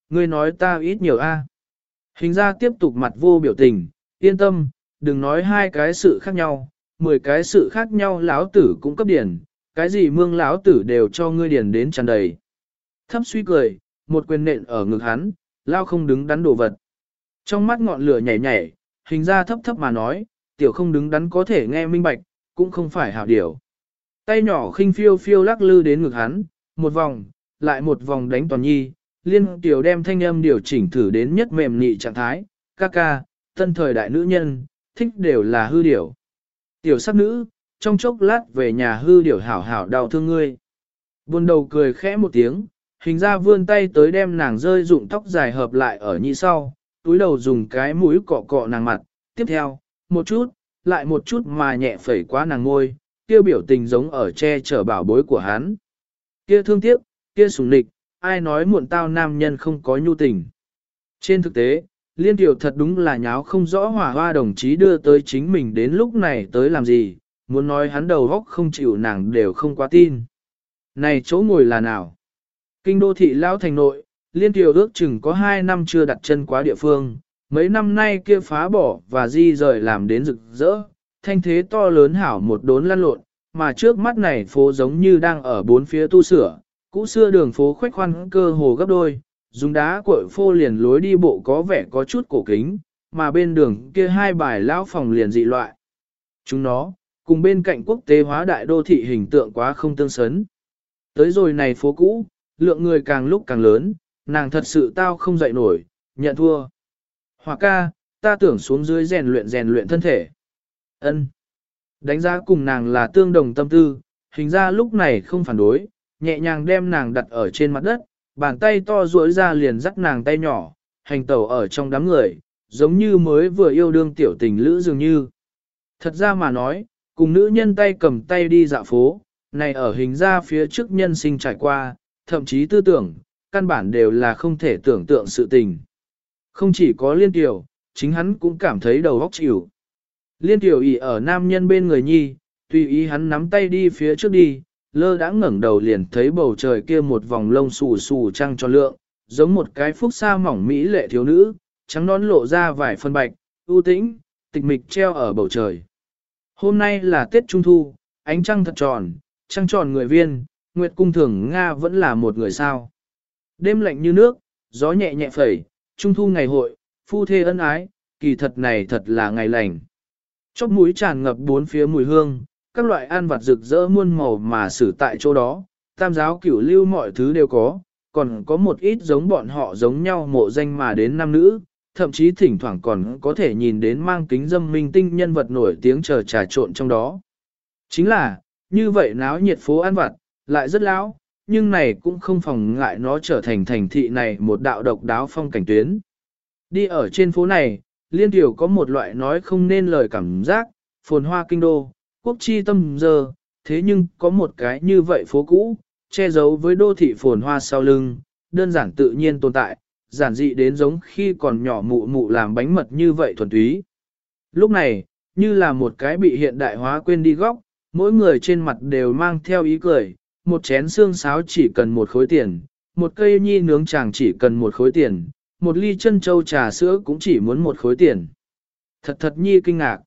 Ngươi nói ta ít nhiều a. Hình ra tiếp tục mặt vô biểu tình, yên tâm, đừng nói hai cái sự khác nhau, mười cái sự khác nhau lão tử cũng cấp điển, cái gì mương lão tử đều cho ngươi điển đến tràn đầy. Thấp suy cười, một quyền nện ở ngực hắn, lao không đứng đắn đồ vật. Trong mắt ngọn lửa nhảy nhảy, hình ra thấp thấp mà nói, tiểu không đứng đắn có thể nghe minh bạch, cũng không phải hảo điều. Tay nhỏ khinh phiêu phiêu lắc lư đến ngực hắn, một vòng, lại một vòng đánh toàn nhi, liên tiểu đem thanh âm điều chỉnh thử đến nhất mềm nị trạng thái, ca ca, tân thời đại nữ nhân, thích đều là hư điểu. Tiểu sắc nữ, trong chốc lát về nhà hư điểu hảo hảo đau thương ngươi. Buồn đầu cười khẽ một tiếng, hình ra vươn tay tới đem nàng rơi rụng tóc dài hợp lại ở nhị sau, túi đầu dùng cái mũi cọ cọ nàng mặt, tiếp theo, một chút, lại một chút mà nhẹ phẩy quá nàng ngôi, kia biểu tình giống ở che chở bảo bối của hắn. Kia thương tiếc, kia sủng nịch, ai nói muộn tao nam nhân không có nhu tình. Trên thực tế, liên tiểu thật đúng là nháo không rõ hỏa hoa đồng chí đưa tới chính mình đến lúc này tới làm gì, muốn nói hắn đầu góc không chịu nàng đều không quá tin. Này chỗ ngồi là nào? Kinh đô thị Lao Thành nội, liên tiểu ước chừng có hai năm chưa đặt chân quá địa phương, mấy năm nay kia phá bỏ và di rời làm đến rực rỡ, thanh thế to lớn hảo một đốn lăn lộn, mà trước mắt này phố giống như đang ở bốn phía tu sửa, cũ xưa đường phố khoách khoăn cơ hồ gấp đôi, dùng đá cội phô liền lối đi bộ có vẻ có chút cổ kính, mà bên đường kia hai bài lão phòng liền dị loại. Chúng nó, cùng bên cạnh quốc tế hóa đại đô thị hình tượng quá không tương xứng. Tới rồi này phố cũ, lượng người càng lúc càng lớn, nàng thật sự tao không dậy nổi, nhận thua. Hòa ca, ta tưởng xuống dưới rèn luyện rèn luyện thân thể. Ân. Đánh giá cùng nàng là tương đồng tâm tư, hình ra lúc này không phản đối, nhẹ nhàng đem nàng đặt ở trên mặt đất, bàn tay to duỗi ra liền dắt nàng tay nhỏ, hành tẩu ở trong đám người, giống như mới vừa yêu đương tiểu tình lữ dường như. Thật ra mà nói, cùng nữ nhân tay cầm tay đi dạo phố, này ở hình ra phía trước nhân sinh trải qua, thậm chí tư tưởng, căn bản đều là không thể tưởng tượng sự tình. Không chỉ có liên tiểu, chính hắn cũng cảm thấy đầu óc chịu. Liên tiểu ỉ ở nam nhân bên người nhi, tùy ý hắn nắm tay đi phía trước đi, lơ đã ngẩng đầu liền thấy bầu trời kia một vòng lông xù xù trăng tròn lượng, giống một cái phúc sa mỏng mỹ lệ thiếu nữ, trắng nón lộ ra vài phân bạch, ưu tĩnh, tịch mịch treo ở bầu trời. Hôm nay là Tết Trung Thu, ánh trăng thật tròn, trăng tròn người viên, Nguyệt Cung Thường Nga vẫn là một người sao. Đêm lạnh như nước, gió nhẹ nhẹ phẩy, Trung Thu ngày hội, phu thê ân ái, kỳ thật này thật là ngày lành. Chóp mũi tràn ngập bốn phía mùi hương, các loại ăn vặt rực rỡ muôn màu mà xử tại chỗ đó, tam giáo cửu lưu mọi thứ đều có, còn có một ít giống bọn họ giống nhau mộ danh mà đến nam nữ, thậm chí thỉnh thoảng còn có thể nhìn đến mang kính dâm minh tinh nhân vật nổi tiếng chờ trà trộn trong đó. Chính là, như vậy náo nhiệt phố ăn vặt, lại rất lão, nhưng này cũng không phòng ngại nó trở thành thành thị này một đạo độc đáo phong cảnh tuyến. Đi ở trên phố này, liên tiểu có một loại nói không nên lời cảm giác, phồn hoa kinh đô, quốc chi tâm giờ, thế nhưng có một cái như vậy phố cũ, che giấu với đô thị phồn hoa sau lưng, đơn giản tự nhiên tồn tại, giản dị đến giống khi còn nhỏ mụ mụ làm bánh mật như vậy thuần túy. Lúc này, như là một cái bị hiện đại hóa quên đi góc, mỗi người trên mặt đều mang theo ý cười, một chén xương sáo chỉ cần một khối tiền, một cây nhi nướng chàng chỉ cần một khối tiền, một ly chân châu trà sữa cũng chỉ muốn một khối tiền. Thật thật nhi kinh ngạc.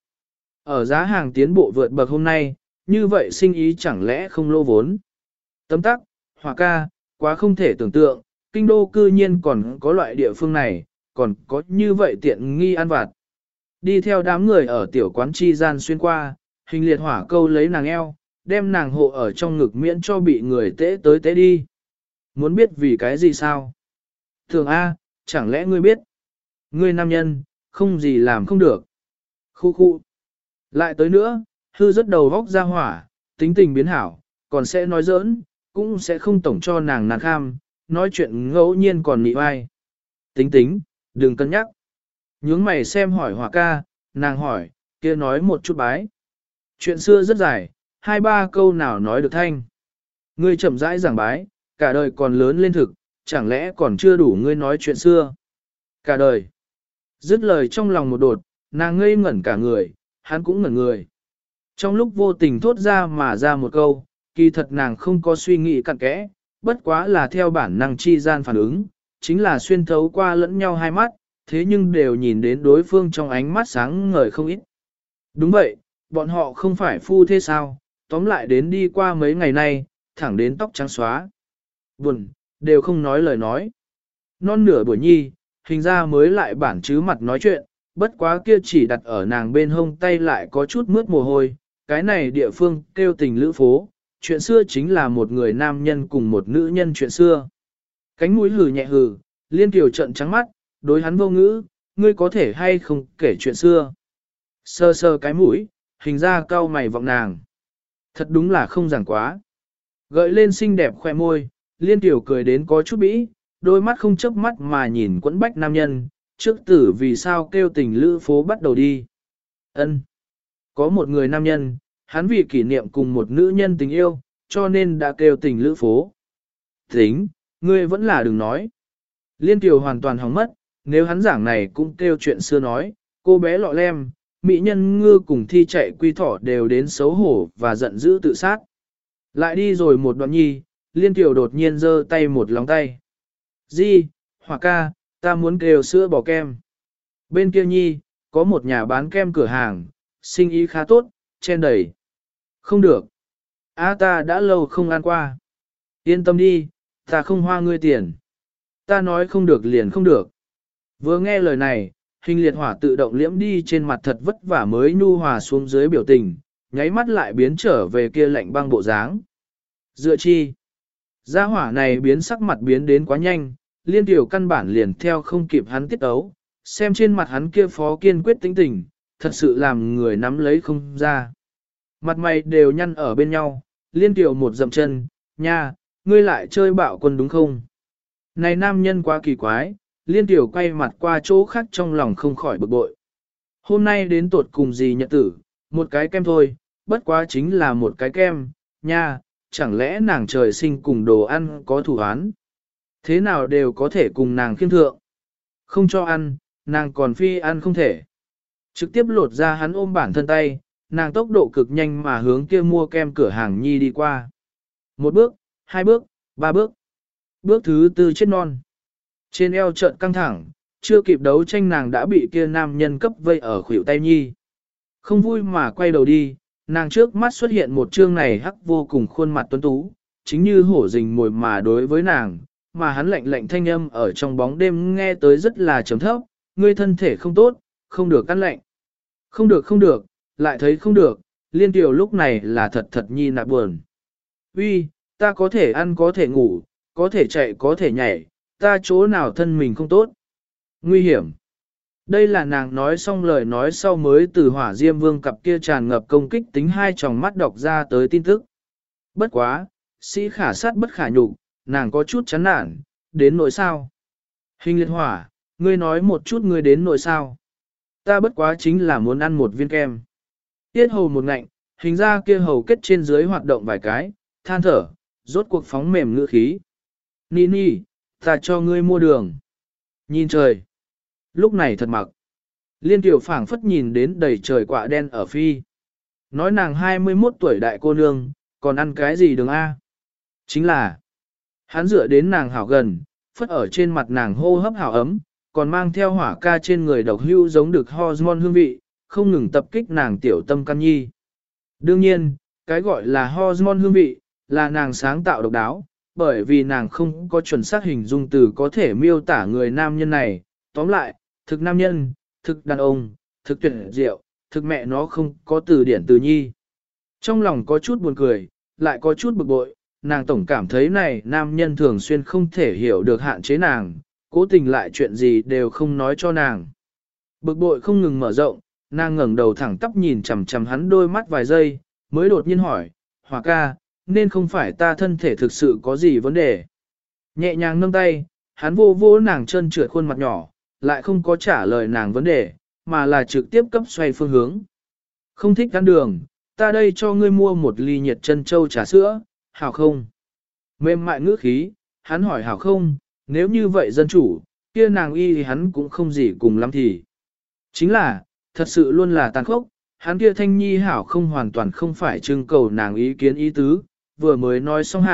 Ở giá hàng tiến bộ vượt bậc hôm nay, như vậy sinh ý chẳng lẽ không lô vốn. Tấm tắc, Hòa ca, quá không thể tưởng tượng, kinh đô cư nhiên còn có loại địa phương này, còn có như vậy tiện nghi ăn vặt. Đi theo đám người ở tiểu quán chi gian xuyên qua, hình liệt hỏa câu lấy nàng eo, đem nàng hộ ở trong ngực miễn cho bị người tễ tới tễ đi. Muốn biết vì cái gì sao? Thường A, chẳng lẽ ngươi biết? Ngươi nam nhân, không gì làm không được. Khu khu. Lại tới nữa, hư rất đầu vóc ra hỏa, tính tình biến hảo, còn sẽ nói giỡn, cũng sẽ không tổng cho nàng nàng kham, nói chuyện ngẫu nhiên còn nị vai. Tính tính, đừng cân nhắc. Nhướng mày xem hỏi hỏa ca, nàng hỏi, kia nói một chút bái. Chuyện xưa rất dài, hai ba câu nào nói được thanh. Ngươi chậm rãi giảng bái, cả đời còn lớn lên thực, chẳng lẽ còn chưa đủ ngươi nói chuyện xưa. Cả đời. Dứt lời trong lòng một đột, nàng ngây ngẩn cả người, hắn cũng ngẩn người. Trong lúc vô tình thốt ra mà ra một câu, kỳ thật nàng không có suy nghĩ cặn kẽ, bất quá là theo bản năng chi gian phản ứng, chính là xuyên thấu qua lẫn nhau hai mắt, thế nhưng đều nhìn đến đối phương trong ánh mắt sáng ngời không ít. Đúng vậy, bọn họ không phải phu thế sao, tóm lại đến đi qua mấy ngày nay, thẳng đến tóc trắng xóa. Buồn, đều không nói lời nói. Non nửa buổi nhi, hình ra mới lại bản chứ mặt nói chuyện, bất quá kia chỉ đặt ở nàng bên hông tay lại có chút mướt mồ hôi, cái này địa phương kêu tình lữ phố, chuyện xưa chính là một người nam nhân cùng một nữ nhân chuyện xưa. Cánh mũi hừ nhẹ hừ, Liên Kiều trợn trắng mắt, đối hắn vô ngữ, ngươi có thể hay không kể chuyện xưa. Sơ sơ cái mũi, hình ra cau mày vọng nàng. Thật đúng là không giảng quá. Gợi lên xinh đẹp khoe môi, Liên Kiều cười đến có chút bĩ, đôi mắt không chớp mắt mà nhìn quẫn bách nam nhân, trước tử vì sao kêu tình lữ phố bắt đầu đi. Ân, có một người nam nhân, hắn vì kỷ niệm cùng một nữ nhân tình yêu, cho nên đã kêu tình lữ phố. Tính, ngươi vẫn là đừng nói. Liên Kiều hoàn toàn hỏng mất, nếu hắn giảng này cũng kêu chuyện xưa nói, cô bé lọ lem, mỹ nhân ngư cùng thi chạy quy thỏ đều đến xấu hổ và giận dữ tự sát. Lại đi rồi một đoạn nhi, Liên Kiều đột nhiên giơ tay một lòng tay. Di, Hòa ca, ta muốn kêu sữa bò kem. Bên kia nhi, có một nhà bán kem cửa hàng, sinh ý khá tốt, chen đầy. Không được. A ta đã lâu không ăn qua. Yên tâm đi, ta không hoa ngươi tiền. Ta nói không được liền không được. Vừa nghe lời này, hình liệt hỏa tự động liễm đi trên mặt thật vất vả mới nhu hòa xuống dưới biểu tình, nháy mắt lại biến trở về kia lạnh băng bộ dáng. Dựa chi? Gia hỏa này biến sắc mặt biến đến quá nhanh, Liên Kiều căn bản liền theo không kịp hắn tiết ấu, xem trên mặt hắn kia phó kiên quyết tính tình, thật sự làm người nắm lấy không ra. Mặt mày đều nhăn ở bên nhau, Liên Kiều một dậm chân, nha, ngươi lại chơi bạo quân đúng không? Này nam nhân quá kỳ quái, Liên Kiều quay mặt qua chỗ khác trong lòng không khỏi bực bội. Hôm nay đến tuột cùng gì nhật tử, một cái kem thôi, bất quá chính là một cái kem, nha, chẳng lẽ nàng trời sinh cùng đồ ăn có thủ án? Thế nào đều có thể cùng nàng khiêm thượng. Không cho ăn, nàng còn phi ăn không thể. Trực tiếp lột ra hắn ôm bản thân tay, nàng tốc độ cực nhanh mà hướng kia mua kem cửa hàng nhi đi qua. Một bước, hai bước, ba bước. Bước thứ tư chết non. Trên eo trợn căng thẳng, chưa kịp đấu tranh nàng đã bị kia nam nhân cấp vây ở khuỷu tay nhi. Không vui mà quay đầu đi, nàng trước mắt xuất hiện một trương này hắc vô cùng khuôn mặt tuấn tú, chính như hổ rình mồi mà đối với nàng, mà hắn lạnh lạnh thanh âm ở trong bóng đêm nghe tới rất là trầm thấp, ngươi thân thể không tốt, không được ăn lạnh. Không được không được, lại thấy không được, Liên Kiều lúc này là thật thật nhi nạc buồn. Uy, ta có thể ăn có thể ngủ, có thể chạy có thể nhảy, ta chỗ nào thân mình không tốt. Nguy hiểm. Đây là nàng nói xong lời nói sau mới từ hỏa diêm vương cặp kia tràn ngập công kích tính hai tròng mắt đọc ra tới tin tức. Bất quá, sĩ khả sát bất khả nhục, nàng có chút chán nản, đến nỗi sao. Hình liệt hỏa, ngươi nói một chút ngươi đến nỗi sao. Ta bất quá chính là muốn ăn một viên kem. Tiết hầu một ngạnh, hình ra kia hầu kết trên dưới hoạt động vài cái, than thở, rốt cuộc phóng mềm ngữ khí. Nini, ta cho ngươi mua đường. Nhìn trời. Lúc này thật mặc. Liên Kiều phảng phất nhìn đến đầy trời quạ đen ở phi. Nói nàng hai mươi mốt tuổi đại cô nương, còn ăn cái gì đường A? Chính là, hắn dựa đến nàng hảo gần, phất ở trên mặt nàng hô hấp hảo ấm, còn mang theo hỏa ca trên người độc hưu giống được hormone hương vị, không ngừng tập kích nàng tiểu tâm căn nhi. Đương nhiên, cái gọi là hormone hương vị, là nàng sáng tạo độc đáo, bởi vì nàng không có chuẩn xác hình dung từ có thể miêu tả người nam nhân này. Tóm lại, thực nam nhân, thực đàn ông, thực tuyệt diệu, thực mẹ nó không có từ điển từ nhi. Trong lòng có chút buồn cười, lại có chút bực bội, nàng tổng cảm thấy này nam nhân thường xuyên không thể hiểu được hạn chế nàng, cố tình lại chuyện gì đều không nói cho nàng. Bực bội không ngừng mở rộng, nàng ngẩng đầu thẳng tắp nhìn chằm chằm hắn đôi mắt vài giây, mới đột nhiên hỏi, Hòa ca, nên không phải ta thân thể thực sự có gì vấn đề. Nhẹ nhàng nâng tay, hắn vô vô nàng chân trượt khuôn mặt nhỏ, lại không có trả lời nàng vấn đề, mà là trực tiếp cấp xoay phương hướng. Không thích ăn đường, ta đây cho ngươi mua một ly nhiệt chân châu trà sữa, hảo không? Mềm mại ngữ khí, hắn hỏi hảo không, nếu như vậy dân chủ, kia nàng y thì hắn cũng không gì cùng lắm thì. Chính là, thật sự luôn là tàn khốc, hắn kia thanh nhi hảo không hoàn toàn không phải trưng cầu nàng ý kiến ý tứ, vừa mới nói xong hạ,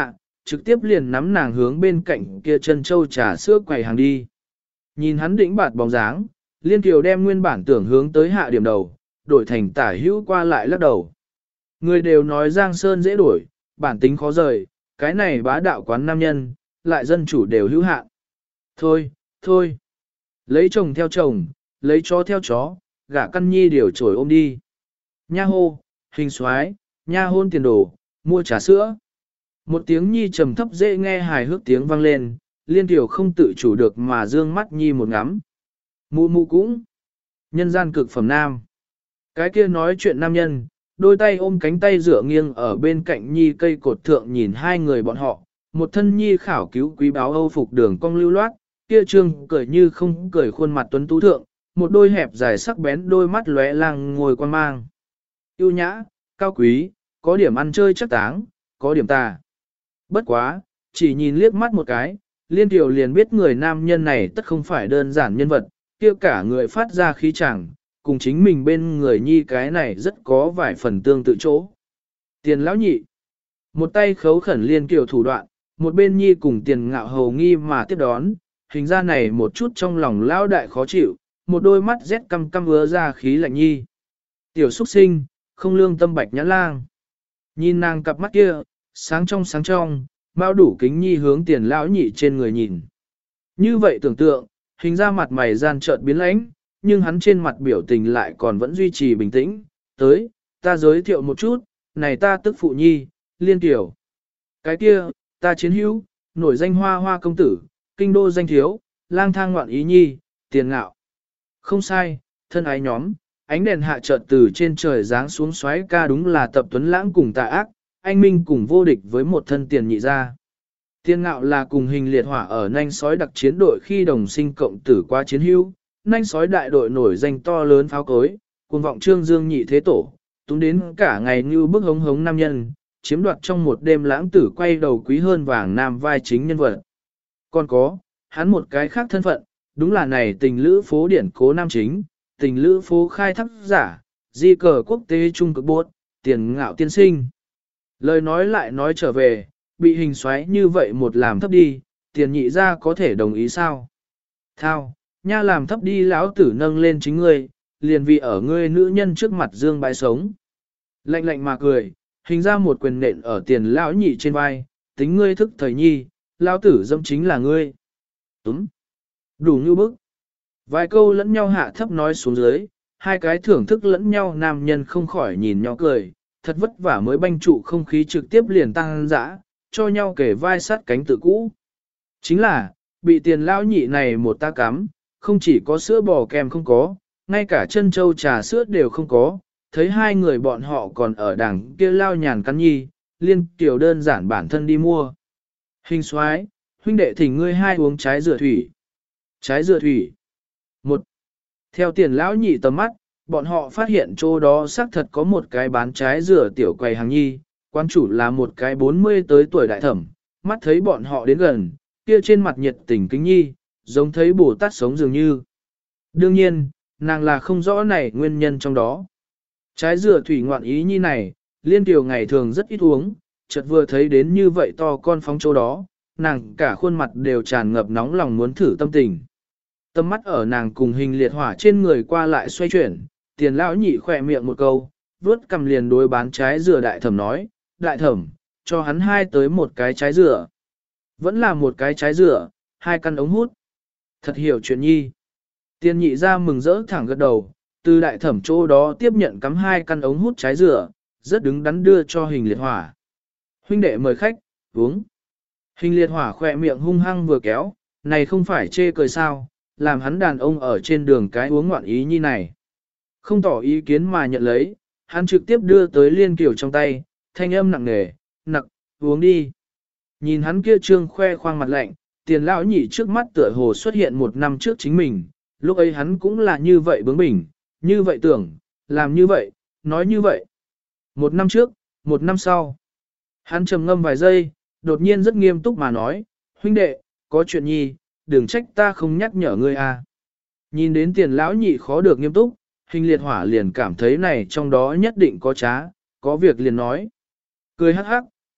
trực tiếp liền nắm nàng hướng bên cạnh kia chân châu trà sữa quầy hàng đi. Nhìn hắn đĩnh bạt bóng dáng, Liên Kiều đem nguyên bản tưởng hướng tới hạ điểm đầu, đổi thành tả hữu qua lại lắc đầu. Người đều nói Giang Sơn dễ đổi, bản tính khó rời, cái này bá đạo quán nam nhân, lại dân chủ đều hữu hạn. Thôi, thôi, lấy chồng theo chồng, lấy chó theo chó, gả căn nhi điều trổi ôm đi. Nha hô, hình xoái, nha hôn tiền đồ, mua trà sữa. Một tiếng nhi trầm thấp dễ nghe hài hước tiếng vang lên, Liên Kiều không tự chủ được mà dương mắt nhi một ngắm. Mụ mụ cũng, nhân gian cực phẩm nam. Cái kia nói chuyện nam nhân, đôi tay ôm cánh tay dựa nghiêng ở bên cạnh nhi cây cột thượng nhìn hai người bọn họ, một thân nhi khảo cứu quý báo âu phục đường cong lưu loát, kia trương cười như không cười khuôn mặt tuấn tú thượng, một đôi hẹp dài sắc bén đôi mắt lóe lang ngồi quan mang. Yêu nhã, cao quý, có điểm ăn chơi chắc táng, có điểm tà. Bất quá, chỉ nhìn liếc mắt một cái, Liên Kiều liền biết người nam nhân này tất không phải đơn giản nhân vật, kia cả người phát ra khí chẳng, cùng chính mình bên người nhi cái này rất có vài phần tương tự chỗ. Tiền lão nhị, một tay khấu khẩn Liên Kiều thủ đoạn, một bên nhi cùng tiền ngạo hầu nghi mà tiếp đón, hình ra này một chút trong lòng lão đại khó chịu, một đôi mắt rét căm căm vứa ra khí lạnh nhi. Tiểu xuất sinh, không lương tâm bạch nhãn lang. Nhìn nàng cặp mắt kia, sáng trong sáng trong, bao đủ kính nhi hướng tiền lão nhị trên người nhìn. Như vậy tưởng tượng, hình ra mặt mày gian trợn biến lãnh, nhưng hắn trên mặt biểu tình lại còn vẫn duy trì bình tĩnh. Tới, ta giới thiệu một chút, này ta tức phụ nhi, Liên Kiều. Cái kia, ta chiến hữu, nổi danh hoa hoa công tử, kinh đô danh thiếu, lang thang ngoạn ý nhi, tiền ngạo. Không sai, thân ái nhóm, ánh đèn hạ chợt từ trên trời giáng xuống xoáy ca đúng là tập tuấn lãng cùng tà ác, anh minh cùng vô địch với một thân tiền nhị gia. Tiền ngạo là cùng hình liệt hỏa ở nanh sói đặc chiến đội khi đồng sinh cộng tử qua chiến hữu, nanh sói đại đội nổi danh to lớn pháo cối, cuồng vọng trương dương nhị thế tổ, túng đến cả ngày như bức hống hống nam nhân, chiếm đoạt trong một đêm lãng tử quay đầu quý hơn vàng nam vai chính nhân vật. Còn có, hắn một cái khác thân phận, đúng là này tình lữ phố điển cố nam chính, tình lữ phố khai thác giả, di cờ quốc tế trung cực bốt, tiền ngạo tiên sinh. Lời nói lại nói trở về, bị hình xoáy như vậy một làm thấp đi, tiền nhị ra có thể đồng ý sao? Thao, nha làm thấp đi lão tử nâng lên chính ngươi, liền vì ở ngươi nữ nhân trước mặt dương bãi sống. Lạnh lạnh mà cười, hình ra một quyền nện ở tiền lão nhị trên vai, tính ngươi thức thời nhi, lão tử dâm chính là ngươi. Túm, đủ như bức. Vài câu lẫn nhau hạ thấp nói xuống dưới, hai cái thưởng thức lẫn nhau nam nhân không khỏi nhìn nhau cười, thật vất vả mới banh trụ không khí trực tiếp liền tăng dã, cho nhau kể vai sát cánh tự cũ. Chính là, bị tiền lão nhị này một ta cắm, không chỉ có sữa bò kem không có, ngay cả chân châu trà sữa đều không có, thấy hai người bọn họ còn ở đằng kia lao nhàn cắn nhi, Liên Kiều đơn giản bản thân đi mua. Hình xoái, huynh đệ thỉnh ngươi hai uống trái dừa thủy. Trái dừa thủy. Một. Theo tiền lão nhị tầm mắt, bọn họ phát hiện chỗ đó xác thật có một cái bán trái dừa tiểu quầy hàng nhi, quan chủ là một cái bốn mươi tới tuổi đại thẩm, mắt thấy bọn họ đến gần, kia trên mặt nhiệt tình kính nhi, giống thấy Bồ Tát sống dường như. Đương nhiên, nàng là không rõ này nguyên nhân trong đó. Trái dừa thủy ngoạn ý nhi này, Liên Kiều ngày thường rất ít uống, chợt vừa thấy đến như vậy to con phóng chỗ đó, nàng cả khuôn mặt đều tràn ngập nóng lòng muốn thử tâm tình. Tâm mắt ở nàng cùng hình liệt hỏa trên người qua lại xoay chuyển, tiền lão nhị khỏe miệng một câu, vuốt cầm liền đối bán trái dừa đại thẩm nói, đại thẩm, cho hắn hai tới một cái trái dừa. Vẫn là một cái trái dừa, hai căn ống hút. Thật hiểu chuyện nhi. Tiền nhị ra mừng rỡ thẳng gật đầu, từ đại thẩm chỗ đó tiếp nhận cắm hai căn ống hút trái dừa, rất đứng đắn đưa cho hình liệt hỏa. Huynh đệ mời khách, uống. Hình liệt hỏa khỏe miệng hung hăng vừa kéo, này không phải chê cười sao, làm hắn đàn ông ở trên đường cái uống ngoạn ý như này. Không tỏ ý kiến mà nhận lấy, hắn trực tiếp đưa tới Liên Kiều trong tay, thanh âm nặng nề, nặc, uống đi. Nhìn hắn kia trương khoe khoang mặt lạnh, tiền lão nhị trước mắt tựa hồ xuất hiện một năm trước chính mình, lúc ấy hắn cũng là như vậy bướng bỉnh, như vậy tưởng, làm như vậy, nói như vậy. Một năm trước, một năm sau. Hắn trầm ngâm vài giây, đột nhiên rất nghiêm túc mà nói, huynh đệ, có chuyện nhi, đừng trách ta không nhắc nhở ngươi à. Nhìn đến tiền lão nhị khó được nghiêm túc, hình liệt hỏa liền cảm thấy này trong đó nhất định có trá, có việc liền nói. Cười hắc hắc,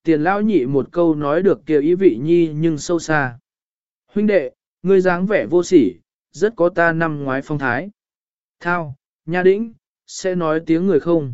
Tiền lão nhị một câu nói được kia ý vị nhi nhưng sâu xa. Huynh đệ, ngươi dáng vẻ vô sỉ, rất có ta năm ngoái phong thái. Thao, nha đĩnh, sẽ nói tiếng người không?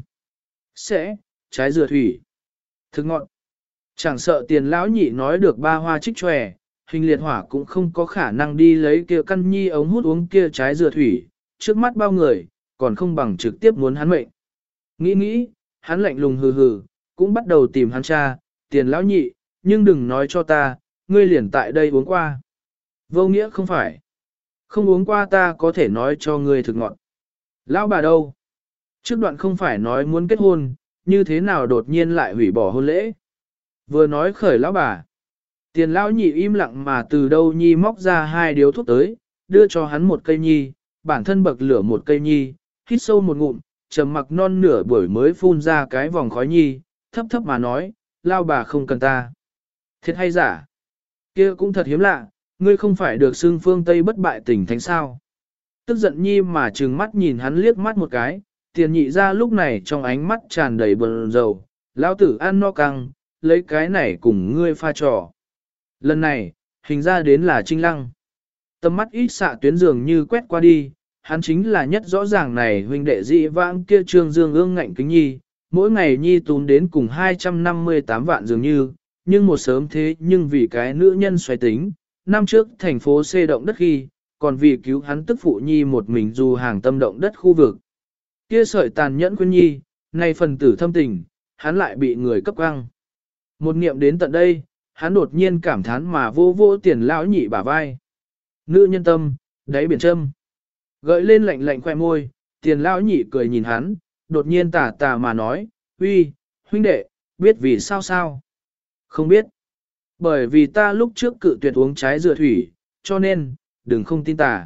Sẽ, trái dừa thủy. Thực ngọn. Chẳng sợ tiền lão nhị nói được ba hoa trích tròe, hình liệt hỏa cũng không có khả năng đi lấy kia căn nhi ống hút uống kia trái dừa thủy, trước mắt bao người, còn không bằng trực tiếp muốn hắn mệnh. Nghĩ nghĩ, hắn lạnh lùng hừ hừ, cũng bắt đầu tìm hắn cha, tiền lão nhị, nhưng đừng nói cho ta, ngươi liền tại đây uống qua. Vô nghĩa không phải. Không uống qua ta có thể nói cho ngươi thực ngọn. Lão bà đâu? Trước đoạn không phải nói muốn kết hôn, như thế nào đột nhiên lại hủy bỏ hôn lễ. Vừa nói khởi lão bà. Tiền lão nhị im lặng mà từ đâu nhi móc ra hai điếu thuốc tới, đưa cho hắn một cây nhi, bản thân bậc lửa một cây nhi, hít sâu một ngụm, trầm mặc non nửa buổi mới phun ra cái vòng khói nhi, thấp thấp mà nói, lao bà không cần ta. Thiệt hay giả? Kia cũng thật hiếm lạ, ngươi không phải được xưng phương Tây bất bại tỉnh thánh sao. Tức giận nhi mà trừng mắt nhìn hắn liếc mắt một cái, tiền nhị ra lúc này trong ánh mắt tràn đầy bần dầu, lão tử ăn no căng, lấy cái này cùng ngươi pha trò. Lần này, hình ra đến là Trinh Lăng. Tầm mắt ít xạ tuyến dường như quét qua đi, hắn chính là nhất rõ ràng này huynh đệ dị vãng kia trương dương ương ngạnh kính nhi, mỗi ngày nhi tún đến cùng hai trăm năm mươi tám vạn dường như, nhưng một sớm thế nhưng vì cái nữ nhân xoay tính, năm trước thành phố xê động đất khi, còn vì cứu hắn tức phụ nhi một mình dù hàng tâm động đất khu vực. Kia sợi tàn nhẫn quên nhi, nay phần tử thâm tình, hắn lại bị người cấp căng. Một niệm đến tận đây, hắn đột nhiên cảm thán mà vô vô tiền lão nhị bả vai. Nữ nhân tâm, đáy biển châm. Gợi lên lạnh lạnh khoe môi, tiền lão nhị cười nhìn hắn, đột nhiên tà tà mà nói, uy, huynh đệ, biết vì sao sao? Không biết. Bởi vì ta lúc trước cự tuyệt uống trái dừa thủy, cho nên, đừng không tin tà.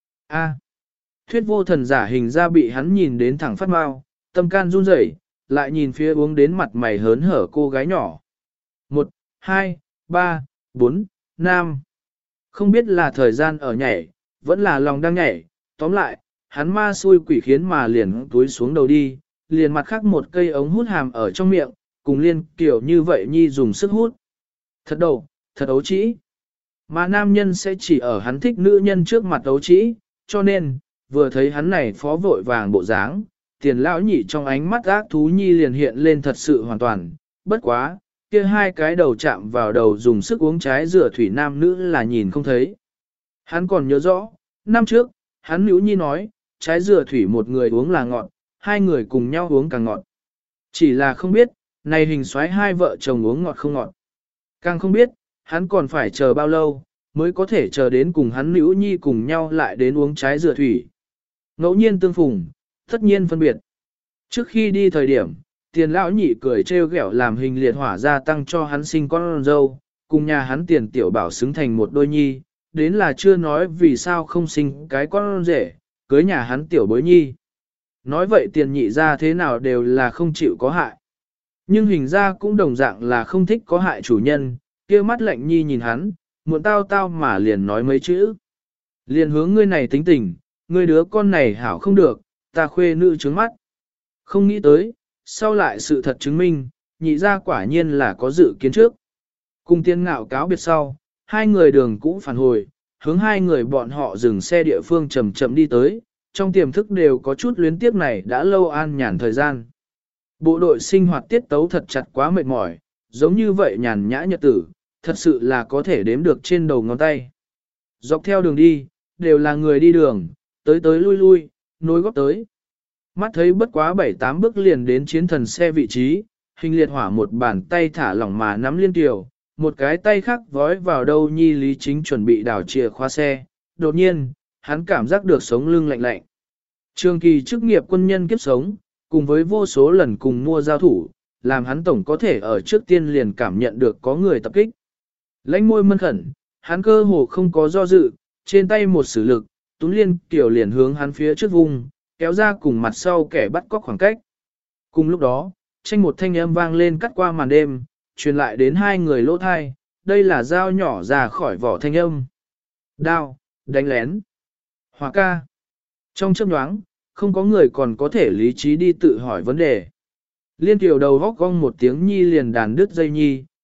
A. Thuyết vô thần giả hình ra bị hắn nhìn đến thẳng phát mau, tâm can run rẩy, lại nhìn phía uống đến mặt mày hớn hở cô gái nhỏ. Một, hai, ba, bốn, năm. Không biết là thời gian ở nhảy, vẫn là lòng đang nhảy, tóm lại, hắn ma xui quỷ khiến mà liền túi xuống đầu đi, liền mặt khác một cây ống hút hàm ở trong miệng, cùng liên kiểu như vậy nhi dùng sức hút. Thật đầu, thật ấu trĩ. Mà nam nhân sẽ chỉ ở hắn thích nữ nhân trước mặt ấu trĩ, cho nên, vừa thấy hắn này phó vội vàng bộ dáng, tiền lão nhị trong ánh mắt ác thú nhi liền hiện lên thật sự hoàn toàn, bất quá, kia hai cái đầu chạm vào đầu dùng sức uống trái rửa thủy nam nữ là nhìn không thấy. Hắn còn nhớ rõ, năm trước, hắn nữ nhi nói, trái dừa thủy một người uống là ngọt, hai người cùng nhau uống càng ngọt. Chỉ là không biết, này hình xoáy hai vợ chồng uống ngọt không ngọt. Càng không biết, hắn còn phải chờ bao lâu, mới có thể chờ đến cùng hắn nữ nhi cùng nhau lại đến uống trái dừa thủy. Ngẫu nhiên tương phùng, tất nhiên phân biệt. Trước khi đi thời điểm, tiền lão nhị cười trêu ghẹo làm hình liệt hỏa gia tăng cho hắn sinh con dâu, cùng nhà hắn tiền tiểu bảo xứng thành một đôi nhi, đến là chưa nói vì sao không sinh cái con rể, cưới nhà hắn tiểu bối nhi. Nói vậy tiền nhị ra thế nào đều là không chịu có hại. Nhưng hình ra cũng đồng dạng là không thích có hại chủ nhân, kia mắt lạnh nhi nhìn hắn, muộn tao tao mà liền nói mấy chữ. Liền hướng ngươi này tính tình, ngươi đứa con này hảo không được, ta khuê nữ trướng mắt. Không nghĩ tới, sau lại sự thật chứng minh, nhị ra quả nhiên là có dự kiến trước. Cùng tiên ngạo cáo biệt sau, hai người đường cũ phản hồi, hướng hai người bọn họ dừng xe địa phương chậm chậm đi tới, trong tiềm thức đều có chút luyến tiếc này đã lâu an nhàn thời gian. Bộ đội sinh hoạt tiết tấu thật chặt quá mệt mỏi, giống như vậy nhàn nhã nhật tử, thật sự là có thể đếm được trên đầu ngón tay. Dọc theo đường đi, đều là người đi đường, tới tới lui lui, nối góp tới. Mắt thấy bất quá bảy tám bước liền đến chiến thần xe vị trí, hình liệt hỏa một bàn tay thả lỏng mà nắm liên tiểu, một cái tay khác vói vào đâu nhi lý chính chuẩn bị đảo chìa khóa xe. Đột nhiên, hắn cảm giác được sống lưng lạnh lạnh. Trường kỳ chức nghiệp quân nhân kiếp sống, cùng với vô số lần cùng mua giao thủ, làm hắn tổng có thể ở trước tiên liền cảm nhận được có người tập kích. Lãnh môi mân khẩn, hắn cơ hồ không có do dự, trên tay một sử lực, túm liên kiểu liền hướng hắn phía trước vùng, kéo ra cùng mặt sau kẻ bắt cóc khoảng cách. Cùng lúc đó, tranh một thanh âm vang lên cắt qua màn đêm, truyền lại đến hai người lỗ thai, đây là dao nhỏ ra khỏi vỏ thanh âm. Đao, đánh lén. Hỏa ca. Trong chớp nhoáng, không có người còn có thể lý trí đi tự hỏi vấn đề. Liên tiểu đầu góc gong một tiếng nhi liền đàn đứt dây nhi,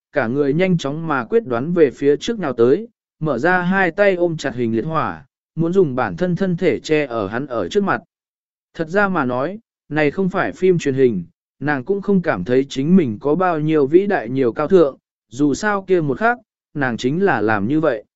cả người nhanh chóng mà quyết đoán về phía trước nào tới, mở ra hai tay ôm chặt hình liệt hỏa, muốn dùng bản thân thân thể che ở hắn ở trước mặt. Thật ra mà nói, này không phải phim truyền hình, nàng cũng không cảm thấy chính mình có bao nhiêu vĩ đại nhiều cao thượng, dù sao kia một khác, nàng chính là làm như vậy.